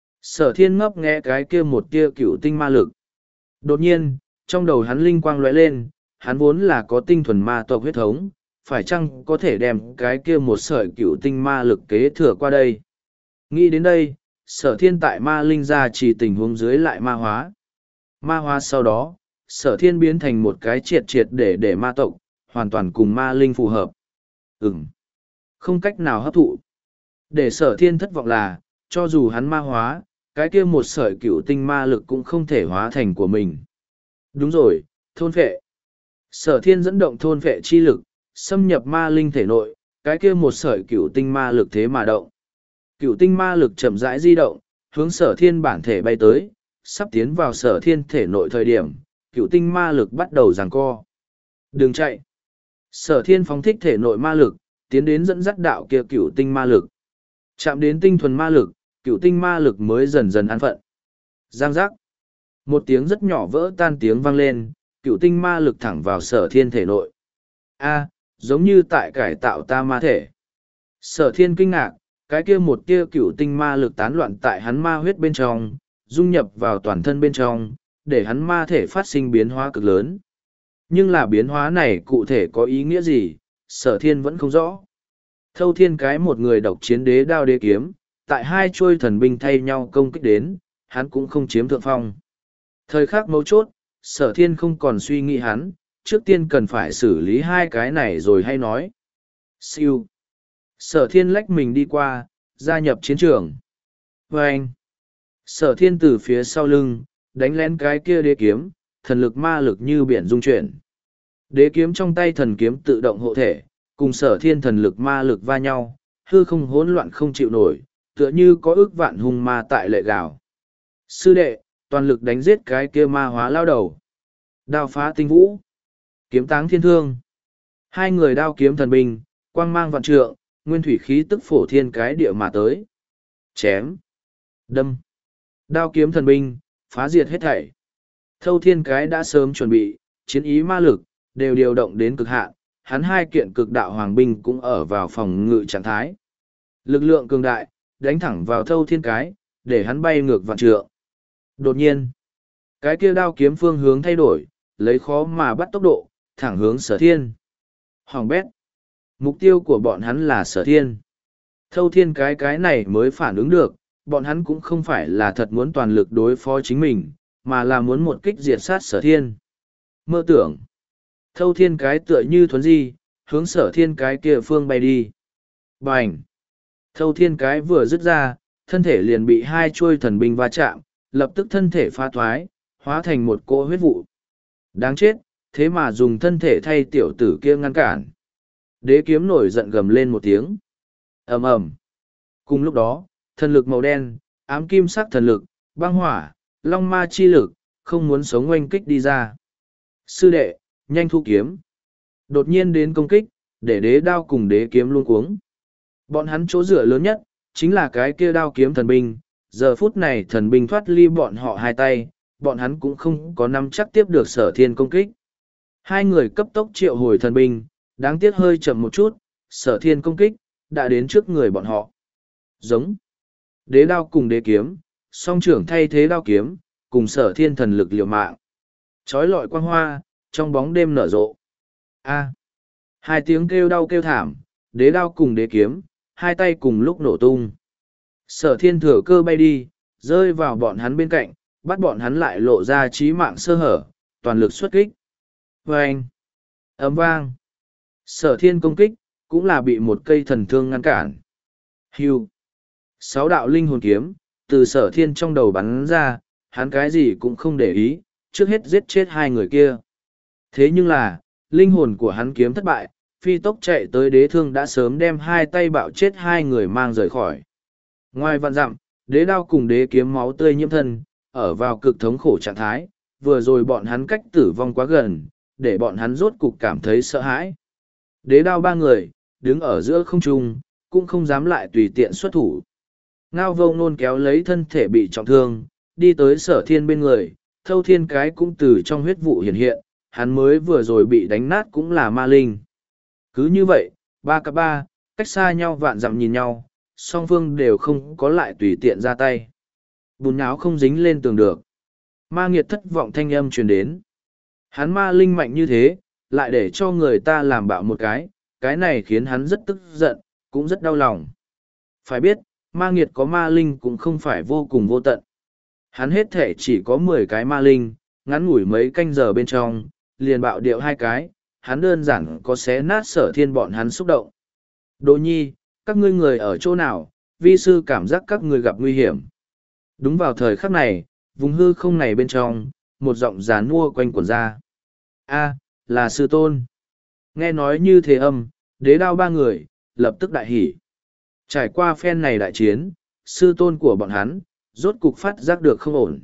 Sở thiên ngấp nghe cái kia một tia cựu tinh ma lực. Đột nhiên, trong đầu hắn linh quang lóe lên, hắn vốn là có tinh thuần ma tộc huyết thống, phải chăng có thể đem cái kia một sợi cựu tinh ma lực kế thừa qua đây. Nghĩ đến đây, sở thiên tại ma linh ra chỉ tình huống dưới lại ma hóa. Ma hóa sau đó, sở thiên biến thành một cái triệt triệt để để ma tộc, hoàn toàn cùng ma linh phù hợp. Ừm, không cách nào hấp thụ. Để sở thiên thất vọng là, cho dù hắn ma hóa, cái kia một sợi cựu tinh ma lực cũng không thể hóa thành của mình. Đúng rồi, thôn phệ. Sở thiên dẫn động thôn phệ chi lực, xâm nhập ma linh thể nội, cái kia một sợi cựu tinh ma lực thế mà động. Cựu tinh ma lực chậm rãi di động, hướng sở thiên bản thể bay tới, sắp tiến vào sở thiên thể nội thời điểm, cựu tinh ma lực bắt đầu giằng co. Đừng chạy. Sở thiên phóng thích thể nội ma lực, tiến đến dẫn dắt đạo kia cựu tinh ma lực. Chạm đến tinh thuần ma lực, cựu tinh ma lực mới dần dần an phận. Giang giác. Một tiếng rất nhỏ vỡ tan tiếng vang lên, cựu tinh ma lực thẳng vào sở thiên thể nội. A, giống như tại cải tạo ta ma thể. Sở thiên kinh ngạc, cái kia một tia cựu tinh ma lực tán loạn tại hắn ma huyết bên trong, dung nhập vào toàn thân bên trong, để hắn ma thể phát sinh biến hóa cực lớn. Nhưng là biến hóa này cụ thể có ý nghĩa gì, sở thiên vẫn không rõ. Thâu thiên cái một người độc chiến đế đao đế kiếm, tại hai chuôi thần binh thay nhau công kích đến, hắn cũng không chiếm thượng phong. Thời khắc mấu chốt, sở thiên không còn suy nghĩ hắn, trước tiên cần phải xử lý hai cái này rồi hay nói. Siêu. Sở thiên lách mình đi qua, gia nhập chiến trường. Và anh. Sở thiên từ phía sau lưng, đánh lén cái kia đế kiếm, thần lực ma lực như biển dung chuyển. Đế kiếm trong tay thần kiếm tự động hộ thể, cùng sở thiên thần lực ma lực va nhau, hư không hỗn loạn không chịu nổi, tựa như có ước vạn hung ma tại lệ gào. Sư đệ, toàn lực đánh giết cái kia ma hóa lao đầu. Đao phá tinh vũ. Kiếm táng thiên thương. Hai người đao kiếm thần binh, quang mang vạn trượng, nguyên thủy khí tức phổ thiên cái địa mà tới. Chém. Đâm. Đao kiếm thần binh, phá diệt hết thảy. Thâu thiên cái đã sớm chuẩn bị, chiến ý ma lực, đều điều động đến cực hạn, hắn hai kiện cực đạo hoàng binh cũng ở vào phòng ngự trạng thái. Lực lượng cường đại, đánh thẳng vào thâu thiên cái, để hắn bay ngược vạn trượng. Đột nhiên, cái kia đao kiếm phương hướng thay đổi, lấy khó mà bắt tốc độ, thẳng hướng sở thiên. Hoàng bét. Mục tiêu của bọn hắn là sở thiên. Thâu thiên cái cái này mới phản ứng được, bọn hắn cũng không phải là thật muốn toàn lực đối phó chính mình, mà là muốn một kích diệt sát sở thiên. Mơ tưởng. Thâu thiên cái tựa như thuấn di, hướng sở thiên cái kia phương bay đi. Bành! Thâu thiên cái vừa dứt ra, thân thể liền bị hai chuôi thần binh va chạm, lập tức thân thể pha thoái, hóa thành một cỗ huyết vụ. Đáng chết, thế mà dùng thân thể thay tiểu tử kia ngăn cản. Đế kiếm nổi giận gầm lên một tiếng. Ầm ầm. Cùng lúc đó, thần lực màu đen, ám kim sắc thần lực, băng hỏa, long ma chi lực, không muốn sống oanh kích đi ra. Sư đệ, nhanh thu kiếm. Đột nhiên đến công kích, để đế đao cùng đế kiếm luôn cuống. Bọn hắn chỗ dựa lớn nhất, chính là cái kia đao kiếm thần binh, Giờ phút này thần binh thoát ly bọn họ hai tay, bọn hắn cũng không có nắm chắc tiếp được sở thiên công kích. Hai người cấp tốc triệu hồi thần binh, đáng tiếc hơi chậm một chút, sở thiên công kích, đã đến trước người bọn họ. Giống. Đế đao cùng đế kiếm, song trưởng thay thế đao kiếm, cùng sở thiên thần lực liều mạng. Chói lọi quang hoa, trong bóng đêm nở rộ. A. Hai tiếng kêu đau kêu thảm, đế đao cùng đế kiếm, hai tay cùng lúc nổ tung. Sở thiên thừa cơ bay đi, rơi vào bọn hắn bên cạnh, bắt bọn hắn lại lộ ra trí mạng sơ hở, toàn lực xuất kích. Vâng! Ấm vang! Sở thiên công kích, cũng là bị một cây thần thương ngăn cản. Hưu! Sáu đạo linh hồn kiếm, từ sở thiên trong đầu bắn ra, hắn cái gì cũng không để ý, trước hết giết chết hai người kia. Thế nhưng là, linh hồn của hắn kiếm thất bại, phi tốc chạy tới đế thương đã sớm đem hai tay bạo chết hai người mang rời khỏi. Ngoài vạn dặm, đế đao cùng đế kiếm máu tươi nhiễm thân, ở vào cực thống khổ trạng thái, vừa rồi bọn hắn cách tử vong quá gần, để bọn hắn rốt cục cảm thấy sợ hãi. Đế đao ba người, đứng ở giữa không trung, cũng không dám lại tùy tiện xuất thủ. Ngao vô nôn kéo lấy thân thể bị trọng thương, đi tới sở thiên bên người, thâu thiên cái cũng từ trong huyết vụ hiện hiện, hắn mới vừa rồi bị đánh nát cũng là ma linh. Cứ như vậy, ba cặp ba, cách xa nhau vạn dặm nhìn nhau, song phương đều không có lại tùy tiện ra tay. Bùn nháo không dính lên tường được. Ma nghiệt thất vọng thanh âm truyền đến. Hắn ma linh mạnh như thế, lại để cho người ta làm bạo một cái, cái này khiến hắn rất tức giận, cũng rất đau lòng. Phải biết, ma nghiệt có ma linh cũng không phải vô cùng vô tận. Hắn hết thể chỉ có mười cái ma linh, ngắn ngủi mấy canh giờ bên trong, liền bạo điệu hai cái, hắn đơn giản có xé nát sở thiên bọn hắn xúc động. Đỗ nhi, các ngươi người ở chỗ nào, vi sư cảm giác các ngươi gặp nguy hiểm. Đúng vào thời khắc này, vùng hư không này bên trong, một giọng giàn mua quanh quẩn ra. A, là sư tôn. Nghe nói như thế âm, đế đao ba người, lập tức đại hỉ. Trải qua phen này đại chiến, sư tôn của bọn hắn, rốt cục phát giác được không ổn.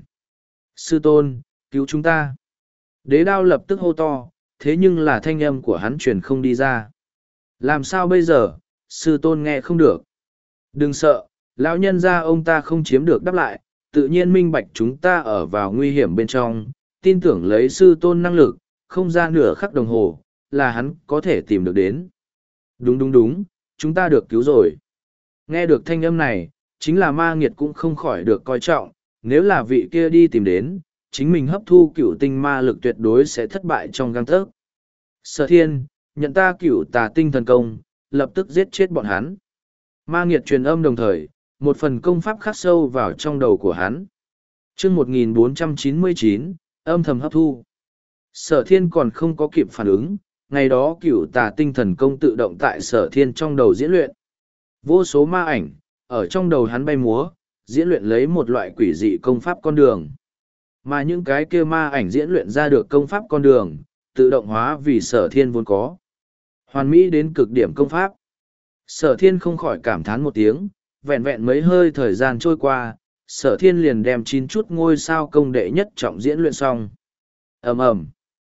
Sư tôn, cứu chúng ta. Đế đao lập tức hô to, thế nhưng là thanh âm của hắn truyền không đi ra. Làm sao bây giờ, sư tôn nghe không được. Đừng sợ, lão nhân gia ông ta không chiếm được đáp lại, tự nhiên minh bạch chúng ta ở vào nguy hiểm bên trong, tin tưởng lấy sư tôn năng lực, không ra nửa khắc đồng hồ, là hắn có thể tìm được đến. Đúng đúng đúng, chúng ta được cứu rồi. Nghe được thanh âm này, chính là ma nghiệt cũng không khỏi được coi trọng, nếu là vị kia đi tìm đến, chính mình hấp thu cửu tinh ma lực tuyệt đối sẽ thất bại trong gang tấc. Sở thiên, nhận ta cửu tà tinh thần công, lập tức giết chết bọn hắn. Ma nghiệt truyền âm đồng thời, một phần công pháp khắc sâu vào trong đầu của hắn. Chương một nghìn bốn trăm chín mươi chín, âm thầm hấp thu. Sở thiên còn không có kịp phản ứng, ngày đó cửu tà tinh thần công tự động tại sở thiên trong đầu diễn luyện. Vô số ma ảnh, ở trong đầu hắn bay múa, diễn luyện lấy một loại quỷ dị công pháp con đường. Mà những cái kia ma ảnh diễn luyện ra được công pháp con đường, tự động hóa vì sở thiên vốn có. Hoàn mỹ đến cực điểm công pháp. Sở thiên không khỏi cảm thán một tiếng, vẹn vẹn mấy hơi thời gian trôi qua, sở thiên liền đem chín chút ngôi sao công đệ nhất trọng diễn luyện xong. Ầm ầm,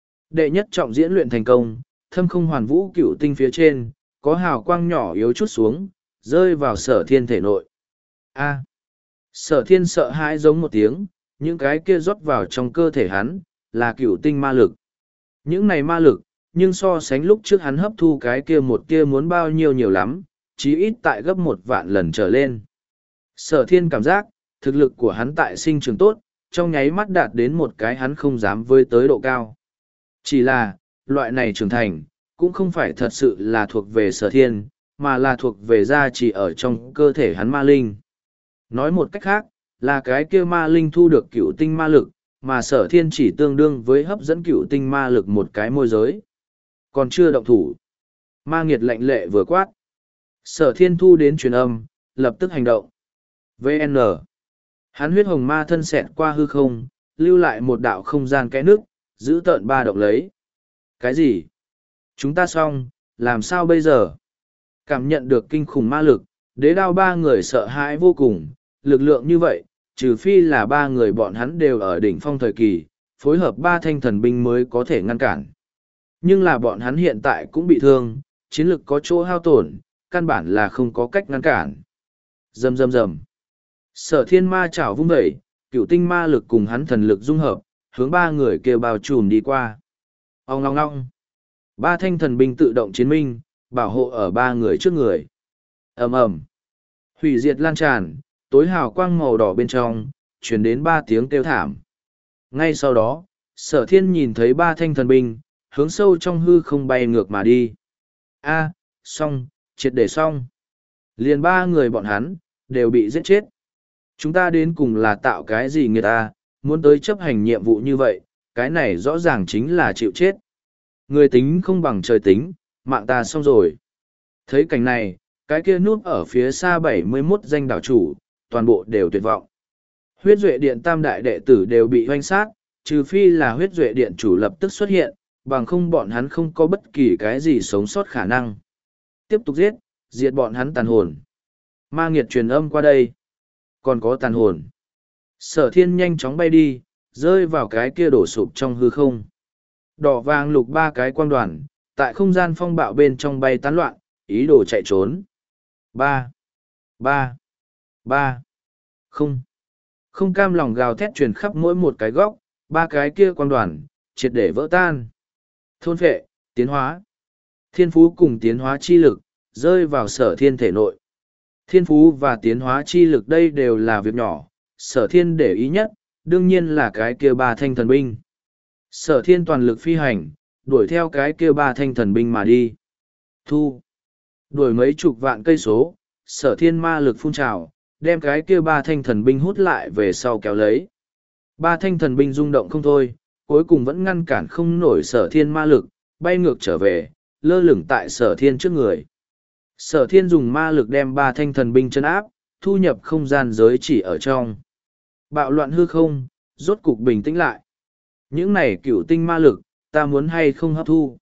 đệ nhất trọng diễn luyện thành công, thâm không hoàn vũ cựu tinh phía trên, có hào quang nhỏ yếu chút xuống, rơi vào sở thiên thể nội. A. Sở thiên sợ hãi giống một tiếng, những cái kia rót vào trong cơ thể hắn, là cựu tinh ma lực. Những này ma lực, nhưng so sánh lúc trước hắn hấp thu cái kia một kia muốn bao nhiêu nhiều lắm, chí ít tại gấp một vạn lần trở lên. Sở thiên cảm giác, thực lực của hắn tại sinh trường tốt, trong nháy mắt đạt đến một cái hắn không dám với tới độ cao. Chỉ là, loại này trưởng thành, cũng không phải thật sự là thuộc về sở thiên, mà là thuộc về gia trì ở trong cơ thể hắn ma linh. Nói một cách khác, là cái kia ma linh thu được cựu tinh ma lực, mà sở thiên chỉ tương đương với hấp dẫn cựu tinh ma lực một cái môi giới. Còn chưa động thủ. Ma nghiệt lạnh lệ vừa quát. Sở thiên thu đến truyền âm, lập tức hành động. vê en Hắn huyết hồng ma thân xẹt qua hư không, lưu lại một đạo không gian kẽ nước, giữ tợn ba động lấy. Cái gì? Chúng ta xong, làm sao bây giờ? Cảm nhận được kinh khủng ma lực, đế đao ba người sợ hãi vô cùng, lực lượng như vậy, trừ phi là ba người bọn hắn đều ở đỉnh phong thời kỳ, phối hợp ba thanh thần binh mới có thể ngăn cản. Nhưng là bọn hắn hiện tại cũng bị thương, chiến lực có chỗ hao tổn, căn bản là không có cách ngăn cản. Rầm rầm rầm. Sở thiên ma chảo vung vẩy, cựu tinh ma lực cùng hắn thần lực dung hợp, hướng ba người kêu bao trùm đi qua. Ông ngong ngong. Ba thanh thần binh tự động chiến minh, bảo hộ ở ba người trước người. ầm ầm, hủy diệt lan tràn, tối hào quang màu đỏ bên trong, chuyển đến ba tiếng kêu thảm. Ngay sau đó, sở thiên nhìn thấy ba thanh thần binh, hướng sâu trong hư không bay ngược mà đi. A, xong, triệt để xong. Liền ba người bọn hắn, đều bị giết chết. Chúng ta đến cùng là tạo cái gì người ta, muốn tới chấp hành nhiệm vụ như vậy, cái này rõ ràng chính là chịu chết. Người tính không bằng trời tính, mạng ta xong rồi. Thấy cảnh này, cái kia núp ở phía xa bảy mươi mốt danh đảo chủ, toàn bộ đều tuyệt vọng. Huyết Duệ Điện tam đại đệ tử đều bị hoanh sát, trừ phi là Huyết Duệ Điện chủ lập tức xuất hiện, bằng không bọn hắn không có bất kỳ cái gì sống sót khả năng. Tiếp tục giết, diệt bọn hắn tàn hồn. Ma nghiệt truyền âm qua đây. Còn có tàn hồn. Sở thiên nhanh chóng bay đi, rơi vào cái kia đổ sụp trong hư không. Đỏ vàng lục ba cái quang đoàn, tại không gian phong bạo bên trong bay tán loạn, ý đồ chạy trốn. Ba, ba, ba, không. Không cam lòng gào thét truyền khắp mỗi một cái góc, ba cái kia quang đoàn, triệt để vỡ tan. Thôn phệ, tiến hóa. Thiên phú cùng tiến hóa chi lực, rơi vào sở thiên thể nội. Thiên phú và tiến hóa chi lực đây đều là việc nhỏ, sở thiên để ý nhất, đương nhiên là cái kia ba thanh thần binh. Sở thiên toàn lực phi hành, đuổi theo cái kia ba thanh thần binh mà đi. Thu. Đuổi mấy chục vạn cây số, sở thiên ma lực phun trào, đem cái kia ba thanh thần binh hút lại về sau kéo lấy. Ba thanh thần binh rung động không thôi, cuối cùng vẫn ngăn cản không nổi sở thiên ma lực, bay ngược trở về, lơ lửng tại sở thiên trước người. Sở thiên dùng ma lực đem ba thanh thần binh chân áp, thu nhập không gian giới chỉ ở trong. Bạo loạn hư không, rốt cục bình tĩnh lại. Những này cửu tinh ma lực, ta muốn hay không hấp thu.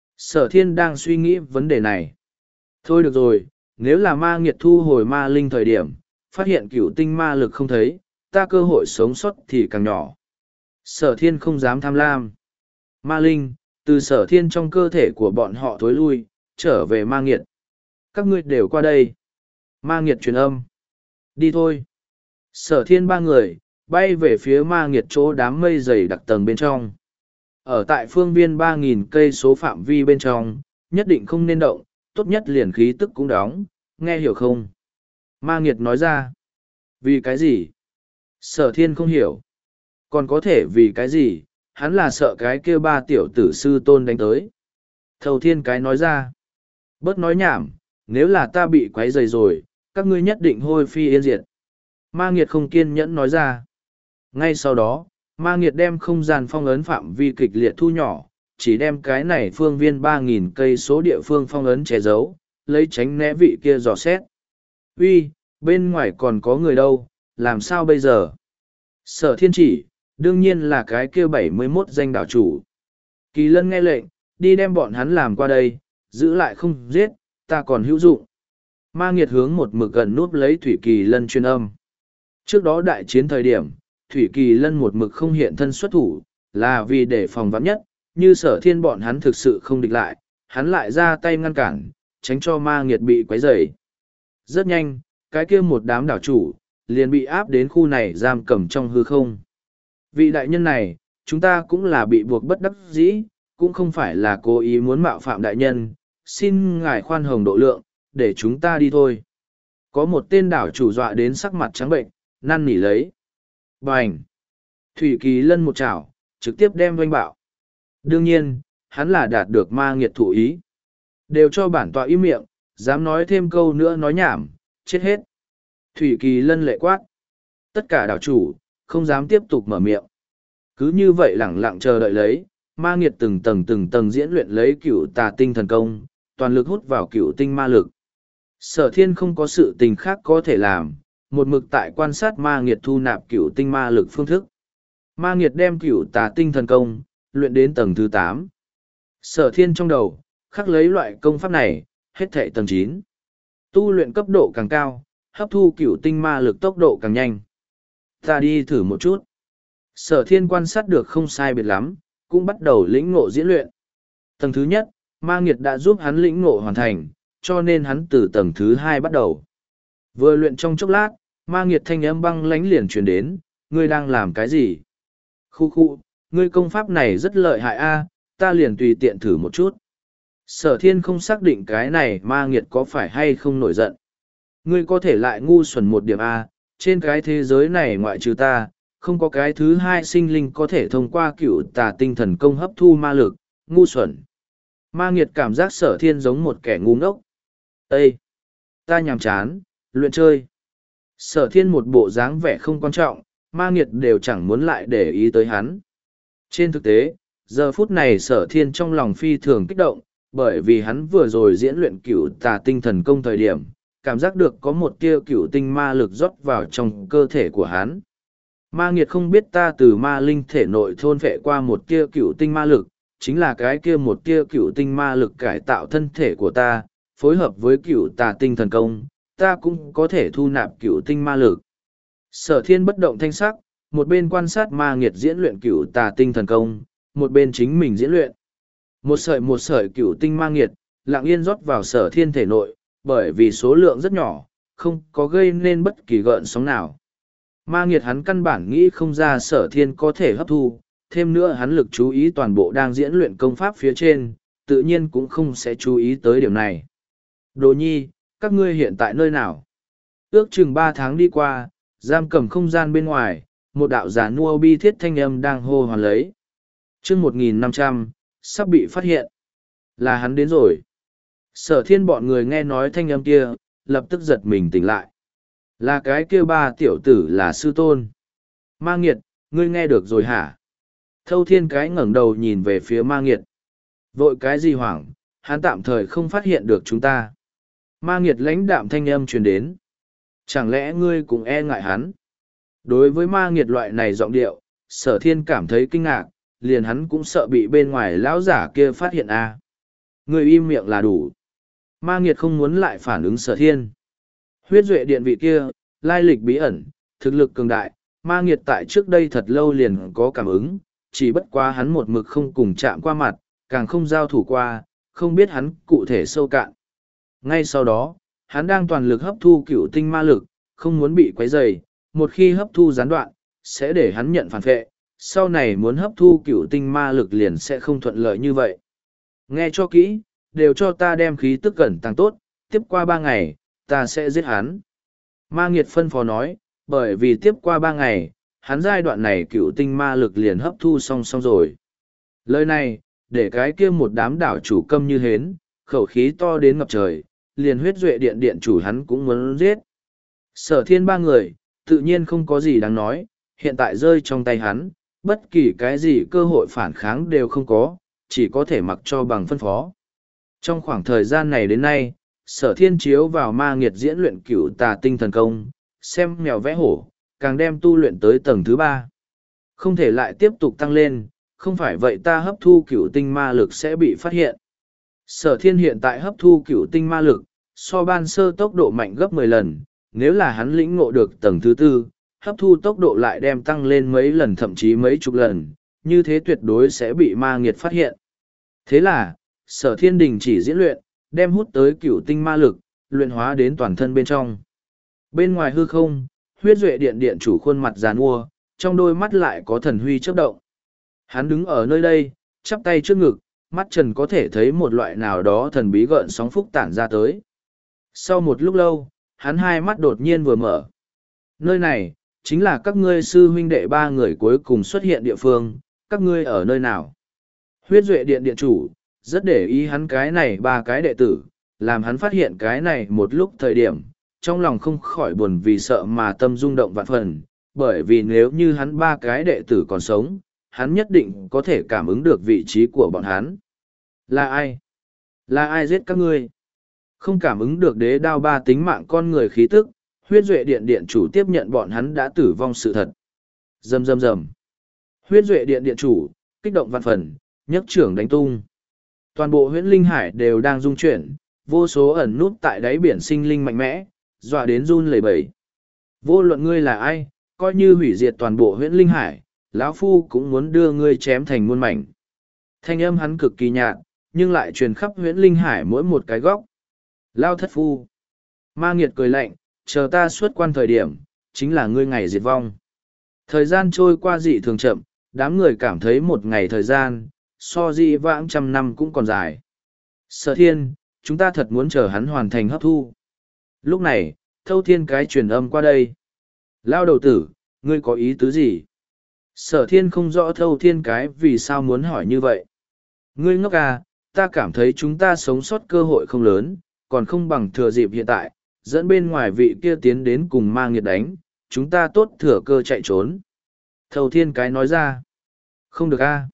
Sở thiên đang suy nghĩ vấn đề này. Thôi được rồi, nếu là ma nghiệt thu hồi ma linh thời điểm, phát hiện cửu tinh ma lực không thấy, ta cơ hội sống sót thì càng nhỏ. Sở thiên không dám tham lam. Ma linh, từ sở thiên trong cơ thể của bọn họ thối lui, trở về ma nghiệt. Các ngươi đều qua đây. Ma nghiệt truyền âm. Đi thôi. Sở thiên ba người, bay về phía ma nghiệt chỗ đám mây dày đặc tầng bên trong. Ở tại phương viên ba nghìn cây số phạm vi bên trong, nhất định không nên động, tốt nhất liền khí tức cũng đóng, nghe hiểu không? Ma nghiệt nói ra. Vì cái gì? Sở thiên không hiểu. Còn có thể vì cái gì? Hắn là sợ cái kia ba tiểu tử sư tôn đánh tới. Thầu thiên cái nói ra. Bớt nói nhảm, nếu là ta bị quấy rầy rồi, các ngươi nhất định hôi phi yên diệt. Ma nghiệt không kiên nhẫn nói ra. Ngay sau đó, ma nghiệt đem không gian phong ấn phạm vi kịch liệt thu nhỏ, chỉ đem cái này phương viên ba nghìn cây số địa phương phong ấn che giấu, lấy tránh né vị kia dò xét. Uy, bên ngoài còn có người đâu, làm sao bây giờ? Sở thiên chỉ, đương nhiên là cái kia bảy mươi mốt danh đảo chủ. Kỳ lân nghe lệnh, đi đem bọn hắn làm qua đây, giữ lại không giết, ta còn hữu dụng. Ma nghiệt hướng một mực gần núp lấy Thủy Kỳ Lân truyền âm. Trước đó đại chiến thời điểm, Thủy Kỳ Lân một mực không hiện thân xuất thủ, là vì để phòng vắng nhất, như sở thiên bọn hắn thực sự không địch lại, hắn lại ra tay ngăn cản, tránh cho ma nghiệt bị quấy rầy. Rất nhanh, cái kia một đám đảo chủ, liền bị áp đến khu này giam cầm trong hư không. Vị đại nhân này, chúng ta cũng là bị buộc bất đắc dĩ, cũng không phải là cố ý muốn mạo phạm đại nhân, xin ngài khoan hồng độ lượng, để chúng ta đi thôi. Có một tên đảo chủ dọa đến sắc mặt trắng bệnh, năn nỉ lấy. Bành! Thủy Kỳ Lân một chảo, trực tiếp đem doanh bạo. Đương nhiên, hắn là đạt được ma nghiệt thụ ý. Đều cho bản tọa im miệng, dám nói thêm câu nữa nói nhảm, chết hết. Thủy Kỳ Lân lệ quát. Tất cả đảo chủ, không dám tiếp tục mở miệng. Cứ như vậy lẳng lặng chờ đợi lấy, ma nghiệt từng tầng từng tầng diễn luyện lấy cửu tà tinh thần công, toàn lực hút vào cửu tinh ma lực. Sở thiên không có sự tình khác có thể làm, một mực tại quan sát ma nghiệt thu nạp cửu tinh ma lực phương thức. Ma nghiệt đem cửu tà tinh thần công, luyện đến tầng thứ tám. Sở thiên trong đầu, khắc lấy loại công pháp này, hết thệ tầng chín. Tu luyện cấp độ càng cao, hấp thu cửu tinh ma lực tốc độ càng nhanh. Ta đi thử một chút. Sở thiên quan sát được không sai biệt lắm, cũng bắt đầu lĩnh ngộ diễn luyện. Tầng thứ nhất, ma nghiệt đã giúp hắn lĩnh ngộ hoàn thành, cho nên hắn từ tầng thứ hai bắt đầu. Vừa luyện trong chốc lát, Ma nghiệt thanh âm băng lánh liền truyền đến, ngươi đang làm cái gì? Khu khu, ngươi công pháp này rất lợi hại a, ta liền tùy tiện thử một chút. Sở thiên không xác định cái này ma nghiệt có phải hay không nổi giận. Ngươi có thể lại ngu xuẩn một điểm a, trên cái thế giới này ngoại trừ ta, không có cái thứ hai sinh linh có thể thông qua cựu tà tinh thần công hấp thu ma lực, ngu xuẩn. Ma nghiệt cảm giác sở thiên giống một kẻ ngu ngốc. Ê! Ta nhàm chán, luyện chơi. Sở thiên một bộ dáng vẻ không quan trọng, ma nghiệt đều chẳng muốn lại để ý tới hắn. Trên thực tế, giờ phút này sở thiên trong lòng phi thường kích động, bởi vì hắn vừa rồi diễn luyện cựu tà tinh thần công thời điểm, cảm giác được có một tia cựu tinh ma lực rót vào trong cơ thể của hắn. Ma nghiệt không biết ta từ ma linh thể nội thôn phệ qua một tia cựu tinh ma lực, chính là cái kia một tia cựu tinh ma lực cải tạo thân thể của ta, phối hợp với cựu tà tinh thần công, ta cũng có thể thu nạp cựu tinh ma lực. Sở thiên bất động thanh sắc, một bên quan sát ma nghiệt diễn luyện cựu tà tinh thần công, một bên chính mình diễn luyện. Một sợi một sợi cựu tinh ma nghiệt, lặng yên rót vào sở thiên thể nội, bởi vì số lượng rất nhỏ, không có gây nên bất kỳ gợn sóng nào. Ma nghiệt hắn căn bản nghĩ không ra sở thiên có thể hấp thu, thêm nữa hắn lực chú ý toàn bộ đang diễn luyện công pháp phía trên, tự nhiên cũng không sẽ chú ý tới điểm này. Đồ nhi, các ngươi hiện tại nơi nào? Ước chừng ba tháng đi qua, giam cầm không gian bên ngoài, một đạo giả nua bi thiết thanh âm đang hô hoán lấy. chương một nghìn năm trăm, sắp bị phát hiện. Là hắn đến rồi. Sở thiên bọn người nghe nói thanh âm kia, lập tức giật mình tỉnh lại. Là cái kia ba tiểu tử là sư tôn. Ma nghiệt, ngươi nghe được rồi hả? Thâu thiên cái ngẩng đầu nhìn về phía ma nghiệt. Vội cái gì hoảng, hắn tạm thời không phát hiện được chúng ta. Ma nghiệt lãnh đạm thanh âm truyền đến. Chẳng lẽ ngươi cũng e ngại hắn? Đối với ma nghiệt loại này giọng điệu, sở thiên cảm thấy kinh ngạc, liền hắn cũng sợ bị bên ngoài lão giả kia phát hiện a. À. Ngươi im miệng là đủ. Ma nghiệt không muốn lại phản ứng sở thiên. Huyết duệ điện vị kia, lai lịch bí ẩn, thực lực cường đại, ma nghiệt tại trước đây thật lâu liền có cảm ứng, chỉ bất quá hắn một mực không cùng chạm qua mặt, càng không giao thủ qua, không biết hắn cụ thể sâu cạn. Ngay sau đó, hắn đang toàn lực hấp thu cựu tinh ma lực, không muốn bị quấy rầy, một khi hấp thu gián đoạn, sẽ để hắn nhận phản vệ, sau này muốn hấp thu cựu tinh ma lực liền sẽ không thuận lợi như vậy. Nghe cho kỹ, đều cho ta đem khí tức cẩn tăng tốt, tiếp qua ba ngày, ta sẽ giết hắn. Ma nghiệt phân phó nói, bởi vì tiếp qua ba ngày, hắn giai đoạn này cựu tinh ma lực liền hấp thu xong xong rồi. Lời này, để cái kia một đám đảo chủ câm như hến, khẩu khí to đến ngập trời, liền huyết duệ điện điện chủ hắn cũng muốn giết. Sở thiên ba người, tự nhiên không có gì đáng nói, hiện tại rơi trong tay hắn, bất kỳ cái gì cơ hội phản kháng đều không có, chỉ có thể mặc cho bằng phân phó. Trong khoảng thời gian này đến nay, sở thiên chiếu vào ma nghiệt diễn luyện cửu tà tinh thần công, xem mèo vẽ hổ, càng đem tu luyện tới tầng thứ ba. Không thể lại tiếp tục tăng lên, không phải vậy ta hấp thu cửu tinh ma lực sẽ bị phát hiện. Sở thiên hiện tại hấp thu cửu tinh ma lực, so ban sơ tốc độ mạnh gấp mười lần, nếu là hắn lĩnh ngộ được tầng thứ tư, hấp thu tốc độ lại đem tăng lên mấy lần thậm chí mấy chục lần, như thế tuyệt đối sẽ bị ma nghiệt phát hiện. Thế là, sở thiên đình chỉ diễn luyện, đem hút tới cửu tinh ma lực, luyện hóa đến toàn thân bên trong. Bên ngoài hư không, huyết duệ điện điện chủ khuôn mặt giàn mua, trong đôi mắt lại có thần huy chớp động. Hắn đứng ở nơi đây, chắp tay trước ngực, mắt trần có thể thấy một loại nào đó thần bí gợn sóng phúc tản ra tới. Sau một lúc lâu, hắn hai mắt đột nhiên vừa mở. Nơi này, chính là các ngươi sư huynh đệ ba người cuối cùng xuất hiện địa phương, các ngươi ở nơi nào? Huyết duệ điện điện chủ, rất để ý hắn cái này ba cái đệ tử, làm hắn phát hiện cái này một lúc thời điểm, trong lòng không khỏi buồn vì sợ mà tâm rung động vạn phần, bởi vì nếu như hắn ba cái đệ tử còn sống, hắn nhất định có thể cảm ứng được vị trí của bọn hắn. Là ai? Là ai giết các ngươi? Không cảm ứng được đế đao ba tính mạng con người khí tức, huyết duệ điện điện chủ tiếp nhận bọn hắn đã tử vong sự thật. Rầm rầm rầm. Huyết duệ điện điện chủ, kích động vạn phần, nhấc trưởng đánh tung. Toàn bộ huyễn linh hải đều đang rung chuyển, vô số ẩn nút tại đáy biển sinh linh mạnh mẽ, dọa đến run lẩy bẩy. Vô luận ngươi là ai, coi như hủy diệt toàn bộ huyễn linh hải, lão phu cũng muốn đưa ngươi chém thành muôn mảnh. Thanh âm hắn cực kỳ nhạt, nhưng lại truyền khắp huyễn linh hải mỗi một cái góc. Lao thất phu. Ma nghiệt cười lạnh, chờ ta xuất quan thời điểm, chính là ngươi ngày diệt vong. Thời gian trôi qua dị thường chậm, đám người cảm thấy một ngày thời gian, so dị vãng trăm năm cũng còn dài. Sở thiên, chúng ta thật muốn chờ hắn hoàn thành hấp thu. Lúc này, thâu thiên cái truyền âm qua đây. Lao đầu tử, ngươi có ý tứ gì? Sở thiên không rõ thâu thiên cái vì sao muốn hỏi như vậy. Ngươi ngốc à, ta cảm thấy chúng ta sống sót cơ hội không lớn, còn không bằng thừa dịp hiện tại, dẫn bên ngoài vị kia tiến đến cùng ma nghiệt đánh, chúng ta tốt thừa cơ chạy trốn. Thâu thiên cái nói ra. Không được a.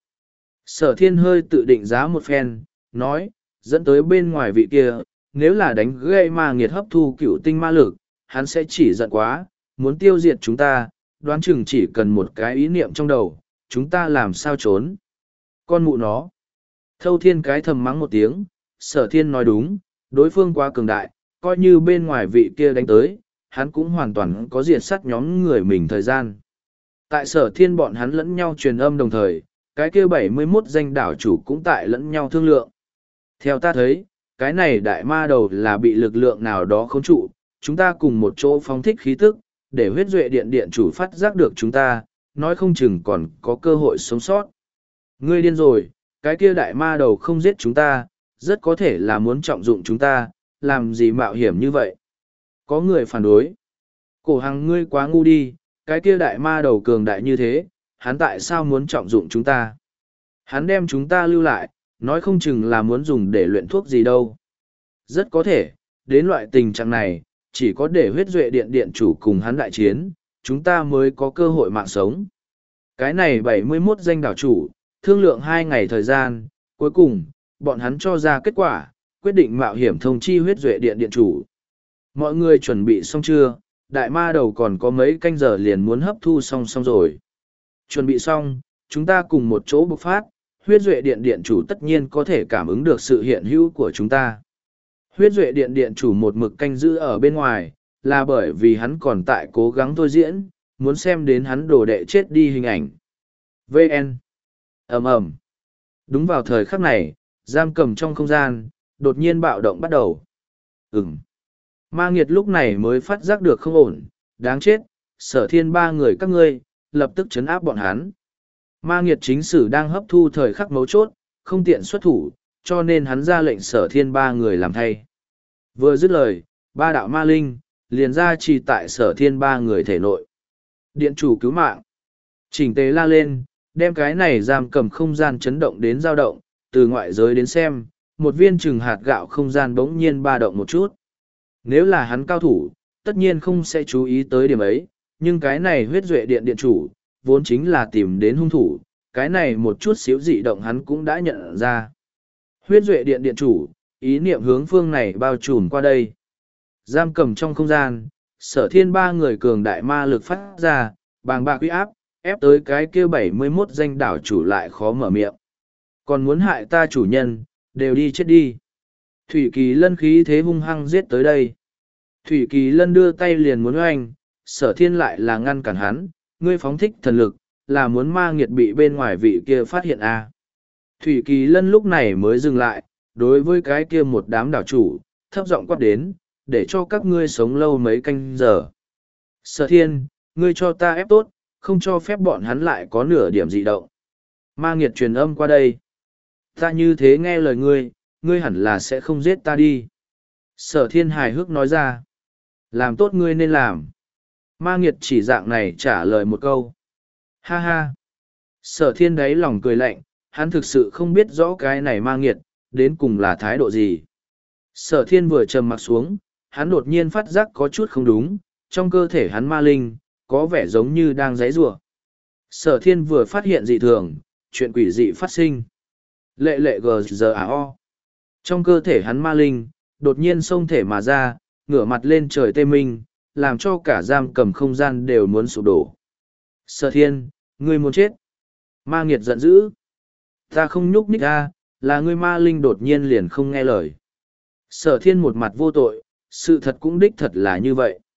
Sở thiên hơi tự định giá một phen, nói, dẫn tới bên ngoài vị kia, nếu là đánh gây ma nghiệt hấp thu cựu tinh ma lực, hắn sẽ chỉ giận quá, muốn tiêu diệt chúng ta, đoán chừng chỉ cần một cái ý niệm trong đầu, chúng ta làm sao trốn. Con mụ nó. Thâu thiên cái thầm mắng một tiếng, sở thiên nói đúng, đối phương quá cường đại, coi như bên ngoài vị kia đánh tới, hắn cũng hoàn toàn có diệt sát nhóm người mình thời gian. Tại sở thiên bọn hắn lẫn nhau truyền âm đồng thời, cái kia bảy mươi mốt danh đảo chủ cũng tại lẫn nhau thương lượng. Theo ta thấy, cái này đại ma đầu là bị lực lượng nào đó khống trụ, chúng ta cùng một chỗ phóng thích khí tức, để huyết duệ điện điện chủ phát giác được chúng ta, nói không chừng còn có cơ hội sống sót. Ngươi điên rồi, cái kia đại ma đầu không giết chúng ta, rất có thể là muốn trọng dụng chúng ta, làm gì mạo hiểm như vậy. Có người phản đối. Cổ Hằng ngươi quá ngu đi, cái kia đại ma đầu cường đại như thế, hắn tại sao muốn trọng dụng chúng ta? Hắn đem chúng ta lưu lại, nói không chừng là muốn dùng để luyện thuốc gì đâu. Rất có thể, đến loại tình trạng này, chỉ có để huyết duệ điện điện chủ cùng hắn đại chiến, chúng ta mới có cơ hội mạng sống. Cái này bảy mươi mốt danh đảo chủ, thương lượng hai ngày thời gian, cuối cùng, bọn hắn cho ra kết quả, quyết định mạo hiểm thông chi huyết duệ điện điện chủ. Mọi người chuẩn bị xong chưa? Đại ma đầu còn có mấy canh giờ liền muốn hấp thu xong xong rồi. Chuẩn bị xong, chúng ta cùng một chỗ bộc phát, huyết duệ điện điện chủ tất nhiên có thể cảm ứng được sự hiện hữu của chúng ta. Huyết duệ điện điện chủ một mực canh giữ ở bên ngoài, là bởi vì hắn còn tại cố gắng thôi diễn, muốn xem đến hắn đồ đệ chết đi hình ảnh. vê en ầm ầm. Đúng vào thời khắc này, giam cầm trong không gian, đột nhiên bạo động bắt đầu. Ừm. Ma nghiệt lúc này mới phát giác được không ổn, đáng chết, sở thiên ba người các ngươi, lập tức chấn áp bọn hắn. Ma nghiệt chính sử đang hấp thu thời khắc mấu chốt, không tiện xuất thủ, cho nên hắn ra lệnh sở thiên ba người làm thay. Vừa dứt lời, ba đạo ma linh, liền ra trì tại sở thiên ba người thể nội. Điện chủ cứu mạng. Chỉnh tế la lên, đem cái này giam cầm không gian chấn động đến dao động, từ ngoại giới đến xem, một viên chừng hạt gạo không gian bỗng nhiên ba động một chút. Nếu là hắn cao thủ, tất nhiên không sẽ chú ý tới điểm ấy, nhưng cái này huyết duệ điện điện chủ, vốn chính là tìm đến hung thủ, cái này một chút xíu dị động hắn cũng đã nhận ra. Huyết duệ điện điện chủ, ý niệm hướng phương này bao trùm qua đây. Giam cầm trong không gian, sở thiên ba người cường đại ma lực phát ra, bàng bạc uy áp, ép tới cái kia bảy mươi mốt danh đảo chủ lại khó mở miệng. Còn muốn hại ta chủ nhân, đều đi chết đi. Thủy Kỳ Lân khí thế hung hăng giết tới đây. Thủy Kỳ Lân đưa tay liền muốn oanh, sở thiên lại là ngăn cản hắn, ngươi phóng thích thần lực, là muốn ma nghiệt bị bên ngoài vị kia phát hiện à. Thủy Kỳ Lân lúc này mới dừng lại, đối với cái kia một đám đảo chủ, thấp giọng quát đến, để cho các ngươi sống lâu mấy canh giờ. Sở thiên, ngươi cho ta ép tốt, không cho phép bọn hắn lại có nửa điểm dị động. Ma nghiệt truyền âm qua đây. Ta như thế nghe lời ngươi, ngươi hẳn là sẽ không giết ta đi. Sở thiên hài hước nói ra. Làm tốt ngươi nên làm. Ma nghiệt chỉ dạng này trả lời một câu. Ha ha. Sở thiên đáy lòng cười lạnh, hắn thực sự không biết rõ cái này ma nghiệt, đến cùng là thái độ gì. Sở thiên vừa trầm mặt xuống, hắn đột nhiên phát giác có chút không đúng, trong cơ thể hắn ma linh, có vẻ giống như đang giãy giụa. Sở thiên vừa phát hiện dị thường, chuyện quỷ dị phát sinh. Lệ lệ gờ giờ à o. Trong cơ thể hắn ma linh, đột nhiên xông thể mà ra, ngửa mặt lên trời tê minh, làm cho cả giam cầm không gian đều muốn sụp đổ. Sở thiên, ngươi muốn chết. Ma nghiệt giận dữ. Ta không nhúc nhích ra, là ngươi ma linh đột nhiên liền không nghe lời. Sở thiên một mặt vô tội, sự thật cũng đích thật là như vậy.